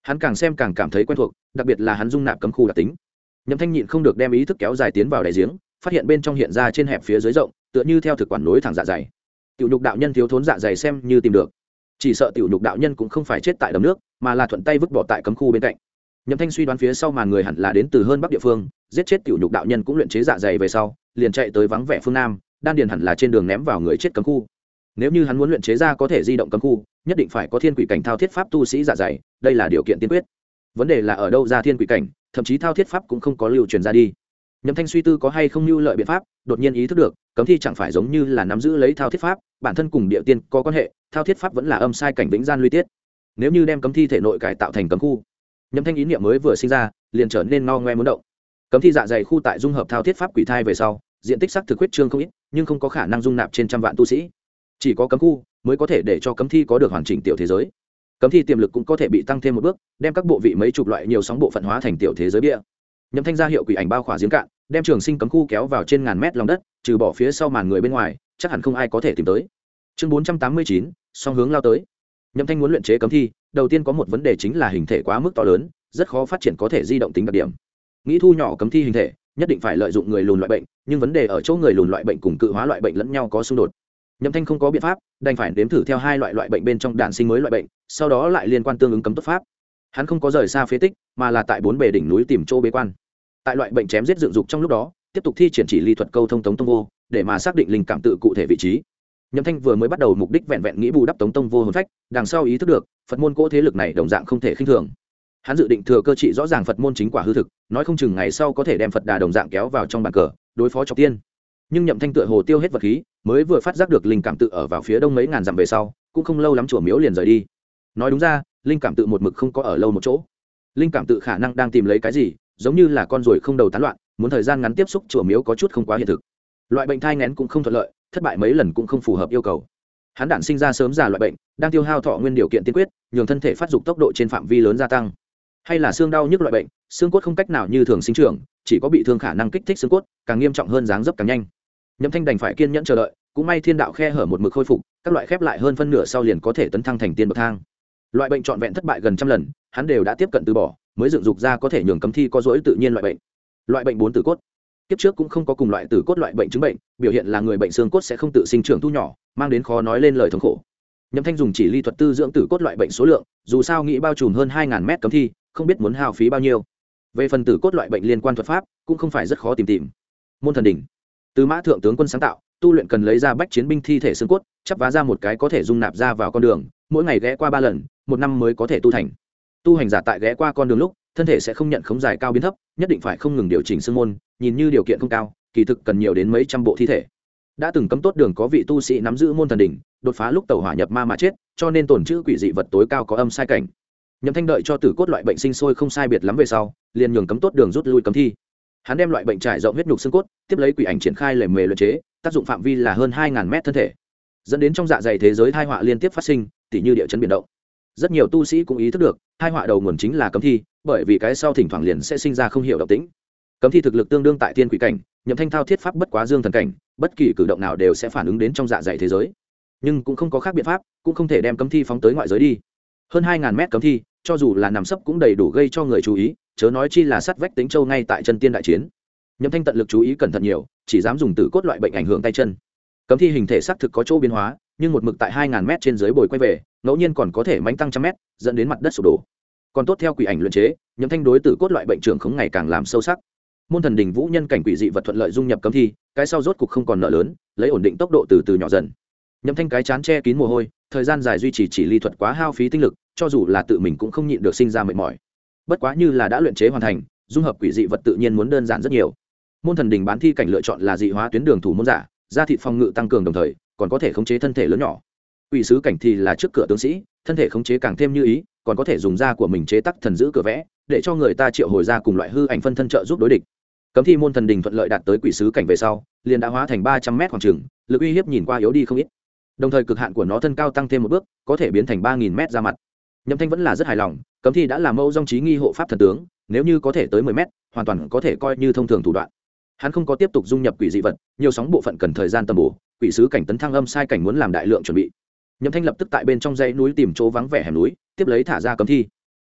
Hắn càng xem càng cảm thấy quen thuộc, đặc biệt là hắn dung nạp cấm khu đặc tính. Nhậm Thanh nhịn không được đem ý thức kéo dài tiến vào đại giếng, phát hiện bên trong hiện ra trên hẹp phía dưới rộng, tựa như theo thực quản nối thẳng dạ dày. Tiểu nhục đạo nhân thiếu thốn dạ dày xem như tìm được, chỉ sợ tiểu nhục đạo nhân cũng không phải chết tại đầm nước, mà là thuận tay vứt bỏ tại cấm khu bên cạnh. Nhậm Thanh suy đoán phía sau màn người hẳn là đến từ hơn bắc địa phương, giết chết tiểu nhục đạo nhân cũng luyện chế dạ dày về sau, liền chạy tới vắng vẻ phương nam, đan điền hẳn là trên đường ném vào người chết cấm khu. Nếu như hắn muốn luyện chế ra có thể di động cấm khu, nhất định phải có thiên quỷ cảnh thao thiết pháp tu sĩ dạ dày, đây là điều kiện tiên quyết. Vấn đề là ở đâu ra thiên quỷ cảnh, thậm chí thao thiết pháp cũng không có lưu truyền ra đi. Nhậm Thanh suy tư có hay không lưu lợi biện pháp, đột nhiên ý thức được, cấm thi chẳng phải giống như là nắm giữ lấy thao thiết pháp, bản thân cùng địa tiên có quan hệ, thao thiết pháp vẫn là âm sai cảnh vĩnh gian luy tiết. Nếu như đem cấm thi thể nội cải tạo thành cấm khu, Nhậm Thanh ý niệm mới vừa sinh ra, liền trở nên ngao ngoe muốn động. Cấm thi dạ dày khu tại dung hợp thao thiết pháp quỷ thai về sau, diện tích sắc thực huyết trương không ít, nhưng không có khả năng dung nạp trên trăm vạn tu sĩ. Chỉ có cấm khu mới có thể để cho cấm thi có được hoàn chỉnh tiểu thế giới. Cấm thi tiềm lực cũng có thể bị tăng thêm một bước, đem các bộ vị mấy chục loại nhiều sóng bộ phận hóa thành tiểu thế giới bia. Nhậm Thanh ra hiệu quỷ ảnh bao khỏa giếng cạn, đem trường sinh cấm khu kéo vào trên ngàn mét lòng đất, trừ bỏ phía sau màn người bên ngoài, chắc hẳn không ai có thể tìm tới. Chương 489, song hướng lao tới. Nhậm Thanh muốn luyện chế cấm thi, đầu tiên có một vấn đề chính là hình thể quá mức to lớn, rất khó phát triển có thể di động tính đặc điểm. Nghĩ thu nhỏ cấm thi hình thể, nhất định phải lợi dụng người lùn loại bệnh, nhưng vấn đề ở chỗ người lùn loại bệnh cùng cự hóa loại bệnh lẫn nhau có xung đột. Nhậm Thanh không có biện pháp, đành phải nếm thử theo hai loại bệnh bên trong đạn sinh mới loại bệnh, sau đó lại liên quan tương ứng cấm tốt pháp. Hắn không có rời xa phế tích, mà là tại bốn bề đỉnh núi tìm chỗ bế quan. Tại loại bệnh chém giết dựng dục trong lúc đó, tiếp tục thi triển chỉ ly thuật câu thông tống tông vô, để mà xác định linh cảm tự cụ thể vị trí. Nhậm Thanh vừa mới bắt đầu mục đích vẹn vẹn nghĩ bù đắp tống tông vô hồn phách, đằng sau ý thức được, Phật môn cỗ thế lực này đồng dạng không thể khinh thường. Hắn dự định thừa cơ trị rõ ràng Phật môn chính quả hư thực, nói không chừng ngày sau có thể đem Phật Đà đồng dạng kéo vào trong bàn cờ, đối phó Trọc Tiên. Nhưng Nhậm Thanh tựa hồ tiêu hết vật khí, mới vừa phát giác được linh cảm tự ở vào phía đông mấy ngàn dặm về sau, cũng không lâu lắm chùa miếu liền rời đi. Nói đúng ra, linh cảm tự một mực không có ở lâu một chỗ. Linh cảm tự khả năng đang tìm lấy cái gì, giống như là con ruồi không đầu tán loạn, muốn thời gian ngắn tiếp xúc chùa miếu có chút không quá hiện thực. Loại bệnh thai nghén cũng không thuận lợi, thất bại mấy lần cũng không phù hợp yêu cầu. Hắn đản sinh ra sớm già loại bệnh, đang tiêu hao thọ nguyên điều kiện tiên quyết, nhường thân thể phát dục tốc độ trên phạm vi lớn gia tăng. Hay là xương đau nhức loại bệnh, xương cốt không cách nào như thường sinh trưởng, chỉ có bị thương khả năng kích thích xương cốt, càng nghiêm trọng hơn dáng dấp càng nhanh. Nhậm Thanh đành phải kiên nhẫn chờ đợi, cũng may thiên đạo khe hở một mực khôi phục, các loại khép lại hơn phân nửa sau liền có thể tấn thăng thành tiên bậc thang. Loại bệnh trọn vẹn thất bại gần trăm lần, hắn đều đã tiếp cận từ bỏ, mới dựng dục ra có thể nhường cấm thi có dỗi tự nhiên loại bệnh. Loại bệnh bốn tử cốt. Kiếp trước cũng không có cùng loại tử cốt loại bệnh chứng bệnh, biểu hiện là người bệnh xương cốt sẽ không tự sinh trưởng thu nhỏ, mang đến khó nói lên lời thống khổ. Nhậm Thanh dùng chỉ ly thuật tư dưỡng tử cốt loại bệnh số lượng, dù sao nghĩ bao trùm hơn 2000 mét cấm thi, không biết muốn hao phí bao nhiêu. Về phần tử cốt loại bệnh liên quan thuật pháp, cũng không phải rất khó tìm. Môn thần đỉnh, từ Mã thượng tướng quân sáng tạo, tu luyện cần lấy ra bách chiến binh thi thể xương cốt, chắp vá ra một cái có thể dung nạp ra vào con đường, mỗi ngày ghé qua 3 lần, một năm mới có thể tu thành. Tu hành giả tại ghé qua con đường lúc, thân thể sẽ không nhận khống dài cao biến thấp, nhất định phải không ngừng điều chỉnh xương môn, nhìn như điều kiện không cao, kỳ thực cần nhiều đến mấy trăm bộ thi thể. Đã từng cấm tốt đường có vị tu sĩ nắm giữ môn thần đỉnh, đột phá lúc tẩu hỏa nhập ma mà chết, cho nên tổn chữ quỷ dị vật tối cao có âm sai cảnh. Nhậm Thanh đợi cho tử cốt loại bệnh sinh sôi không sai biệt lắm về sau, liền nhường cấm tốt đường rút lui cấm thi. Hắn đem loại bệnh trải rộng huyết nhục xương cốt, tiếp lấy quỷ ảnh triển khai lề mề luyện chế, tác dụng phạm vi là hơn 2000 mét thân thể, dẫn đến trong dạ dày thế giới tai họa liên tiếp phát sinh, tỉ như địa chấn biển động. Rất nhiều tu sĩ cũng ý thức được, tai họa đầu nguồn chính là cấm thi, bởi vì cái sau thỉnh thoảng liền sẽ sinh ra không hiểu động tĩnh. Cấm thi thực lực tương đương tại tiên quỷ cảnh, Nhậm Thanh thao thiết pháp bất quá dương thần cảnh, bất kỳ cử động nào đều sẽ phản ứng đến trong dạ dày thế giới. Nhưng cũng không có khác biện pháp, cũng không thể đem cấm thi phóng tới ngoại giới đi. Hơn 2000 mét cấm thi, cho dù là nằm sấp cũng đầy đủ gây cho người chú ý, chớ nói chi là sắt vách tính châu ngay tại chân tiên đại chiến. Nhậm Thanh tận lực chú ý cẩn thận nhiều, chỉ dám dùng tử cốt loại bệnh ảnh hưởng tay chân. Cấm thi hình thể xác thực có chỗ biến hóa, nhưng một mực tại 2000 mét trên dưới bồi quay về, ngẫu nhiên còn có thể mánh tăng trăm mét, dẫn đến mặt đất sụp đổ. Còn tốt theo quỷ ảnh luyện chế, Nhậm Thanh đối tử cốt loại bệnh trưởng khống ngày càng làm sâu sắc. Môn thần đỉnh vũ nhân cảnh quỷ dị vật thuận lợi dung nhập cấm thi, cái sau rốt cục không còn nợ lớn, lấy ổn định tốc độ từ từ nhỏ dần. Nhậm Thanh cái chán che kín mồ hôi, thời gian dài duy trì chỉ ly thuật quá hao phí tinh lực, cho dù là tự mình cũng không nhịn được sinh ra mệt mỏi. Bất quá như là đã luyện chế hoàn thành, dung hợp quỷ dị vật tự nhiên muốn đơn giản rất nhiều. Môn thần đỉnh bán thi cảnh lựa chọn là dị hóa tuyến đường thủ môn giả, da thịt phòng ngự tăng cường đồng thời, còn có thể khống chế thân thể lớn nhỏ. Quỷ sứ cảnh thì là trước cửa tướng sĩ, thân thể khống chế càng thêm như ý, còn có thể dùng da của mình chế tác thần giữ cửa vẽ, để cho người ta triệu hồi ra cùng loại hư ảnh phân thân trợ giúp đối địch. Cấm thi môn thần đỉnh thuận lợi đạt tới quỷ sứ cảnh về sau, liền đã hóa thành 300 mét khoảng trường, lực uy hiếp nhìn qua yếu đi không ít. Đồng thời cực hạn của nó thân cao tăng thêm một bước, có thể biến thành 3000 mét ra mặt. Nhậm Thanh vẫn là rất hài lòng, cấm thi đã làm mẫu dòng trí nghi hộ pháp thần tướng, nếu như có thể tới 10 mét, hoàn toàn có thể coi như thông thường thủ đoạn. Hắn không có tiếp tục dung nhập quỷ dị vật, nhiều sóng bộ phận cần thời gian tầm bổ, quỷ sứ cảnh tấn thăng âm sai cảnh muốn làm đại lượng chuẩn bị. Nhậm Thanh lập tức tại bên trong dãy núi tìm chỗ vắng vẻ hẻm núi, tiếp lấy thả ra cấm thi.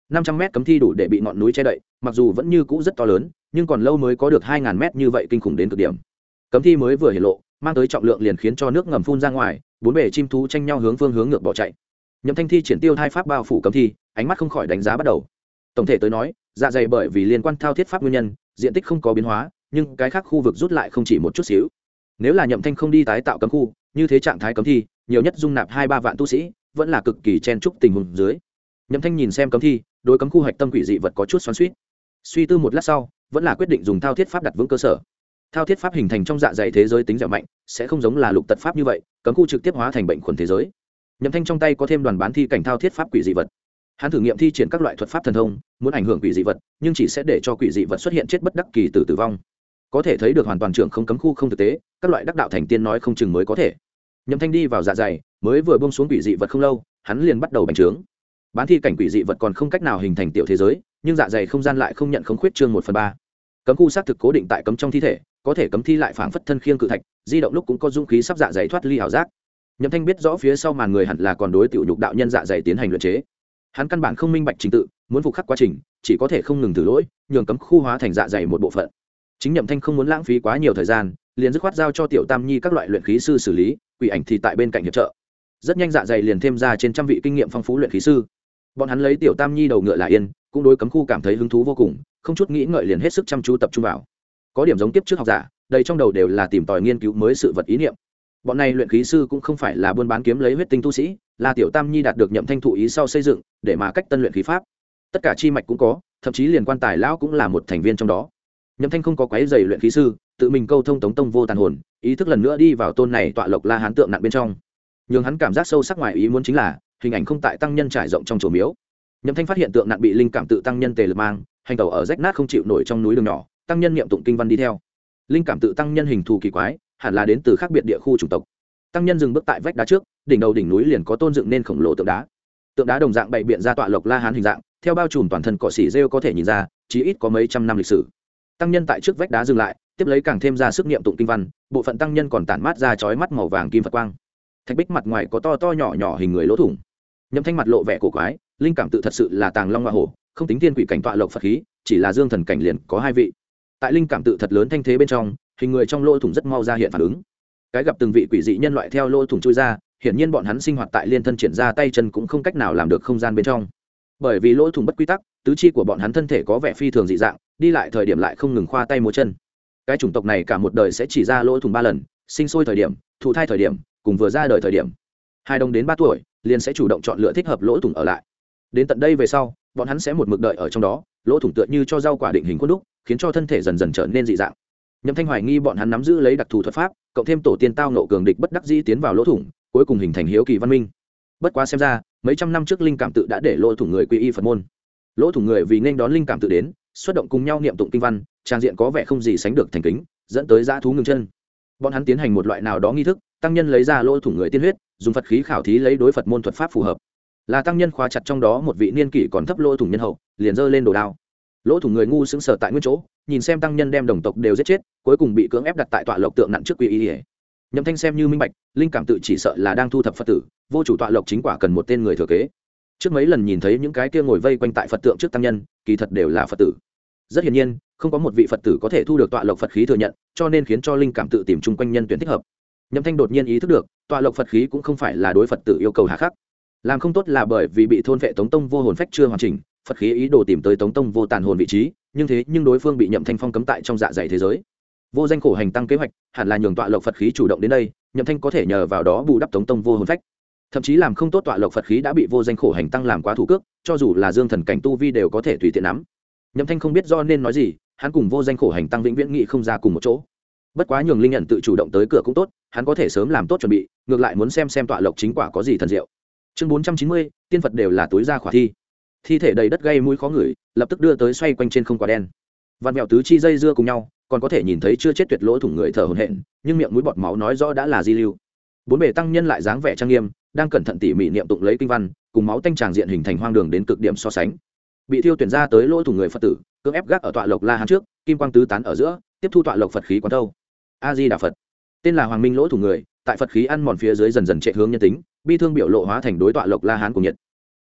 500 mét cấm thi đủ để bị ngọn núi che đậy, mặc dù vẫn như cũ rất to lớn, nhưng còn lâu mới có được 2000 mét như vậy kinh khủng đến cực điểm. Cấm thi mới vừa hiện lộ, mang tới trọng lượng liền khiến cho nước ngầm phun ra ngoài, bốn bể chim thú tranh nhau hướng phương hướng ngược bỏ chạy. Nhậm Thanh thi triển tiêu thai pháp bao phủ cấm thi, ánh mắt không khỏi đánh giá bắt đầu. Tổng thể tới nói, dạ dày bởi vì liên quan thao thiết pháp nguyên nhân, diện tích không có biến hóa, nhưng cái khác khu vực rút lại không chỉ một chút xíu. Nếu là Nhậm Thanh không đi tái tạo cấm khu, như thế trạng thái cấm thi, nhiều nhất dung nạp 2-3 vạn tu sĩ, vẫn là cực kỳ chen chúc tình huống dưới. Nhậm Thanh nhìn xem cấm thi, đối cấm khu hạch tâm quỷ dị vật có chút xoắn xuýt. Suy tư một lát sau, vẫn là quyết định dùng thao thiết pháp đặt vững cơ sở. Thao thiết pháp hình thành trong dạ dày thế giới tính dẻo mạnh, sẽ không giống là lục tật pháp như vậy, cấm khu trực tiếp hóa thành bệnh khuẩn thế giới. Nhậm Thanh trong tay có thêm đoàn bán thi cảnh thao thiết pháp quỷ dị vật. Hắn thử nghiệm thi triển các loại thuật pháp thần thông, muốn ảnh hưởng quỷ dị vật, nhưng chỉ sẽ để cho quỷ dị vật xuất hiện chết bất đắc kỳ tử vong. Có thể thấy được hoàn toàn trưởng không cấm khu không thực tế, các loại đắc đạo thành tiên nói không chừng mới có thể. Nhậm Thanh đi vào dạ dày, mới vừa buông xuống quỷ dị vật không lâu, hắn liền bắt đầu bành trướng. Bán thi cảnh quỷ dị vật còn không cách nào hình thành tiểu thế giới, nhưng dạ dày không gian lại không nhận khống khuyết trương 1/3. Cấm khu xác thực cố định tại cấm trong thi thể, có thể cấm thi lại phảng phất thân khiêng cự thạch, di động lúc cũng có dung khí sắp dạ dày thoát ly ảo giác. Nhậm Thanh biết rõ phía sau màn người hẳn là còn đối tiểu nhục đạo nhân dạ dày tiến hành luyện chế. Hắn căn bản không minh bạch trình tự, muốn phục khắc quá trình, chỉ có thể không ngừng thử lỗi, nhường cấm khu hóa thành dạ dày một bộ phận. Chính Nhậm Thanh không muốn lãng phí quá nhiều thời gian, liền dứt khoát giao cho tiểu Tam Nhi các loại luyện khí sư xử lý, quỷ ảnh thì tại bên cạnh hiệp trợ. Rất nhanh dạ dày liền thêm ra trên trăm vị kinh nghiệm phong phú luyện khí sư. Bọn hắn lấy tiểu Tam Nhi đầu ngựa là yên, cũng đối cấm khu cảm thấy hứng thú vô cùng, không chút nghĩ ngợi liền hết sức chăm chú tập trung vào. Có điểm giống tiếp trước học giả, đầy trong đầu đều là tìm tòi nghiên cứu mới sự vật ý niệm. Bọn này luyện khí sư cũng không phải là buôn bán kiếm lấy huyết tinh tu sĩ, là tiểu Tam Nhi đạt được Nhậm Thanh thụ ý sau xây dựng, để mà cách tân luyện khí pháp. Tất cả chi mạch cũng có, thậm chí liền quan tài lão cũng là một thành viên trong đó. Nhậm Thanh không có quấy rầy luyện khí sư, tự mình câu thông Tống Tông vô tàn hồn, ý thức lần nữa đi vào tôn này tọa lộc La Hán tượng nặng bên trong. Nhưng hắn cảm giác sâu sắc ngoài ý muốn chính là, hình ảnh không tại tăng nhân trải rộng trong chùa miếu. Nhậm Thanh phát hiện tượng nặng bị linh cảm tự tăng nhân tề lực mang, hành tẩu ở rách nát không chịu nổi trong núi đường nhỏ, tăng nhân niệm tụng kinh văn đi theo. Linh cảm tự tăng nhân hình thù kỳ quái, hẳn là đến từ khác biệt địa khu chủng tộc. Tăng nhân dừng bước tại vách đá trước, đỉnh đầu đỉnh núi liền có tôn dựng nên khổng lồ tượng đá. Tượng đá đồng dạng bày biện ra tọa lộc La Hán hình dạng, theo bao trùm toàn thân cỏ xỉ rêu có thể nhìn ra, chí ít có mấy trăm năm lịch sử. Tăng nhân tại trước vách đá dừng lại, tiếp lấy càng thêm ra sức niệm tụng kinh văn, bộ phận tăng nhân còn tản mát ra chói mắt màu vàng kim Phật quang. Thạch bích mặt ngoài có to to nhỏ nhỏ hình người lỗ thủng. Nhậm Thanh mặt lộ vẻ cổ quái, linh cảm tự thật sự là tàng long hoa hổ, không tính thiên quỷ cảnh tọa lộc Phật khí, chỉ là dương thần cảnh liền có 2 vị. Tại linh cảm tự thật lớn thanh thế bên trong, hình người trong lỗ thủng rất mau ra hiện phản ứng. Cái gặp từng vị quỷ dị nhân loại theo lỗ thủng chui ra, hiển nhiên bọn hắn sinh hoạt tại liên thân triển ra tay chân cũng không cách nào làm được không gian bên trong. Bởi vì lỗ thủng bất quy tắc, tứ chi của bọn hắn thân thể có vẻ phi thường dị dạng, đi lại thời điểm lại không ngừng khoa tay múa chân. Cái chủng tộc này cả một đời sẽ chỉ ra lỗ thủng 3 lần, sinh sôi thời điểm, thụ thai thời điểm, cùng vừa ra đời thời điểm. 2 đồng đến 3 tuổi, liền sẽ chủ động chọn lựa thích hợp lỗ thủng ở lại. Đến tận đây về sau, bọn hắn sẽ một mực đợi ở trong đó, lỗ thủng tựa như cho rau quả định hình khuôn đúc, khiến cho thân thể dần dần trở nên dị dạng. Nhậm Thanh hoài nghi bọn hắn nắm giữ lấy đặc thù thuật pháp, cộng thêm tổ tiên tao nộ cường địch bất đắc dĩ tiến vào lỗ thủng, cuối cùng hình thành hiếu kỳ văn minh. Bất quá xem ra, mấy trăm năm trước linh cảm tự đã để lỗ thủng người quy y Phật môn. Lỗ thủng người vì nên đón linh cảm tự đến, xuất động cùng nhau niệm tụng kinh văn, trang diện có vẻ không gì sánh được thành kính, dẫn tới dã thú ngừng chân. Bọn hắn tiến hành một loại nào đó nghi thức, tăng nhân lấy ra lỗ thủng người tiên huyết, dùng Phật khí khảo thí lấy đối Phật môn thuật pháp phù hợp. Là tăng nhân khóa chặt trong đó một vị niên kỷ còn thấp lỗ thủng nhân hậu, liền giơ lên đồ đao. Lỗ thủng người ngu sững sờ tại nguyên chỗ, nhìn xem tăng nhân đem đồng tộc đều giết chết, cuối cùng bị cưỡng ép đặt tại tọa lộc tượng nặng trước quy y. Nhậm Thanh xem như minh bạch, linh cảm tự chỉ sợ là đang thu thập Phật tử, vô chủ tọa lộc chính quả cần một tên người thừa kế. Trước mấy lần nhìn thấy những cái kia ngồi vây quanh tại Phật tượng trước tăng nhân, kỳ thật đều là Phật tử. Rất hiển nhiên, không có một vị Phật tử có thể thu được tọa lộc Phật khí thừa nhận, cho nên khiến cho linh cảm tự tìm chung quanh nhân tuyển thích hợp. Nhậm Thanh đột nhiên ý thức được, tọa lộc Phật khí cũng không phải là đối Phật tử yêu cầu hà khắc. Làm không tốt là bởi vì bị thôn vệ Tống Tông vô hồn phách chưa hoàn chỉnh, Phật khí ý đồ tìm tới Tống Tông vô tàn hồn vị trí, nhưng đối phương bị Nhậm Thanh phong cấm tại trong dạ dày thế giới. Vô danh khổ hành tăng kế hoạch, hẳn là nhường tọa lộc Phật khí chủ động đến đây, Nhậm Thanh có thể nhờ vào đó bù đắp Tống Tông vô hồn phách. Thậm chí làm không tốt tọa lộc Phật khí đã bị vô danh khổ hành tăng làm quá thủ cước, cho dù là dương thần cảnh tu vi đều có thể tùy tiện nắm. Nhậm Thanh không biết do nên nói gì, hắn cùng vô danh khổ hành tăng vĩnh viễn nghị không ra cùng một chỗ. Bất quá nhường linh nhận tự chủ động tới cửa cũng tốt, hắn có thể sớm làm tốt chuẩn bị, ngược lại muốn xem tọa lộc chính quả có gì thần diệu. Chương 490, tiên Phật đều là túi ra khỏa thi. Thi thể đầy đất gây mũi khó ngửi, lập tức đưa tới xoay quanh trên không quả đen. Vạn mèo tứ chi dây dưa cùng nhau, còn có thể nhìn thấy chưa chết tuyệt lỗ thủng người thở hổn hển, nhưng miệng mũi bọt máu nói rõ đã là di lưu. 4 bề tăng nhân lại dáng vẻ trang nghiêm, đang cẩn thận tỉ mỉ niệm tụng lấy kinh văn, cùng máu tanh tràng diện hình thành hoang đường đến cực điểm so sánh. Bị thiêu tuyển ra tới lỗ thủng người Phật tử, cưỡng ép gác ở tọa lộc La Hán trước, kim quang tứ tán ở giữa, tiếp thu tọa lộc Phật khí quán thâu. A Di Đà Phật. Tên là Hoàng Minh lỗ thủng người, tại Phật khí ăn mòn phía dưới dần dần chạy hướng nhân tính, bi thương biểu lộ hóa thành đối tọa lộc La Hán cùng nhiệt.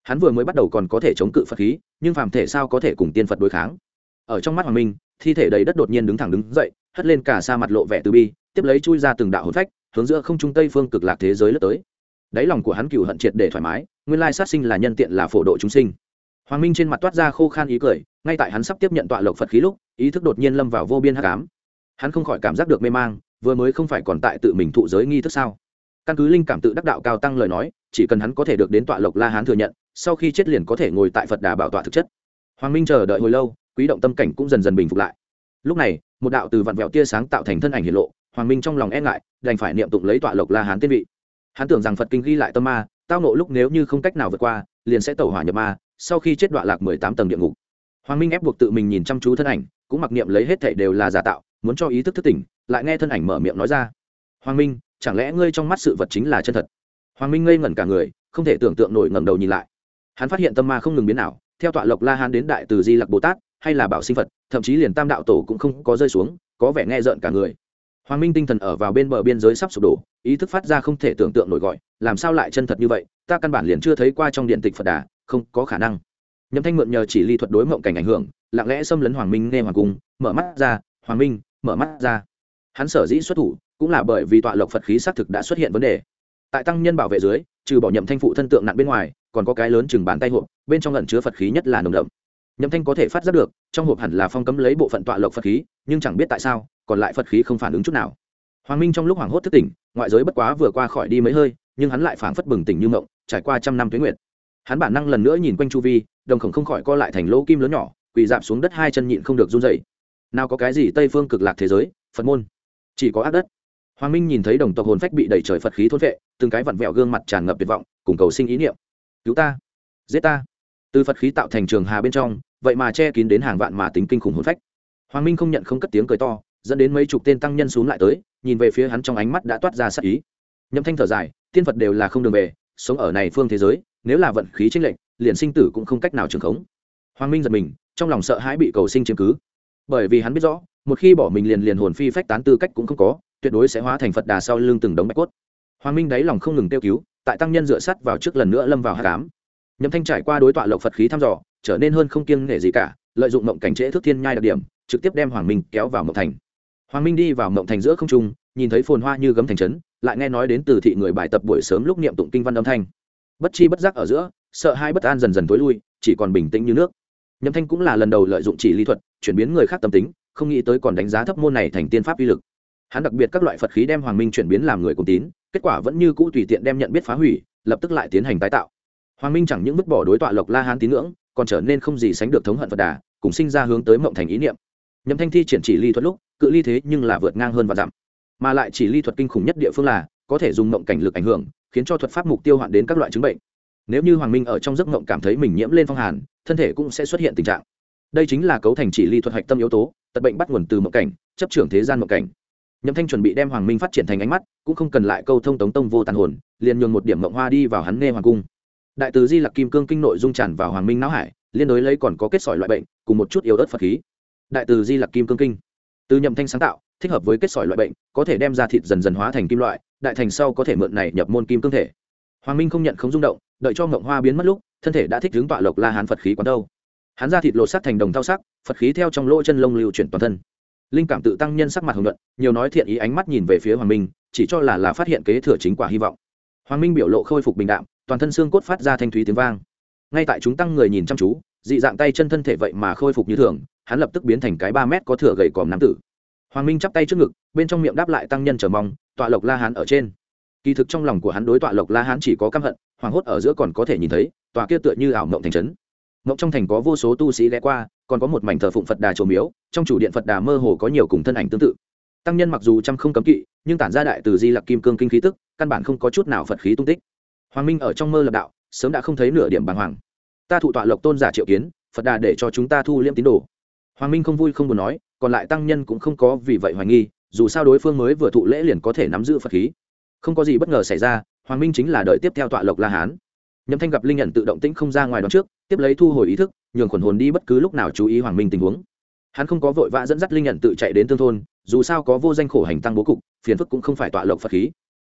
Hắn vừa mới bắt đầu còn có thể chống cự Phật khí, nhưng phàm thể sao có thể cùng tiên Phật đối kháng. Ở trong mắt Hoàng Minh, thi thể đầy đất đột nhiên đứng thẳng đứng dậy, hất lên cả sa mặt lộ vẻ từ bi, tiếp lấy chui ra từng đạo hồn phách, hướng giữa không trung tây phương cực lạc thế giới lướt tới. Đáy lòng của hắn cừu hận triệt để thoải mái, nguyên lai sát sinh là nhân tiện là phổ độ chúng sinh. Hoàng Minh trên mặt toát ra khô khan ý cười, ngay tại hắn sắp tiếp nhận tọa lộc Phật khí lúc, ý thức đột nhiên lâm vào vô biên hắc ám. Hắn không khỏi cảm giác được mê mang, vừa mới không phải còn tại tự mình thụ giới nghi thức sao? Căn cứ linh cảm tự đắc đạo cao tăng lời nói, chỉ cần hắn có thể được đến tọa lộc La Hán thừa nhận, sau khi chết liền có thể ngồi tại Phật đà bảo tọa thực chất. Hoàng Minh chờ đợi hồi lâu, quý động tâm cảnh cũng dần dần bình phục lại. Lúc này, một đạo từ vặn vẹo tia sáng tạo thành thân ảnh hiện lộ, Hoàng Minh trong lòng e ngại, đành phải niệm tụng lấy tọa lộc La Hán tên vị. Hắn tưởng rằng Phật kinh ghi lại tâm ma, tao nộ lúc nếu như không cách nào vượt qua, liền sẽ tẩu hỏa nhập ma, sau khi chết đọa lạc 18 tầng địa ngục. Hoàng Minh ép buộc tự mình nhìn chăm chú thân ảnh, cũng mặc niệm lấy hết thảy đều là giả tạo, muốn cho ý thức thức tỉnh, lại nghe thân ảnh mở miệng nói ra: "Hoàng Minh, chẳng lẽ ngươi trong mắt sự vật chính là chân thật?" Hoàng Minh ngây ngẩn cả người, không thể tưởng tượng nổi, ngẩng đầu nhìn lại. Hắn phát hiện tâm ma không ngừng biến ảo, theo tọa lộc La Hán đến đại từ Di Lặc Bồ Tát, hay là Bảo Sinh Phật, thậm chí liền Tam đạo tổ cũng không có rơi xuống, có vẻ nghe rợn cả người. Hoàng Minh tinh thần ở vào bên bờ biên giới sắp sụp đổ, ý thức phát ra không thể tưởng tượng nổi gọi, làm sao lại chân thật như vậy, ta căn bản liền chưa thấy qua trong điện tịch Phật Đà, không có khả năng. Nhậm Thanh mượn nhờ chỉ ly thuật đối mộng cảnh ảnh hưởng, lặng lẽ xâm lấn Hoàng Minh nghe hoàng cung, mở mắt ra, Hoàng Minh, mở mắt ra. Hắn sở dĩ xuất thủ, cũng là bởi vì tọa lộc Phật khí xác thực đã xuất hiện vấn đề. Tại tăng nhân bảo vệ dưới, trừ bỏ Nhậm Thanh phụ thân tượng nặng bên ngoài, còn có cái lớn chừng bàn tay hộp, bên trong ẩn chứa Phật khí nhất là nồng đậm. Nhậm Thanh có thể phát giác được, trong hộp hẳn là phong cấm lấy bộ phận tọa lộc Phật khí, nhưng chẳng biết tại sao, còn lại Phật khí không phản ứng chút nào. Hoàng Minh trong lúc hoảng hốt thức tỉnh, ngoại giới bất quá vừa qua khỏi đi mấy hơi, nhưng hắn lại phảng phất bừng tỉnh như mộng, trải qua trăm năm tuế nguyệt. Hắn bản năng lần nữa nhìn quanh chu vi, đồng khổng không khỏi co lại thành lỗ kim lớn nhỏ, quỳ dạp xuống đất, hai chân nhịn không được run rẩy. Nào có cái gì Tây phương cực lạc thế giới, Phật môn, chỉ có ác đất. Hoàng Minh nhìn thấy đồng tộc hồn phách bị đẩy trời Phật khí thôn phệ, từng cái vặn vẹo gương mặt tràn ngập tuyệt vọng, cùng cầu sinh ý niệm: cứu ta, giết ta. Từ Phật khí tạo thành trường hà bên trong, vậy mà che kín đến hàng vạn mà tính kinh khủng hồn phách. Hoàng Minh không nhận không cất tiếng cười to, dẫn đến mấy chục tên tăng nhân xuống lại tới, nhìn về phía hắn, trong ánh mắt đã toát ra sát ý. Nhậm Thanh thở dài, tiên Phật đều là không đường về, sống ở này phương thế giới, nếu là vận khí chênh lệch, liền sinh tử cũng không cách nào trường khống. Hoàng Minh giật mình, trong lòng sợ hãi bị cầu sinh chiếm cứ, bởi vì hắn biết rõ, một khi bỏ mình liền hồn phi phách tán tư cách cũng không có, tuyệt đối sẽ hóa thành Phật Đà sau lưng từng đống bạch cốt. Hoàng Minh đáy lòng không ngừng kêu cứu, tại tăng nhân dựa sát vào trước lần nữa lâm vào hắc ám. Nhậm Thanh trải qua đối tọa lộc Phật khí thăm dò, trở nên hơn không kiêng nể gì cả, lợi dụng mộng cảnh trễ thức thiên nhai đặc điểm, trực tiếp đem Hoàng Minh kéo vào mộng thành. Hoàng Minh đi vào mộng thành giữa không trung, nhìn thấy phồn hoa như gấm thành trấn, lại nghe nói đến từ thị người bài tập buổi sớm lúc niệm tụng kinh văn âm thanh. Bất chi bất giác ở giữa, sợ hai bất an dần dần tối lui, chỉ còn bình tĩnh như nước. Nhậm Thanh cũng là lần đầu lợi dụng chỉ lý thuật, chuyển biến người khác tâm tính, không nghĩ tới còn đánh giá thấp môn này thành tiên pháp uy lực. Hắn đặc biệt các loại Phật khí đem Hoàng Minh chuyển biến làm người cùng tín, kết quả vẫn như cũ tùy tiện đem nhận biết phá hủy, lập tức lại tiến hành tái tạo. Hoàng Minh chẳng những vứt bỏ đối tọa lộc La Hán tín ngưỡng, còn trở nên không gì sánh được thống hận Phật Đà, cùng sinh ra hướng tới mộng thành ý niệm. Nhậm Thanh thi triển chỉ ly thuật lúc, cự ly thế nhưng là vượt ngang hơn vạn dặm, mà lại chỉ ly thuật kinh khủng nhất địa phương là có thể dùng mộng cảnh lực ảnh hưởng, khiến cho thuật pháp mục tiêu hoạn đến các loại chứng bệnh. Nếu như Hoàng Minh ở trong giấc mộng cảm thấy mình nhiễm lên phong hàn, thân thể cũng sẽ xuất hiện tình trạng. Đây chính là cấu thành chỉ ly thuật hạch tâm yếu tố, tật bệnh bắt nguồn từ mộng cảnh, chấp trưởng thế gian mộng cảnh. Nhậm Thanh chuẩn bị đem Hoàng Minh phát triển thành ánh mắt, cũng không cần lại câu thông tống tông vô tàn hồn, liền nhường một điểm mộng hoa đi vào hắn nghe hoàng cung. Đại từ Di Lặc Kim Cương kinh nội dung tràn vào Hoàng Minh não hải, liên đối lấy còn có kết sỏi loại bệnh, cùng một chút yếu ớt Phật khí. Đại từ Di Lặc Kim Cương kinh, từ Nhậm Thanh sáng tạo, thích hợp với kết sỏi loại bệnh, có thể đem ra thịt dần dần hóa thành kim loại, đại thành sau có thể mượn này nhập môn kim cương thể. Hoàng Minh không nhận không rung động, đợi cho mộng hoa biến mất lúc, thân thể đã thích ứng tọa lộc La Hán Phật khí quán đâu. Hắn ra thịt lột sắc thành đồng thau sắc, Phật khí theo trong lỗ chân lông lưu chuyển toàn thân. Linh cảm tự tăng nhân sắc mặt hồng nhuận, nhiều nói thiện ý ánh mắt nhìn về phía Hoàng Minh, chỉ cho là phát hiện kế thừa chính quả hy vọng. Hoàng Minh biểu lộ khôi phục bình đạm, toàn thân xương cốt phát ra thanh thúy tiếng vang. Ngay tại chúng tăng người nhìn chăm chú, dị dạng tay chân thân thể vậy mà khôi phục như thường, hắn lập tức biến thành cái 3 mét có thừa gầy còm nam tử. Hoàng Minh chắp tay trước ngực, bên trong miệng đáp lại tăng nhân chờ mong, tọa lộc La Hán ở trên. Kỳ thực trong lòng của hắn đối tọa lộc La Hán chỉ có căm hận, hoàng hốt ở giữa còn có thể nhìn thấy, tòa kia tựa như ảo mộng thành trấn. Mộng trong thành có vô số tu sĩ ghé qua, còn có một mảnh thờ phụng Phật Đà chùa miếu, trong chủ điện Phật Đà mơ hồ có nhiều cùng thân ảnh tương tự. Tăng nhân mặc dù trăm không cấm kỵ, nhưng tản ra đại từ Di Lặc Kim Cương kinh khí tức, căn bản không có chút nào Phật khí tung tích. Hoàng Minh ở trong mơ lập đạo, sớm đã không thấy nửa điểm bàng hoàng. Ta thụ tọa lộc tôn giả triệu kiến, Phật Đà để cho chúng ta thu liễm tín đồ. Hoàng Minh không vui không buồn nói, còn lại tăng nhân cũng không có vì vậy hoài nghi, dù sao đối phương mới vừa thụ lễ liền có thể nắm giữ Phật khí. Không có gì bất ngờ xảy ra, Hoàng Minh chính là đợi tiếp theo tọa lộc La Hán. Nhậm Thanh gặp linh nhận tự động tĩnh không ra ngoài đón trước, tiếp lấy thu hồi ý thức, nhường quần hồn đi bất cứ lúc nào chú ý Hoàng Minh tình huống. Hắn không có vội vã dẫn dắt linh nhận tự chạy đến tương thôn, dù sao có vô danh khổ hành tăng bố cục, phiền phức cũng không phải tọa lộc Phật khí.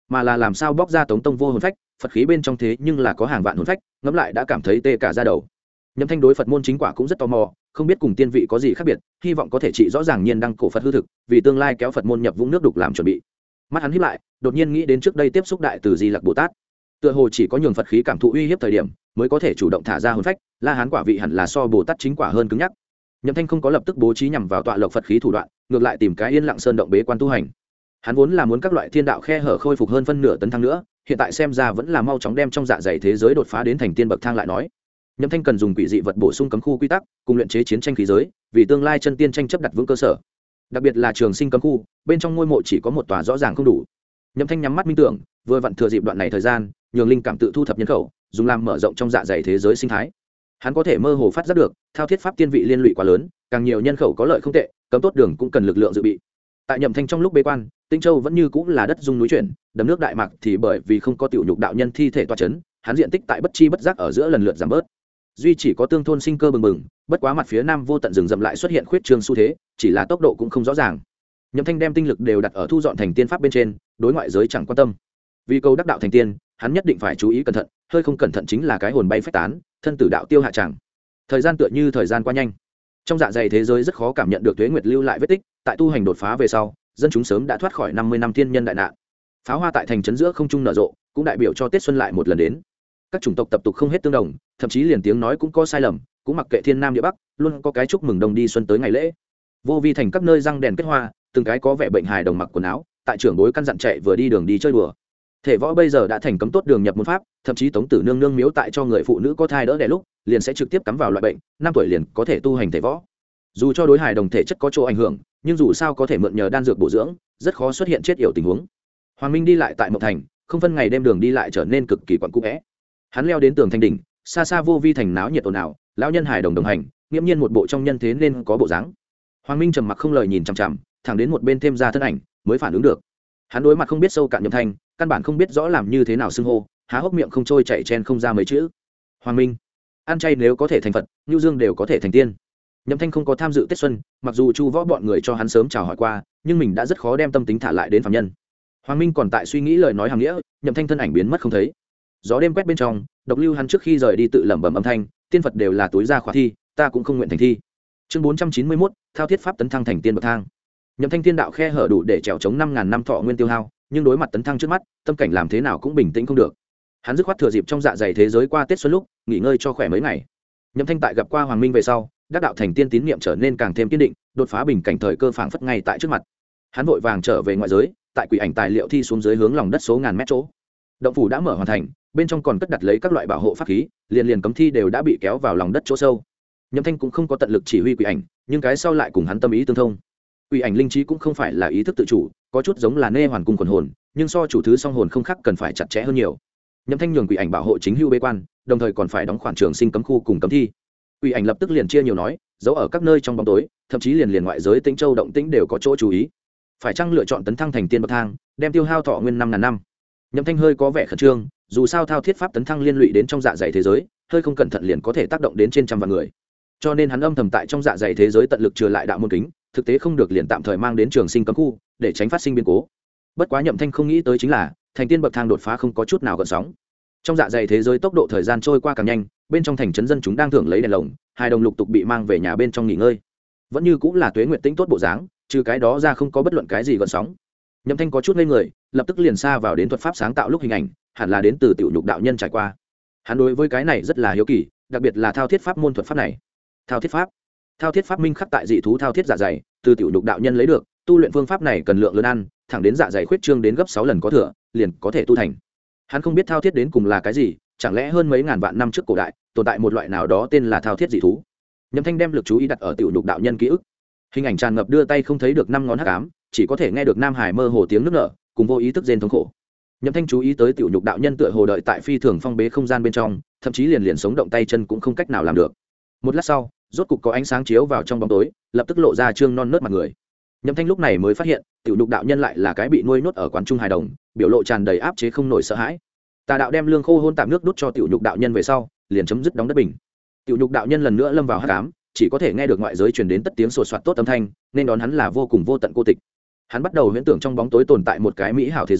mà là làm sao bóc ra tống tông vô hồn phách. Phật khí bên trong thế nhưng là có hàng vạn hồn phách, ngẫm lại đã cảm thấy tê cả da đầu. Nhậm Thanh đối Phật môn chính quả cũng rất tò mò, không biết cùng tiên vị có gì khác biệt, hy vọng có thể trị rõ ràng nhiên đăng cổ Phật hư thực, vì tương lai kéo Phật môn nhập vũng nước đục làm chuẩn bị. Mắt hắn híp lại, đột nhiên nghĩ đến trước đây tiếp xúc đại từ Di Lặc Bồ Tát, tựa hồ chỉ có nhường Phật khí cảm thụ uy hiếp thời điểm mới có thể chủ động thả ra hồn phách, La Hán quả vị hẳn là so Bồ Tát chính quả hơn cứng nhắc. Nhậm Thanh không có lập tức bố trí nhằm vào tọa lộc Phật khí thủ đoạn, ngược lại tìm cái yên lặng sơn động bế quan tu hành. Hắn vốn là muốn các loại thiên đạo khe hở khôi phục hơn phân nửa tấn thăng nữa, hiện tại xem ra vẫn là mau chóng đem trong dạ dày thế giới đột phá đến thành tiên bậc thang lại nói. Nhậm Thanh cần dùng quỷ dị vật bổ sung cấm khu quy tắc, cùng luyện chế chiến tranh khí giới, vì tương lai chân tiên tranh chấp đặt vững cơ sở. Đặc biệt là trường sinh cấm khu, bên trong ngôi mộ chỉ có một tòa rõ ràng không đủ. Nhậm Thanh nhắm mắt minh tưởng, vừa vặn thừa dịp đoạn này thời gian, nhường linh cảm tự thu thập nhân khẩu, dùng làm mở rộng trong dạ dày thế giới sinh thái. Hắn có thể mơ hồ phát giác được, thao thiết pháp tiên vị liên lụy quá lớn, càng nhiều nhân khẩu có lợi không tệ, cấm tốt đường cũng cần lực lượng dự bị. Tại Nhậm Thanh trong lúc bế quan, Tinh Châu vẫn như cũng là đất dung núi chuyển, đầm nước đại mạc thì bởi vì không có tiểu nhục đạo nhân thi thể toa chấn, hắn diện tích tại bất chi bất giác ở giữa lần lượt giảm bớt. Duy chỉ có tương thôn sinh cơ bừng bừng, bất quá mặt phía nam vô tận rừng rậm lại xuất hiện khuyết trương xu thế, chỉ là tốc độ cũng không rõ ràng. Nhậm Thanh đem tinh lực đều đặt ở thu dọn thành tiên pháp bên trên, đối ngoại giới chẳng quan tâm. Vì cầu đắc đạo thành tiên, hắn nhất định phải chú ý cẩn thận, hơi không cẩn thận chính là cái hồn bay phách tán, thân tử đạo tiêu hạ chẳng. Thời gian tựa như thời gian qua nhanh. Trong dạ dày thế giới rất khó cảm nhận được tuế nguyệt lưu lại vết tích, tại tu hành đột phá về sau, dân chúng sớm đã thoát khỏi 50 năm thiên nhân đại nạn. Pháo hoa tại thành trấn giữa không trung nở rộ, cũng đại biểu cho Tết xuân lại một lần đến. Các chủng tộc tập tục không hết tương đồng, thậm chí liền tiếng nói cũng có sai lầm, cũng mặc kệ thiên nam địa bắc, luôn có cái chúc mừng đồng đi xuân tới ngày lễ. Vô vi thành các nơi răng đèn kết hoa, từng cái có vẻ bệnh hài đồng mặc quần áo, tại trưởng bối căn dặn chạy vừa đi đường đi chơi đùa. Thể võ bây giờ đã thành cấm tốt đường nhập môn pháp, thậm chí Tống Tử Nương nương miếu tại cho người phụ nữ có thai đỡ đẻ lúc, liền sẽ trực tiếp cắm vào loại bệnh, 5 tuổi liền có thể tu hành thể võ. Dù cho đối hài đồng thể chất có chỗ ảnh hưởng, nhưng dù sao có thể mượn nhờ đan dược bổ dưỡng, rất khó xuất hiện chết yểu tình huống. Hoàng Minh đi lại tại Mộng Thành, không phân ngày đêm đường đi lại trở nên cực kỳ quặn cũ é. Hắn leo đến tường thành đỉnh, xa xa vô vi thành náo nhiệt ồn ào, lão nhân hài đồng đồng hành, nghiễm nhiên một bộ trong nhân thế nên có bộ dáng. Hoàng Minh trầm mặc không lời nhìn chằm chằm, thẳng đến một bên thêm ra thân ảnh, mới phản ứng được. Hắn đối mặt không biết sâu cạn Nhậm Thanh, căn bản không biết rõ làm như thế nào xưng hô, há hốc miệng không trôi chảy chen không ra mấy chữ. Hoàng Minh, ăn chay nếu có thể thành Phật, Nưu Dương đều có thể thành tiên. Nhậm Thanh không có tham dự Tết xuân, mặc dù Chu Võ bọn người cho hắn sớm chào hỏi qua, nhưng mình đã rất khó đem tâm tính thả lại đến phàm nhân. Hoàng Minh còn tại suy nghĩ lời nói hàng nghĩa, Nhậm Thanh thân ảnh biến mất không thấy. Gió đêm quét bên trong, độc lưu hắn trước khi rời đi tự lẩm bẩm âm thanh, tiên Phật đều là túi ra khóa thi, ta cũng không nguyện thành thi. Chương 491, thao thiết pháp tấn thăng thành tiên bậc thang. Nhậm Thanh thiên đạo khe hở đủ để trèo chống 5000 năm thọ nguyên tiêu hao, nhưng đối mặt tấn thăng trước mắt, tâm cảnh làm thế nào cũng bình tĩnh không được. Hắn dứt khoát thừa dịp trong dạ dày thế giới qua Tết xuân lúc, nghỉ ngơi cho khỏe mấy ngày. Nhậm Thanh tại gặp qua Hoàng Minh về sau, đắc đạo thành tiên tín niệm trở nên càng thêm kiên định, đột phá bình cảnh thời cơ phảng phất ngay tại trước mặt. Hắn vội vàng trở về ngoại giới, tại quỷ ảnh tài liệu thi xuống dưới hướng lòng đất số ngàn mét chỗ. Động phủ đã mở hoàn thành, bên trong còn cất đặt lấy các loại bảo hộ pháp khí, liền cấm thi đều đã bị kéo vào lòng đất chỗ sâu. Nhậm Thanh cũng không có tận lực chỉ huy quỷ ảnh, nhưng cái sau lại cùng hắn tâm ý tương thông. Quỷ ảnh linh trí cũng không phải là ý thức tự chủ, có chút giống là nê hoàn cung quần hồn, nhưng so chủ thứ song hồn không khác cần phải chặt chẽ hơn nhiều. Nhậm Thanh nhường quỷ ảnh bảo hộ chính hưu bế quan, đồng thời còn phải đóng khoản trường sinh cấm khu cùng cấm thi. Quỷ ảnh lập tức liền chia nhiều nói, giấu ở các nơi trong bóng tối, thậm chí liền ngoại giới Tĩnh Châu động tĩnh đều có chỗ chú ý. Phải chăng lựa chọn tấn thăng thành tiên bậc thang, đem tiêu hao thọ nguyên 5000 năm. Nhậm Thanh hơi có vẻ khẩn trương, dù sao thao thiết pháp tấn thăng liên lụy đến trong dạ dày thế giới, hơi không cẩn thận liền có thể tác động đến trên trăm vạn người. Cho nên hắn âm thầm tại trong dạ dày thế giới tận lực trừ lại đạo môn kính, thực tế không được liền tạm thời mang đến trường sinh cấm khu, để tránh phát sinh biến cố. Bất quá Nhậm Thanh không nghĩ tới chính là, thành tiên bậc thang đột phá không có chút nào gợn sóng. Trong dạ dày thế giới tốc độ thời gian trôi qua càng nhanh, bên trong thành trấn dân chúng đang thưởng lấy đèn lồng, hai đồng lục tục bị mang về nhà bên trong nghỉ ngơi. Vẫn như cũng là tuế nguyệt tĩnh tốt bộ dáng, trừ cái đó ra không có bất luận cái gì gợn sóng. Nhậm Thanh có chút ngây người, lập tức liền xa vào đến thuật pháp sáng tạo lúc hình ảnh, hẳn là đến từ tiểu nhục đạo nhân trải qua. Hắn đối với cái này rất là hiếu kỳ, đặc biệt là thao thiết pháp môn thuật pháp này. Thao thiết pháp minh khắc tại dị thú thao thiết dạ dày, từ tiểu nhục đạo nhân lấy được, tu luyện phương pháp này cần lượng lớn ăn, thẳng đến dạ dày khuyết trương đến gấp 6 lần có thừa, liền có thể tu thành. Hắn không biết thao thiết đến cùng là cái gì, chẳng lẽ hơn mấy ngàn vạn năm trước cổ đại tồn tại một loại nào đó tên là thao thiết dị thú. Nhậm Thanh đem lực chú ý đặt ở tiểu nhục đạo nhân ký ức, hình ảnh tràn ngập đưa tay không thấy được 5 ngón hắc ám, chỉ có thể nghe được nam hải mơ hồ tiếng nước nở, cùng vô ý thức rên thống khổ. Nhậm Thanh chú ý tới tiểu nhục đạo nhân tựa hồ đợi tại phi thường phong bế không gian bên trong, thậm chí liền sống động tay chân cũng không cách nào làm được. Một lát sau, rốt cục có ánh sáng chiếu vào trong bóng tối, lập tức lộ ra trương non nớt mặt người. Nhậm Thanh lúc này mới phát hiện, tiểu nhục đạo nhân lại là cái bị nuôi nhốt ở quán trung hài đồng, biểu lộ tràn đầy áp chế không nổi sợ hãi. Tà đạo đem lương khô hôn tạm nước đút cho tiểu nhục đạo nhân về sau, liền chấm dứt đóng đất bình. Tiểu nhục đạo nhân lần nữa lâm vào hắc ám, chỉ có thể nghe được ngoại giới truyền đến tất tiếng sột soạt tốt âm thanh, nên đón hắn là vô cùng vô tận cô tịch. Hắn bắt đầu huyễn tưởng trong bóng tối tồn tại một cái mỹ hảo thế giới,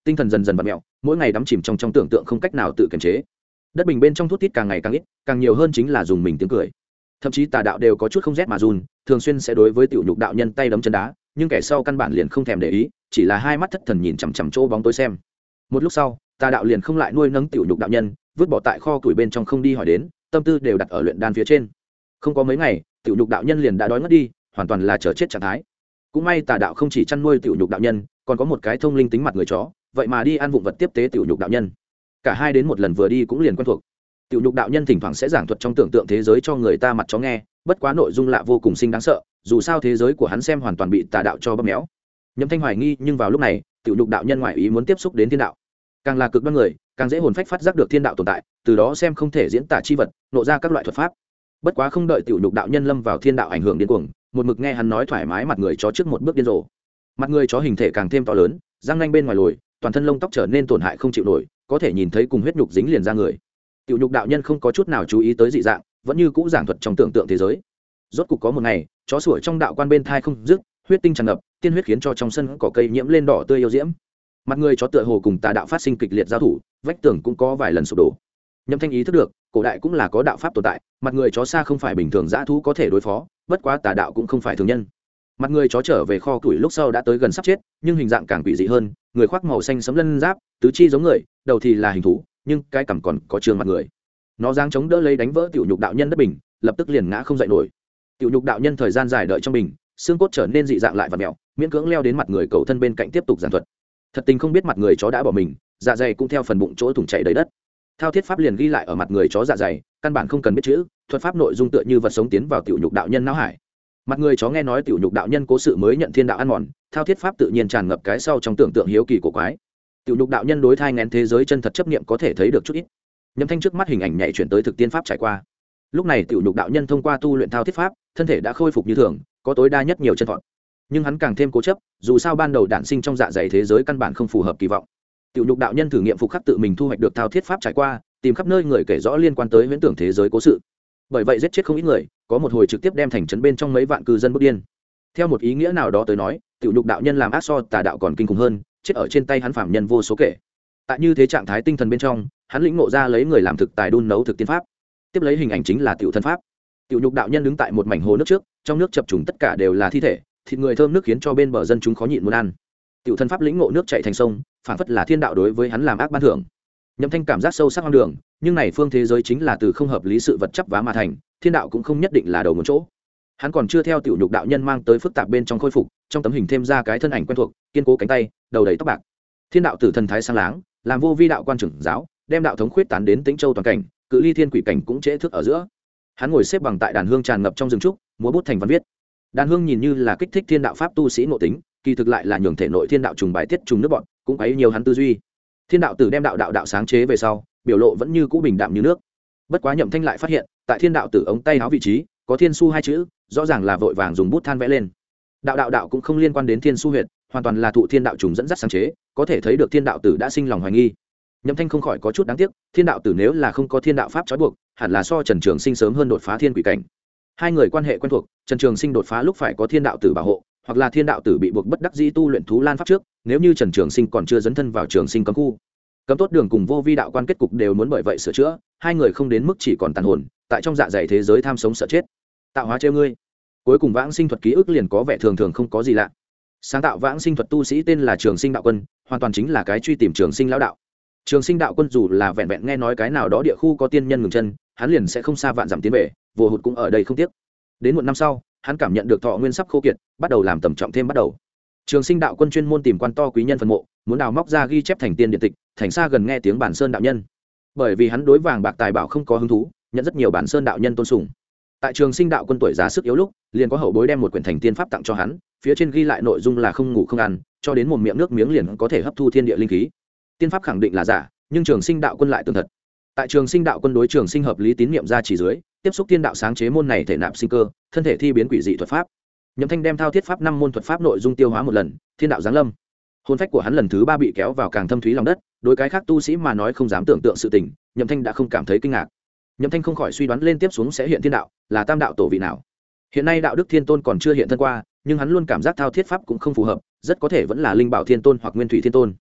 tinh thần dần dần vặn mẹo, mỗi ngày đắm chìm trong tưởng tượng không cách nào tự kiềm chế. Đất bình bên trong thút thít càng ngày càng ít, càng nhiều hơn chính là dùng mình tiếng cười. Thậm chí tà đạo đều có chút không rét mà run, thường xuyên sẽ đối với tiểu nhục đạo nhân tay đấm chân đá, nhưng kẻ sau căn bản liền không thèm để ý, chỉ là hai mắt thất thần nhìn chằm chằm chỗ bóng tối xem. Một lúc sau, tà đạo liền không lại nuôi nấng tiểu nhục đạo nhân, vứt bỏ tại kho củi bên trong không đi hỏi đến, tâm tư đều đặt ở luyện đan phía trên. Không có mấy ngày, tiểu nhục đạo nhân liền đã đói ngất đi, hoàn toàn là chờ chết trạng thái. Cũng may tà đạo không chỉ chăn nuôi tiểu nhục đạo nhân, còn có một cái thông linh tính mặt người chó, vậy mà đi ăn vụng vật tiếp tế tiểu nhục đạo nhân. Cả hai đến một lần vừa đi cũng liền quen thuộc. Tiểu nhục đạo nhân thỉnh thoảng sẽ giảng thuật trong tưởng tượng thế giới cho người ta mặt chó nghe, bất quá nội dung lạ vô cùng sinh đáng sợ, dù sao thế giới của hắn xem hoàn toàn bị tà đạo cho bóp méo. Nhậm Thanh hoài nghi, nhưng vào lúc này, tiểu nhục đạo nhân ngoại ý muốn tiếp xúc đến thiên đạo. Càng là cực đoan người, càng dễ hồn phách phát giác được thiên đạo tồn tại, từ đó xem không thể diễn tả chi vật, nộ ra các loại thuật pháp. Bất quá không đợi tiểu nhục đạo nhân lâm vào thiên đạo ảnh hưởng điên cuồng, một mực nghe hắn nói thoải mái mặt người chó trước một bước điên rồ. Mặt người chó hình thể càng thêm to lớn, răng nanh bên ngoài lồi, toàn thân lông tóc trở nên tổn hại không chịu nổi, có thể nhìn thấy cùng huyết nhục dính liền ra người. Tiểu nhục đạo nhân không có chút nào chú ý tới dị dạng, vẫn như cũ giảng thuật trong tưởng tượng thế giới. Rốt cục có một ngày, chó sủa trong đạo quan bên thai không dứt, huyết tinh tràn ngập, tiên huyết khiến cho trong sân cỏ cây nhiễm lên đỏ tươi yêu diễm. Mặt người chó tựa hồ cùng tà đạo phát sinh kịch liệt giao thủ, vách tường cũng có vài lần sụp đổ. Nhậm Thanh ý thức được, cổ đại cũng là có đạo pháp tồn tại, mặt người chó xa không phải bình thường dã thú có thể đối phó, bất quá tà đạo cũng không phải thường nhân. Mặt người chó trở về kho củi lúc sau đã tới gần sắp chết, nhưng hình dạng càng quỷ dị hơn, người khoác màu xanh sẫm lân giáp, tứ chi giống người, đầu thì là hình thú, nhưng cái cằm còn có trương mặt người. Nó giang chống đỡ lấy đánh vỡ tiểu nhục đạo nhân đất bình, lập tức liền ngã không dậy nổi. Tiểu nhục đạo nhân thời gian dài đợi trong bình, xương cốt trở nên dị dạng lại và mèo, miễn cưỡng leo đến mặt người cầu thân bên cạnh tiếp tục giảng thuật. Thật tình không biết mặt người chó đã bỏ mình, dạ dày cũng theo phần bụng chỗ thủng chảy đầy đất. Thao thiết pháp liền ghi lại ở mặt người chó dạ dày, căn bản không cần biết chữ, thuật pháp nội dung tựa như vật sống tiến vào tiểu nhục đạo nhân não hải. Mặt người chó nghe nói tiểu nhục đạo nhân cố sự mới nhận thiên đạo ăn mòn, thao thiết pháp tự nhiên tràn ngập cái sau trong tưởng tượng hiếu kỳ của quái. Tiểu nhục đạo nhân đối thai ngén thế giới chân thật chấp niệm có thể thấy được chút ít. Nhâm Thanh trước mắt hình ảnh nhảy chuyển tới thực tiên pháp trải qua. Lúc này tiểu nhục đạo nhân thông qua tu luyện thao thiết pháp, thân thể đã khôi phục như thường, có tối đa nhất nhiều chân thọn. Nhưng hắn càng thêm cố chấp, dù sao ban đầu đản sinh trong dạ dày thế giới căn bản không phù hợp kỳ vọng. Tiểu nhục đạo nhân thử nghiệm phục khắc tự mình thu hoạch được thao thiết pháp trải qua, tìm khắp nơi người kể rõ liên quan tới huyễn tưởng thế giới cố sự. Bởi vậy giết chết không ít người, có một hồi trực tiếp đem thành trấn bên trong mấy vạn cư dân bức điên. Theo một ý nghĩa nào đó tới nói, tiểu nhục đạo nhân làm ác so tà đạo còn kinh khủng hơn, chết ở trên tay hắn phạm nhân vô số kể. Tại như thế trạng thái tinh thần bên trong, hắn lĩnh ngộ ra lấy người làm thực tài đun nấu thực tiên pháp. Tiếp lấy hình ảnh chính là tiểu thân pháp. Tiểu nhục đạo nhân đứng tại một mảnh hồ nước trước, trong nước chập trùng tất cả đều là thi thể, thịt người thơm nước khiến cho bên bờ dân chúng khó nhịn muốn ăn. Tiểu thân pháp lĩnh ngộ nước chảy thành sông, phản phất là thiên đạo đối với hắn làm ác ban thưởng. Nhậm Thanh cảm giác sâu sắc hoang đường, nhưng này phương thế giới chính là từ không hợp lý sự vật chấp vá mà thành, thiên đạo cũng không nhất định là đầu một chỗ. Hắn còn chưa theo tiểu nhục đạo nhân mang tới phức tạp bên trong khôi phục, trong tấm hình thêm ra cái thân ảnh quen thuộc, kiên cố cánh tay, đầu đầy tóc bạc. Thiên đạo tử thần thái sáng láng, làm vô vi đạo quan trưởng giáo, đem đạo thống khuyết tán đến Tĩnh Châu toàn cảnh, cự ly thiên quỷ cảnh cũng trễ thức ở giữa. Hắn ngồi xếp bằng tại đàn hương tràn ngập trong rừng trúc, múa bút thành văn viết. Đàn hương nhìn như là kích thích thiên đạo pháp tu sĩ nội tính, kỳ thực lại là nhường thể nội thiên đạo trùng bài tiết trùng nước bọn, cũng quấy nhiều hắn tư duy. Thiên đạo tử đem đạo sáng chế về sau, biểu lộ vẫn như cũ bình đạm như nước. Bất quá Nhậm Thanh lại phát hiện, tại thiên đạo tử ống tay áo vị trí, có thiên su hai chữ, rõ ràng là vội vàng dùng bút than vẽ lên. Đạo cũng không liên quan đến thiên su huyệt, hoàn toàn là thụ thiên đạo trùng dẫn dắt sáng chế, có thể thấy được thiên đạo tử đã sinh lòng hoài nghi. Nhậm Thanh không khỏi có chút đáng tiếc, thiên đạo tử nếu là không có thiên đạo pháp trói buộc, hẳn là so Trần Trường Sinh sớm hơn đột phá thiên quỷ cảnh. Hai người quan hệ quen thuộc, Trần Trường Sinh đột phá lúc phải có thiên đạo tử bảo hộ, hoặc là thiên đạo tử bị buộc bất đắc dĩ tu luyện thú lan pháp trước, nếu như Trần Trường Sinh còn chưa dấn thân vào Trường Sinh cấm khu. Cấm tốt đường cùng vô vi đạo quan kết cục đều muốn bởi vậy sửa chữa, hai người không đến mức chỉ còn tàn hồn, tại trong dạ dày thế giới tham sống sợ chết. Tạo hóa trêu ngươi. Cuối cùng vãng sinh thuật ký ức liền có vẻ thường thường không có gì lạ. Sáng tạo vãng sinh thuật tu sĩ tên là Trường Sinh đạo quân, hoàn toàn chính là cái truy tìm Trường Sinh lão đạo. Trường Sinh đạo quân dù là vẹn vẹn nghe nói cái nào đó địa khu có tiên nhân ngừng chân, hắn liền sẽ không xa vạn dặm tiến về, vô hụt cũng ở đây không tiếc. Đến một năm sau, hắn cảm nhận được thọ nguyên sắp khô kiệt, bắt đầu làm tầm trọng thêm bắt đầu. Trường Sinh đạo quân chuyên môn tìm quan to quý nhân phân mộ, muốn đào móc ra ghi chép thành tiên điện tịch, thành xa gần nghe tiếng bản sơn đạo nhân. Bởi vì hắn đối vàng bạc tài bảo không có hứng thú, nhận rất nhiều bản sơn đạo nhân tôn sùng. Tại Trường Sinh đạo quân tuổi già sức yếu lúc, liền có hậu bối đem một quyển thành tiên pháp tặng cho hắn, phía trên ghi lại nội dung là không ngủ không ăn, cho đến một miệng nước miếng liền có thể hấp thu thiên địa linh khí. Tiên pháp khẳng định là giả, nhưng Trường Sinh đạo quân lại tường thật. Tại Trường Sinh đạo quân đối Trường Sinh hợp lý tín niệm ra chỉ dưới, tiếp xúc thiên đạo sáng chế môn này thể nạp sinh cơ, thân thể thi biến quỷ dị thuật pháp. Nhậm Thanh đem thao thiết pháp 5 môn thuật pháp nội dung tiêu hóa một lần, thiên đạo giáng lâm. Hồn phách của hắn lần thứ 3 bị kéo vào càng thâm thúy lòng đất, đối cái khác tu sĩ mà nói không dám tưởng tượng sự tình, Nhậm Thanh đã không cảm thấy kinh ngạc. Nhậm Thanh không khỏi suy đoán lên tiếp xuống sẽ hiện thiên đạo, là tam đạo tổ vị nào. Hiện nay đạo đức thiên tôn còn chưa hiện thân qua, nhưng hắn luôn cảm giác thao thiết pháp cũng không phù hợp, rất có thể vẫn là linh bảo thiên tôn hoặc nguyên thủy thiên tôn.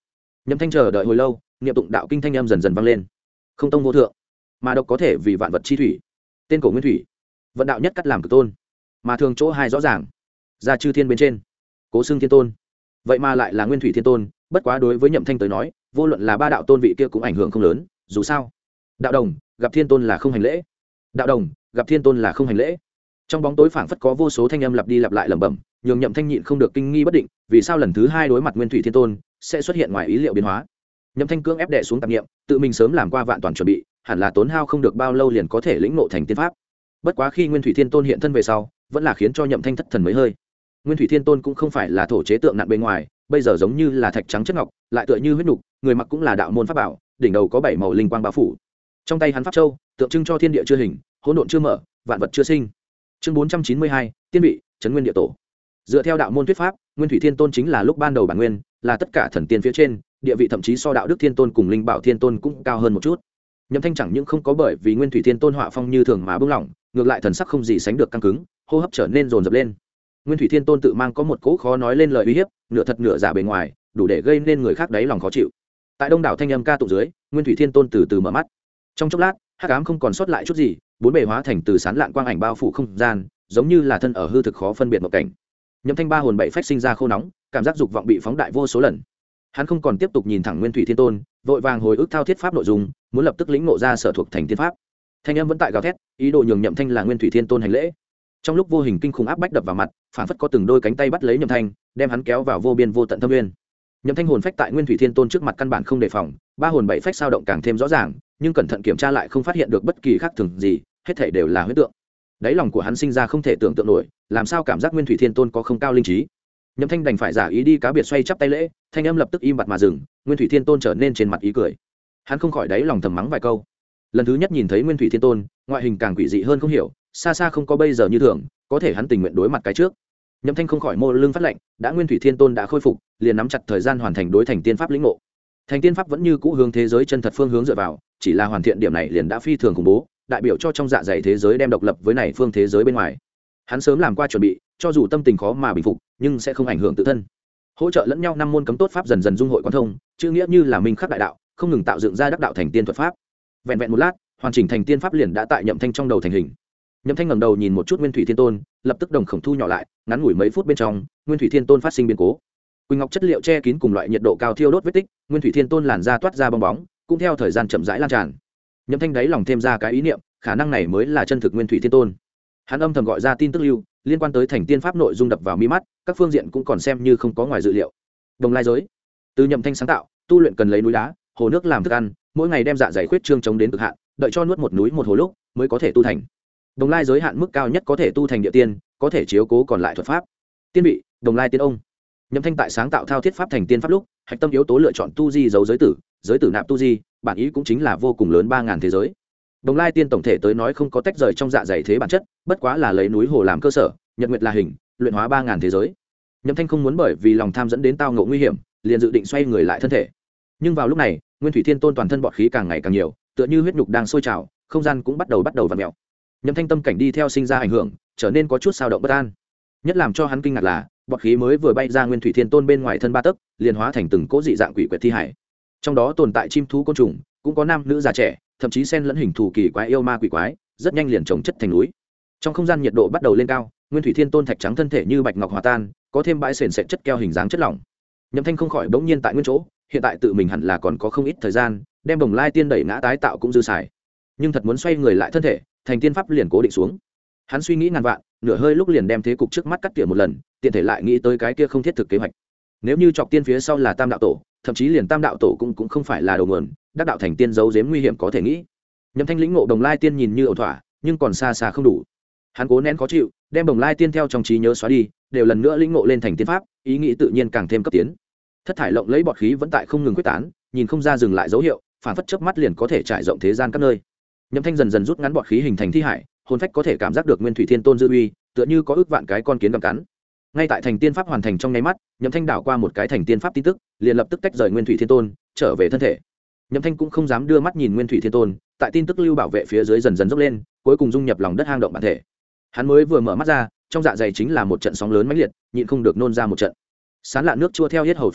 Nhậm Thanh chờ đợi hồi lâu, niệm tụng đạo kinh thanh âm dần dần vang lên. Không tông vô thượng, mà độc có thể vì vạn vật chi thủy. Tên cổ nguyên thủy, vận đạo nhất cắt làm cực tôn, mà thường chỗ hai rõ ràng. Ra chư thiên bên trên, cố xưng thiên tôn. Vậy mà lại là nguyên thủy thiên tôn, bất quá đối với Nhậm Thanh tới nói, vô luận là ba đạo tôn vị kia cũng ảnh hưởng không lớn, dù sao, đạo đồng gặp thiên tôn là không hành lễ, đạo đồng gặp thiên tôn là không hành lễ. Trong bóng tối phảng phất có vô số thanh âm lặp đi lặp lại lẩm bẩm, nhường Nhậm Thanh nhịn không được kinh nghi bất định, vì sao lần thứ hai đối mặt nguyên thủy thiên tôn sẽ xuất hiện ngoài ý liệu biến hóa. Nhậm Thanh cưỡng ép đè xuống tạp niệm, tự mình sớm làm qua vạn toàn chuẩn bị, hẳn là tốn hao không được bao lâu liền có thể lĩnh ngộ thành tiên pháp. Bất quá khi nguyên thủy thiên tôn hiện thân về sau, vẫn là khiến cho Nhậm Thanh thất thần mấy hơi. Nguyên thủy thiên tôn cũng không phải là thổ chế tượng nặng bên ngoài, bây giờ giống như là thạch trắng chất ngọc, lại tựa như huyết nục, người mặc cũng là đạo môn pháp bảo, đỉnh đầu có 7 màu linh quang bao phủ. Trong tay hắn pháp châu, tượng trưng cho thiên địa chưa hình, hỗn độn chưa mở, vạn vật chưa sinh. Chương 492, tiên vị, trấn nguyên địa tổ. Dựa theo đạo môn thuyết pháp, nguyên thủy thiên tôn chính là lúc ban đầu bản nguyên, là tất cả thần tiên phía trên, địa vị thậm chí so đạo đức thiên tôn cùng linh bảo thiên tôn cũng cao hơn một chút. Nhậm Thanh chẳng những không có bởi vì nguyên thủy thiên tôn họa phong như thường mà bưng lỏng, ngược lại thần sắc không gì sánh được căng cứng, hô hấp trở nên dồn dập lên. Nguyên thủy thiên tôn tự mang có một cỗ khó nói lên lời uy hiếp, nửa thật nửa giả bề ngoài, đủ để gây nên người khác đáy lòng khó chịu. Tại đông đảo thanh âm ca tụng dưới, nguyên thủy thiên tôn từ từ mở mắt. Trong chốc lát, hắc ám không còn sót lại chút gì, bốn bề hóa thành từ sán lạn quang ảnh bao phủ không gian, giống như là thân ở hư thực khó phân biệt một cảnh. Nhậm Thanh ba hồn bảy phách sinh ra khô nóng, cảm giác dục vọng bị phóng đại vô số lần. Hắn không còn tiếp tục nhìn thẳng nguyên thủy thiên tôn, vội vàng hồi ức thao thiết pháp nội dung, muốn lập tức lĩnh ngộ ra sở thuộc thành tiên pháp. Thanh âm vẫn tại gào thét, ý đồ nhường Nhậm Thanh là nguyên thủy thiên tôn hành lễ. Trong lúc vô hình kinh khủng áp bách đập vào mặt, phản phất có từng đôi cánh tay bắt lấy Nhậm Thanh, đem hắn kéo vào vô biên vô tận thâm nguyên. Nhậm Thanh hồn phách tại nguyên thủy thiên tôn trước mặt căn bản không đề phòng, ba hồn bảy phách sao động càng thêm rõ ràng, nhưng cẩn thận kiểm tra lại không phát hiện được bất kỳ khác thường gì, hết thảy đều là huyễn tượng. Đáy lòng của hắn sinh ra không thể tưởng tượng nổi, làm sao cảm giác nguyên thủy thiên tôn có không cao linh trí. Nhậm Thanh đành phải giả ý đi cá biệt xoay chắp tay lễ, thanh âm lập tức im bặt mà dừng, nguyên thủy thiên tôn trở nên trên mặt ý cười. Hắn không khỏi đáy lòng thầm mắng vài câu. Lần thứ nhất nhìn thấy nguyên thủy thiên tôn, ngoại hình càng quỷ dị hơn không hiểu, xa xa không có bây giờ như thường, có thể hắn tình nguyện đối mặt cái trước. Nhậm Thanh không khỏi mồ lưng phát lạnh, đã nguyên thủy thiên tôn đã khôi phục, liền nắm chặt thời gian hoàn thành đối thành tiên pháp lĩnh ngộ. Thành tiên pháp vẫn như cũ hướng thế giới chân thật phương hướng dựa vào, chỉ là hoàn thiện điểm này liền đã phi thường khủng bố, đại biểu cho trong dạ dày thế giới đem độc lập với này phương thế giới bên ngoài. Hắn sớm làm qua chuẩn bị, cho dù tâm tình khó mà bình phục, nhưng sẽ không ảnh hưởng tự thân. Hỗ trợ lẫn nhau năm môn cấm tốt pháp dần dần dung hội quan thông, chữ nghĩa như là minh khắc đại đạo, không ngừng tạo dựng ra đắc đạo thành tiên thuật pháp. Vẹn vẹn một lát, hoàn chỉnh thành tiên pháp liền đã tại Nhậm Thanh trong đầu thành hình. Nhậm Thanh ngẩng đầu nhìn một chút nguyên thủy thiên tôn, lập tức đồng khổng thu nhỏ lại, ngắn ngủi mấy phút bên trong, nguyên thủy thiên tôn phát sinh biến cố. Quỳnh ngọc chất liệu che kín cùng loại nhiệt độ cao thiêu đốt vết tích, nguyên thủy thiên tôn làn da toát ra bong bóng, cũng theo thời gian chậm rãi lan tràn. Nhậm Thanh đáy lòng thêm ra cái ý niệm, khả năng này mới là chân thực nguyên thủy thiên tôn. Hắn âm thầm gọi ra tin tức lưu, liên quan tới thành tiên pháp nội dung đập vào mi mắt, các phương diện cũng còn xem như không có ngoài dự liệu. Đồng lai giới, từ Nhậm Thanh sáng tạo, tu luyện cần lấy núi đá, hồ nước làm thức ăn, mỗi ngày đem dạ dày khuyết trương chống đến cực hạn, đợi cho nuốt một núi một hồ lúc mới có thể tu thành. Đồng lai giới hạn mức cao nhất có thể tu thành địa tiên, có thể chiếu cố còn lại thuật pháp. Tiên vị, đồng lai tiên ông. Nhậm Thanh tại sáng tạo thao thiết pháp thành tiên pháp lúc, hạch tâm yếu tố lựa chọn tu di giấu giới tử nạp tu di, bản ý cũng chính là vô cùng lớn 3000 thế giới. Đồng lai tiên tổng thể tới nói không có tách rời trong dạ dày thế bản chất, bất quá là lấy núi hồ làm cơ sở, nhật nguyệt là hình, luyện hóa 3000 thế giới. Nhậm Thanh không muốn bởi vì lòng tham dẫn đến tao ngộ nguy hiểm, liền dự định xoay người lại thân thể. Nhưng vào lúc này, nguyên thủy thiên tôn toàn thân bọt khí càng ngày càng nhiều, tựa như huyết nhục đang sôi trào, không gian cũng bắt đầu vặn mèo. Nhậm Thanh tâm cảnh đi theo sinh ra ảnh hưởng, trở nên có chút sao động bất an. Nhất làm cho hắn kinh ngạc là, bọt khí mới vừa bay ra nguyên thủy thiên tôn bên ngoài thân 3 tấc, liền hóa thành từng cỗ dị dạng quỷ quyệt thi hải. Trong đó tồn tại chim thú côn trùng, cũng có nam nữ già trẻ, thậm chí xen lẫn hình thù kỳ quái yêu ma quỷ quái, rất nhanh liền chồng chất thành núi. Trong không gian nhiệt độ bắt đầu lên cao, nguyên thủy thiên tôn thạch trắng thân thể như bạch ngọc hòa tan, có thêm bãi sền sệt chất keo hình dáng chất lỏng. Nhậm Thanh không khỏi bỗng nhiên tại nguyên chỗ, hiện tại tự mình hẳn là còn có không ít thời gian, đem Bồng Lai tiên đẩy ngã tái tạo cũng dư xài. Nhưng thật muốn xoay người lại thân thể, thành tiên pháp liền cố định xuống. Hắn suy nghĩ ngàn vạn, nửa hơi lúc liền đem thế cục trước mắt cắt tỉa một lần, tiện thể lại nghĩ tới cái kia không thiết thực kế hoạch. Nếu như chọc tiên phía sau là Tam đạo tổ, thậm chí liền Tam đạo tổ cũng không phải là đầu nguồn, đắc đạo thành tiên giấu giếm nguy hiểm có thể nghĩ. Nhậm Thanh lĩnh ngộ Bồng Lai tiên nhìn như ổn thỏa, nhưng còn xa xa không đủ. Hắn cố nén khó chịu, đem Bồng Lai tiên theo trong trí nhớ xóa đi, đều lần nữa lĩnh ngộ lên thành tiên pháp, ý nghĩ tự nhiên càng thêm cấp tiến. Thất thải lộng lấy bọt khí vẫn tại không ngừng quyết tán, nhìn không ra dừng lại dấu hiệu, phản phất chớp mắt liền có thể trải rộng thế gian các nơi. Nhậm Thanh dần dần rút ngắn bọt khí hình thành thi hải, hồn phách có thể cảm giác được nguyên thủy thiên tôn dư uy, tựa như có ước vạn cái con kiến gặm cắn. Ngay tại thành tiên pháp hoàn thành trong nháy mắt, Nhậm Thanh đảo qua một cái thành tiên pháp tin tức, liền lập tức tách rời nguyên thủy thiên tôn, trở về thân thể. Nhậm Thanh cũng không dám đưa mắt nhìn nguyên thủy thiên tôn, tại tin tức lưu bảo vệ phía dưới dần dần dốc lên, cuối cùng dung nhập lòng đất hang động bản thể. Hắn mới vừa mở mắt ra, trong dạ dày chính là một trận sóng lớn mãnh liệt, nhịn không được nôn ra một trận. Sán lạ nước chua theo hết hầu phun ra,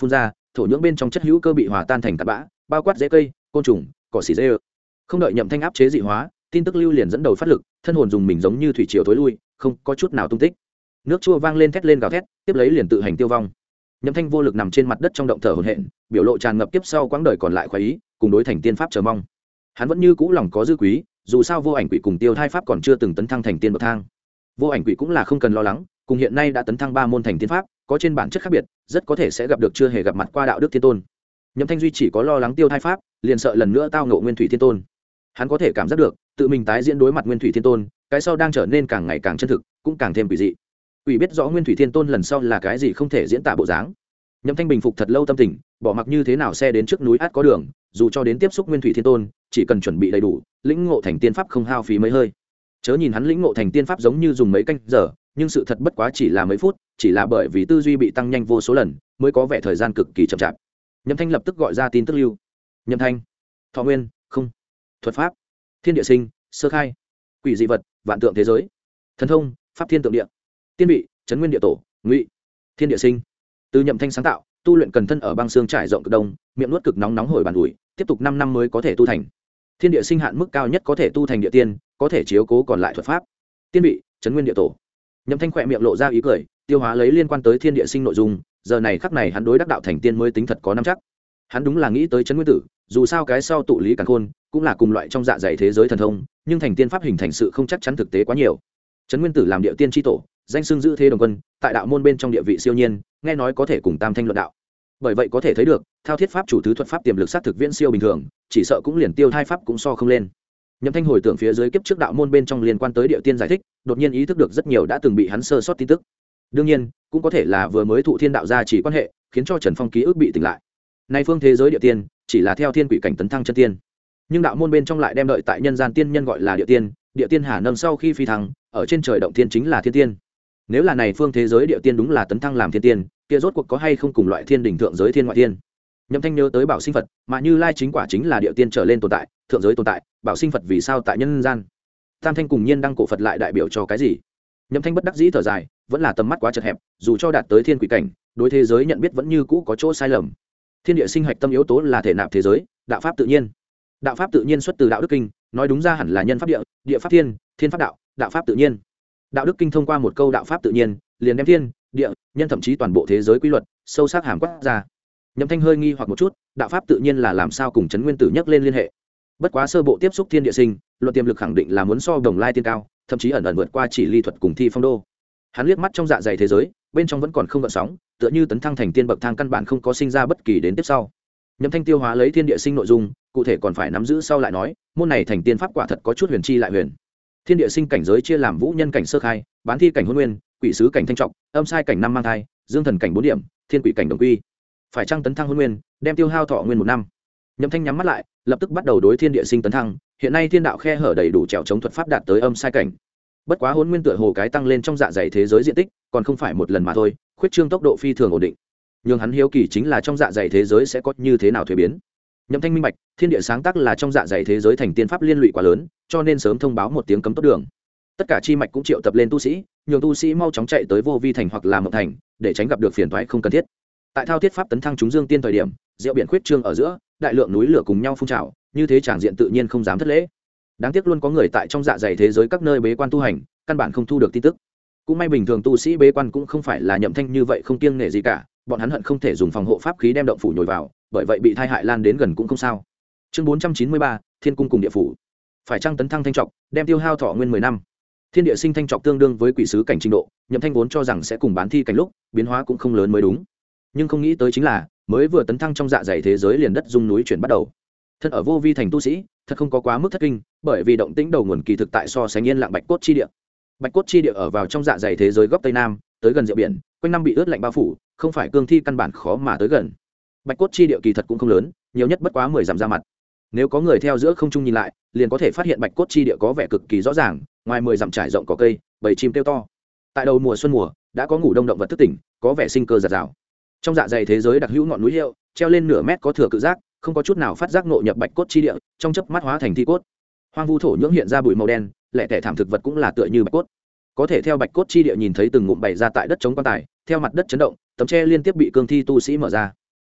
thổ nhưỡng bên trong chất hữu cơ bị hòa tan thành tạt bã, bao quát rễ cây, côn trùng, cỏ xỉ dê. Không đợi Nhậm Thanh áp chế dị hóa, tin tức lưu liền dẫn đầu phát lực, thân hồn dùng mình giống như thủy triều tối lui, không có chút nào tung tích. Nước chua vang lên thét lên gào thét, tiếp lấy liền tự hành tiêu vong. Nhậm Thanh vô lực nằm trên mặt đất trong động thở hổn hển, biểu lộ tràn ngập kiếp sau quãng đời còn lại khoái ý, cùng đối thành tiên pháp chờ mong. Hắn vẫn như cũ lòng có dư quý, dù sao vô ảnh quỷ cùng tiêu thai pháp còn chưa từng tấn thăng thành tiên bậc thang. Vô ảnh quỷ cũng là không cần lo lắng, cùng hiện nay đã tấn thăng 3 môn thành tiên pháp, có trên bản chất khác biệt, rất có thể sẽ gặp được chưa hề gặp mặt qua đạo đức thiên tôn. Nhậm Thanh duy chỉ có lo lắng tiêu thai pháp, liền sợ lần nữa tao ngộ nguyên thủy thiên tôn. Hắn có thể cảm giác được, tự mình tái diễn đối mặt nguyên thủy thiên tôn, cái sau đang trở nên càng ngày càng chân thực, cũng càng thêm quỷ dị. Quỷ biết rõ nguyên thủy thiên tôn lần sau là cái gì không thể diễn tả bộ dáng. Nhậm Thanh bình phục thật lâu tâm tình, bỏ mặc như thế nào xe đến trước núi át có đường, dù cho đến tiếp xúc nguyên thủy thiên tôn, chỉ cần chuẩn bị đầy đủ, lĩnh ngộ thành tiên pháp không hao phí mấy hơi. Chớ nhìn hắn lĩnh ngộ thành tiên pháp giống như dùng mấy canh giờ, nhưng sự thật bất quá chỉ là mấy phút, chỉ là bởi vì tư duy bị tăng nhanh vô số lần, mới có vẻ thời gian cực kỳ chậm chạp. Nhậm Thanh lập tức gọi ra tin tức lưu. Nhậm Thanh, Thọ Nguyên, không, thuật pháp, thiên địa sinh, sơ khai, quỷ dị vật, vạn tượng thế giới, thần thông, pháp thiên tượng địa, tiên vị, trấn nguyên địa tổ, ngụy, thiên địa sinh. Từ Nhậm Thanh sáng tạo, tu luyện cần thân ở băng xương trải rộng cực đông, miệng nuốt cực nóng nóng hổi bàn ủi, tiếp tục 5 năm mới có thể tu thành. Thiên địa sinh hạn mức cao nhất có thể tu thành địa tiên, có thể chiếu cố còn lại thuật pháp. Tiên vị, trấn nguyên địa tổ. Nhậm Thanh khỏe miệng lộ ra ý cười, tiêu hóa lấy liên quan tới thiên địa sinh nội dung, giờ này khắc này hắn đối đắc đạo thành tiên mới tính thật có nắm chắc. Hắn đúng là nghĩ tới trấn nguyên tử, dù sao cái sau tụ lý càn khôn, cũng là cùng loại trong dạ dày thế giới thần thông, nhưng thành tiên pháp hình thành sự không chắc chắn thực tế quá nhiều. Trấn nguyên tử làm địa tiên tri tổ, danh xưng giữ thế đồng quân, tại đạo môn bên trong địa vị siêu nhiên, nghe nói có thể cùng tam thanh luận đạo. Bởi vậy có thể thấy được, thao thiết pháp chủ thứ thuật pháp tiềm lực sát thực viễn siêu bình thường, chỉ sợ cũng liền tiêu thai pháp cũng so không lên. Nhậm Thanh hồi tưởng phía dưới kiếp trước đạo môn bên trong liên quan tới địa tiên giải thích, đột nhiên ý thức được rất nhiều đã từng bị hắn sơ sót tin tức. Đương nhiên, cũng có thể là vừa mới thụ thiên đạo gia chỉ quan hệ, khiến cho Trần Phong ký ức bị tỉnh lại. Nay phương thế giới địa tiên, chỉ là theo thiên quỷ cảnh tấn thăng chân tiên, nhưng đạo môn bên trong lại đem đợi tại nhân gian tiên nhân gọi là địa tiên, địa tiên hà nâng sau khi phi thăng, ở trên trời động tiên chính là thiên tiên. Nếu là này phương thế giới địa tiên đúng là tấn thăng làm thiên tiên, kia rốt cuộc có hay không cùng loại thiên đỉnh thượng giới thiên ngoại thiên. Nhậm Thanh nhớ tới bảo sinh Phật, mà Như Lai chính quả chính là địa tiên trở lên tồn tại, thượng giới tồn tại, bảo sinh Phật vì sao tại nhân gian? Tam Thanh cùng Nhiên Đăng cổ Phật lại đại biểu cho cái gì? Nhậm Thanh bất đắc dĩ thở dài, vẫn là tầm mắt quá chật hẹp, dù cho đạt tới thiên quỷ cảnh, đối thế giới nhận biết vẫn như cũ có chỗ sai lầm. Thiên địa sinh hạch tâm yếu tố là thể nạp thế giới, đạo pháp tự nhiên. Đạo pháp tự nhiên xuất từ đạo đức kinh, nói đúng ra hẳn là nhân pháp địa, địa pháp thiên, thiên pháp đạo, đạo pháp tự nhiên. Đạo đức kinh thông qua một câu đạo pháp tự nhiên, liền đem thiên, địa, nhân thậm chí toàn bộ thế giới quy luật sâu sắc hàm quát ra. Nhậm Thanh hơi nghi hoặc một chút, đạo pháp tự nhiên là làm sao cùng trấn nguyên tử nhắc lên liên hệ. Bất quá sơ bộ tiếp xúc thiên địa sinh, luận tiềm lực khẳng định là muốn so đồng lai tiên cao, thậm chí ẩn ẩn vượt qua chỉ ly thuật cùng thi phong đô. Hắn liếc mắt trong dạ dày thế giới, bên trong vẫn còn không gợn sóng, tựa như tấn thăng thành tiên bậc thang căn bản không có sinh ra bất kỳ đến tiếp sau. Nhậm Thanh tiêu hóa lấy thiên địa sinh nội dung, cụ thể còn phải nắm giữ sau lại nói, môn này thành tiên pháp quả thật có chút huyền chi lại huyền. Thiên địa sinh cảnh giới chia làm vũ nhân cảnh sơ khai, bán thi cảnh hôn nguyên, quỷ sứ cảnh thanh trọng, âm sai cảnh năm mang thai, dương thần cảnh 4 điểm, thiên quỷ cảnh đồng quy. Phải chăng tấn thăng hôn nguyên, đem tiêu hao thọ nguyên 1 năm. Nhậm Thanh nhắm mắt lại, lập tức bắt đầu đối thiên địa sinh tấn thăng, hiện nay thiên đạo khe hở đầy đủ trèo chống thuật pháp đạt tới âm sai cảnh. Bất quá hôn nguyên tựa hồ cái tăng lên trong dạ dày thế giới diện tích, còn không phải một lần mà thôi, khuyết trương tốc độ phi thường ổn định. Nhưng hắn hiếu kỳ chính là trong dạ dày thế giới sẽ có như thế nào thay biến. Nhậm Thanh minh bạch, thiên địa sáng tác là trong dạ dày thế giới thành tiên pháp liên lụy quá lớn, cho nên sớm thông báo một tiếng cấm tốt đường. Tất cả chi mạch cũng triệu tập lên tu sĩ, nhường tu sĩ mau chóng chạy tới Vô Vi thành hoặc là Mộng thành, để tránh gặp được phiền toái không cần thiết. Tại thao thiết pháp tấn thăng chúng dương tiên thời điểm, diệu biển khuyết trương ở giữa, đại lượng núi lửa cùng nhau phun trào, như thế tràng diện tự nhiên không dám thất lễ. Đáng tiếc luôn có người tại trong dạ dày thế giới các nơi bế quan tu hành, căn bản không thu được tin tức. Cũng may bình thường tu sĩ bế quan cũng không phải là Nhậm Thanh như vậy không kiêng nể gì cả, bọn hắn hận không thể dùng phòng hộ pháp khí đem động phủ nhồi vào, bởi vậy bị thai hại lan đến gần cũng không sao. Chương 493, Thiên cung cùng địa phủ. Phải chăng tấn thăng thanh trọng, đem tiêu hao thọ nguyên 10 năm. Thiên địa sinh thanh trọng tương đương với quỷ sứ cảnh trình độ, Nhậm Thanh vốn cho rằng sẽ cùng bán thi cảnh lúc, biến hóa cũng không lớn mới đúng. Nhưng không nghĩ tới chính là, mới vừa tấn thăng trong dạ dày thế giới liền đất rung núi chuyển bắt đầu. Thân ở Vô Vi thành tu sĩ, thật không có quá mức thất kinh, bởi vì động tĩnh đầu nguồn kỳ thực tại so sánh yên lặng Bạch Cốt chi địa. Bạch Cốt chi địa ở vào trong dạ dày thế giới góc tây nam, tới gần diệu biển, quanh năm bị ướt lạnh bao phủ, không phải cương thi căn bản khó mà tới gần. Bạch Cốt chi địa kỳ thật cũng không lớn, nhiều nhất bất quá 10 dặm ra mặt. Nếu có người theo giữa không trung nhìn lại, liền có thể phát hiện Bạch Cốt chi địa có vẻ cực kỳ rõ ràng, ngoài 10 dặm trải rộng cỏ cây, bầy chim kêu to. Tại đầu mùa xuân mùa, đã có ngủ đông động vật thức tỉnh, có vẻ sinh cơ dạt dào. Trong dạ dày thế giới đặc hữu ngọn núi hiệu, treo lên nửa mét có thừa cự giác, không có chút nào phát giác nội nhập Bạch Cốt chi địa, trong chớp mắt hóa thành thi cốt. Hoang vu thổ nhưỡng hiện ra bụi màu đen, lẻ tẻ thảm thực vật cũng là tựa như bạch cốt. Có thể theo Bạch Cốt chi địa nhìn thấy từng ngụm bày ra tại đất chống quan tài, theo mặt đất chấn động, tấm tre liên tiếp bị cương thi tu sĩ mở ra.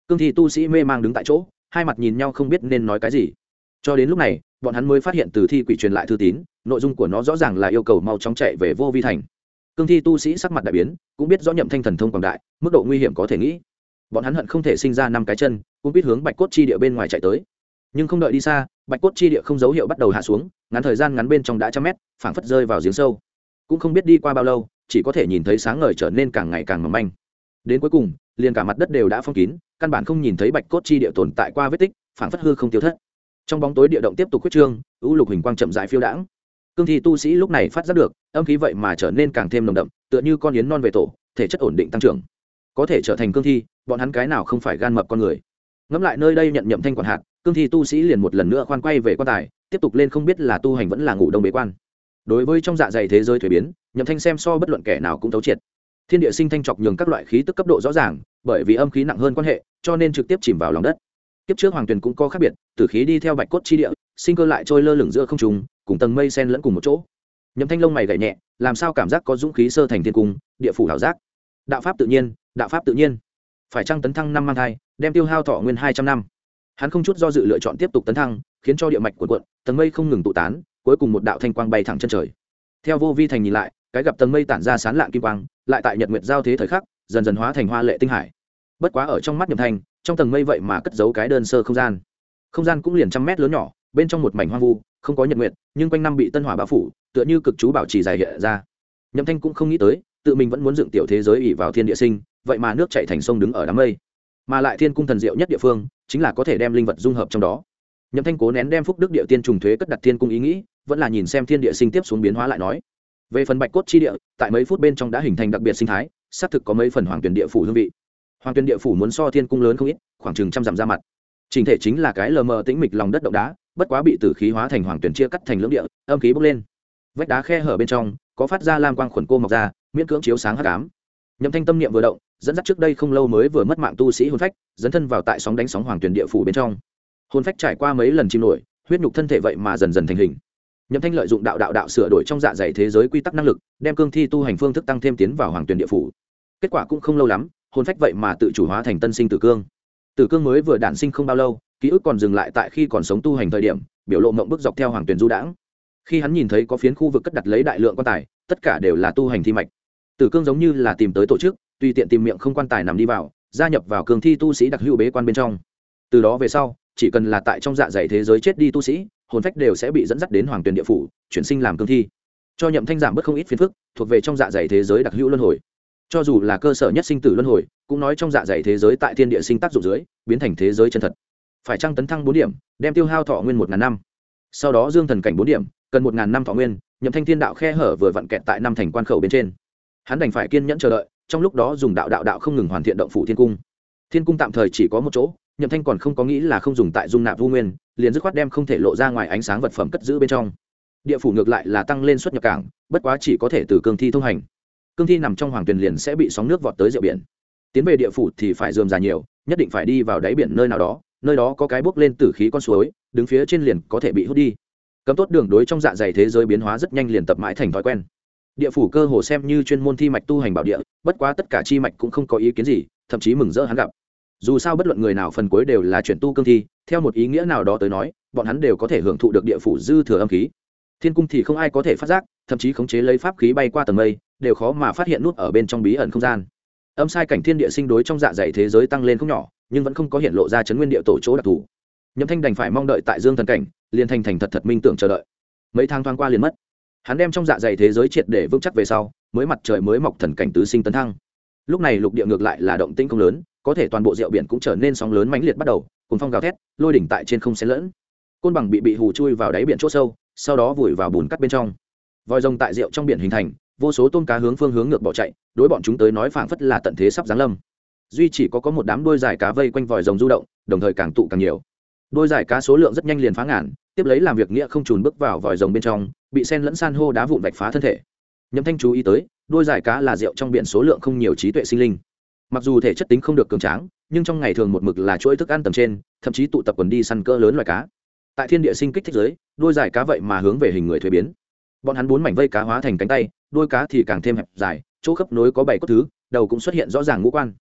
cương thi tu sĩ mê mang đứng tại chỗ, hai mặt nhìn nhau không biết nên nói cái gì. Cho đến lúc này bọn hắn mới phát hiện từ thi quỷ truyền lại thư tín, nội dung của nó rõ ràng là yêu cầu mau chóng chạy về Vô Vi thành. Cương thi tu sĩ sắc mặt đại biến, cũng biết rõ Nhậm Thanh thần thông quảng đại, mức độ nguy hiểm có thể nghĩ. Bọn hắn hận không thể sinh ra 5 cái chân, cũng biết hướng Bạch Cốt chi địa bên ngoài chạy tới. Nhưng không đợi đi xa, Bạch Cốt chi địa không dấu hiệu bắt đầu hạ xuống, ngắn thời gian ngắn bên trong đã trăm mét, phảng phất rơi vào giếng sâu. Cũng không biết đi qua bao lâu, chỉ có thể nhìn thấy sáng ngời trở nên càng ngày càng mỏng manh. Đến cuối cùng, liền cả mặt đất đều đã phong kín, căn bản không nhìn thấy Bạch Cốt chi địa tồn tại qua vết tích, phảng phất hư không tiêu thất. Trong bóng tối địa động tiếp tục khuyết trương, u lục hình quang chậm rãi phiêu đãng. Cương thi tu sĩ lúc này phát giác được, âm khí vậy mà trở nên càng thêm nồng đậm, tựa như con yến non về tổ, thể chất ổn định tăng trưởng. Có thể trở thành cương thi, bọn hắn cái nào không phải gan mập con người. Ngẫm lại nơi đây nhận Nhậm Thanh quản hạt, cương thi tu sĩ liền một lần nữa khoan quay về quan tài, tiếp tục lên không biết là tu hành vẫn là ngủ đông bế quan. Đối với trong dạ dày thế giới thủy biến, Nhậm Thanh xem so bất luận kẻ nào cũng thấu triệt. Thiên địa sinh thanh trọc nhường các loại khí tức cấp độ rõ ràng, bởi vì âm khí nặng hơn quan hệ, cho nên trực tiếp chìm vào lòng đất. Kiếp trước hoàng tuyền cũng có khác biệt, tử khí đi theo Bạch Cốt chi địa, sinh cơ lại trôi lơ lửng giữa không trung, cùng tầng mây xen lẫn cùng một chỗ. Nhậm Thanh lông mày gảy nhẹ, làm sao cảm giác có dũng khí sơ thành thiên cung, địa phủ hảo giác. Đạo pháp tự nhiên, đạo pháp tự nhiên. Phải chăng tấn thăng 5 mang thai, đem tiêu hao thọ nguyên 200 năm. Hắn không chút do dự lựa chọn tiếp tục tấn thăng, khiến cho địa mạch cuộn cuộn, tầng mây không ngừng tụ tán, cuối cùng một đạo thanh quang bay thẳng chân trời. Theo Vô Vi thành nhìn lại, cái gặp tầng mây tản ra sáng lạng kim quang, lại tại nhật nguyệt giao thế thời khắc, dần dần hóa thành hoa lệ tinh hải. Bất quá ở trong mắt Nhậm Thanh, trong tầng mây vậy mà cất giấu cái đơn sơ không gian. Không gian cũng liền trăm mét lớn nhỏ, bên trong một mảnh hoang vu, không có nhật nguyệt, nhưng quanh năm bị tân hỏa bao phủ, tựa như cực chú bảo trì dài hiện ra. Nhậm Thanh cũng không nghĩ tới, tự mình vẫn muốn dựng tiểu thế giới ỷ vào thiên địa sinh, vậy mà nước chảy thành sông đứng ở đám mây. Mà lại thiên cung thần diệu nhất địa phương, chính là có thể đem linh vật dung hợp trong đó. Nhậm Thanh cố nén đem phúc đức địa tiên trùng thuế cất đặt thiên cung ý nghĩ, vẫn là nhìn xem thiên địa sinh tiếp xuống biến hóa lại nói. Về phần Bạch Cốt chi địa, tại mấy phút bên trong đã hình thành đặc biệt sinh thái, xác thực có mấy phần hoàng tuyển địa phủ hương vị. Hoàng tuyển địa phủ muốn so thiên cung lớn không ít, khoảng chừng trăm dặm ra mặt. Trình thể chính là cái lờ mờ tĩnh mịch lòng đất động đá, bất quá bị tử khí hóa thành hoàng tuyển chia cắt thành lưỡng địa, âm khí bốc lên. Vách đá khe hở bên trong, có phát ra lam quang khuẩn cô mọc ra, miễn cưỡng chiếu sáng hắc ám. Nhậm Thanh tâm niệm vừa động, dẫn dắt trước đây không lâu mới vừa mất mạng tu sĩ hồn phách, dấn thân vào tại sóng đánh sóng hoàng tuyển địa phủ bên trong. Hồn phách trải qua mấy lần chìm nổi, huyết nhục thân thể vậy mà dần dần thành hình. Nhậm Thanh lợi dụng đạo sửa đổi trong dạ dày thế giới quy tắc năng lực, đem cương thi tu hành phương thức tăng thêm tiến vào hoàng tuyển địa phủ. Kết quả cũng không lâu lắm, hồn phách vậy mà tự chủ hóa thành tân sinh tử cương. Tử cương mới vừa đản sinh không bao lâu, ký ức còn dừng lại tại khi còn sống tu hành thời điểm, biểu lộ mộng bức dọc theo hoàng tuyển du đãng. Khi hắn nhìn thấy có phiến khu vực cất đặt lấy đại lượng quan tài, tất cả đều là tu hành thi mạch. Tử cương giống như là tìm tới tổ chức, tùy tiện tìm miệng không quan tài nằm đi vào, gia nhập vào cương thi tu sĩ đặc hữu bế quan bên trong. Từ đó về sau, chỉ cần là tại trong dạ dày thế giới chết đi tu sĩ, hồn phách đều sẽ bị dẫn dắt đến hoàng tuyển địa phủ, chuyển sinh làm cương thi. Cho Nhậm Thanh giảm bớt không ít phiền phức, thuộc về trong dạ dày thế giới đặc hữu luân hồi. Cho dù là cơ sở nhất sinh tử luân hồi, cũng nói trong dạ dày thế giới tại thiên địa sinh tác dụng dưới, biến thành thế giới chân thật. Phải chăng tấn thăng 4 điểm, đem tiêu hao thọ nguyên 1000 năm. Sau đó dương thần cảnh 4 điểm, cần 1000 năm thọ nguyên, Nhậm Thanh thiên đạo khe hở vừa vặn kẹt tại 5 thành quan khẩu bên trên. Hắn đành phải kiên nhẫn chờ đợi, trong lúc đó dùng đạo không ngừng hoàn thiện động phủ thiên cung. Thiên cung tạm thời chỉ có một chỗ, Nhậm Thanh còn không có nghĩ là không dùng tại dung nạp vu nguyên, liền dứt khoát đem không thể lộ ra ngoài ánh sáng vật phẩm cất giữ bên trong. Địa phủ ngược lại là tăng lên xuất nhập cảng, bất quá chỉ có thể từ cương thi thông hành. Cương thi nằm trong hoàng tuyền liền sẽ bị sóng nước vọt tới rượu biển. Tiến về địa phủ thì phải rườm rà nhiều, nhất định phải đi vào đáy biển nơi nào đó có cái bốc lên tử khí con suối, đứng phía trên liền có thể bị hút đi. Cấm tốt đường đối trong dạ dày thế giới biến hóa rất nhanh liền tập mãi thành thói quen. Địa phủ cơ hồ xem như chuyên môn thi mạch tu hành bảo địa, bất quá tất cả chi mạch cũng không có ý kiến gì, thậm chí mừng rỡ hắn gặp. Dù sao bất luận người nào phần cuối đều là chuyển tu cương thi, theo một ý nghĩa nào đó tới nói, bọn hắn đều có thể hưởng thụ được địa phủ dư thừa âm khí. Thiên cung thì không ai có thể phát giác, thậm chí khống chế lấy pháp khí bay qua tầng mây, đều khó mà phát hiện nút ở bên trong bí ẩn không gian. Âm sai cảnh thiên địa sinh đối trong dạ dày thế giới tăng lên không nhỏ, nhưng vẫn không có hiện lộ ra chấn nguyên địa tổ chỗ đặc thù. Nhậm Thanh đành phải mong đợi tại dương thần cảnh, liền thành thật minh tưởng chờ đợi. Mấy tháng thoáng qua liền mất. Hắn đem trong dạ dày thế giới triệt để vững chắc về sau, mới mặt trời mới mọc thần cảnh tứ sinh tấn thăng. Lúc này lục địa ngược lại là động tĩnh không lớn, có thể toàn bộ rượu biển cũng trở nên sóng lớn mãnh liệt bắt đầu, cùng phong gào thét, lôi đỉnh tại trên không xen lẫn. Côn bằng bị hù chui vào đáy biển chỗ sâu, sau đó vùi vào bùn cắt bên trong. Vòi rồng tại rượu trong biển hình thành, vô số tôm cá hướng phương hướng ngược bỏ chạy, đối bọn chúng tới nói phảng phất là tận thế sắp giáng lâm. Duy chỉ có một đám đuôi dài cá vây quanh vòi rồng du động, đồng thời càng tụ càng nhiều. Đuôi dài cá số lượng rất nhanh liền phá ngàn, tiếp lấy làm việc nghĩa không chùn bước vào vòi rồng bên trong, bị sen lẫn san hô đá vụn vạch phá thân thể. Nhậm Thanh chú ý tới, đuôi dài cá là rượu trong biển số lượng không nhiều trí tuệ sinh linh. Mặc dù thể chất tính không được cường tráng, nhưng trong ngày thường một mực là chuỗi thức ăn tầm trên, thậm chí tụ tập quần đi săn cỡ lớn loài cá. Tại thiên địa sinh kích thích giới, đuôi dài cá vậy mà hướng về hình người thuế biến. Bọn hắn 4 mảnh vây cá hóa thành cánh tay, đuôi cá thì càng thêm hẹp dài, chỗ khớp nối có 7 cốt thứ, đầu cũng xuất hiện rõ ràng ngũ quan.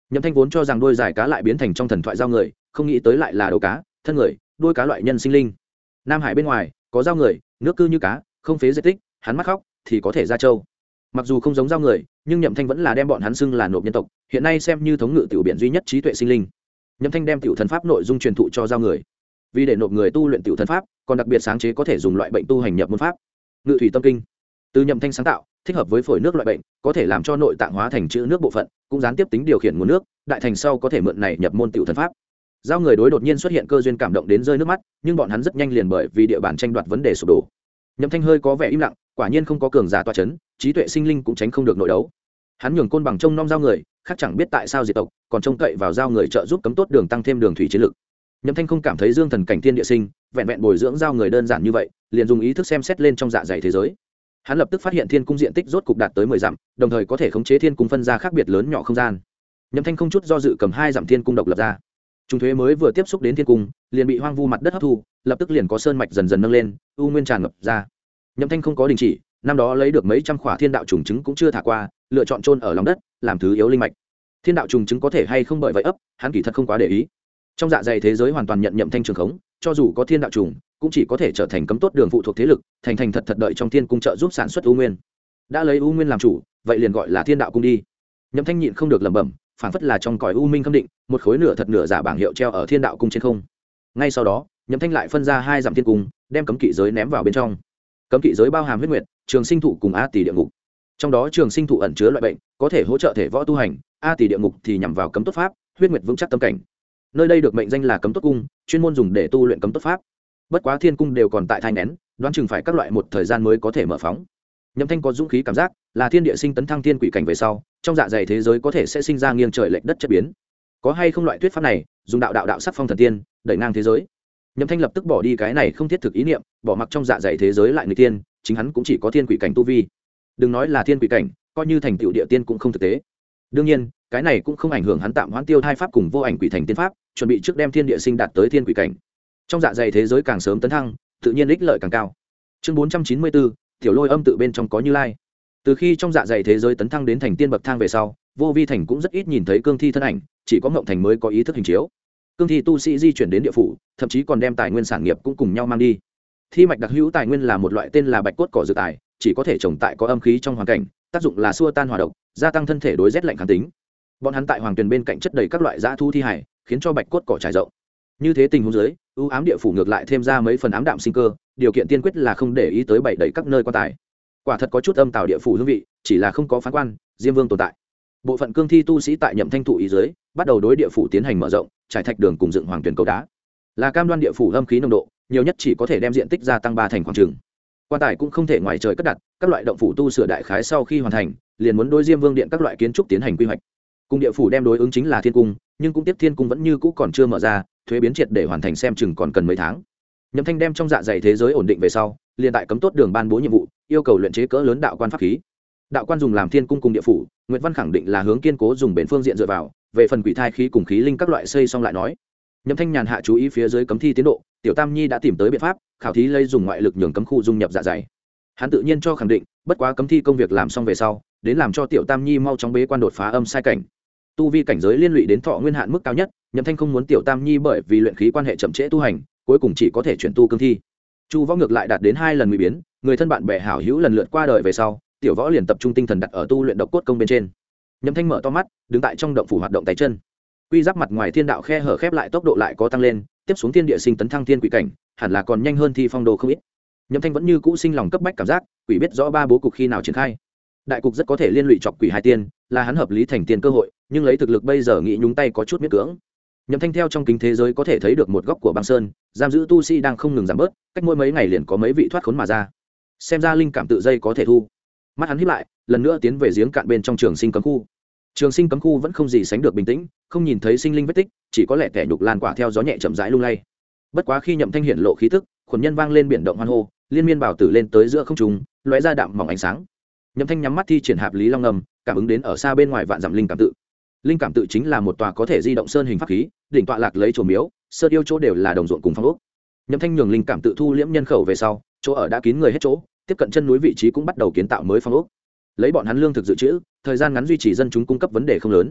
Nhậm Thanh vốn cho rằng đôi giải cá lại biến thành trong thần thoại giao người, không nghĩ tới lại là đầu cá, thân người, đôi cá loại nhân sinh linh. Nam Hải bên ngoài có giao người, nước cư như cá, không phế diệt tích, hắn mắt khóc thì có thể ra châu. Mặc dù không giống giao người, nhưng Nhậm Thanh vẫn là đem bọn hắn xưng là nộp nhân tộc, hiện nay xem như thống ngự tiểu biển duy nhất trí tuệ sinh linh. Nhậm Thanh đem tiểu thần pháp nội dung truyền thụ cho giao người, vì để nộp người tu luyện tiểu thần pháp, còn đặc biệt sáng chế có thể dùng loại bệnh tu hành nhập môn pháp, ngự thủy tâm kinh. Từ Nhậm Thanh sáng tạo, thích hợp với phổi nước loại bệnh, có thể làm cho nội tạng hóa thành chữ nước bộ phận, cũng gián tiếp tính điều khiển nguồn nước, đại thành sau có thể mượn này nhập môn tiểu thần pháp. Giao người đối đột nhiên xuất hiện cơ duyên cảm động đến rơi nước mắt, nhưng bọn hắn rất nhanh liền bởi vì địa bàn tranh đoạt vấn đề sụp đổ. Nhậm Thanh hơi có vẻ im lặng, quả nhiên không có cường giả tọa chấn, trí tuệ sinh linh cũng tránh không được nội đấu. Hắn nhường côn bằng trông nom giao người, khác chẳng biết tại sao diệt tộc, còn trông cậy vào giao người trợ giúp cấm tốt đường tăng thêm đường thủy chiến lực. Nhậm Thanh không cảm thấy dương thần cảnh thiên địa sinh, vẹn vẹn bồi dưỡng giao người đơn giản như vậy, liền dùng ý thức xem xét lên trong dạ dày thế giới. Hắn lập tức phát hiện thiên cung diện tích rốt cục đạt tới 10 dặm, đồng thời có thể khống chế thiên cung phân ra khác biệt lớn nhỏ không gian. Nhậm Thanh không chút do dự cầm 2 dặm thiên cung độc lập ra. Trung thuế mới vừa tiếp xúc đến thiên cung, liền bị hoang vu mặt đất hấp thu, lập tức liền có sơn mạch dần dần nâng lên, u nguyên tràn ngập ra. Nhậm Thanh không có đình chỉ, năm đó lấy được mấy trăm khỏa thiên đạo trùng trứng cũng chưa thả qua, lựa chọn chôn ở lòng đất, làm thứ yếu linh mạch. Thiên đạo trùng trứng có thể hay không bởi vậy ấp, hắn kỳ thật không quá để ý. Trong dạ dày thế giới hoàn toàn nhận Nhậm Thanh trường khống, cho dù có thiên đạo trùng, cũng chỉ có thể trở thành cấm tốt đường phụ thuộc thế lực, thành thành thật thật đợi trong thiên cung trợ giúp sản xuất u nguyên. Đã lấy u nguyên làm chủ, vậy liền gọi là thiên đạo cung đi. Nhậm Thanh nhịn không được lẩm bẩm, phảng phất là trong cõi u minh khâm định, một khối nửa thật nửa giả bảng hiệu treo ở thiên đạo cung trên không. Ngay sau đó, Nhậm Thanh lại phân ra 2 dặm thiên cung, đem cấm kỵ giới ném vào bên trong. Cấm kỵ giới bao hàm huyết nguyệt, trường sinh thụ cùng a tỷ địa ngục. Trong đó trường sinh thụ ẩn chứa loại bệnh, có thể hỗ trợ thể võ tu hành, a tỷ địa ngục thì nhằm vào cấm tốt pháp, huyết nguyệt vững chắc tâm cảnh. Nơi đây được mệnh danh là cấm tốt cung, chuyên môn dùng để tu luyện cấm tốt pháp. Bất quá thiên cung đều còn tại thai nén, đoán chừng phải các loại một thời gian mới có thể mở phóng. Nhậm Thanh có dũng khí cảm giác, là thiên địa sinh tấn thăng thiên quỷ cảnh về sau, trong dạ dày thế giới có thể sẽ sinh ra nghiêng trời lệch đất chất biến. Có hay không loại thuyết pháp này, dùng đạo sắc phong thần tiên, đẩy ngang thế giới. Nhậm Thanh lập tức bỏ đi cái này không thiết thực ý niệm, bỏ mặc trong dạ dày thế giới lại người tiên, chính hắn cũng chỉ có thiên quỷ cảnh tu vi. Đừng nói là thiên quỷ cảnh, coi như thành tựu địa tiên cũng không thực tế. Đương nhiên, cái này cũng không ảnh hưởng hắn tạm hoãn tiêu thai pháp cùng vô ảnh quỷ thành tiên pháp, chuẩn bị trước đem thiên địa sinh đạt tới thiên quỷ cảnh. Trong dạ dày thế giới càng sớm tấn thăng, tự nhiên ích lợi càng cao. Chương 494, tiểu lôi âm tự bên trong có Như Lai. Từ khi trong dạ dày thế giới tấn thăng đến thành tiên bậc thang về sau, Vô Vi Thành cũng rất ít nhìn thấy cương thi thân ảnh, chỉ có Ngộng Thành mới có ý thức hình chiếu. Cương thi tu sĩ di chuyển đến địa phủ, thậm chí còn đem tài nguyên sản nghiệp cũng cùng nhau mang đi. Thi mạch đặc hữu tài nguyên là một loại tên là bạch cốt cỏ dược tài, chỉ có thể trồng tại có âm khí trong hoàn cảnh, tác dụng là xua tan hỏa độc, gia tăng thân thể đối rét lạnh kháng tính. Bọn hắn tại hoàng tuyền bên cạnh chất đầy các loại dã thu thi hải, khiến cho bạch cốt cỏ trải rộng. Như thế tình huống dưới, ưu ám địa phủ ngược lại thêm ra mấy phần ám đạm sinh cơ, điều kiện tiên quyết là không để ý tới bảy đầy các nơi quan tài. Quả thật có chút âm tào địa phủ hương vị, chỉ là không có phán quan, Diêm Vương tồn tại. Bộ phận cương thi tu sĩ tại Nhậm Thanh thụ ý dưới, bắt đầu đối địa phủ tiến hành mở rộng, trải thạch đường cùng dựng hoàng tuyền cầu đá. Là cam đoan địa phủ âm khí nồng độ, nhiều nhất chỉ có thể đem diện tích gia tăng 3 thành khoảng chừng. Quan tài cũng không thể ngoài trời cất đặt, các loại động phủ tu sửa đại khái sau khi hoàn thành, liền muốn đối Diêm Vương điện các loại kiến trúc tiến hành quy hoạch. Cung địa phủ đem đối ứng chính là thiên cung, nhưng cũng tiếp thiên cung vẫn như cũ còn chưa mở ra, thuế biến triệt để hoàn thành xem chừng còn cần mấy tháng. Nhậm Thanh đem trong dạ dày thế giới ổn định về sau, liền tại cấm tốt đường ban bố nhiệm vụ, yêu cầu luyện chế cỡ lớn đạo quan pháp khí. Đạo quan dùng làm thiên cung cùng địa phủ, Nguyệt Văn khẳng định là hướng kiên cố dùng bền phương diện dựa vào, về phần quỷ thai khí cùng khí linh các loại xây xong lại nói. Nhậm Thanh nhàn hạ chú ý phía dưới cấm thi tiến độ, Tiểu Tam Nhi đã tìm tới biện pháp, khảo thí lấy dùng ngoại lực nhường cấm khu dung nhập dạ dày. Hắn tự nhiên cho khẳng định, bất quá cấm thi công việc làm xong về sau, đến làm cho Tiểu Tam Nhi mau chóng bế quan đột phá âm sai cảnh. Tu vi cảnh giới liên lụy đến thọ nguyên hạn mức cao nhất, Nhậm Thanh không muốn Tiểu Tam Nhi bởi vì luyện khí quan hệ chậm trễ tu hành, cuối cùng chỉ có thể chuyển tu cương thi. Chu Võ ngược lại đạt đến 2 lần nguy biến, người thân bạn bè hảo hữu lần lượt qua đời về sau, Tiểu Võ liền tập trung tinh thần đặt ở tu luyện độc cốt công bên trên. Nhậm Thanh mở to mắt, đứng tại trong động phủ hoạt động tay chân. Quy giáp mặt ngoài thiên đạo khe hở khép lại tốc độ lại có tăng lên, tiếp xuống thiên địa sinh tấn thăng thiên quỷ cảnh, hẳn là còn nhanh hơn Thi Phong Đồ không ít. Nhậm Thanh vẫn như cũ sinh lòng cấp bách cảm giác, quỷ biết rõ 3 bố cục khi nào triển khai. Đại cục rất có thể liên lụy chọc quỷ hai tiên, là hắn hợp lý thành tiên cơ hội, nhưng lấy thực lực bây giờ nghĩ nhúng tay có chút miễn cưỡng. Nhậm Thanh theo trong kính thế giới có thể thấy được một góc của băng sơn, giam giữ tu sĩ đang không ngừng giảm bớt, cách mỗi mấy ngày liền có mấy vị thoát khốn mà ra. Xem ra linh cảm tự dây có thể thu. Mắt hắn híp lại, lần nữa tiến về giếng cạn bên trong trường sinh cấm khu. Trường sinh cấm khu vẫn không gì sánh được bình tĩnh, không nhìn thấy sinh linh vết tích, chỉ có lẻ tẻ nhục lan quả theo gió nhẹ chậm rãi lung lay. Bất quá khi Nhậm Thanh hiện lộ khí tức, khuẩn nhân vang lên biển động hoan hô, liên miên bảo tử lên tới giữa không trung, lóe ra đạm mỏng ánh sáng. Nhậm Thanh nhắm mắt thi triển hạp lý long ngầm, cảm ứng đến ở xa bên ngoài vạn dặm linh cảm tự. Linh cảm tự chính là một tòa có thể di động sơn hình pháp khí, đỉnh tọa lạc lấy chùa miếu, sơn yêu chỗ đều là đồng ruộng cùng phong ốc. Nhậm Thanh nhường linh cảm tự thu liễm nhân khẩu về sau, chỗ ở đã kín người hết chỗ, tiếp cận chân núi vị trí cũng bắt đầu kiến tạo mới phong ốc. Lấy bọn hắn lương thực dự trữ, thời gian ngắn duy trì dân chúng cung cấp vấn đề không lớn.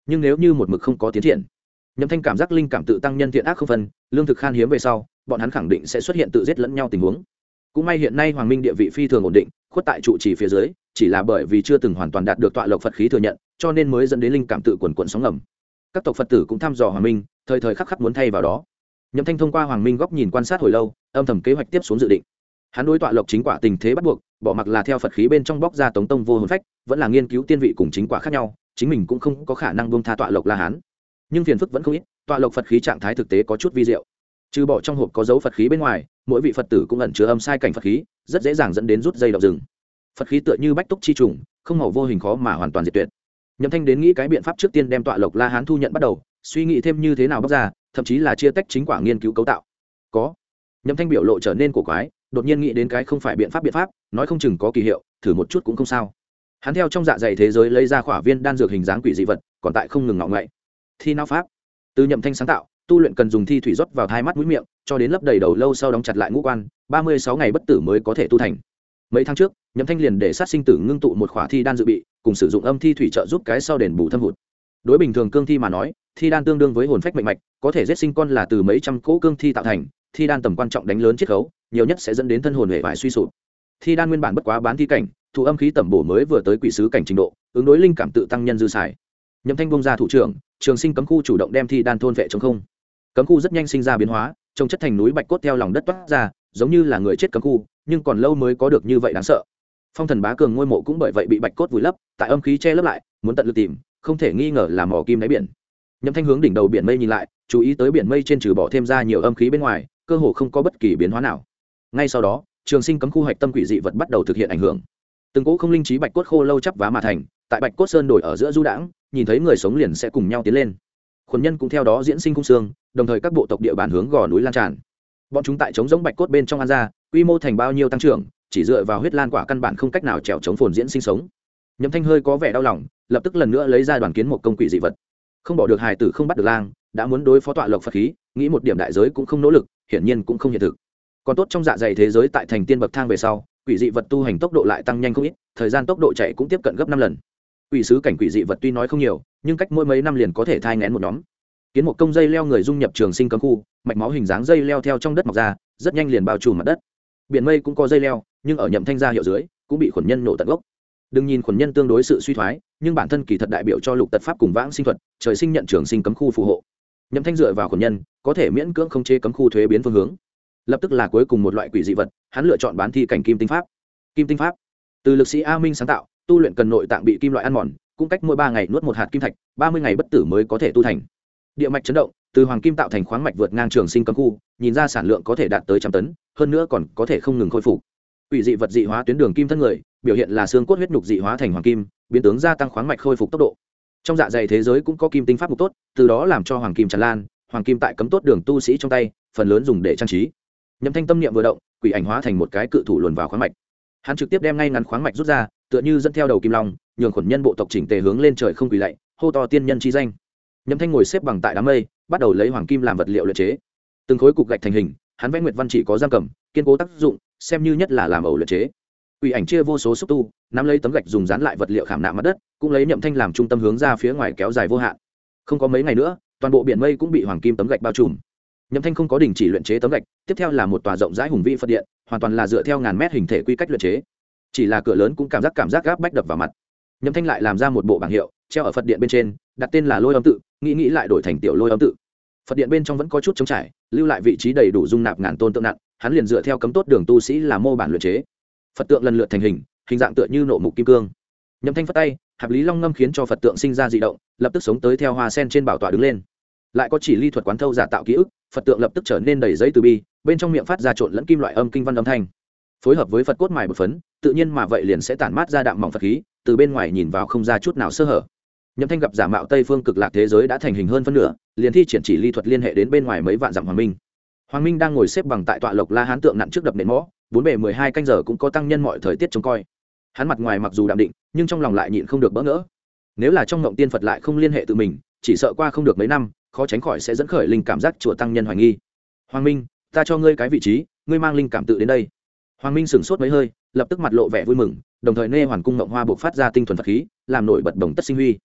nhưng nếu như một mực không có tiến triển, nhậm thanh cảm giác linh cảm tự tăng nhân thiện ác không phân, lương thực khan hiếm về sau bọn hắn khẳng định sẽ xuất hiện tự giết lẫn nhau tình huống. Cũng may hiện nay hoàng minh địa vị phi thường ổn định, khuất tại trụ trì phía dưới, chỉ là bởi vì chưa từng hoàn toàn đạt được tọa lộc Phật khí thừa nhận, cho nên mới dẫn đến linh cảm tự quần quận sóng ngầm. Các tộc Phật tử cũng thăm dò hoàng minh, thời thời khắc khắc muốn thay vào đó. Nhậm thanh thông qua hoàng minh góc nhìn quan sát hồi lâu, âm thầm kế hoạch tiếp xuống dự định. Hắn đối tọa lộc chính quả tình thế bắt buộc, bỏ mặc là theo Phật khí bên trong bóc ra tống tông vô hồn phách, vẫn là nghiên cứu tiên vị cùng chính quả khác nhau, chính mình cũng không có khả năng buông tha tọa lộc La Hán. Nhưng phiền phức vẫn không ít, tọa lộc Phật khí trạng thái thực tế có chút vi diệu. Trừ bỏ trong hộp có dấu Phật khí bên ngoài, mỗi vị Phật tử cũng ẩn chứa âm sai cảnh Phật khí, rất dễ dàng dẫn đến rút dây động rừng. Phật khí tựa như bách túc chi trùng, không màu vô hình khó mà hoàn toàn diệt tuyệt. Nhậm thanh đến nghĩ cái biện pháp trước tiên đem tọa lộc La Hán thu nhận bắt đầu, suy nghĩ thêm như thế nào bóc ra, thậm chí là chia tách chính quả nghiên cứu cấu tạo. Có. Nhậm thanh biểu lộ trở nên cổ quái, đột nhiên nghĩ đến cái không phải biện pháp, nói không chừng có kỳ hiệu, thử một chút cũng không sao. Hắn theo trong dạ dày thế giới lấy ra khỏa viên đan dược hình dáng quỷ dị vật, còn tại không ngừng ngọ ngậy. Thi não pháp. Từ Nhậm thanh sáng tạo, tu luyện cần dùng thi thủy rót vào hai mắt mũi miệng, cho đến lấp đầy đầu lâu sau đóng chặt lại ngũ quan, 36 ngày bất tử mới có thể tu thành. Mấy tháng trước, Nhậm thanh liền để sát sinh tử ngưng tụ một khỏa thi đan dự bị, cùng sử dụng âm thi thủy trợ giúp cái sau đền bù thâm hụt. Đối bình thường cương thi mà nói, thi đan tương đương với hồn phách mệnh mạch, có thể giết sinh con là từ mấy trăm cỗ cương thi tạo thành, thi đan tầm quan trọng đánh lớn chiết khấu, nhiều nhất sẽ dẫn đến thân hồn hệ vải suy sụp. Thi đan nguyên bản bất quá bán thi cảnh, thủ âm khí tẩm bổ mới vừa tới quỷ sứ cảnh trình độ, ứng đối linh cảm tự tăng nhân dư xài. Nhậm thanh bung ra thủ trưởng, trường sinh cấm khu chủ động đem thi đan thôn vệ trong không. Cấm khu rất nhanh sinh ra biến hóa, trông chất thành núi bạch cốt theo lòng đất toát ra, giống như là người chết cấm khu, nhưng còn lâu mới có được như vậy đáng sợ. Phong thần bá cường ngôi mộ cũng bởi vậy bị bạch cốt vùi lấp, tại âm khí che lấp lại, muốn tận lực tìm, không thể nghi ngờ là mỏ kim đáy biển. Nhậm thanh hướng đỉnh đầu biển mây nhìn lại, chú ý tới biển mây trên trừ bỏ thêm ra nhiều âm khí bên ngoài, cơ hồ không có bất kỳ biến hóa nào. Ngay sau đó, trường sinh cấm khu hạch tâm quỷ dị vật bắt đầu thực hiện ảnh hưởng. Từng cỗ không linh trí bạch cốt khô lâu chắp vá mà thành, tại bạch cốt sơn đổi ở giữa du đãng, nhìn thấy người sống liền sẽ cùng nhau tiến lên. Khuẩn nhân cũng theo đó diễn sinh cung xương, đồng thời các bộ tộc địa bàn hướng gò núi lan tràn. Bọn chúng tại chống giống bạch cốt bên trong ăn ra, quy mô thành bao nhiêu tăng trưởng, chỉ dựa vào huyết lan quả căn bản không cách nào trèo chống phồn diễn sinh sống. Nhậm thanh hơi có vẻ đau lòng, lập tức lần nữa lấy ra đoàn kiến một công quỷ dị vật. Không bỏ được hài tử không bắt được lang, đã muốn đối phó tọa lộc Phật khí, nghĩ một điểm đại giới cũng không nỗ lực, hiển nhiên cũng không hiện thực. Còn tốt trong dạ dày thế giới tại thành tiên bậc thang về sau, quỷ dị vật tu hành tốc độ lại tăng nhanh không ít, thời gian tốc độ chạy cũng tiếp cận gấp 5 lần. Quỷ sứ cảnh quỷ dị vật tuy nói không nhiều, nhưng cách mỗi mấy năm liền có thể thai nghén một nhóm. Kiến một công dây leo người dung nhập trường sinh cấm khu, mạch máu hình dáng dây leo theo trong đất mọc ra, rất nhanh liền bao trùm mặt đất. Biển mây cũng có dây leo, nhưng ở Nhậm thanh gia hiệu dưới, cũng bị khuẩn nhân nổ tận gốc. Đừng nhìn khuẩn nhân tương đối sự suy thoái, nhưng bản thân kỳ thật đại biểu cho lục tật pháp cùng vãng sinh thuật, trời sinh nhận trường sinh cấm khu phù hộ. Nhậm thanh dựa vào khuẩn nhân, có thể miễn cưỡng không chế cấm khu thuế biến phương hướng. Lập tức là cuối cùng một loại quỷ dị vật, hắn lựa chọn bán thi cảnh kim tinh pháp. Kim tinh pháp, từ lực sĩ A Minh sáng tạo, tu luyện cần nội tạng bị kim loại ăn mòn, cũng cách mỗi 3 ngày nuốt một hạt kim thạch, 30 ngày bất tử mới có thể tu thành. Địa mạch chấn động, từ hoàng kim tạo thành khoáng mạch vượt ngang trường sinh cấm khu, nhìn ra sản lượng có thể đạt tới 100 tấn, hơn nữa còn có thể không ngừng khôi phục. Quỷ dị vật dị hóa tuyến đường kim thân người, biểu hiện là xương cốt huyết nhục dị hóa thành hoàng kim, biến tướng gia tăng khoáng mạch khôi phục tốc độ. Trong dạ dày thế giới cũng có kim tinh pháp mục tốt, từ đó làm cho hoàng kim tràn lan, hoàng kim tại cấm tốt đường tu sĩ trong tay, phần lớn dùng để trang trí. Nhậm thanh tâm niệm vừa động, quỷ ảnh hóa thành một cái cự thủ luồn vào khoáng mạch. Hắn trực tiếp đem ngay ngắn khoáng mạch rút ra, tựa như dẫn theo đầu kim long, nhường khuẩn nhân bộ tộc chỉnh tề hướng lên trời không quỳ lạy, hô to tiên nhân chi danh. Nhậm thanh ngồi xếp bằng tại đám mây, bắt đầu lấy hoàng kim làm vật liệu luyện chế. Từng khối cục gạch thành hình, hắn vẽ nguyệt văn chỉ có giam cầm, kiên cố tác dụng, xem như nhất là làm ẩu luyện chế. Quỷ ảnh chia vô số xúc tu, nắm lấy tấm gạch dùng dán lại vật liệu khảm nạm mặt đất, cũng lấy Nhậm thanh làm trung tâm hướng ra phía ngoài kéo dài vô hạn. Không có mấy ngày nữa, toàn bộ biển mây cũng bị hoàng kim tấm gạch bao trùm. Nhậm thanh không có đình chỉ luyện chế tấm gạch, tiếp theo là một tòa rộng rãi hùng vĩ Phật điện, hoàn toàn là dựa theo ngàn mét hình thể quy cách luyện chế. Chỉ là cửa lớn cũng cảm giác gáp bách đập vào mặt. Nhậm thanh lại làm ra một bộ bảng hiệu, treo ở Phật điện bên trên, đặt tên là Lôi Âm tự, nghĩ lại đổi thành Tiểu Lôi Âm tự. Phật điện bên trong vẫn có chút trống trải, lưu lại vị trí đầy đủ dung nạp ngàn tôn tượng nặng, hắn liền dựa theo cấm tốt đường tu sĩ là mô bản luyện chế. Phật tượng lần lượt thành hình dạng tựa như nộ mục kim cương. Nhậm thanh phất tay, hạp lý long ngâm khiến cho Phật tượng sinh ra dị động, lập tức sống tới theo hoa sen trên bảo tọa đứng lên. Lại có chỉ ly thuật quán thâu giả tạo ký ức, Phật tượng lập tức trở nên đầy giấy từ bi, bên trong miệng phát ra trộn lẫn kim loại âm kinh văn âm thanh. Phối hợp với Phật cốt mài bột phấn, tự nhiên mà vậy liền sẽ tản mát ra đạm mỏng Phật khí, từ bên ngoài nhìn vào không ra chút nào sơ hở. Nhậm thanh gặp giả mạo Tây phương cực lạc thế giới đã thành hình hơn phân nửa, liền thi triển chỉ ly thuật liên hệ đến bên ngoài mấy vạn dặm hoàng minh. Hoàng minh đang ngồi xếp bằng tại tọa lộc La Hán tượng nặn trước đập nền mõ, 4 bề 12 canh giờ cũng có tăng nhân mọi thời tiết trông coi. Hắn mặt ngoài mặc dù đạm định, nhưng trong lòng lại nhịn không được bỡ ngỡ. Nếu là trong ngộng tiên Phật lại không liên hệ tự mình, chỉ sợ qua không được mấy năm, khó tránh khỏi sẽ dẫn khởi linh cảm giác chùa tăng nhân hoài nghi. Hoàng minh, ta cho ngươi cái vị trí, ngươi mang linh cảm tự đến đây. Hoàng minh sửng sốt mấy hơi, lập tức mặt lộ vẻ vui mừng, đồng thời nê hoàn cung ngộng hoa buộc phát ra tinh thuần Phật khí, làm nổi bật đồng tất sinh huy.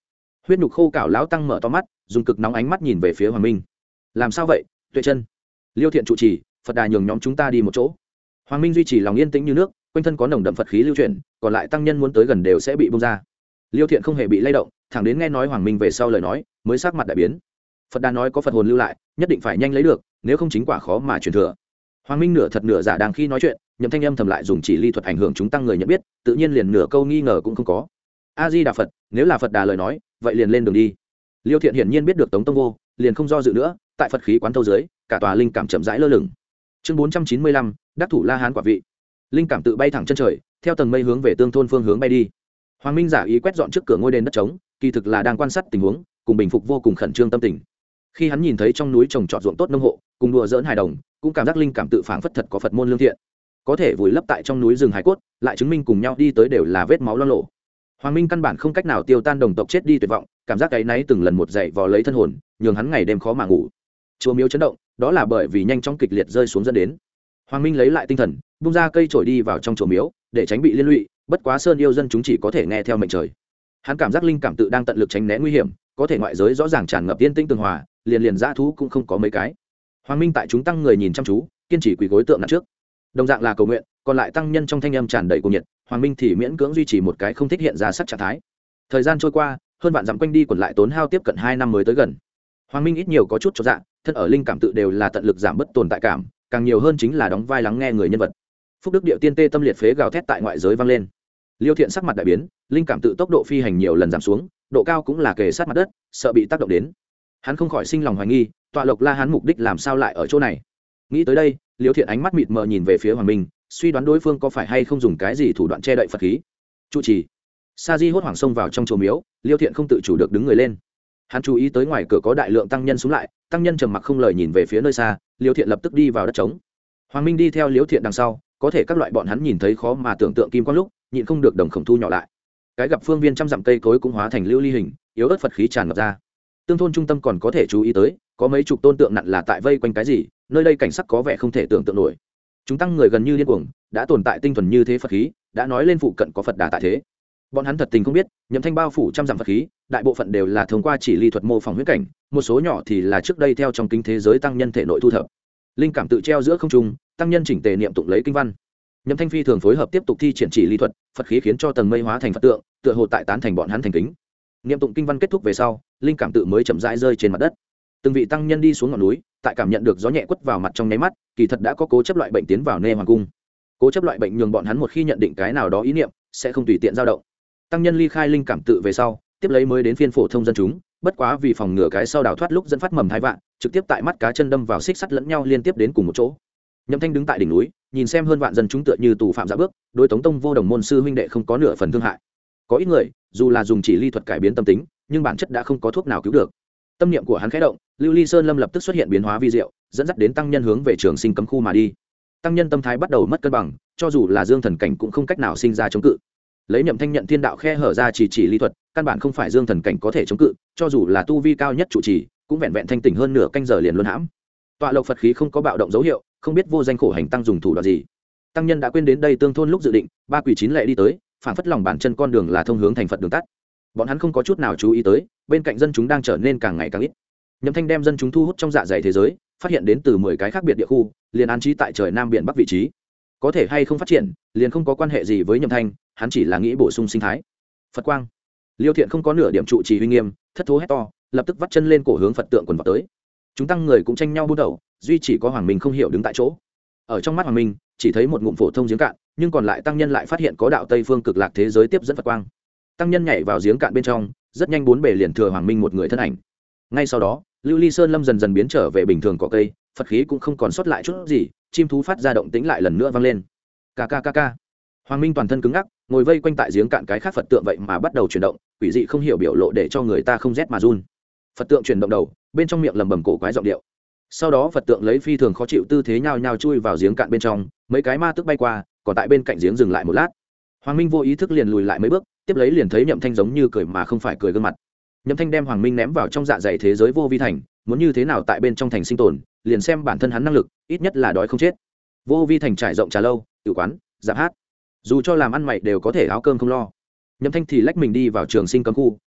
huyết nhục khô cảo lão tăng mở to mắt, dùng cực nóng ánh mắt nhìn về phía Hoàng Minh. Làm sao vậy, Tuệ Chân? Liêu Thiện trụ trì, Phật Đà nhường nhóm chúng ta đi một chỗ. Hoàng Minh duy trì lòng yên tĩnh như nước, quanh thân có nồng đậm Phật khí lưu chuyển, còn lại tăng nhân muốn tới gần đều sẽ bị bung ra. Liêu Thiện không hề bị lay động, thẳng đến nghe nói Hoàng Minh về sau lời nói, mới sắc mặt đại biến. Phật Đà nói có Phật hồn lưu lại, nhất định phải nhanh lấy được, nếu không chính quả khó mà truyền thừa. Hoàng Minh nửa thật nửa giả đang khi nói chuyện, Nhậm Thanh âm thầm lại dùng chỉ ly thuật ảnh hưởng chúng tăng người nhận biết, tự nhiên liền nửa câu nghi ngờ cũng không có. A Di Đà Phật, nếu là Phật Đà lời nói, vậy liền lên đường đi. Liêu Thiện hiển nhiên biết được Tống Tông vô, liền không do dự nữa, tại Phật khí quán thâu dưới, cả tòa linh cảm chậm rãi lơ lửng. Chương 495, đắc thủ La Hán quả vị. Linh cảm tự bay thẳng chân trời, theo tầng mây hướng về Tương thôn phương hướng bay đi. Hoàng Minh giả ý quét dọn trước cửa ngôi đền đất trống, kỳ thực là đang quan sát tình huống, cùng bình phục vô cùng khẩn trương tâm tình. Khi hắn nhìn thấy trong núi trồng trọt ruộng tốt nông hộ, cùng đùa giỡn hài đồng, cũng cảm giác linh cảm tự phảng phất thật có Phật môn lương thiện, có thể vùi lấp tại trong núi rừng hải cốt, lại chứng minh cùng nhau đi tới đều là vết máu loang lổ. Hoàng Minh căn bản không cách nào tiêu tan đồng tộc chết đi tuyệt vọng, cảm giác cái náy từng lần một dậy vò lấy thân hồn, nhường hắn ngày đêm khó mà ngủ. Chùa miếu chấn động, đó là bởi vì nhanh chóng kịch liệt rơi xuống dẫn đến. Hoàng Minh lấy lại tinh thần, bung ra cây chổi đi vào trong chùa miếu, để tránh bị liên lụy, bất quá sơn yêu dân chúng chỉ có thể nghe theo mệnh trời. Hắn cảm giác linh cảm tự đang tận lực tránh né nguy hiểm, có thể ngoại giới rõ ràng tràn ngập yên tĩnh tường hòa, liền dã thú cũng không có mấy cái. Hoàng Minh tại chúng tăng người nhìn chăm chú, kiên trì quỳ gối tượng nặng trước. Đồng dạng là cầu nguyện, còn lại tăng nhân trong thanh âm tràn đầy cuồng nhiệt, Hoàng Minh thì miễn cưỡng duy trì một cái không thích hiện ra sắc trạng thái. Thời gian trôi qua, hơn vạn dặm quanh đi quẩn lại tốn hao tiếp cận 2 năm mới tới gần. Hoàng Minh ít nhiều có chút cho dạ, thân ở linh cảm tự đều là tận lực giảm bất tồn tại cảm, càng nhiều hơn chính là đóng vai lắng nghe người nhân vật. Phúc đức điệu tiên tê tâm liệt phế gào thét tại ngoại giới vang lên. Liêu Thiện sắc mặt đại biến, linh cảm tự tốc độ phi hành nhiều lần giảm xuống, độ cao cũng là kề sát mặt đất, sợ bị tác động đến. Hắn không khỏi sinh lòng hoài nghi, tọa lộc La Hán mục đích làm sao lại ở chỗ này. Nghĩ tới đây, Liêu Thiện ánh mắt mịt mờ nhìn về phía Hoàng Minh, suy đoán đối phương có phải hay không dùng cái gì thủ đoạn che đậy Phật khí. Trụ trì Sa Di hốt hoảng xông vào trong chùa miếu, Liêu Thiện không tự chủ được đứng người lên. Hắn chú ý tới ngoài cửa có đại lượng tăng nhân xuống lại, tăng nhân trầm mặc không lời nhìn về phía nơi xa, Liêu Thiện lập tức đi vào đất trống. Hoàng Minh đi theo Liêu Thiện đằng sau, có thể các loại bọn hắn nhìn thấy khó mà tưởng tượng kim quang lúc, nhịn không được đồng khổng thu nhỏ lại. Cái gặp phương viên trăm dặm cây cối cũng hóa thành lưu ly hình, yếu ớt Phật khí tràn ngập ra. Tương thôn trung tâm còn có thể chú ý tới, có mấy chục tôn tượng nặn là tại vây quanh cái gì, nơi đây cảnh sắc có vẻ không thể tưởng tượng nổi. Chúng tăng người gần như điên cuồng, đã tồn tại tinh thuần như thế Phật khí, đã nói lên phụ cận có Phật Đà tại thế. Bọn hắn thật tình không biết, Nhậm Thanh bao phủ trăm dặm Phật khí, đại bộ phận đều là thông qua chỉ ly thuật mô phỏng huyễn cảnh, một số nhỏ thì là trước đây theo trong kinh thế giới tăng nhân thể nội thu thập. Linh cảm tự treo giữa không trung, tăng nhân chỉnh tề niệm tụng lấy kinh văn. Nhậm Thanh phi thường phối hợp tiếp tục thi triển chỉ ly thuật, Phật khí khiến cho tầng mây hóa thành Phật tượng, tựa hồ tại tán thành bọn hắn thành kính. Niệm tụng kinh văn kết thúc về sau, linh cảm tự mới chậm rãi rơi trên mặt đất. Từng vị tăng nhân đi xuống ngọn núi, tại cảm nhận được gió nhẹ quất vào mặt trong nháy mắt, kỳ thật đã có cố chấp loại bệnh tiến vào nê hoàng cung. Cố chấp loại bệnh nhường bọn hắn một khi nhận định cái nào đó ý niệm, sẽ không tùy tiện dao động. Tăng nhân ly khai linh cảm tự về sau, tiếp lấy mới đến phiên phổ thông dân chúng, bất quá vì phòng ngừa cái sau đào thoát lúc dẫn phát mầm thai vạn, trực tiếp tại mắt cá chân đâm vào xích sắt lẫn nhau liên tiếp đến cùng một chỗ. Nhậm Thanh đứng tại đỉnh núi, nhìn xem hơn vạn dân chúng tựa như tù phạm dã bước, đối Tống Tông vô đồng môn sư huynh đệ không có nửa phần thương hại. Có ít người, dù là dùng chỉ ly thuật cải biến tâm tính, nhưng bản chất đã không có thuốc nào cứu được. Tâm niệm của hắn khẽ động, Lưu Ly Sơn Lâm lập tức xuất hiện biến hóa vi diệu, dẫn dắt đến tăng nhân hướng về Trường Sinh cấm khu mà đi. Tăng nhân tâm thái bắt đầu mất cân bằng, cho dù là Dương Thần cảnh cũng không cách nào sinh ra chống cự. Lấy Nhậm Thanh nhận thiên đạo khe hở ra chỉ ly thuật, căn bản không phải Dương Thần cảnh có thể chống cự, cho dù là tu vi cao nhất trụ trì, cũng vẹn vẹn thanh tỉnh hơn nửa canh giờ liền luân hãm. Tọa lộc Phật khí không có bạo động dấu hiệu, không biết vô danh khổ hành tăng dùng thủ đoạn gì. Tăng nhân đã quên đến đây tương thôn lúc dự định, ba quỷ chín lệ đi tới, phản phất lòng bàn chân con đường là thông hướng thành Phật đường tắt. Bọn hắn không có chút nào chú ý tới, bên cạnh dân chúng đang trở nên càng ngày càng ít. Nhậm Thanh đem dân chúng thu hút trong dạ dày thế giới, phát hiện đến từ 10 cái khác biệt địa khu, liền an trí tại trời nam biển bắc vị trí. Có thể hay không phát triển, liền không có quan hệ gì với Nhậm Thanh, hắn chỉ là nghĩ bổ sung sinh thái. Phật quang. Liêu Thiện không có nửa điểm trụ trì uy nghiêm, thất thố hét to, lập tức vắt chân lên cổ hướng Phật tượng quần vào tới. Chúng tăng người cũng tranh nhau buôn đầu, duy chỉ có Hoàng Minh không hiểu đứng tại chỗ. Ở trong mắt Hoàng Minh, chỉ thấy một ngụm phổ thông giếng cạn, nhưng còn lại tăng nhân lại phát hiện có đạo Tây phương cực lạc thế giới tiếp dẫn Phật quang. Tăng nhân nhảy vào giếng cạn bên trong, rất nhanh bốn bề liền thừa Hoàng Minh một người thân ảnh. Ngay sau đó, Lưu Ly Sơn Lâm dần dần biến trở về bình thường cỏ cây, Phật khí cũng không còn sót lại chút gì, chim thú phát ra động tĩnh lại lần nữa vang lên. Kkkk. Hoàng Minh toàn thân cứng ngắc, ngồi vây quanh tại giếng cạn cái khác Phật tượng vậy mà bắt đầu chuyển động, quỷ dị không hiểu biểu lộ để cho người ta không rét mà run. Phật tượng chuyển động đầu, bên trong miệng lẩm bẩm cổ quái giọng điệu. Sau đó Phật tượng lấy phi thường khó chịu tư thế nhao nhao chui vào giếng cạn bên trong, mấy cái ma tức bay qua, còn tại bên cạnh giếng dừng lại một lát. Hoàng Minh vô ý thức liền lùi lại mấy bước, tiếp lấy liền thấy Nhậm Thanh giống như cười mà không phải cười gương mặt. Nhậm Thanh đem Hoàng Minh ném vào trong dạ dày thế giới vô vi thành, muốn như thế nào tại bên trong thành sinh tồn, liền xem bản thân hắn năng lực, ít nhất là đói không chết. Vô vi thành trải rộng trà lâu, tử quán, giáp hát, dù cho làm ăn mày đều có thể áo cơm không lo. Nhậm Thanh thì lách mình đi vào Trường Sinh cấm khu,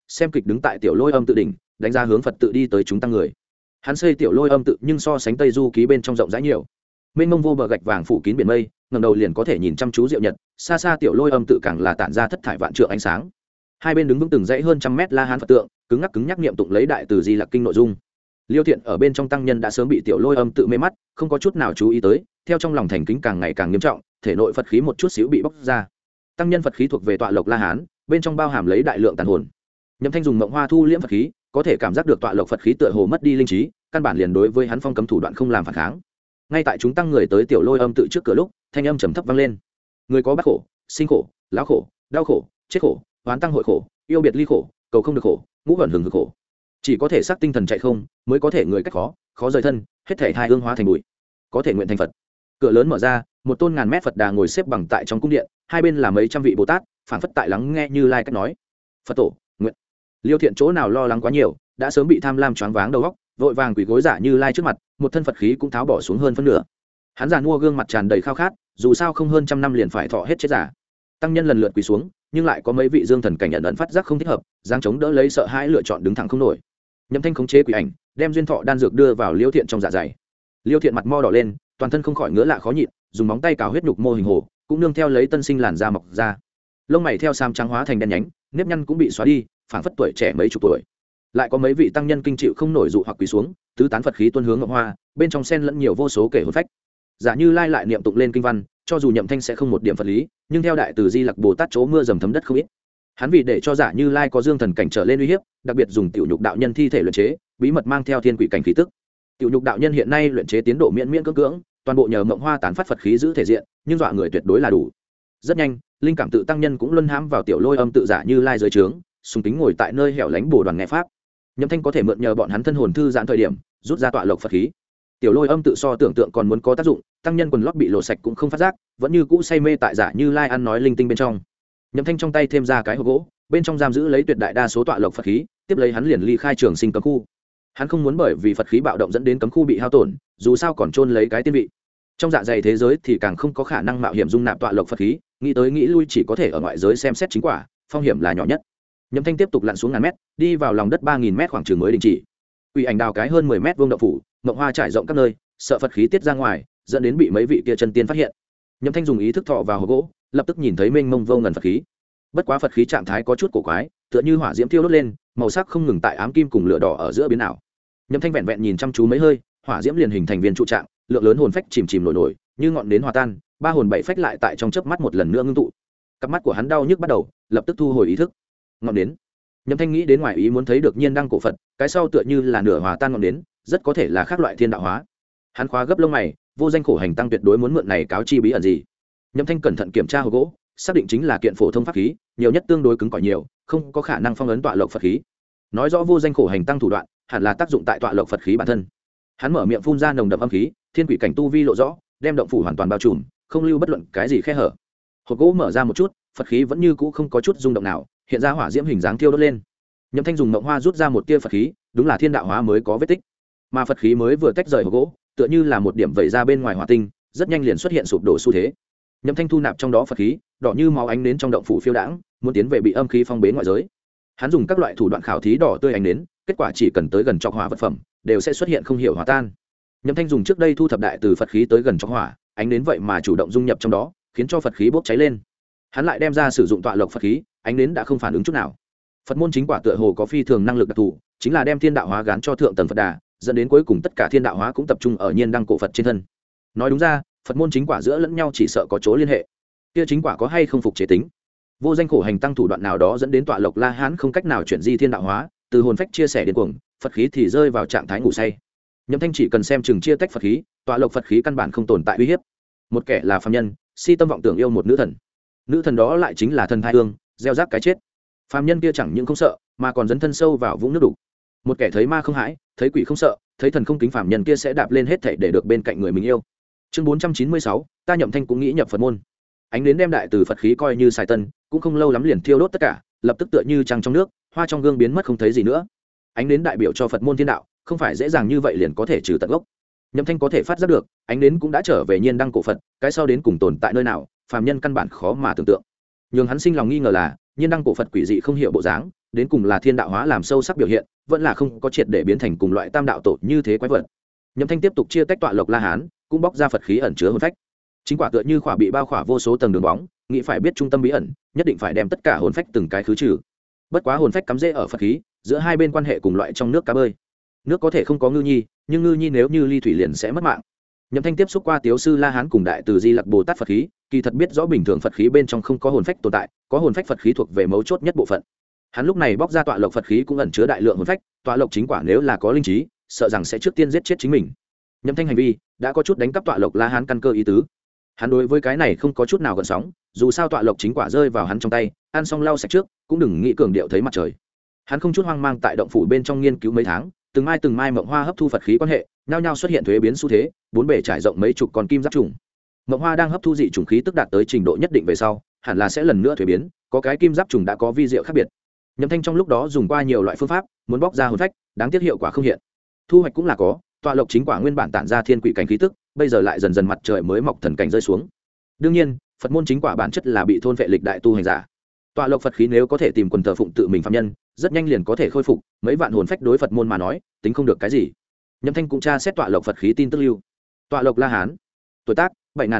xem kịch đứng tại tiểu lôi âm tự đỉnh, đánh ra hướng Phật tự đi tới chúng tăng người. Hắn xây tiểu lôi âm tự nhưng so sánh Tây Du ký bên trong rộng rãi nhiều. Mênh mông vô bờ gạch vàng phủ kín biển mây, ngẩng đầu liền có thể nhìn chăm chú diệu nhật, xa xa tiểu lôi âm tự càng là tản ra thất thải vạn trượng ánh sáng. Hai bên đứng vững từng dãy hơn trăm mét La Hán Phật tượng, cứng nhắc niệm tụng lấy đại từ Di Lặc kinh nội dung. Liêu Thiện ở bên trong tăng nhân đã sớm bị tiểu lôi âm tự mê mắt, không có chút nào chú ý tới, theo trong lòng thành kính càng ngày càng nghiêm trọng, thể nội Phật khí một chút xíu bị bóc ra. Tăng nhân Phật khí thuộc về tọa lộc La Hán, bên trong bao hàm lấy đại lượng tàn hồn. Nhậm Thanh dùng mộng hoa thu liễm Phật khí, có thể cảm giác được tọa lộc Phật khí tựa hồ mất đi linh trí, căn bản liền đối với hắn phong cấm thủ đoạn không làm phản kháng. Ngay tại chúng tăng người tới tiểu lôi âm tự trước cửa lúc, thanh âm trầm thấp vang lên. Người có bắt khổ, sinh khổ, lão khổ, đau khổ, chết khổ, oán tăng hội khổ, yêu biệt ly khổ, cầu không được khổ, ngũ vẩn hừng hực khổ. Chỉ có thể xác tinh thần chạy không, mới có thể người cách khó rời thân, hết thể thai hương hóa thành bụi, có thể nguyện thành Phật. Cửa lớn mở ra, một tôn ngàn mét Phật đà ngồi xếp bằng tại trong cung điện, hai bên là mấy trăm vị Bồ Tát, phảng phất tại lắng nghe Như Lai cách nói. Phật tổ, nguyện. Liêu Thiện chỗ nào lo lắng quá nhiều, đã sớm bị tham lam choáng váng đầu óc, vội vàng quỳ gối giả Như Lai trước mặt, một thân Phật khí cũng tháo bỏ xuống hơn phân nửa. Hắn già mua gương mặt tràn đầy khao khát, dù sao không hơn trăm năm liền phải thọ hết chết giả. Tăng nhân lần lượt quỳ xuống, nhưng lại có mấy vị dương thần cảnh nhận ẩn phát giác không thích hợp, giang chống đỡ lấy sợ hãi lựa chọn đứng thẳng không nổi. Nhậm Thanh khống chế quỷ ảnh, đem duyên thọ đan dược đưa vào Liêu Thiện trong dạ dày. Liêu Thiện mặt mo đỏ lên, toàn thân không khỏi ngứa lạ khó nhịn, dùng móng tay cào huyết nhục mô hình hồ, cũng nương theo lấy tân sinh làn da mọc ra. Lông mày theo sam trắng hóa thành đen nhánh, nếp nhăn cũng bị xóa đi, phảng phất tuổi trẻ mấy chục tuổi. Lại có mấy vị tăng nhân kinh chịu không nổi dụ hoặc quỳ xuống, tứ tán Phật khí tuôn hướng ngọc hoa, bên trong sen lẫn nhiều vô số kể hồn phách. Giả Như Lai lại niệm tụng lên kinh văn, cho dù Nhậm Thanh sẽ không một điểm Phật lý, nhưng theo đại từ Di Lặc Bồ Tát chỗ mưa dầm thấm đất không ít. Hắn vì để cho Giả Như Lai có dương thần cảnh trở lên uy hiếp, đặc biệt dùng tiểu nhục đạo nhân thi thể luyện chế, bí mật mang theo thiên quỷ cảnh khí tức. Tiểu nhục đạo nhân hiện nay luyện chế tiến độ miễn cưỡng, toàn bộ nhờ mộng hoa tán phát Phật khí giữ thể diện, nhưng dọa người tuyệt đối là đủ. Rất nhanh, linh cảm tự tăng nhân cũng luân hãm vào tiểu lôi âm tự Giả Như Lai dưới trướng, sùng kính ngồi tại nơi hẻo lánh bồ đoàn nghe pháp. Nhậm Thanh có thể mượn nhờ bọn hắn thân hồn thư giãn thời điểm, rút ra tọa lộc Phật khí. Tiểu lôi âm tự so tưởng tượng còn muốn có tác dụng, tăng nhân quần lót bị lộ sạch cũng không phát giác, vẫn như cũ say mê tại Giả Như Lai ăn nói linh tinh bên trong. Nhậm Thanh trong tay thêm ra cái hộp gỗ, bên trong giam giữ lấy tuyệt đại đa số tọa lộc Phật khí, tiếp lấy hắn liền ly khai trường sinh cấm khu. Hắn không muốn bởi vì Phật khí bạo động dẫn đến cấm khu bị hao tổn, dù sao còn chôn lấy cái tiên vị. Trong dạ dày thế giới thì càng không có khả năng mạo hiểm dung nạp tọa lộc Phật khí, nghĩ tới nghĩ lui chỉ có thể ở ngoại giới xem xét chính quả, phong hiểm là nhỏ nhất. Nhậm Thanh tiếp tục lặn xuống ngàn mét, đi vào lòng đất 3000 mét khoảng trường mới đình chỉ. Quỷ ảnh đào cái hơn 10 mét vuông động phủ, mộng hoa trải rộng các nơi, sợ Phật khí tiết ra ngoài, dẫn đến bị mấy vị kia chân tiên phát hiện. Nhậm Thanh dùng ý thức thọ vào hộp gỗ, lập tức nhìn thấy mênh mông vô ngần Phật khí. Bất quá Phật khí trạng thái có chút cổ quái, tựa như hỏa diễm thiêu đốt lên, màu sắc không ngừng tại ám kim cùng lửa đỏ ở giữa biến ảo. Nhậm Thanh vẹn vẹn nhìn chăm chú mấy hơi, hỏa diễm liền hình thành viên trụ trạng, lượng lớn hồn phách chìm nổi, như ngọn nến hòa tan, ba hồn bảy phách lại tại trong chớp mắt một lần nữa ngưng tụ. Cặp mắt của hắn đau nhức bắt đầu, lập tức thu hồi ý thức. Ngọn nến. Nhậm Thanh nghĩ đến ngoài ý muốn thấy được nhiên đăng cổ Phật, cái sau tựa như là nửa hòa tan ngọn nến, rất có thể là khác loại thiên đạo hóa. Hắn khóa gấp lông mày, vô danh khổ hành tăng tuyệt đối muốn mượn này cáo chi bí ẩn gì. Nhậm Thanh cẩn thận kiểm tra hộp gỗ, xác định chính là kiện phổ thông pháp khí, nhiều nhất tương đối cứng cỏi nhiều, không có khả năng phong ấn tọa lộc Phật khí. Nói rõ vô danh khổ hành tăng thủ đoạn, hẳn là tác dụng tại tọa lộc Phật khí bản thân. Hắn mở miệng phun ra nồng đậm âm khí, thiên quỷ cảnh tu vi lộ rõ, đem động phủ hoàn toàn bao trùm, không lưu bất luận cái gì khe hở. Hộp gỗ mở ra một chút, Phật khí vẫn như cũ không có chút rung động nào, hiện ra hỏa diễm hình dáng thiêu đốt lên. Nhậm Thanh dùng mộng hoa rút ra một tia Phật khí, đúng là thiên đạo hóa mới có vết tích. Mà Phật khí mới vừa tách rời hộp gỗ, tựa như là một điểm vẩy ra bên ngoài hỏa tinh, rất nhanh liền xuất hiện sụp đổ xu thế. Nhậm Thanh thu nạp trong đó Phật khí, đỏ như máu ánh nến trong động phủ phiêu đãng, muốn tiến về bị âm khí phong bế ngoại giới. Hắn dùng các loại thủ đoạn khảo thí đỏ tươi ánh nến, kết quả chỉ cần tới gần trọc hỏa vật phẩm, đều sẽ xuất hiện không hiểu hòa tan. Nhậm Thanh dùng trước đây thu thập đại từ Phật khí tới gần trọc hỏa, ánh nến vậy mà chủ động dung nhập trong đó, khiến cho Phật khí bốc cháy lên. Hắn lại đem ra sử dụng tọa lộc Phật khí, ánh nến đã không phản ứng chút nào. Phật môn chính quả tựa hồ có phi thường năng lực đặc thù, chính là đem thiên đạo hóa gán cho thượng tầng Phật đà, dẫn đến cuối cùng tất cả thiên đạo hóa cũng tập trung ở nhiên đăng cổ Phật trên thân. Nói đúng ra, Phật môn chính quả giữa lẫn nhau chỉ sợ có chỗ liên hệ. Kia chính quả có hay không phục chế tính? Vô danh khổ hành tăng thủ đoạn nào đó dẫn đến tọa lộc La Hán không cách nào chuyển di thiên đạo hóa, từ hồn phách chia sẻ đến cuồng, Phật khí thì rơi vào trạng thái ngủ say. Nhậm Thanh chỉ cần xem chừng chia tách Phật khí, tọa lộc Phật khí căn bản không tồn tại uy hiếp. Một kẻ là phàm nhân, si tâm vọng tưởng yêu một nữ thần. Nữ thần đó lại chính là thần thai hương, gieo rắc cái chết. Phàm nhân kia chẳng những không sợ, mà còn dấn thân sâu vào vũng nước đục. Một kẻ thấy ma không hãi, thấy quỷ không sợ, thấy thần không kính, phàm nhân kia sẽ đạp lên hết thảy để được bên cạnh người mình yêu. Chương 496, ta Nhậm Thanh cũng nghĩ nhập Phật môn. Ánh đến đem đại từ Phật khí coi như xài tân, cũng không lâu lắm liền thiêu đốt tất cả, lập tức tựa như trăng trong nước, hoa trong gương biến mất không thấy gì nữa. Ánh đến đại biểu cho Phật môn thiên đạo, không phải dễ dàng như vậy liền có thể trừ tận gốc. Nhậm Thanh có thể phát giác được, ánh đến cũng đã trở về nhiên đăng cổ Phật, cái sau đến cùng tồn tại nơi nào, phàm nhân căn bản khó mà tưởng tượng. Nhưng hắn sinh lòng nghi ngờ là, nhiên đăng cổ Phật quỷ dị không hiểu bộ dáng, đến cùng là thiên đạo hóa làm sâu sắc biểu hiện vẫn là không có triệt để biến thành cùng loại tam đạo tổ như thế quái vật. Nhậm Thanh tiếp tục chia tách tọa lộc la hán, cũng bóc ra phật khí ẩn chứa hồn phách. Chính quả tựa như khỏa bị bao khỏa vô số tầng đường bóng, nghĩ phải biết trung tâm bí ẩn, nhất định phải đem tất cả hồn phách từng cái khứ trừ. Bất quá hồn phách cắm rễ ở phật khí, giữa hai bên quan hệ cùng loại trong nước cá bơi. Nước có thể không có ngư nhi, nhưng ngư nhi nếu như ly thủy liền sẽ mất mạng. Nhậm Thanh tiếp xúc qua Tiếu sư La Hán cùng Đại Từ Di Lặc Bồ Tát Phật khí, kỳ thật biết rõ bình thường Phật khí bên trong không có hồn phách tồn tại, có hồn phách Phật khí thuộc về mấu chốt nhất bộ phận. Hắn lúc này bóc ra tọa lộc Phật khí cũng ẩn chứa đại lượng hồn phách, tọa lộc chính quả nếu là có linh trí, sợ rằng sẽ trước tiên giết chết chính mình. Nhậm Thanh hành vi đã có chút đánh cắp tọa lộc La Hán căn cơ ý tứ. Hắn đối với cái này không có chút nào gợn sóng, dù sao tọa lộc chính quả rơi vào hắn trong tay, ăn xong lau sạch trước, cũng đừng nghĩ cường điệu thấy mặt trời. Hắn không chút hoang mang tại động phủ bên trong nghiên cứu mấy tháng, từng mai mộng hoa hấp thu Phật khí quan hệ, nhao nhao xuất hiện thuế biến xu thế, bốn bề trải rộng mấy chục con kim giáp trùng. Mộng hoa đang hấp thu dị trùng khí tức đạt tới trình độ nhất định về sau, hẳn là sẽ lần nữa thuế biến, có cái kim giáp trùng đã có vi diệu khác biệt. Nhậm Thanh trong lúc đó dùng qua nhiều loại phương pháp, muốn bóc ra hồn phách, đáng tiếc hiệu quả không hiện. Thu hoạch cũng là có, tọa lộc chính quả nguyên bản tản ra thiên quỷ cảnh khí tức, bây giờ lại dần dần mặt trời mới mọc thần cảnh rơi xuống. Đương nhiên, Phật môn chính quả bản chất là bị thôn vệ lịch đại tu hành giả. Tọa lộc Phật khí nếu có thể tìm quần thờ phụng tự mình phạm nhân, rất nhanh liền có thể khôi phục, mấy vạn hồn phách đối Phật môn mà nói, tính không được cái gì. Nhậm Thanh cũng tra xét tọa lộc Phật khí tin tức lưu. Tọa lộc La Hán, tuổi tác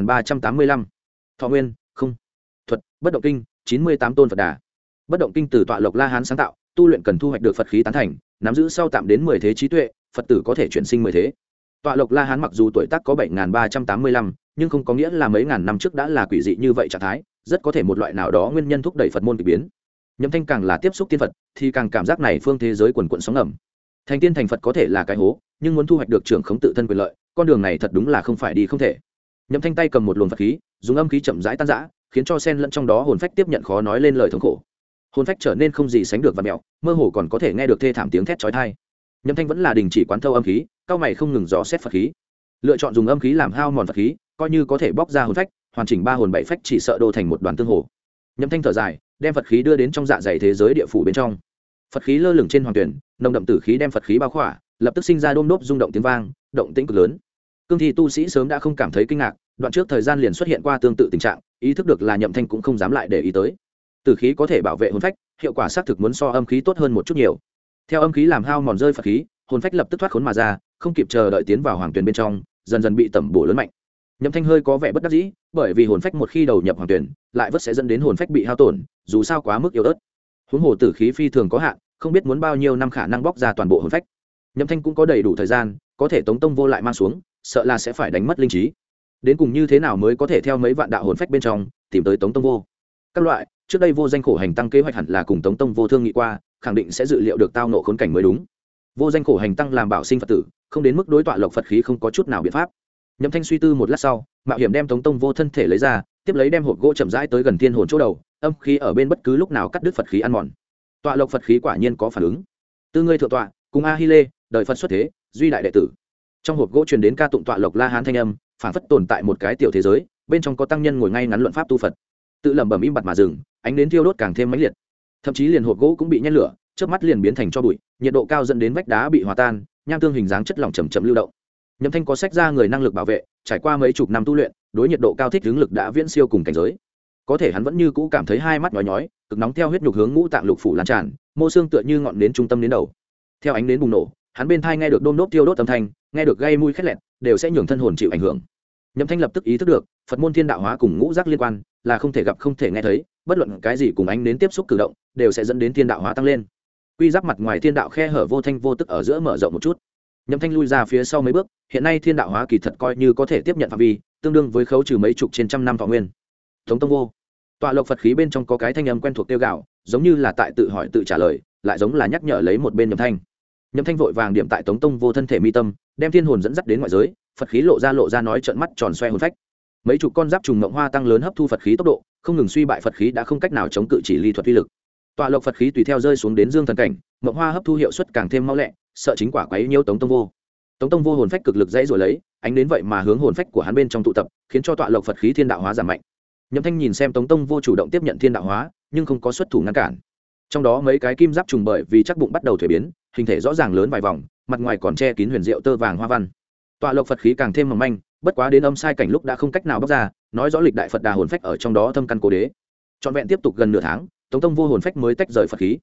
7385, thọ nguyên không, thuật bất động kinh 98 tôn Phật Đà. Bất động kinh từ tọa lộc La Hán sáng tạo, tu luyện cần thu hoạch được Phật khí tán thành, nắm giữ sau tạm đến 10 thế trí tuệ, Phật tử có thể chuyển sinh 10 thế. Tọa lộc La Hán mặc dù tuổi tác có 7385, nhưng không có nghĩa là mấy ngàn năm trước đã là quỷ dị như vậy trạng thái, rất có thể một loại nào đó nguyên nhân thúc đẩy Phật môn kỳ biến. Nhậm Thanh càng là tiếp xúc tiên Phật, thì càng cảm giác này phương thế giới quần quần sóng ngầm. Thành tiên thành Phật có thể là cái hố, nhưng muốn thu hoạch được trưởng khống tự thân quyền lợi, con đường này thật đúng là không phải đi không thể. Nhậm Thanh tay cầm một luồng Phật khí, dùng âm khí chậm rãi tan rã, khiến cho sen lẫn trong đó hồn phách tiếp nhận khó nói lên lời thống khổ. Hồn phách trở nên không gì sánh được vặn mèo, mơ hồ còn có thể nghe được thê thảm tiếng thét chói tai. Nhậm Thanh vẫn là đình chỉ quán thâu âm khí, cao mày không ngừng dò xét Phật khí, lựa chọn dùng âm khí làm hao mòn Phật khí, coi như có thể bóc ra hồn phách, hoàn chỉnh ba hồn bảy phách chỉ sợ đô thành một đoàn tương hồ. Nhậm Thanh thở dài, đem Phật khí đưa đến trong dạ dày thế giới địa phủ bên trong. Phật khí lơ lửng trên hoàng tuyển, nồng đậm tử khí đem Phật khí bao khỏa, lập tức sinh ra đôm đốp rung động tiếng vang, động tĩnh cực lớn. Cương thi tu sĩ sớm đã không cảm thấy kinh ngạc, đoạn trước thời gian liền xuất hiện qua tương tự tình trạng, ý thức được là Nhậm Thanh cũng không dám lại để ý tới. Tử khí có thể bảo vệ hồn phách, hiệu quả xác thực muốn so âm khí tốt hơn một chút nhiều. Theo âm khí làm hao mòn rơi Phật khí, hồn phách lập tức thoát khốn mà ra, không kịp chờ đợi tiến vào hoàng tuyển bên trong, dần dần bị tẩm bổ lớn mạnh. Nhậm Thanh hơi có vẻ bất đắc dĩ, bởi vì hồn phách một khi đầu nhập hoàng tuyển, lại vất sẽ dẫn đến hồn phách bị hao tổn, dù sao quá mức yếu ớt. Huống hồ tử khí phi thường có hạn, không biết muốn bao nhiêu năm khả năng bóc ra toàn bộ hồn phách. Nhậm Thanh cũng có đầy đủ thời gian, có thể Tống Tông Vô lại mang xuống, sợ là sẽ phải đánh mất linh trí. Đến cùng như thế nào mới có thể theo mấy vạn đạo hồn phách bên trong tìm tới Tống Tông Vô? Các loại, trước đây Vô Danh khổ hành tăng kế hoạch hẳn là cùng Tống Tông Vô thương nghị qua, khẳng định sẽ dự liệu được tao nộ khốn cảnh mới đúng. Vô Danh khổ hành tăng làm bảo sinh Phật tử, không đến mức đối tọa lộc Phật khí không có chút nào biện pháp. Nhậm Thanh suy tư một lát sau, mạo hiểm đem Tống Tông Vô thân thể lấy ra, tiếp lấy đem hộp gỗ chậm rãi tới gần thiên hồn chỗ đầu, âm khí ở bên bất cứ lúc nào cắt đứt Phật khí ăn mòn. Tọa lộc Phật khí quả nhiên có phản ứng. Tư ngươi thượng tọa, cùng A Hi Lê, đời Phật xuất thế, duy đại đệ tử. Trong hộp gỗ truyền đến ca tụng tọa lộc La Hán thanh âm, phản phất tồn tại một cái tiểu thế giới, bên trong có tăng nhân ngồi ngay ngắn luận pháp tu Phật. Tự lẩm bẩm im bặt mà dừng, ánh đến thiêu đốt càng thêm mãnh liệt. Thậm chí liền hộp gỗ cũng bị nhen lửa, chớp mắt liền biến thành tro bụi, nhiệt độ cao dẫn đến vách đá bị hòa tan, nham tương hình dáng chất lỏng chậm chậm lưu động. Nhậm Thanh có sách ra người năng lực bảo vệ, trải qua mấy chục năm tu luyện, đối nhiệt độ cao thích ứng lực đã viễn siêu cùng cảnh giới. Có thể hắn vẫn như cũ cảm thấy hai mắt nhói nhói, cực nóng theo huyết nhục hướng ngũ tạng lục phủ lan tràn, mô xương tựa như ngọn nến trung tâm đến đầu. Theo ánh nến bùng nổ, hắn bên tai nghe được đôm đốp tiêu đốt âm thanh, nghe được gây mũi khét lẹt, đều sẽ nhường thân hồn chịu ảnh hưởng. Nhậm Thanh lập tức ý thức được, Phật môn thiên đạo hóa cùng ngũ giác liên quan, là không thể gặp không thể nghe thấy, bất luận cái gì cùng ánh nến tiếp xúc cử động, đều sẽ dẫn đến thiên đạo hóa tăng lên. Quy giáp mặt ngoài thiên đạo khe hở vô thanh vô tức ở giữa mở rộng một chút. Nhậm Thanh lui ra phía sau mấy bước, hiện nay thiên đạo hóa kỳ thật coi như có thể tiếp nhận phạm vi, tương đương với khấu trừ mấy chục trên trăm năm thọ nguyên. Tống Tông Vô, tọa lộc Phật khí bên trong có cái thanh âm quen thuộc tiêu gạo, giống như là tại tự hỏi tự trả lời, lại giống là nhắc nhở lấy một bên Nhậm Thanh. Nhậm Thanh vội vàng điểm tại Tống Tông Vô thân thể mi tâm, đem thiên hồn dẫn dắt đến ngoại giới, Phật khí lộ ra nói trợn mắt tròn xoe hồn phách. Mấy chục con giáp trùng ngộng hoa tăng lớn hấp thu Phật khí tốc độ, không ngừng suy bại Phật khí đã không cách nào chống cự chỉ ly thuật uy lực. Tọa lộc Phật khí tùy theo rơi xuống đến dương thần cảnh, ngộng hoa hấp thu hiệu suất càng thêm mau lẹ, sợ chính quả quấy nhiễu Tống Tông Vô. Tống Tông Vô hồn phách cực lực dãy rồi lấy, ánh đến vậy mà hướng hồn phách của hắn bên trong tụ tập, khiến cho tọa lộc Phật khí thiên đạo hóa giảm mạnh. Nhậm Thanh nhìn xem Tống Tông Vô chủ động tiếp nhận thiên đạo hóa, nhưng không có xuất thủ ngăn cản. Trong đó mấy cái kim giáp trùng bởi vì chắc bụng bắt đầu thuế biến, hình thể rõ ràng lớn vài vòng, mặt ngoài còn che kín huyền diệu tơ vàng hoa văn. Tọa lộc Phật khí càng thêm mỏng manh, bất quá đến âm sai cảnh lúc đã không cách nào bóc ra, nói rõ lịch đại Phật Đà hồn phách ở trong đó thâm căn cố đế. Trọn vẹn tiếp tục gần nửa tháng, Tống Tông Vô hồn phách mới tách rời Phật khí.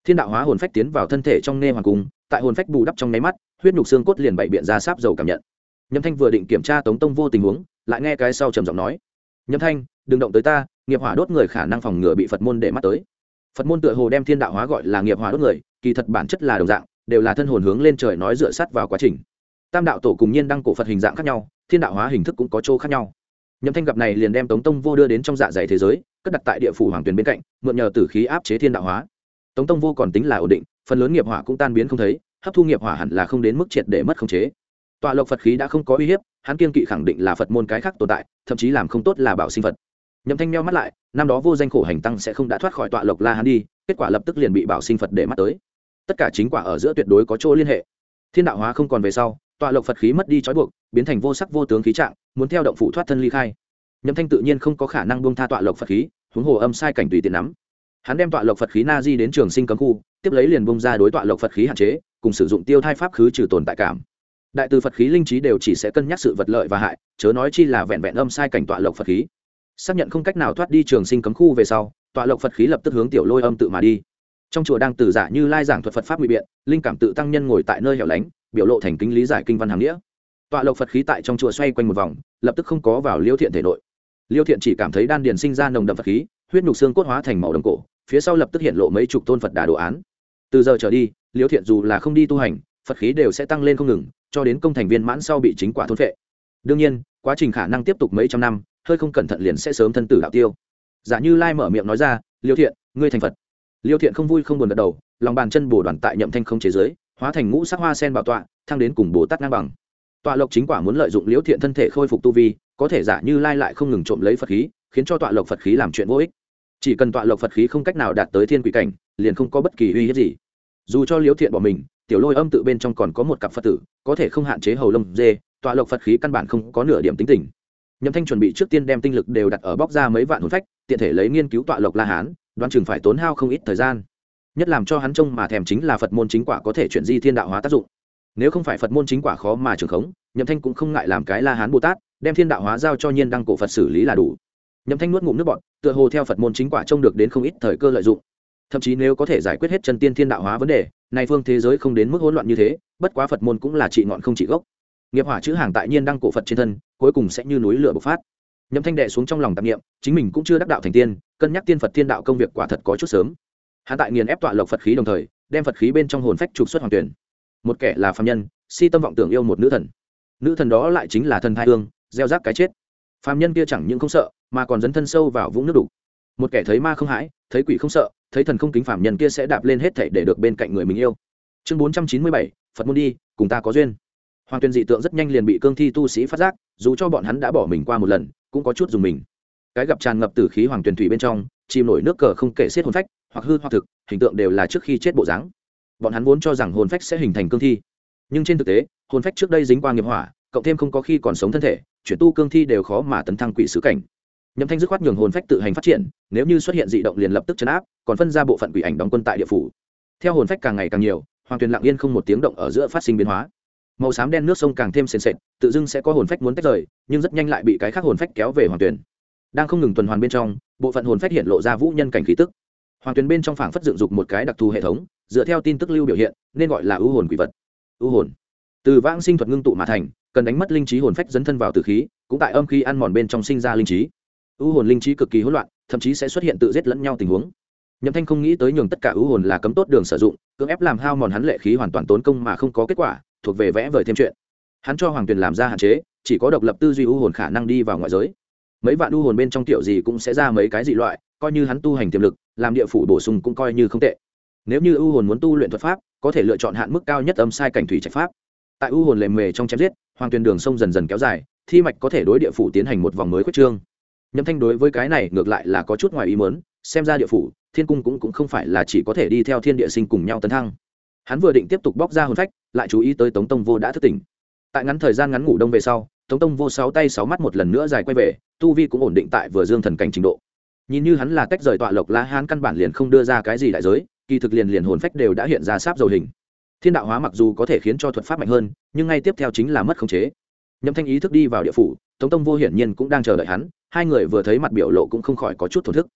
thiên đạo hóa hồn phách tiến vào thân thể trong nê hoàng cung, tại hồn phách bù đắp trong nháy mắt, huyết nhục xương cốt liền bày biện ra sáp dầu cảm nhận. Nhậm Thanh vừa định kiểm tra Tống Tông Vô tình huống, lại nghe cái sau trầm giọng nói: Nhậm Thanh, đừng động tới ta, nghiệp hỏa đốt người khả năng phòng ngừa bị Phật môn để mắt tới. Phật môn tựa hồ đem thiên đạo hóa gọi là nghiệp hỏa đốt người, kỳ thật bản chất là đồng dạng, đều là thân hồn hướng lên trời nói dựa sát vào quá trình. Tam đạo tổ cùng nhiên đăng cổ Phật hình dạng khác nhau, thiên đạo hóa hình thức cũng có chỗ khác nhau. Nhậm Thanh gặp này liền đem Tống Tông Vô đưa đến trong dạ dày thế giới, cất đặt tại địa phủ hoàng tuyền bên cạnh, mượn nhờ tử khí áp chế thiên đạo hóa. Tống Tông Vô còn tính là ổn định, phần lớn nghiệp hỏa cũng tan biến không thấy, hấp thu nghiệp hỏa hẳn là không đến mức triệt để mất khống chế. Tọa Lộc Phật khí đã không có uy hiếp, hắn kiên kỵ khẳng định là Phật môn cái khác tồn tại, thậm chí làm không tốt là bảo sinh Phật. Nhậm Thanh meo mắt lại, năm đó vô danh khổ hành tăng sẽ không đã thoát khỏi Tọa Lộc La Hán đi, kết quả lập tức liền bị bảo sinh Phật để mắt tới. Tất cả chính quả ở giữa tuyệt đối có chỗ liên hệ. Thiên đạo hóa không còn về sau, Tọa Lộc Phật khí mất đi trói buộc, biến thành vô sắc vô tướng khí trạng, muốn theo động phủ thoát thân ly khai. Nhậm Thanh tự nhiên không có khả năng buông tha Tọa Lộc Phật khí, huống hồ âm sai cảnh tùy tiện nắm. Hắn đem Tọa Lộc Phật khí na di đến Trường Sinh cấm khu, tiếp lấy liền bung ra đối Tọa Lộc Phật khí hạn chế, cùng sử dụng tiêu thai pháp khứ trừ tồn tại cảm. Đại từ Phật khí linh trí đều chỉ sẽ cân nhắc sự vật lợi và hại, chớ nói chi là vẹn vẹn âm sai cảnh Tọa Lộc Phật khí. Xác nhận không cách nào thoát đi Trường Sinh cấm khu về sau, Tọa Lộc Phật khí lập tức hướng Tiểu Lôi Âm tự mà đi. Trong chùa đang từ giả Như Lai giảng thuật Phật pháp ngụy biện, linh cảm tự tăng nhân ngồi tại nơi hẻo lánh, biểu lộ thành kính lý giải kinh văn hàm nghĩa. Tọa Lộc Phật khí tại trong chùa xoay quanh một vòng, lập tức không có vào Liêu Thiện thể nội. Liêu Thiện chỉ cảm thấy đan điền sinh ra nồng đậm Phật khí, huyết nhục xương cốt hóa thành màu đồng cổ, phía sau lập tức hiện lộ mấy chục tôn Phật đà đồ án. Từ giờ trở đi, Liêu Thiện dù là không đi tu hành, Phật khí đều sẽ tăng lên không ngừng, cho đến công thành viên mãn sau bị chính quả thôn phệ. Đương nhiên, quá trình khả năng tiếp tục mấy trăm năm, hơi không cẩn thận liền sẽ sớm thân tử đạo tiêu. Giả Như Lai mở miệng nói ra: Liêu Thiện, ngươi thành Phật. Liêu Thiện không vui không buồn gật đầu, lòng bàn chân bổ đoàn tại Nhậm Thanh không chế giới, hóa thành ngũ sắc hoa sen bảo tọa, thăng đến cùng Bồ Tát ngang bằng. Tọa Lộc chính quả muốn lợi dụng Liêu Thiện thân thể khôi phục tu vi, có thể Giả Như Lai lại không ngừng trộm lấy Phật khí, khiến cho Tọa Lộc Phật khí làm chuyện vô ích. Chỉ cần Tọa Lộc Phật khí không cách nào đạt tới thiên quỷ cảnh, liền không có bất kỳ uy hiếp gì. Dù cho Liêu Thiện bỏ mình, Tiểu Lôi Âm tự bên trong còn có một cặp Phật tử, có thể không hạn chế hầu lông dê, Tọa Lộc Phật khí căn bản không có nửa điểm tính tình. Nhậm Thanh chuẩn bị trước tiên đem tinh lực đều đặt ở bóc ra mấy vạn hồn phách, tiện thể lấy nghiên cứu Tọa Lộc La Hán, đoán chừng phải tốn hao không ít thời gian. Nhất làm cho hắn trông mà thèm chính là Phật môn chính quả có thể chuyển di thiên đạo hóa tác dụng. Nếu không phải Phật môn chính quả khó mà trường khống, Nhậm Thanh cũng không ngại làm cái La Hán Bồ Tát, đem thiên đạo hóa giao cho nhiên đăng cổ Phật xử lý là đủ. Nhậm Thanh nuốt ngụm nước bọt, tựa hồ theo Phật môn chính quả trông được đến không ít thời cơ lợi dụng. Thậm chí nếu có thể giải quyết hết chân tiên thiên đạo hóa vấn đề, này phương thế giới không đến mức hỗn loạn như thế, bất quá Phật môn cũng là trị ngọn không trị gốc. Nghiệp hỏa chữ hàng tại nhiên đăng cổ Phật trên thân, cuối cùng sẽ như núi lửa bộc phát. Nhậm Thanh đệ xuống trong lòng tạp niệm, chính mình cũng chưa đắc đạo thành tiên, cân nhắc tiên Phật thiên đạo công việc quả thật có chút sớm. Hắn tại nghiền ép Tọa Lộc Phật khí đồng thời, đem Phật khí bên trong hồn phách trục xuất hoàng tuyển. Một kẻ là phàm nhân, si tâm vọng tưởng yêu một nữ thần. Nữ thần đó lại chính là thần thai hương, gieo rắc cái chết. Phàm nhân kia chẳng những không sợ, mà còn dấn thân sâu vào vũng nước đục. Một kẻ thấy ma không hãi, thấy quỷ không sợ, thấy thần không kính, phàm nhân kia sẽ đạp lên hết thảy để được bên cạnh người mình yêu. Chương 497, Phật môn đi, cùng ta có duyên. Hoàng tuyển dị tượng rất nhanh liền bị cương thi tu sĩ phát giác, dù cho bọn hắn đã bỏ mình qua một lần, cũng có chút dùng mình. Cái gặp tràn ngập tử khí hoàng tuyển thủy bên trong, chìm nổi nước cờ không kể xiết hồn phách, hoặc hư hoặc thực, hình tượng đều là trước khi chết bộ dáng. Bọn hắn vốn cho rằng hồn phách sẽ hình thành cương thi, nhưng trên thực tế, hồn phách trước đây dính qua nghiệp hỏa, cộng thêm không có khi còn sống thân thể, chuyển tu cương thi đều khó mà tấn thăng quỷ sứ cảnh. Nhậm Thanh dứt khoát nhường hồn phách tự hành phát triển, nếu như xuất hiện dị động liền lập tức trấn áp, còn phân ra bộ phận quỷ ảnh đóng quân tại địa phủ. Theo hồn phách càng ngày càng nhiều, hoàng tuyền lặng yên không một tiếng động ở giữa phát sinh biến hóa. Màu xám đen nước sông càng thêm sền sệt, tự dưng sẽ có hồn phách muốn tách rời, nhưng rất nhanh lại bị cái khác hồn phách kéo về hoàng tuyền. Đang không ngừng tuần hoàn bên trong, bộ phận hồn phách hiện lộ ra vũ nhân cảnh khí tức. Hoàng tuyền bên trong phảng phất dựng dục một cái đặc thù hệ thống, dựa theo tin tức lưu biểu hiện, nên gọi là ưu hồn quỷ vật. Ưu hồn từ vãng sinh thuật ngưng tụ mà thành, cần đánh mất linh trí hồn phách dấn thân vào tử khí, cũng tại âm khí ăn mòn bên trong sinh ra linh trí. Ưu hồn linh trí cực kỳ hỗn loạn, thậm chí sẽ xuất hiện tự giết lẫn nhau tình huống. Nhậm Thanh không nghĩ tới nhường tất cả ưu hồn là cấm tốt đường sử dụng, cưỡng ép làm hao mòn hắn lệ khí hoàn toàn tốn công mà không có kết quả, thuộc về vẽ vời thêm chuyện. Hắn cho hoàng tuyền làm ra hạn chế, chỉ có độc lập tư duy ưu hồn khả năng đi vào ngoại giới. Mấy vạn ưu hồn bên trong tiểu gì cũng sẽ ra mấy cái dị loại, coi như hắn tu hành tiềm lực, làm địa phủ bổ sung cũng coi như không tệ. Nếu như ưu hồn muốn tu luyện thuật pháp, có thể lựa chọn hạn mức cao nhất âm sai cảnh thủy trạch pháp. Tại ưu hồn lề mề trong chém giết, hoàng tuyền đường sông dần dần kéo dài, thi mạch có thể đối địa phủ tiến hành một vòng mới quyết trương. Nhậm Thanh đối với cái này ngược lại là có chút ngoài ý muốn, xem ra địa phủ, thiên cung cũng không phải là chỉ có thể đi theo thiên địa sinh cùng nhau tấn thăng. Hắn vừa định tiếp tục bóc ra hồn phách, lại chú ý tới Tống Tông Vô đã thức tỉnh. Tại ngắn thời gian ngắn ngủ đông về sau, Tống Tông Vô 6 tay 6 mắt một lần nữa dài quay về, tu vi cũng ổn định tại vừa dương thần cảnh trình độ. Nhìn như hắn là tách rời Tọa Lộc La Hán căn bản liền không đưa ra cái gì đại giới, kỳ thực liền hồn phách đều đã hiện ra sáp dầu hình. Thiên đạo hóa mặc dù có thể khiến cho thuật pháp mạnh hơn, nhưng ngay tiếp theo chính là mất khống chế. Nhậm Thanh ý thức đi vào địa phủ, Tống Tông Vô hiển nhiên cũng đang chờ đợi hắn, hai người vừa thấy mặt biểu lộ cũng không khỏi có chút thổn thức.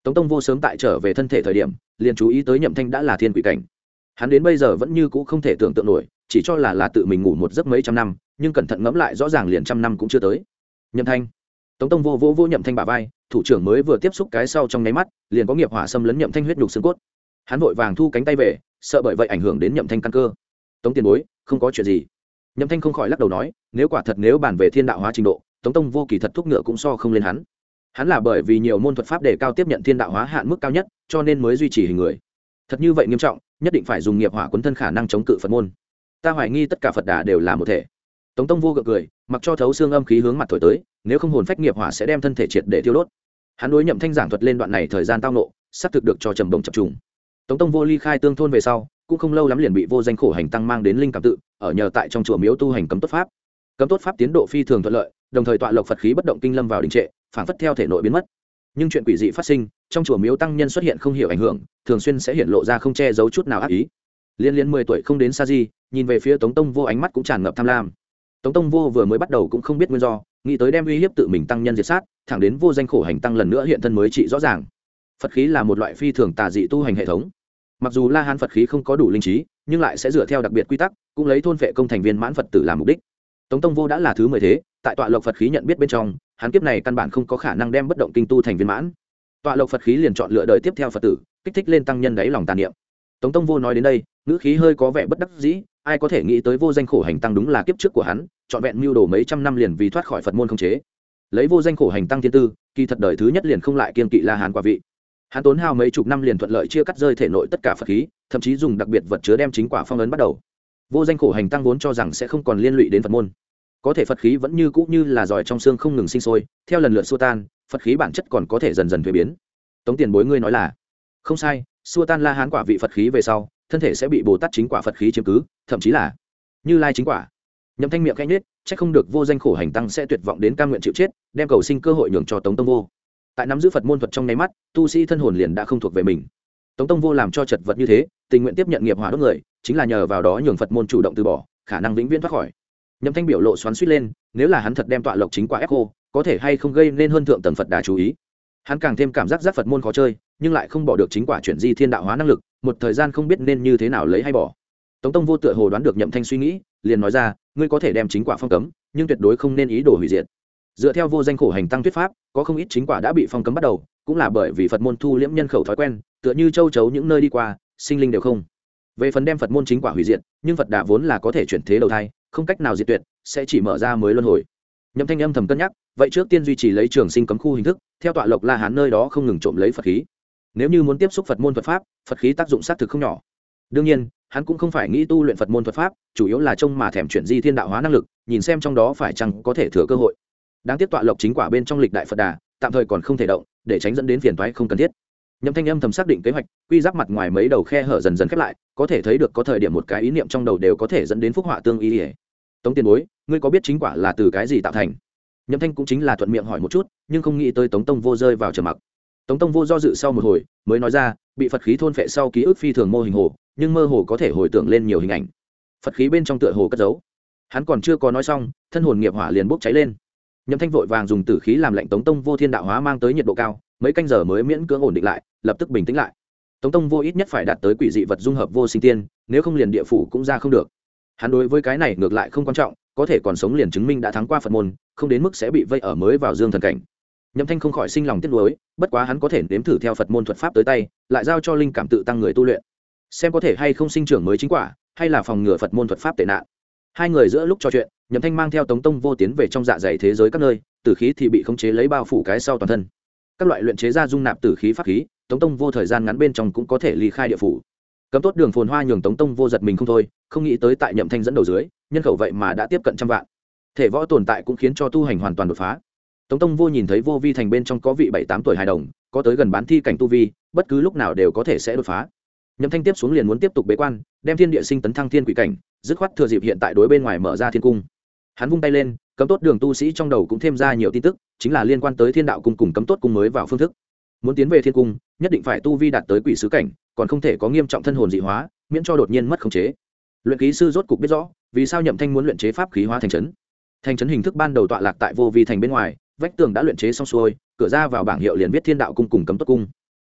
Tống Tông Vô sớm tại trở về thân thể thời điểm liền chú ý tới Nhậm Thanh đã là thiên quỷ cảnh. Hắn đến bây giờ vẫn như cũ không thể tưởng tượng nổi, chỉ cho là tự mình ngủ một giấc mấy trăm năm, nhưng cẩn thận ngẫm lại rõ ràng liền trăm năm cũng chưa tới. Nhậm Thanh. Tống Tông Vô vỗ Nhậm Thanh bả vai, thủ trưởng mới vừa tiếp xúc cái sau trong nháy mắt, liền có nghiệp hỏa xâm lấn Nhậm Thanh huyết nhục xương cốt. Hắn vội vàng thu cánh tay về, sợ bởi vậy ảnh hưởng đến Nhậm Thanh căn cơ. Tống tiền bối, không có chuyện gì. Nhậm Thanh không khỏi lắc đầu nói, nếu bàn về thiên đạo hóa trình độ, Tống Tông Vô kỳ thật thúc ngựa cũng so không lên hắn. Hắn là bởi vì nhiều môn thuật pháp đề cao tiếp nhận thiên đạo hóa hạn mức cao nhất, cho nên mới duy trì hình người. Thật như vậy nghiêm trọng, nhất định phải dùng nghiệp hỏa cuốn thân khả năng chống cự Phật môn. Ta hoài nghi tất cả Phật đà đều là một thể. Tống Tông Vô gượng cười, mặc cho thấu xương âm khí hướng mặt thổi tới, nếu không hồn phách nghiệp hỏa sẽ đem thân thể triệt để thiêu đốt. Hắn đối Nhậm Thanh giảng thuật lên đoạn này thời gian tao nộ, sắp thực được cho trầm động chập trùng. Tống Tông Vô ly khai tương thôn về sau, cũng không lâu lắm liền bị vô danh khổ hành tăng mang đến linh cảm tự, ở nhờ tại trong chùa miếu tu hành cấm tốt pháp. Cấm tốt pháp tiến độ phi thường thuận lợi, đồng thời tọa lộc Phật khí bất động kinh lâm vào đình trệ, phản phất theo thể nội biến mất. Nhưng chuyện quỷ dị phát sinh, trong chùa miếu tăng nhân xuất hiện không hiểu ảnh hưởng, thường xuyên sẽ hiện lộ ra không che giấu chút nào ác ý. Liên 10 tuổi không đến Sa Di, nhìn về phía Tống Tông Vô ánh mắt cũng tràn ngập tham lam. Tống Tông Vô vừa mới bắt đầu cũng không biết nguyên do, nghĩ tới đem uy hiếp tự mình tăng nhân diệt sát, thẳng đến vô danh khổ hành tăng lần nữa hiện thân mới trị rõ ràng. Phật khí là một loại phi thường tà dị tu hành hệ thống. Mặc dù La Hán Phật khí không có đủ linh trí, nhưng lại sẽ dựa theo đặc biệt quy tắc, cũng lấy thôn phệ công thành viên mãn Phật tử làm mục đích. Tống Tông Vô đã là thứ 10 thế, tại tọa lộc Phật khí nhận biết bên trong, hắn kiếp này căn bản không có khả năng đem bất động kinh tu thành viên mãn. Tọa lộc Phật khí liền chọn lựa đời tiếp theo Phật tử, kích thích lên tăng nhân đáy lòng tà niệm. Tống Tông Vô nói đến đây, ngữ khí hơi có vẻ bất đắc dĩ, ai có thể nghĩ tới vô danh khổ hành tăng đúng là kiếp trước của hắn, chọn vẹn mưu đồ mấy trăm năm liền vì thoát khỏi Phật môn khống chế. Lấy vô danh khổ hành tăng thiên tư, kỳ thật đời thứ nhất liền không lại kiên kỵ La Hán quả vị. Hắn tốn hao mấy chục năm liền thuận lợi chia cắt rơi thể nội tất cả Phật khí, thậm chí dùng đặc biệt vật chứa đem chính quả phong ấn bắt đầu. Vô danh khổ hành tăng vốn cho rằng sẽ không còn liên lụy đến Phật môn, có thể Phật khí vẫn như cũ như là giỏi trong xương không ngừng sinh sôi, theo lần lượt xua tan, Phật khí bản chất còn có thể dần dần thuế biến. Tống tiền bối ngươi nói là không sai, xua tan La Hán quả vị Phật khí về sau, thân thể sẽ bị Bồ Tát chính quả Phật khí chiếm cứ, thậm chí là Như Lai chính quả. Nhậm Thanh miệng khẽ nhếch, chắc không được vô danh khổ hành tăng sẽ tuyệt vọng đến cam nguyện chịu chết, đem cầu sinh cơ hội nhường cho Tống Tông Vô. Tại nắm giữ Phật môn thuật trong nháy mắt, tu sĩ thân hồn liền đã không thuộc về mình. Tống Tông Vô làm cho chật vật như thế, tình nguyện tiếp nhận nghiệp hỏa đốt người, chính là nhờ vào đó nhường Phật môn chủ động từ bỏ, khả năng vĩnh viễn thoát khỏi. Nhậm Thanh biểu lộ xoắn xuýt lên, nếu là hắn thật đem tọa lộc chính quả ép khô, có thể hay không gây nên hơn thượng tầng Phật đà chú ý. Hắn càng thêm cảm giác Phật môn khó chơi, nhưng lại không bỏ được chính quả chuyển di thiên đạo hóa năng lực, một thời gian không biết nên như thế nào lấy hay bỏ. Tống Tông Vô tựa hồ đoán được Nhậm Thanh suy nghĩ, liền nói ra, ngươi có thể đem chính quả phong cấm, nhưng tuyệt đối không nên ý đồ hủy diệt. Dựa theo vô danh khổ hành tăng thuyết pháp, có không ít chính quả đã bị phong cấm bắt đầu, cũng là bởi vì Phật môn thu liễm nhân khẩu thói quen, tựa như châu chấu những nơi đi qua, sinh linh đều không. Về phần đem Phật môn chính quả hủy diệt, nhưng Phật đà vốn là có thể chuyển thế đầu thai, không cách nào diệt tuyệt, sẽ chỉ mở ra mới luân hồi. Nhậm Thanh âm thầm cân nhắc, vậy trước tiên duy trì lấy trường sinh cấm khu hình thức, theo tọa lộc La Hán nơi đó không ngừng trộm lấy Phật khí. Nếu như muốn tiếp xúc Phật môn thuật pháp, Phật khí tác dụng sát thực không nhỏ. Đương nhiên, hắn cũng không phải nghĩ tu luyện Phật môn thuật pháp, chủ yếu là trông mà thèm chuyển di thiên đạo hóa năng lực, nhìn xem trong đó phải chăng có thể thừa cơ hội. Đáng tiếc tọa lộc chính quả bên trong lịch đại Phật đà, tạm thời còn không thể động, để tránh dẫn đến phiền toái không cần thiết. Nhậm Thanh âm thầm xác định kế hoạch, quy giáp mặt ngoài mấy đầu khe hở dần dần khép lại, có thể thấy được có thời điểm một cái ý niệm trong đầu đều có thể dẫn đến phúc họa tương y. Tống tiền bối, ngươi có biết chính quả là từ cái gì tạo thành? Nhậm Thanh cũng chính là thuận miệng hỏi một chút, nhưng không nghĩ tới Tống Tông Vô rơi vào trầm mặc. Tống Tông Vô do dự sau một hồi, mới nói ra, bị Phật khí thôn phệ sau ký ức phi thường mô hình hồ, nhưng mơ hồ có thể hồi tưởng lên nhiều hình ảnh. Phật khí bên trong tựa hồ cất giấu. Hắn còn chưa có nói xong, thân hồn nghiệp hỏa liền bốc cháy lên. Nhậm Thanh vội vàng dùng tử khí làm lạnh Tống Tông Vô thiên đạo hóa mang tới nhiệt độ cao, mấy canh giờ mới miễn cưỡng ổn định lại, lập tức bình tĩnh lại. Tống Tông Vô ít nhất phải đạt tới quỷ dị vật dung hợp vô sinh tiên, nếu không liền địa phủ cũng ra không được. Hắn đối với cái này ngược lại không quan trọng, có thể còn sống liền chứng minh đã thắng qua Phật môn, không đến mức sẽ bị vây ở mới vào dương thần cảnh. Nhậm Thanh không khỏi sinh lòng tiếc nuối, bất quá hắn có thể nếm thử theo Phật môn thuật pháp tới tay, lại giao cho linh cảm tự tăng người tu luyện, xem có thể hay không sinh trưởng mới chính quả, hay là phòng ngừa Phật môn thuật pháp tệ nạn. Hai người giữa lúc trò chuyện, Nhậm Thanh mang theo Tống Tông Vô tiến về trong dạ dày thế giới các nơi, tử khí thì bị khống chế lấy bao phủ cái sau toàn thân. Các loại luyện chế ra dung nạp tử khí pháp khí, Tống Tông Vô thời gian ngắn bên trong cũng có thể ly khai địa phủ. Cấm tốt đường phồn hoa nhường Tống Tông Vô giật mình không thôi, không nghĩ tới tại Nhậm Thanh dẫn đầu dưới, nhân khẩu vậy mà đã tiếp cận trăm vạn. Thể võ tồn tại cũng khiến cho tu hành hoàn toàn đột phá. Tống Tông Vô nhìn thấy Vô Vi thành bên trong có vị 7-8 tuổi hài đồng, có tới gần bán thi cảnh tu vi, bất cứ lúc nào đều có thể sẽ đột phá. Nhậm Thanh tiếp xuống liền muốn tiếp tục bế quan, đem thiên địa sinh tấn thăng thiên quỷ cảnh, dứt khoát thừa dịp hiện tại đối bên ngoài mở ra thiên cung. Hắn vung tay lên, cấm tốt đường tu sĩ trong đầu cũng thêm ra nhiều tin tức, chính là liên quan tới thiên đạo cung cùng cấm tốt cung mới vào phương thức. Muốn tiến về thiên cung, nhất định phải tu vi đạt tới quỷ sứ cảnh, còn không thể có nghiêm trọng thân hồn dị hóa, miễn cho đột nhiên mất khống chế. Luyện khí sư rốt cục biết rõ, vì sao Nhậm Thanh muốn luyện chế pháp khí hóa thành trấn. Thành trấn hình thức ban đầu tọa lạc tại Vô Vi thành bên ngoài, vách tường đã luyện chế xong xuôi, cửa ra vào bảng hiệu liền viết thiên đạo cung cùng cấm tốt cung.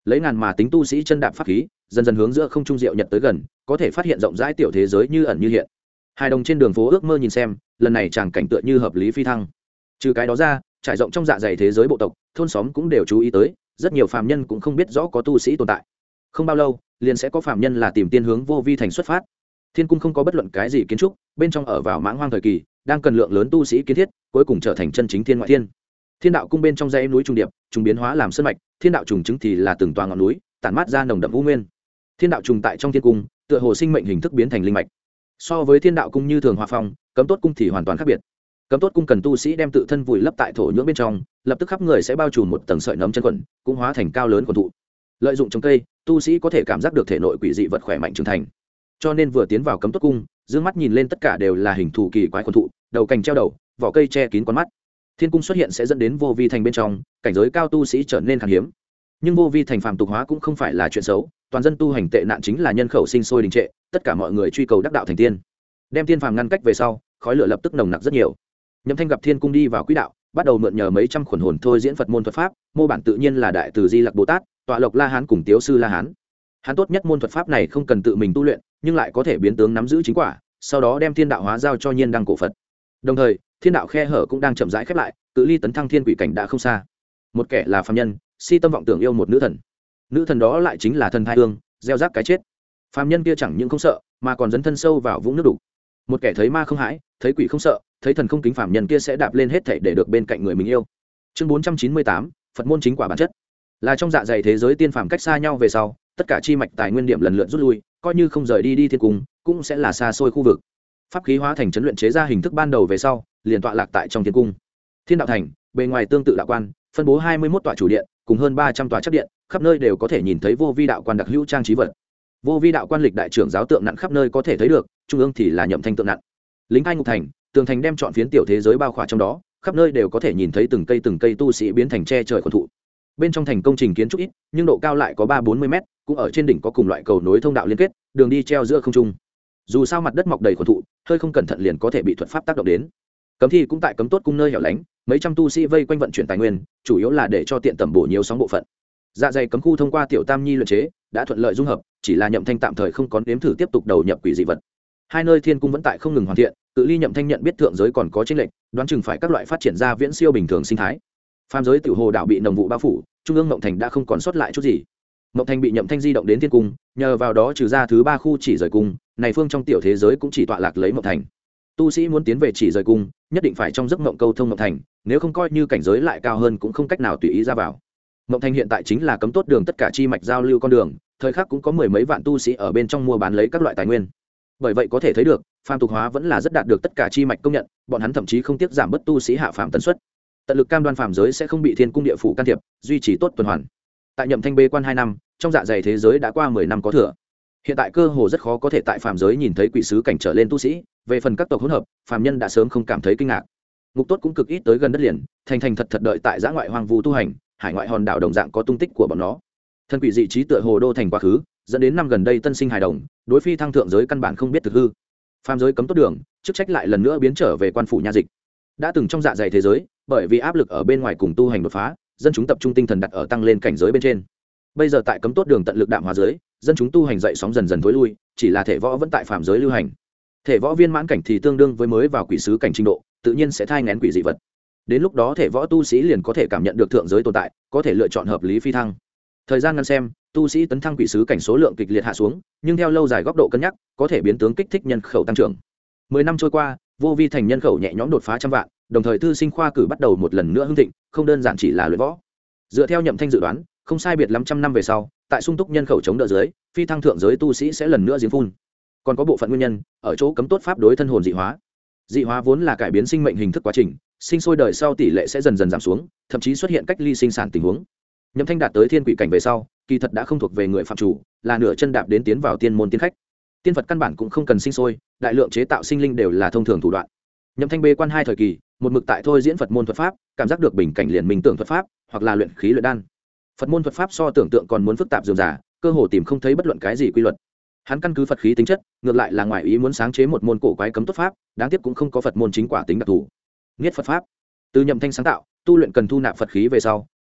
lấy ngàn mà tính tu sĩ chân đạp pháp khí dần dần hướng giữa không trung diệu nhật tới gần, có thể phát hiện rộng rãi tiểu thế giới như ẩn như hiện. Hài đồng trên đường phố ước mơ nhìn xem, lần này chàng cảnh tựa như hợp lý phi thăng. Trừ cái đó ra, trải rộng trong dạ dày thế giới bộ tộc, thôn xóm cũng đều chú ý tới, rất nhiều phàm nhân cũng không biết rõ có tu sĩ tồn tại. Không bao lâu, liền sẽ có phàm nhân là tìm tiên hướng vô vi thành xuất phát. Thiên cung không có bất luận cái gì kiến trúc, bên trong ở vào mãng hoang thời kỳ, đang cần lượng lớn tu sĩ kiến thiết, cuối cùng trở thành chân chính thiên ngoại thiên. Thiên đạo cung bên trong dãy núi trùng điệp, trùng biến hóa làm sơn mạch, thiên đạo trùng chứng thì là từng toà ngọn núi, tản mát ra nồng đậm u nguyên. Thiên đạo trùng tại trong thiên cung, tựa hồ sinh mệnh hình thức biến thành linh mạch. So với thiên đạo cung như thường hòa phong, cấm tốt cung thì hoàn toàn khác biệt. Cấm tốt cung cần tu sĩ đem tự thân vùi lấp tại thổ nhưỡng bên trong, lập tức khắp người sẽ bao trùm một tầng sợi nấm chân quẩn, cũng hóa thành cao lớn quần thụ. Lợi dụng trồng cây, tu sĩ có thể cảm giác được thể nội quỷ dị vật khỏe mạnh trưởng thành. Cho nên vừa tiến vào cấm tốt cung, dương mắt nhìn lên tất cả đều là hình thù kỳ quái quần thụ, đầu cành treo đầu, vỏ cây che kín con mắt. Thiên cung xuất hiện sẽ dẫn đến vô vi thành bên trong, cảnh giới cao tu sĩ trở nên khan hiếm. Nhưng vô vi thành phàm tục hóa cũng không phải là chuyện xấu, toàn dân tu hành tệ nạn chính là nhân khẩu sinh sôi đình trệ, tất cả mọi người truy cầu đắc đạo thành tiên. Đem tiên phàm ngăn cách về sau, khói lửa lập tức nồng nặc rất nhiều. Nhậm Thanh gặp Thiên cung đi vào quỹ đạo, bắt đầu mượn nhờ mấy trăm khuẩn hồn thôi diễn Phật môn thuật pháp, mô bản tự nhiên là đại từ Di Lặc Bồ Tát, tọa Lộc La Hán cùng Tiếu sư La Hán. Hắn tốt nhất môn thuật pháp này không cần tự mình tu luyện, nhưng lại có thể biến tướng nắm giữ chính quả, sau đó đem thiên đạo hóa giao cho nhiên đăng cổ Phật. Đồng thời, thiên đạo khe hở cũng đang chậm rãi khép lại, cự ly tấn thăng thiên quỷ cảnh đã không xa. Một kẻ là phàm nhân, si tâm vọng tưởng yêu một nữ thần. Nữ thần đó lại chính là thần thai hương, gieo rắc cái chết. Phàm nhân kia chẳng những không sợ, mà còn dấn thân sâu vào vũng nước đục. Một kẻ thấy ma không hãi, thấy quỷ không sợ, thấy thần không kính, phàm nhân kia sẽ đạp lên hết thảy để được bên cạnh người mình yêu. Chương 498, Phật môn chính quả bản chất. Là trong dạ dày thế giới tiên phàm cách xa nhau về sau, tất cả chi mạch tài nguyên điểm lần lượt rút lui, coi như không rời đi thiên cung, cũng sẽ là xa xôi khu vực. Pháp khí hóa thành trấn luyện chế ra hình thức ban đầu về sau, liền tọa lạc tại trong thiên cung. Thiên đạo thành, bề ngoài tương tự đạo quan, phân bố 21 tòa chủ điện, cùng hơn 300 tòa chắc điện, khắp nơi đều có thể nhìn thấy vô vi đạo quan đặc hữu trang trí vật. Vô vi đạo quan lịch đại trưởng giáo tượng nặng khắp nơi có thể thấy được, trung ương thì là Nhậm Thanh tượng nặng. Lính hai ngục thành, tường thành đem chọn phiến tiểu thế giới bao khỏa trong đó, khắp nơi đều có thể nhìn thấy từng cây tu sĩ biến thành che trời khuẩn thụ. Bên trong thành công trình kiến trúc ít, nhưng độ cao lại có 3-40 mét, cũng ở trên đỉnh có cùng loại cầu nối thông đạo liên kết, đường đi treo giữa không trung. Dù sao mặt đất mọc đầy khuẩn thụ, hơi không cẩn thận liền có thể bị thuật pháp tác động đến. Cấm thi cũng tại cấm tốt cung nơi hẻo lánh, mấy trăm tu sĩ vây quanh vận chuyển tài nguyên, chủ yếu là để cho tiện tẩm bổ nhiều sóng bộ phận. Dạ dày cấm khu thông qua tiểu tam nhi luyện chế, đã thuận lợi dung hợp, chỉ là Nhậm Thanh tạm thời không có nếm thử tiếp tục đầu nhập quỷ dị vật. Hai nơi thiên cung vẫn tại không ngừng hoàn thiện, cự ly Nhậm Thanh nhận biết thượng giới còn có chênh lệch, đoán chừng phải các loại phát triển ra viễn siêu bình thường sinh thái. Phàm giới tiểu hồ đảo bị nồng vụ bao phủ, trung ương Mộng Thành đã không còn sót lại chút gì. Mộng Thành bị Nhậm Thanh di động đến thiên cung, nhờ vào đó trừ ra thứ 3 khu chỉ rời cung, này phương trong tiểu thế giới cũng chỉ tọa lạc lấy Mộng Thành. Tu sĩ muốn tiến về chỉ rời cung, nhất định phải trong giấc mộng câu thông Mộng Thành, nếu không coi như cảnh giới lại cao hơn cũng không cách nào tùy ý ra vào. Mộng Thành hiện tại chính là cấm tốt đường tất cả chi mạch giao lưu con đường, thời khắc cũng có mười mấy vạn tu sĩ ở bên trong mua bán lấy các loại tài nguyên. Bởi vậy có thể thấy được, phàm tục hóa vẫn là rất đạt được tất cả chi mạch công nhận, bọn hắn thậm chí không tiếc giảm bớt tu sĩ hạ phàm tần suất. Tận lực cam đoan phàm giới sẽ không bị thiên cung địa phủ can thiệp, duy trì tốt tuần hoàn. Tại Nhậm Thanh bê quan 2 năm, trong dạ dày thế giới đã qua 10 năm có thừa. Hiện tại cơ hồ rất khó có thể tại phàm giới nhìn thấy quỷ sứ cảnh trở lên tu sĩ, về phần các tộc hỗn hợp, phàm nhân đã sớm không cảm thấy kinh ngạc. Ngục tốt cũng cực ít tới gần đất liền, thành thật đợi tại giã ngoại hoang vu tu hành, hải ngoại hòn đảo đồng dạng có tung tích của bọn nó. Thân quỷ dị trí tựa hồ đô thành quá khứ, dẫn đến năm gần đây tân sinh hài đồng, đối phi thăng thượng giới căn bản không biết thực hư. Phàm giới cấm tốt đường, chức trách lại lần nữa biến trở về quan phủ nha dịch. Đã từng trong dạ dày thế giới, bởi vì áp lực ở bên ngoài cùng tu hành đột phá, dân chúng tập trung tinh thần đặt ở tăng lên cảnh giới bên trên. Bây giờ tại cấm tốt đường tận lực đạm hóa giới, dân chúng tu hành dậy sóng dần dần thối lui, chỉ là thể võ vẫn tại phàm giới lưu hành. Thể võ viên mãn cảnh thì tương đương với mới vào quỷ sứ cảnh trình độ, tự nhiên sẽ thai nghén quỷ dị vật. Đến lúc đó thể võ tu sĩ liền có thể cảm nhận được thượng giới tồn tại, có thể lựa chọn hợp lý phi thăng. Thời gian ngắn xem, tu sĩ tấn thăng quỷ sứ cảnh số lượng kịch liệt hạ xuống, nhưng theo lâu dài góc độ cân nhắc, có thể biến tướng kích thích nhân khẩu tăng trưởng. 10 năm trôi qua, vô vi thành nhân khẩu nhẹ nhõm đột phá 100 vạn, đồng thời thư sinh khoa cử bắt đầu một lần nữa hưng thịnh, không đơn giản chỉ là luyện võ. Dựa theo Nhậm Thanh dự đoán, không sai biệt lắm trăm năm về sau, tại sung túc nhân khẩu chống đỡ dưới, phi thăng thượng giới tu sĩ sẽ lần nữa giếng phun. Còn có bộ phận nguyên nhân ở chỗ cấm tốt pháp đối thân hồn dị hóa. Dị hóa vốn là cải biến sinh mệnh hình thức quá trình, sinh sôi đời sau tỷ lệ sẽ dần dần giảm xuống, thậm chí xuất hiện cách ly sinh sản tình huống. Nhậm Thanh đạt tới thiên quỷ cảnh về sau, kỳ thật đã không thuộc về người phạm chủ, là nửa chân đạp đến tiến vào tiên môn tiên khách. Tiên Phật căn bản cũng không cần sinh sôi, đại lượng chế tạo sinh linh đều là thông thường thủ đoạn. Nhậm Thanh bê quan 2 thời kỳ, một mực tại thôi diễn Phật môn thuật pháp, cảm giác được bình cảnh liền minh tưởng thuật pháp, hoặc là luyện khí luyện đan. Phật môn thuật pháp so tưởng tượng còn muốn phức tạp dườm giả, cơ hồ tìm không thấy bất luận cái gì quy luật. Hắn căn cứ Phật khí tính chất, ngược lại là ngoài ý muốn sáng chế một môn cổ quái cấm tốt pháp, đáng tiếc cũng không có Phật môn chính quả tính đặc thù. Niết Phật pháp, từ Nhậm Thanh sáng tạo, tu luyện cần thu nạp Phật khí về sau,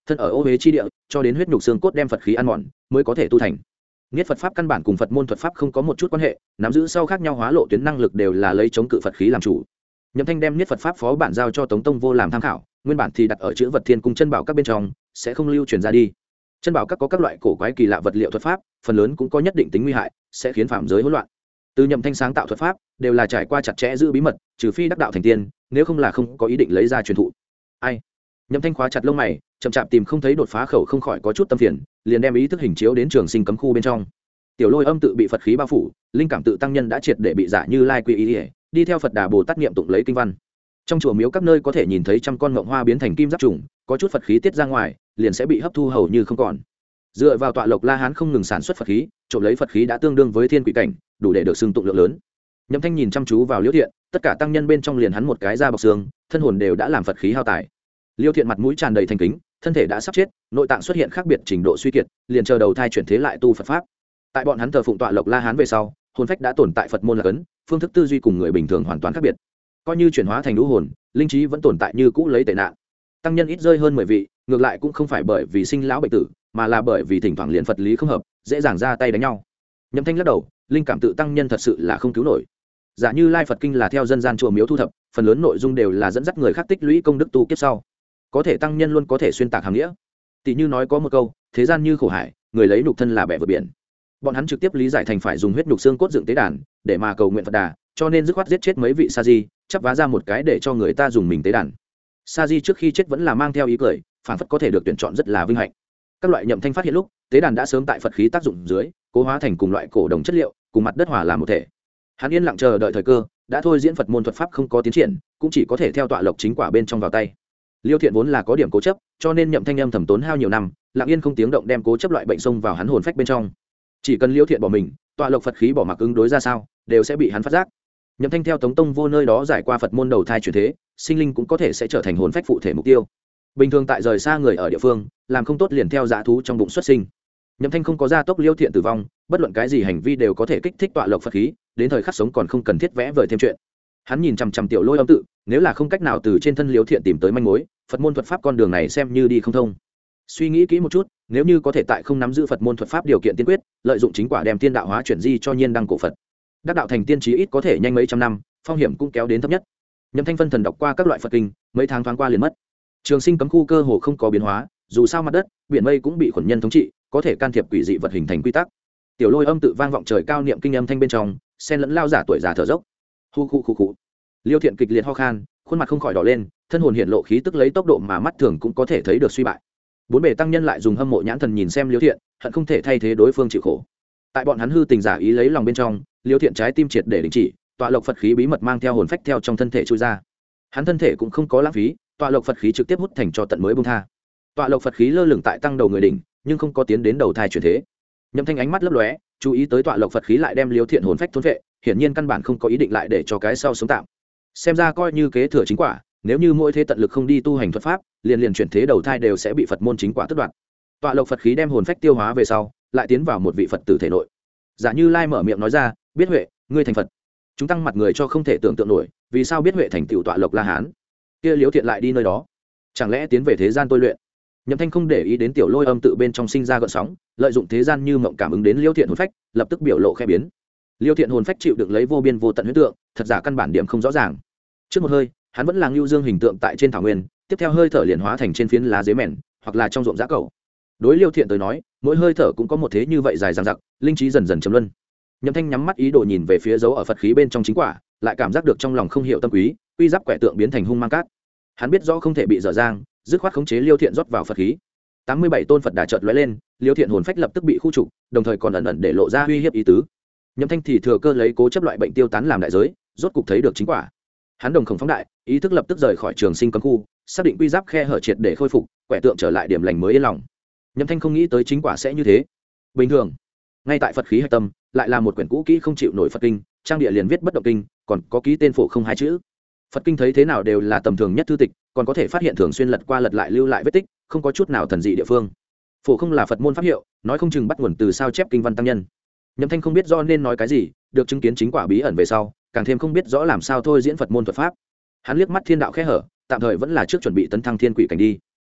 thân ở ô huế chi địa cho đến huyết nhục xương cốt đem phật khí ăn mòn mới có thể tu thành. Niết Phật pháp căn bản cùng Phật môn thuật pháp không có một chút quan hệ, nắm giữ sau khác nhau hóa lộ tuyến năng lực đều là lấy chống cự Phật khí làm chủ. Nhậm Thanh đem Niết Phật pháp phó bản giao cho Tống Tông Vô làm tham khảo, nguyên bản thì đặt ở chữ vật thiên cung chân bảo các bên trong, sẽ không lưu truyền ra đi. Chân bảo các có các loại cổ quái kỳ lạ vật liệu thuật pháp, phần lớn cũng có nhất định tính nguy hại, sẽ khiến phạm giới hỗn loạn. Từ Nhậm Thanh sáng tạo thuật pháp, đều là trải qua chặt chẽ giữ bí mật, trừ phi đắc đạo thành tiên, nếu không là không có ý định lấy ra truyền thụ. Ai? Nhậm Thanh khóa chặt lông mày, chậm chạp tìm không thấy đột phá khẩu, không khỏi có chút tâm phiền, liền đem ý thức hình chiếu đến Trường Sinh cấm khu bên trong. Tiểu Lôi Âm tự bị Phật khí bao phủ, linh cảm tự tăng nhân đã triệt để bị giả Như Lai quy y, đi theo Phật Đà Bồ Tát niệm tụng lấy kinh văn. Trong chùa miếu các nơi có thể nhìn thấy trăm con ngộng hoa biến thành kim giáp trùng, có chút Phật khí tiết ra ngoài, liền sẽ bị hấp thu hầu như không còn. Dựa vào tọa lộc La Hán không ngừng sản xuất Phật khí, trộm lấy Phật khí đã tương đương với thiên quỷ cảnh, đủ để được xưng tụng lượng lớn. Nhậm Thanh nhìn chăm chú vào Liêu Thiện, tất cả tăng nhân bên trong liền hắn một cái da bọc xương, thân hồn đều đã làm Phật khí hao tài. Liêu Thiện mặt mũi tràn đầy thành kính, thân thể đã sắp chết, nội tạng xuất hiện khác biệt trình độ suy kiệt, liền chờ đầu thai chuyển thế lại tu Phật pháp. Tại bọn hắn thờ phụng tọa lộc La Hán về sau, hồn phách đã tồn tại Phật môn là cấn, phương thức tư duy cùng người bình thường hoàn toàn khác biệt. Coi như chuyển hóa thành lũ hồn, linh trí vẫn tồn tại như cũ lấy tệ nạn. Tăng nhân ít rơi hơn 10 vị, ngược lại cũng không phải bởi vì sinh lão bệnh tử, mà là bởi vì thỉnh thoảng liền Phật lý không hợp, dễ dàng ra tay đánh nhau. Nhậm Thanh lắc đầu, linh cảm tự tăng nhân thật sự là không cứu nổi. Giả Như Lai Phật kinh là theo dân gian chùa miếu thu thập, phần lớn nội dung đều là dẫn dắt người khác tích lũy công đức tu kiếp sau. Có thể tăng nhân luôn có thể xuyên tạc hàm nghĩa. Tỷ như nói có một câu, thế gian như khổ hải, người lấy nhục thân là bẻ vượt biển. Bọn hắn trực tiếp lý giải thành phải dùng huyết nhục xương cốt dựng tế đàn để mà cầu nguyện Phật Đà, cho nên dứt khoát giết chết mấy vị sa di, chắp vá ra một cái để cho người ta dùng mình tế đàn. Sa di trước khi chết vẫn là mang theo ý cười, phản phất có thể được tuyển chọn rất là vinh hạnh. Các loại Nhậm Thanh phát hiện lúc, tế đàn đã sớm tại Phật khí tác dụng dưới cố hóa thành cùng loại cổ đồng chất liệu, cùng mặt đất hòa làm một thể. Hắn yên lặng chờ đợi thời cơ, đã thôi diễn Phật môn thuật pháp không có tiến triển, cũng chỉ có thể theo tọa lộc chính quả bên trong vào tay. Liêu Thiện vốn là có điểm cố chấp, cho nên Nhậm Thanh âm thầm tốn hao nhiều năm, lặng yên không tiếng động đem cố chấp loại bệnh xông vào hắn hồn phách bên trong. Chỉ cần Liêu Thiện bỏ mình, tọa lộc Phật khí bỏ mặc ứng đối ra sao, đều sẽ bị hắn phát giác. Nhậm Thanh theo Tống Tông Vô nơi đó giải qua Phật môn đầu thai chuyển thế, sinh linh cũng có thể sẽ trở thành hồn phách phụ thể mục tiêu. Bình thường tại rời xa người ở địa phương, làm không tốt liền theo dã thú trong bụng xuất sinh. Nhậm Thanh không có gia tốc Liêu Thiện tử vong, bất luận cái gì hành vi đều có thể kích thích tọa lộc Phật khí, đến thời khắc sống còn không cần thiết vẽ vời thêm chuyện. Hắn nhìn chằm chằm Tiểu Lôi Âm tự, nếu là không cách nào từ trên thân Liêu Thiện tìm tới manh mối, Phật môn thuật pháp con đường này xem như đi không thông. Suy nghĩ kỹ một chút, nếu như có thể tại không nắm giữ Phật môn thuật pháp điều kiện tiên quyết, lợi dụng chính quả đem tiên đạo hóa chuyển di cho nhiên đăng cổ Phật, đắc đạo thành tiên trí ít có thể nhanh mấy trăm năm, phong hiểm cũng kéo đến thấp nhất. Nhậm Thanh phân thần đọc qua các loại Phật kinh, mấy tháng thoáng qua liền mất. Trường Sinh cấm khu cơ hồ không có biến hóa, dù sao mặt đất, biển mây cũng bị khuẩn nhân thống trị, có thể can thiệp quỷ dị vật hình thành quy tắc. Tiểu Lôi Âm tự vang vọng trời cao niệm kinh âm thanh bên trong, xen lẫn lao giả tuổi già thở dốc. Hu khu khu khu. Liêu Thiện kịch liệt ho khan, khuôn mặt không khỏi đỏ lên, thân hồn hiện lộ khí tức lấy tốc độ mà mắt thường cũng có thể thấy được suy bại. Bốn bề tăng nhân lại dùng hâm mộ nhãn thần nhìn xem Liêu Thiện, hận không thể thay thế đối phương chịu khổ. Tại bọn hắn hư tình giả ý lấy lòng bên trong, Liêu Thiện trái tim triệt để đình chỉ, tọa lộc Phật khí bí mật mang theo hồn phách theo trong thân thể trôi ra. Hắn thân thể cũng không có lãng phí, tọa lộc Phật khí trực tiếp hút thành cho tận mới buông tha. Tọa lộc Phật khí lơ lửng tại tăng đầu người đỉnh, nhưng không có tiến đến đầu thai chuyển thế. Nhậm Thanh ánh mắt lấp lóe, chú ý tới tọa lộc Phật khí lại đem Liêu Thiện hồn phách thôn vệ, hiển nhiên căn bản không có ý định lại để cho cái sau sống tạm. Xem ra coi như kế thừa chính quả, nếu như mỗi thế tận lực không đi tu hành thuật pháp, liền chuyển thế đầu thai đều sẽ bị Phật môn chính quả tước đoạt. Tọa lộc Phật khí đem hồn phách tiêu hóa về sau, lại tiến vào một vị Phật tử thể nội. Giả Như Lai mở miệng nói ra, biết Huệ, ngươi thành Phật. Chúng tăng mặt người cho không thể tưởng tượng nổi, vì sao biết Huệ thành tựu tọa lộc La Hán? Kia Liêu Thiện lại đi nơi đó, chẳng lẽ tiến về thế gian tôi luyện? Nhậm Thanh không để ý đến Tiểu Lôi Âm tự bên trong sinh ra gợn sóng, lợi dụng thế gian như mộng cảm ứng đến Liêu Thiện hồn phách, lập tức biểu lộ khẽ biến. Liêu Thiện hồn phách chịu đựng lấy vô biên vô tận huyễn tượng, thật giả căn bản điểm không rõ ràng. Trước một hơi, hắn vẫn là Ngưu Dương hình tượng tại trên thảo nguyên, tiếp theo hơi thở liền hóa thành trên phiến lá dế mèn, hoặc là trong ruộng dã cẩu. Đối Liêu Thiện tới nói, mỗi hơi thở cũng có một thế như vậy dài dằng dặc, linh trí dần dần trầm luân. Nhậm Thanh nhắm mắt ý đồ nhìn về phía dấu ở Phật khí bên trong chính quả, lại cảm giác được trong lòng không hiểu tâm quý, quy giáp quẻ tượng biến thành hung mang cát. Hắn biết rõ không thể bị dở dang, dứt khoát khống chế Liêu Thiện rót vào Phật khí. 87 tôn Phật đà chợt lóe lên, Liêu Thiện hồn phách lập tức bị khu trục, đồng thời còn ẩn ẩn để lộ ra uy hiếp ý tứ. Nhậm Thanh thì thừa cơ lấy cố chấp loại bệnh tiêu tán làm đại giới, rốt cục thấy được chính quả. Hắn đồng khổng phóng đại, ý thức lập tức rời khỏi Trường Sinh cấm khu, xác định quy giáp khe hở triệt để khôi phục, quẻ tượng trở lại điểm lành mới yên lòng. Nhậm Thanh không nghĩ tới chính quả sẽ như thế. Bình thường, ngay tại Phật khí hạch tâm, lại là một quyển cũ kỹ không chịu nổi Phật kinh, trang địa liền viết bất động kinh, còn có ký tên phổ không hai chữ. Phật kinh thấy thế nào đều là tầm thường nhất thư tịch, còn có thể phát hiện thường xuyên lật qua lật lại lưu lại vết tích, không có chút nào thần dị địa phương. Phổ không là Phật môn pháp hiệu, nói không chừng bắt nguồn từ sao chép kinh văn tăng nhân. Nhậm Thanh không biết rõ nên nói cái gì, được chứng kiến chính quả bí ẩn về sau, càng thêm không biết rõ làm sao thôi diễn Phật môn thuật pháp. Hắn liếc mắt thiên đạo khẽ hở, tạm thời vẫn là trước chuẩn bị tấn thăng thiên quỷ cảnh đi.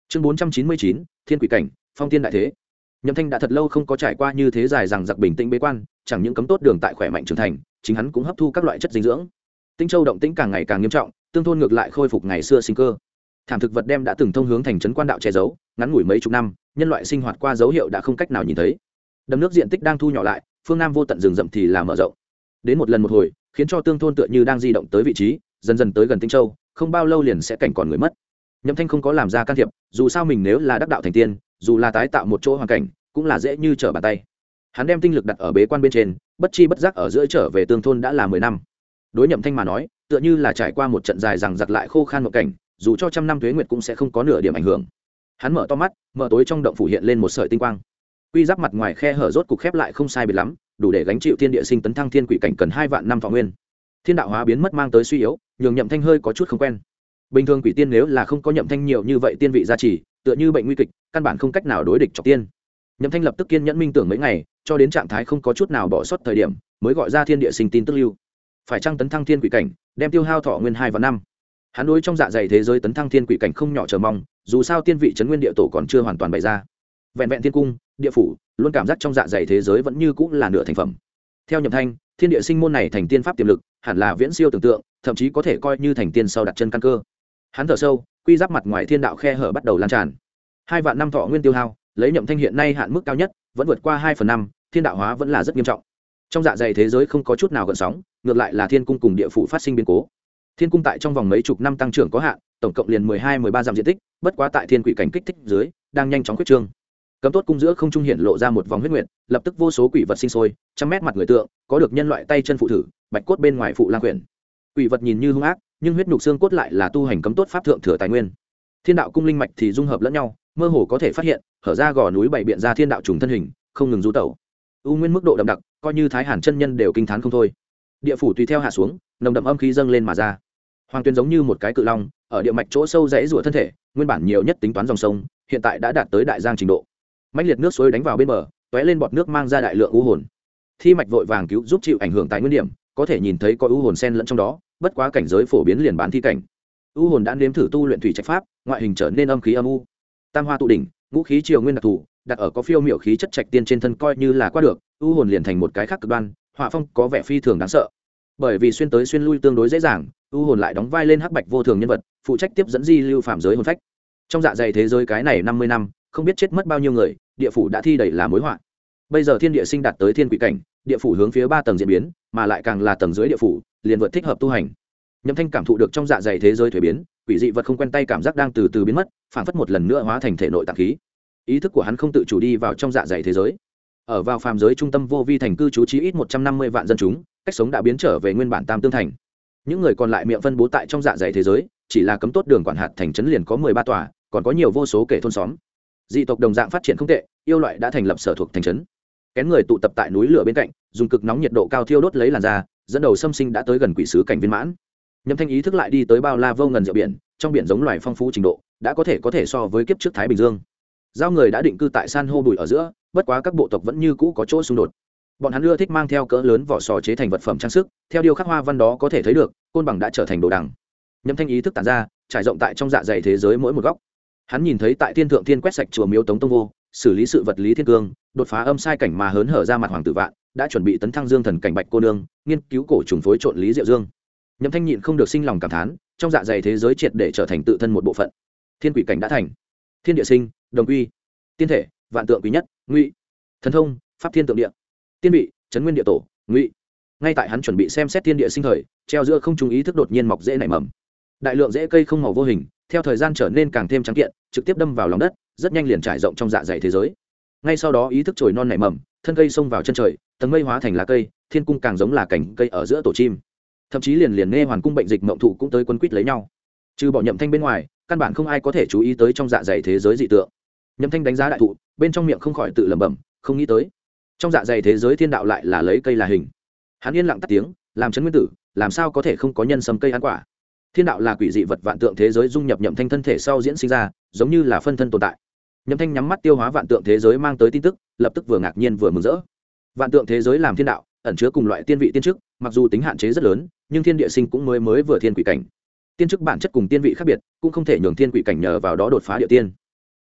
Chương 499, Thiên Quỷ Cảnh, Phong Tiên Đại Thế. Nhậm Thanh đã thật lâu không có trải qua như thế dài rằng giặc bình tĩnh bế quan, chẳng những cấm tốt đường tại khỏe mạnh trưởng thành, chính hắn cũng hấp thu các loại chất dinh dưỡng. Tinh Châu động tĩnh càng ngày càng nghiêm trọng, tương thôn ngược lại khôi phục ngày xưa sinh cơ. Thảm thực vật đem đã từng thông hướng thành trấn quan đạo che giấu, ngắn ngủi mấy chục năm, nhân loại sinh hoạt qua dấu hiệu đã không cách nào nhìn thấy. Đầm nước diện tích đang thu nhỏ lại, phương nam vô tận rừng rậm thì là mở rộng. Đến một lần một hồi, khiến cho tương thôn tựa như đang di động tới vị trí, dần dần tới gần Tinh Châu, không bao lâu liền sẽ cảnh còn người mất. Nhậm Thanh không có làm ra can thiệp, dù sao mình nếu là đắc đạo thành tiên, dù là tái tạo một chỗ hoàn cảnh, cũng là dễ như trở bàn tay. Hắn đem tinh lực đặt ở bế quan bên trên, bất chi bất giác ở giữa trở về tương thôn đã là 10 năm. Đối Nhậm Thanh mà nói, tựa như là trải qua một trận dài rằng giặc lại khô khan một cảnh, dù cho trăm năm tuế nguyệt cũng sẽ không có nửa điểm ảnh hưởng. Hắn mở to mắt, mở tối trong động phủ hiện lên một sợi tinh quang. Quy giáp mặt ngoài khe hở rốt cục khép lại không sai biệt lắm, đủ để gánh chịu thiên địa sinh tấn thăng thiên quỷ cảnh cần 2 vạn năm thọ nguyên. Thiên đạo hóa biến mất mang tới suy yếu, nhường Nhậm Thanh hơi có chút không quen. Bình thường quỷ tiên nếu là không có Nhậm Thanh nhiều như vậy tiên vị gia trì, tựa như bệnh nguy kịch, căn bản không cách nào đối địch chọc tiên. Nhậm Thanh lập tức kiên nhẫn minh tưởng mấy ngày, cho đến trạng thái không có chút nào bỏ sót thời điểm, mới gọi ra thiên địa sinh tin tức lưu. Phải chăng tấn thăng thiên quỷ cảnh, đem tiêu hao thọ nguyên 2 vạn năm. Hắn đối trong dạ dày thế giới tấn thăng thiên quỷ cảnh không nhỏ chờ mong, dù sao tiên vị trấn nguyên địa tổ còn chưa hoàn toàn bày ra. Vẹn vẹn thiên cung, địa phủ, luôn cảm giác trong dạ dày thế giới vẫn như cũng là nửa thành phẩm. Theo Nhậm Thanh, thiên địa sinh môn này thành tiên pháp tiềm lực, hẳn là viễn siêu tưởng tượng, thậm chí có thể coi như thành tiên sau đặt chân căn cơ. Hắn thở sâu, quy giáp mặt ngoài thiên đạo khe hở bắt đầu lan tràn. 2 vạn năm thọ nguyên tiêu hao, lấy Nhậm Thanh hiện nay hạn mức cao nhất, vẫn vượt qua 2/5, thiên đạo hóa vẫn là rất nghiêm trọng. Trong dạ dày thế giới không có chút nào gợn sóng, ngược lại là thiên cung cùng địa phủ phát sinh biến cố. Thiên cung tại trong vòng mấy chục năm tăng trưởng có hạn, tổng cộng liền 12-13 dặm diện tích, bất quá tại thiên quỷ cảnh kích thích dưới, đang nhanh chóng khuyết trương. Cấm tốt cung giữa không trung hiện lộ ra một vòng huyết nguyệt, lập tức vô số quỷ vật sinh sôi, trăm mét mặt người tượng, có được nhân loại tay chân phụ thử, bạch cốt bên ngoài phụ lang quyển. Quỷ vật nhìn như hung ác, nhưng huyết nhục xương cốt lại là tu hành cấm tốt pháp thượng thừa tài nguyên. Thiên đạo cung linh mạch thì dung hợp lẫn nhau, mơ hồ có thể phát hiện, hở ra gò núi bảy biện ra thiên đạo trùng thân hình, không ngừng du tẩu. U nguyên mức độ đậm đặc, coi như Thái Hàn chân nhân đều kinh thán không thôi. Địa phủ tùy theo hạ xuống, nồng đậm âm khí dâng lên mà ra. Hoàng Tuyên giống như một cái cự long, ở địa mạch chỗ sâu rãy rủa thân thể, nguyên bản nhiều nhất tính toán dòng sông, hiện tại đã đạt tới đại giang trình độ. Mãnh liệt nước suối đánh vào bên bờ, tóe lên bọt nước mang ra đại lượng u hồn. Thi mạch vội vàng cứu giúp chịu ảnh hưởng tại nguyên điểm, có thể nhìn thấy có u hồn xen lẫn trong đó, bất quá cảnh giới phổ biến liền bán thi cảnh. U hồn đã nếm thử tu luyện thủy trạch pháp, ngoại hình trở nên âm khí âm u. Tam hoa tụ đỉnh, ngũ khí triều nguyên đặc thù, đặt ở có phiêu miểu khí chất trạch tiên trên thân coi như là qua được, u hồn liền thành một cái khác cực đoan, họa phong có vẻ phi thường đáng sợ. Bởi vì xuyên tới xuyên lui tương đối dễ dàng, u hồn lại đóng vai lên hắc bạch vô thường nhân vật, phụ trách tiếp dẫn di lưu phạm giới hồn phách. Trong dạ dày thế giới cái này 50 năm, không biết chết mất bao nhiêu người, địa phủ đã thi đẩy là mối họa. Bây giờ thiên địa sinh đạt tới thiên quỷ cảnh, địa phủ hướng phía 3 tầng diễn biến, mà lại càng là tầng dưới địa phủ, liền vượt thích hợp tu hành. Nhậm Thanh cảm thụ được trong dạ dày thế giới thuế biến, quỷ dị vật không quen tay cảm giác đang từ từ biến mất, phản phất một lần nữa hóa thành thể nội tạng khí. Ý thức của hắn không tự chủ đi vào trong dạ dày thế giới. Ở vào phàm giới trung tâm vô vi thành cư trú chí ít 150 vạn dân chúng, cách sống đã biến trở về nguyên bản tam tương thành. Những người còn lại miệng phân bố tại trong dạ dày thế giới, chỉ là cấm tốt đường quản hạt thành trấn liền có 13 tòa, còn có nhiều vô số kể thôn xóm. Dị tộc đồng dạng phát triển không tệ, yêu loại đã thành lập sở thuộc thành trấn. Kén người tụ tập tại núi lửa bên cạnh, dùng cực nóng nhiệt độ cao thiêu đốt lấy làn da, dẫn đầu xâm sinh đã tới gần quỷ sứ cảnh viên mãn. Nhậm Thanh ý thức lại đi tới bao la vô ngần rượu biển, trong biển giống loài phong phú trình độ, đã có thể so với kiếp trước Thái Bình Dương. Giao người đã định cư tại san hô bụi ở giữa, bất quá các bộ tộc vẫn như cũ có chỗ xung đột. Bọn hắn ưa thích mang theo cỡ lớn vỏ sò chế thành vật phẩm trang sức, theo điêu khắc hoa văn đó có thể thấy được, côn bằng đã trở thành đồ đằng. Nhậm Thanh ý thức tản ra, trải rộng tại trong dạ dày thế giới mỗi một góc. Hắn nhìn thấy tại thiên thượng thiên quét sạch chùa miếu Tống Tông Vô, xử lý sự vật lý thiên cương, đột phá âm sai cảnh mà hớn hở ra mặt hoàng tử vạn, đã chuẩn bị tấn thăng dương thần cảnh bạch cô nương, nghiên cứu cổ trùng phối trộn lý diệu dương. Nhậm Thanh nhịn không được sinh lòng cảm thán, trong dạ dày thế giới triệt để trở thành tự thân một bộ phận. Thiên quỷ cảnh đã thành, thiên địa sinh, đồng quy, tiên thể, vạn tượng quý nhất, ngụy, thần thông, pháp thiên tượng địa, tiên vị, trấn nguyên địa tổ, ngụy. Ngay tại hắn chuẩn bị xem xét thiên địa sinh thời, treo giữa không trung ý thức đột nhiên mọc rễ nảy mầm. Đại lượng rễ cây không màu vô hình, theo thời gian trở nên càng thêm trắng kiện, trực tiếp đâm vào lòng đất, rất nhanh liền trải rộng trong dạ dày thế giới. Ngay sau đó ý thức trồi non nảy mầm, thân cây xông vào chân trời, tầng mây hóa thành lá cây, thiên cung càng giống là cành cây ở giữa tổ chim. Thậm chí liền nghe hoàn cung bệnh dịch mộng thụ cũng tới quấn quýt lấy nhau. Trừ bỏ Nhậm Thanh bên ngoài, căn bản không ai có thể chú ý tới trong dạ dày thế giới dị tượng. Nhậm Thanh đánh giá đại thụ, bên trong miệng không khỏi tự lẩm bẩm, không nghĩ tới trong dạ dày thế giới thiên đạo lại là lấy cây là hình. Hắn yên lặng tắt tiếng, làm trấn nguyên tử, làm sao có thể không có nhân sâm cây ăn quả. Thiên đạo là quỷ dị vật vạn tượng thế giới dung nhập Nhậm Thanh thân thể sau diễn sinh ra, giống như là phân thân tồn tại. Nhậm Thanh nhắm mắt tiêu hóa vạn tượng thế giới mang tới tin tức, lập tức vừa ngạc nhiên vừa mừng rỡ. Vạn tượng thế giới làm thiên đạo, ẩn chứa cùng loại tiên vị tiên chức, mặc dù tính hạn chế rất lớn, nhưng thiên địa sinh cũng mới vừa thiên quỷ cảnh. Tiên chức bản chất cùng tiên vị khác biệt, cũng không thể nhường thiên quỷ cảnh nhờ vào đó đột phá địa tiên.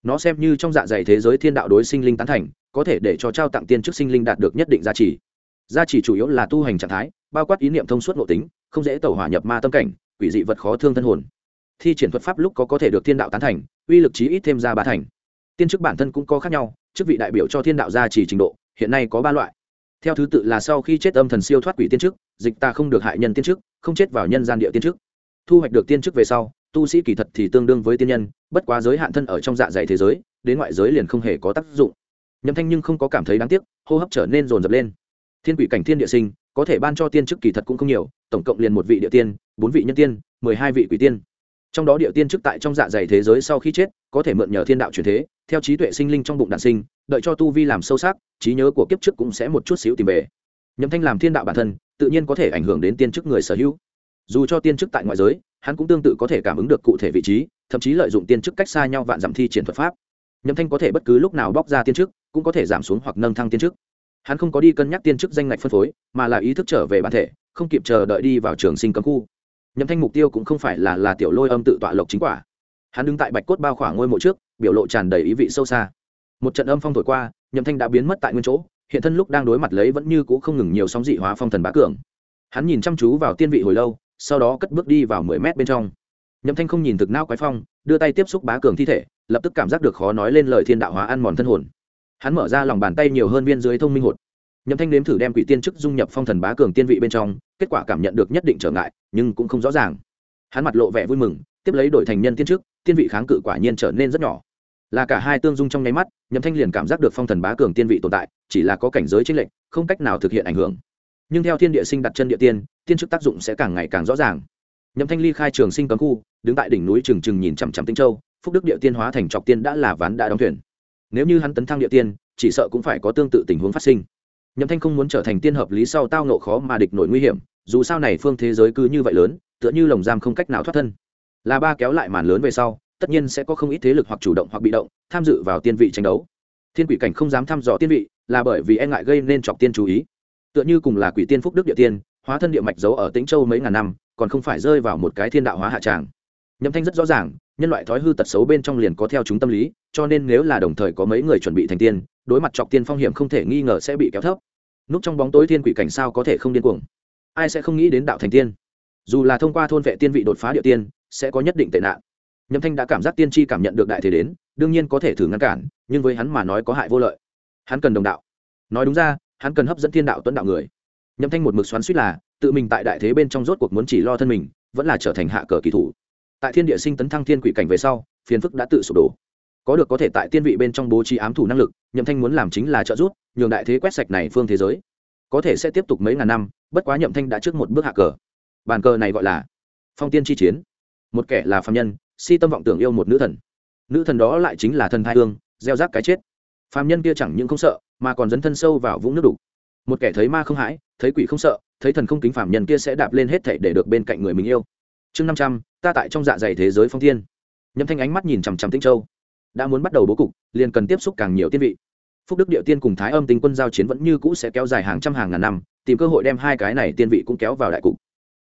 nó xem như trong dạ dày thế giới thiên đạo đối sinh linh tán thành, có thể để cho trao tặng tiên chức sinh linh đạt được nhất định giá trị. Giá trị chủ yếu là tu hành trạng thái, bao quát ý niệm thông suốt nội tính, không dễ tẩu hỏa nhập ma tâm cảnh, quỷ dị vật khó thương thân hồn. Thi triển thuật pháp lúc có thể được thiên đạo tán thành, uy lực chí ít thêm ra 3 thành. Tiên chức bản thân cũng có khác nhau, chức vị đại biểu cho thiên đạo gia trì trình độ, hiện nay có 3 loại. Theo thứ tự là sau khi chết âm thần siêu thoát quỷ tiên chức, dịch ta không được hại nhân tiên chức, không chết vào nhân gian địa tiên chức. Thu hoạch được tiên chức về sau, tu sĩ kỳ thật thì tương đương với tiên nhân, bất quá giới hạn thân ở trong dạ dày thế giới, đến ngoại giới liền không hề có tác dụng. Nhậm Thanh nhưng không có cảm thấy đáng tiếc, hô hấp trở nên dồn dập lên. Thiên quỷ cảnh thiên địa sinh, có thể ban cho tiên chức kỳ thật cũng không nhiều, tổng cộng liền 1 vị địa tiên, 4 vị nhân tiên, 12 vị quỷ tiên. Trong đó địa tiên chức tại trong dạ dày thế giới sau khi chết, có thể mượn nhờ thiên đạo chuyển thế, theo trí tuệ sinh linh trong bụng đản sinh, đợi cho tu vi làm sâu sắc, trí nhớ của kiếp trước cũng sẽ một chút xíu tìm về. Nhậm Thanh làm thiên đạo bản thân, tự nhiên có thể ảnh hưởng đến tiên chức người sở hữu. Dù cho tiên chức tại ngoại giới, hắn cũng tương tự có thể cảm ứng được cụ thể vị trí, thậm chí lợi dụng tiên chức cách xa nhau vạn dặm thi triển thuật pháp. Nhậm Thanh có thể bất cứ lúc nào bóc ra tiên chức, cũng có thể giảm xuống hoặc nâng thăng tiên chức. Hắn không có đi cân nhắc tiên chức danh ngạch phân phối, mà là ý thức trở về bản thể, không kịp chờ đợi đi vào trường sinh cấm khu. Nhậm Thanh mục tiêu cũng không phải là tiểu lôi âm tự tọa lộc chính quả. Hắn đứng tại bạch cốt bao khỏa ngôi mộ trước, biểu lộ tràn đầy ý vị sâu xa. Một trận âm phong thổi qua, Nhậm Thanh đã biến mất tại nguyên chỗ, hiện thân lúc đang đối mặt lấy vẫn như cũ không ngừng nhiều sóng dị hóa phong thần bá cường. Hắn nhìn chăm chú vào tiên vị hồi lâu, sau đó cất bước đi vào 10 mét bên trong. Nhậm Thanh không nhìn thực não quái phong, đưa tay tiếp xúc bá cường thi thể, lập tức cảm giác được khó nói lên lời thiên đạo hóa ăn mòn thân hồn. Hắn mở ra lòng bàn tay nhiều hơn viên dưới thông minh hột. Nhậm Thanh nếm thử đem quỷ tiên chức dung nhập phong thần bá cường tiên vị bên trong, kết quả cảm nhận được nhất định trở ngại, nhưng cũng không rõ ràng. Hắn mặt lộ vẻ vui mừng, tiếp lấy đổi thành nhân tiên chức, tiên vị kháng cự quả nhiên trở nên rất nhỏ. Là cả hai tương dung trong nháy mắt, Nhậm Thanh liền cảm giác được phong thần bá cường tiên vị tồn tại, chỉ là có cảnh giới chênh lệch, không cách nào thực hiện ảnh hưởng. Nhưng theo thiên địa sinh đặt chân địa tiên, tiên chức tác dụng sẽ càng ngày càng rõ ràng. Nhậm Thanh ly khai trường sinh cấm khu, đứng tại đỉnh núi trừng trừng nhìn chằm chằm Tinh Châu, phúc đức địa tiên hóa thành trọc tiên đã là ván đã đóng thuyền. Nếu như hắn tấn thăng địa tiên, chỉ sợ cũng phải có tương tự tình huống phát sinh. Nhậm Thanh không muốn trở thành tiên hợp lý sau tao ngộ khó mà địch nổi nguy hiểm, dù sao này phương thế giới cứ như vậy lớn, tựa như lồng giam không cách nào thoát thân. Là ba kéo lại màn lớn về sau, tất nhiên sẽ có không ít thế lực hoặc chủ động hoặc bị động tham dự vào tiên vị tranh đấu. Thiên quỷ cảnh không dám thăm dò tiên vị, là bởi vì e ngại gây nên trọc tiên chú ý. Tựa như cùng là quỷ tiên phúc đức địa tiên, hóa thân địa mạch giấu ở Tĩnh Châu mấy ngàn năm, còn không phải rơi vào một cái thiên đạo hóa hạ tràng. Nhậm Thanh rất rõ ràng, nhân loại thói hư tật xấu bên trong liền có theo chúng tâm lý, cho nên nếu là đồng thời có mấy người chuẩn bị thành tiên, đối mặt trọc tiên phong hiểm không thể nghi ngờ sẽ bị kéo thấp. Núp trong bóng tối thiên quỷ cảnh sao có thể không điên cuồng? Ai sẽ không nghĩ đến đạo thành tiên? Dù là thông qua thôn vệ tiên vị đột phá địa tiên, sẽ có nhất định tệ nạn. Nhậm Thanh đã cảm giác tiên tri cảm nhận được đại thế đến, đương nhiên có thể thử ngăn cản, nhưng với hắn mà nói có hại vô lợi. Hắn cần đồng đạo. Nói đúng ra, hắn cần hấp dẫn thiên đạo tuấn đạo người. Nhậm Thanh một mực xoắn xuýt là, tự mình tại đại thế bên trong rốt cuộc muốn chỉ lo thân mình, vẫn là trở thành hạ cờ kỳ thủ. Tại thiên địa sinh tấn thăng thiên quỷ cảnh về sau, phiền phức đã tự sụp đổ. Có thể tại tiên vị bên trong bố trí ám thủ năng lực, Nhậm Thanh muốn làm chính là trợ giúp, nhường đại thế quét sạch này phương thế giới. Có thể sẽ tiếp tục mấy ngàn năm, bất quá Nhậm Thanh đã trước một bước hạ cờ. Bàn cờ này gọi là phong tiên chi chiến. Một kẻ là phàm nhân, si tâm vọng tưởng yêu một nữ thần. Nữ thần đó lại chính là thần thai hương, gieo rắc cái chết. Phàm nhân kia chẳng những không sợ, mà còn dấn thân sâu vào vũng nước đục. Một kẻ thấy ma không hãi, thấy quỷ không sợ, thấy thần không kính, phàm nhân kia sẽ đạp lên hết thảy để được bên cạnh người mình yêu. Chương 500, ta tại trong dạ dày thế giới phong tiên. Nhậm Thanh ánh mắt nhìn chằm chằm Tĩnh Châu. Đã muốn bắt đầu bố cục, liền cần tiếp xúc càng nhiều tiên vị. Phúc đức địa tiên cùng Thái Âm tinh quân giao chiến vẫn như cũ sẽ kéo dài hàng trăm hàng ngàn năm, tìm cơ hội đem hai cái này tiên vị cũng kéo vào đại cục.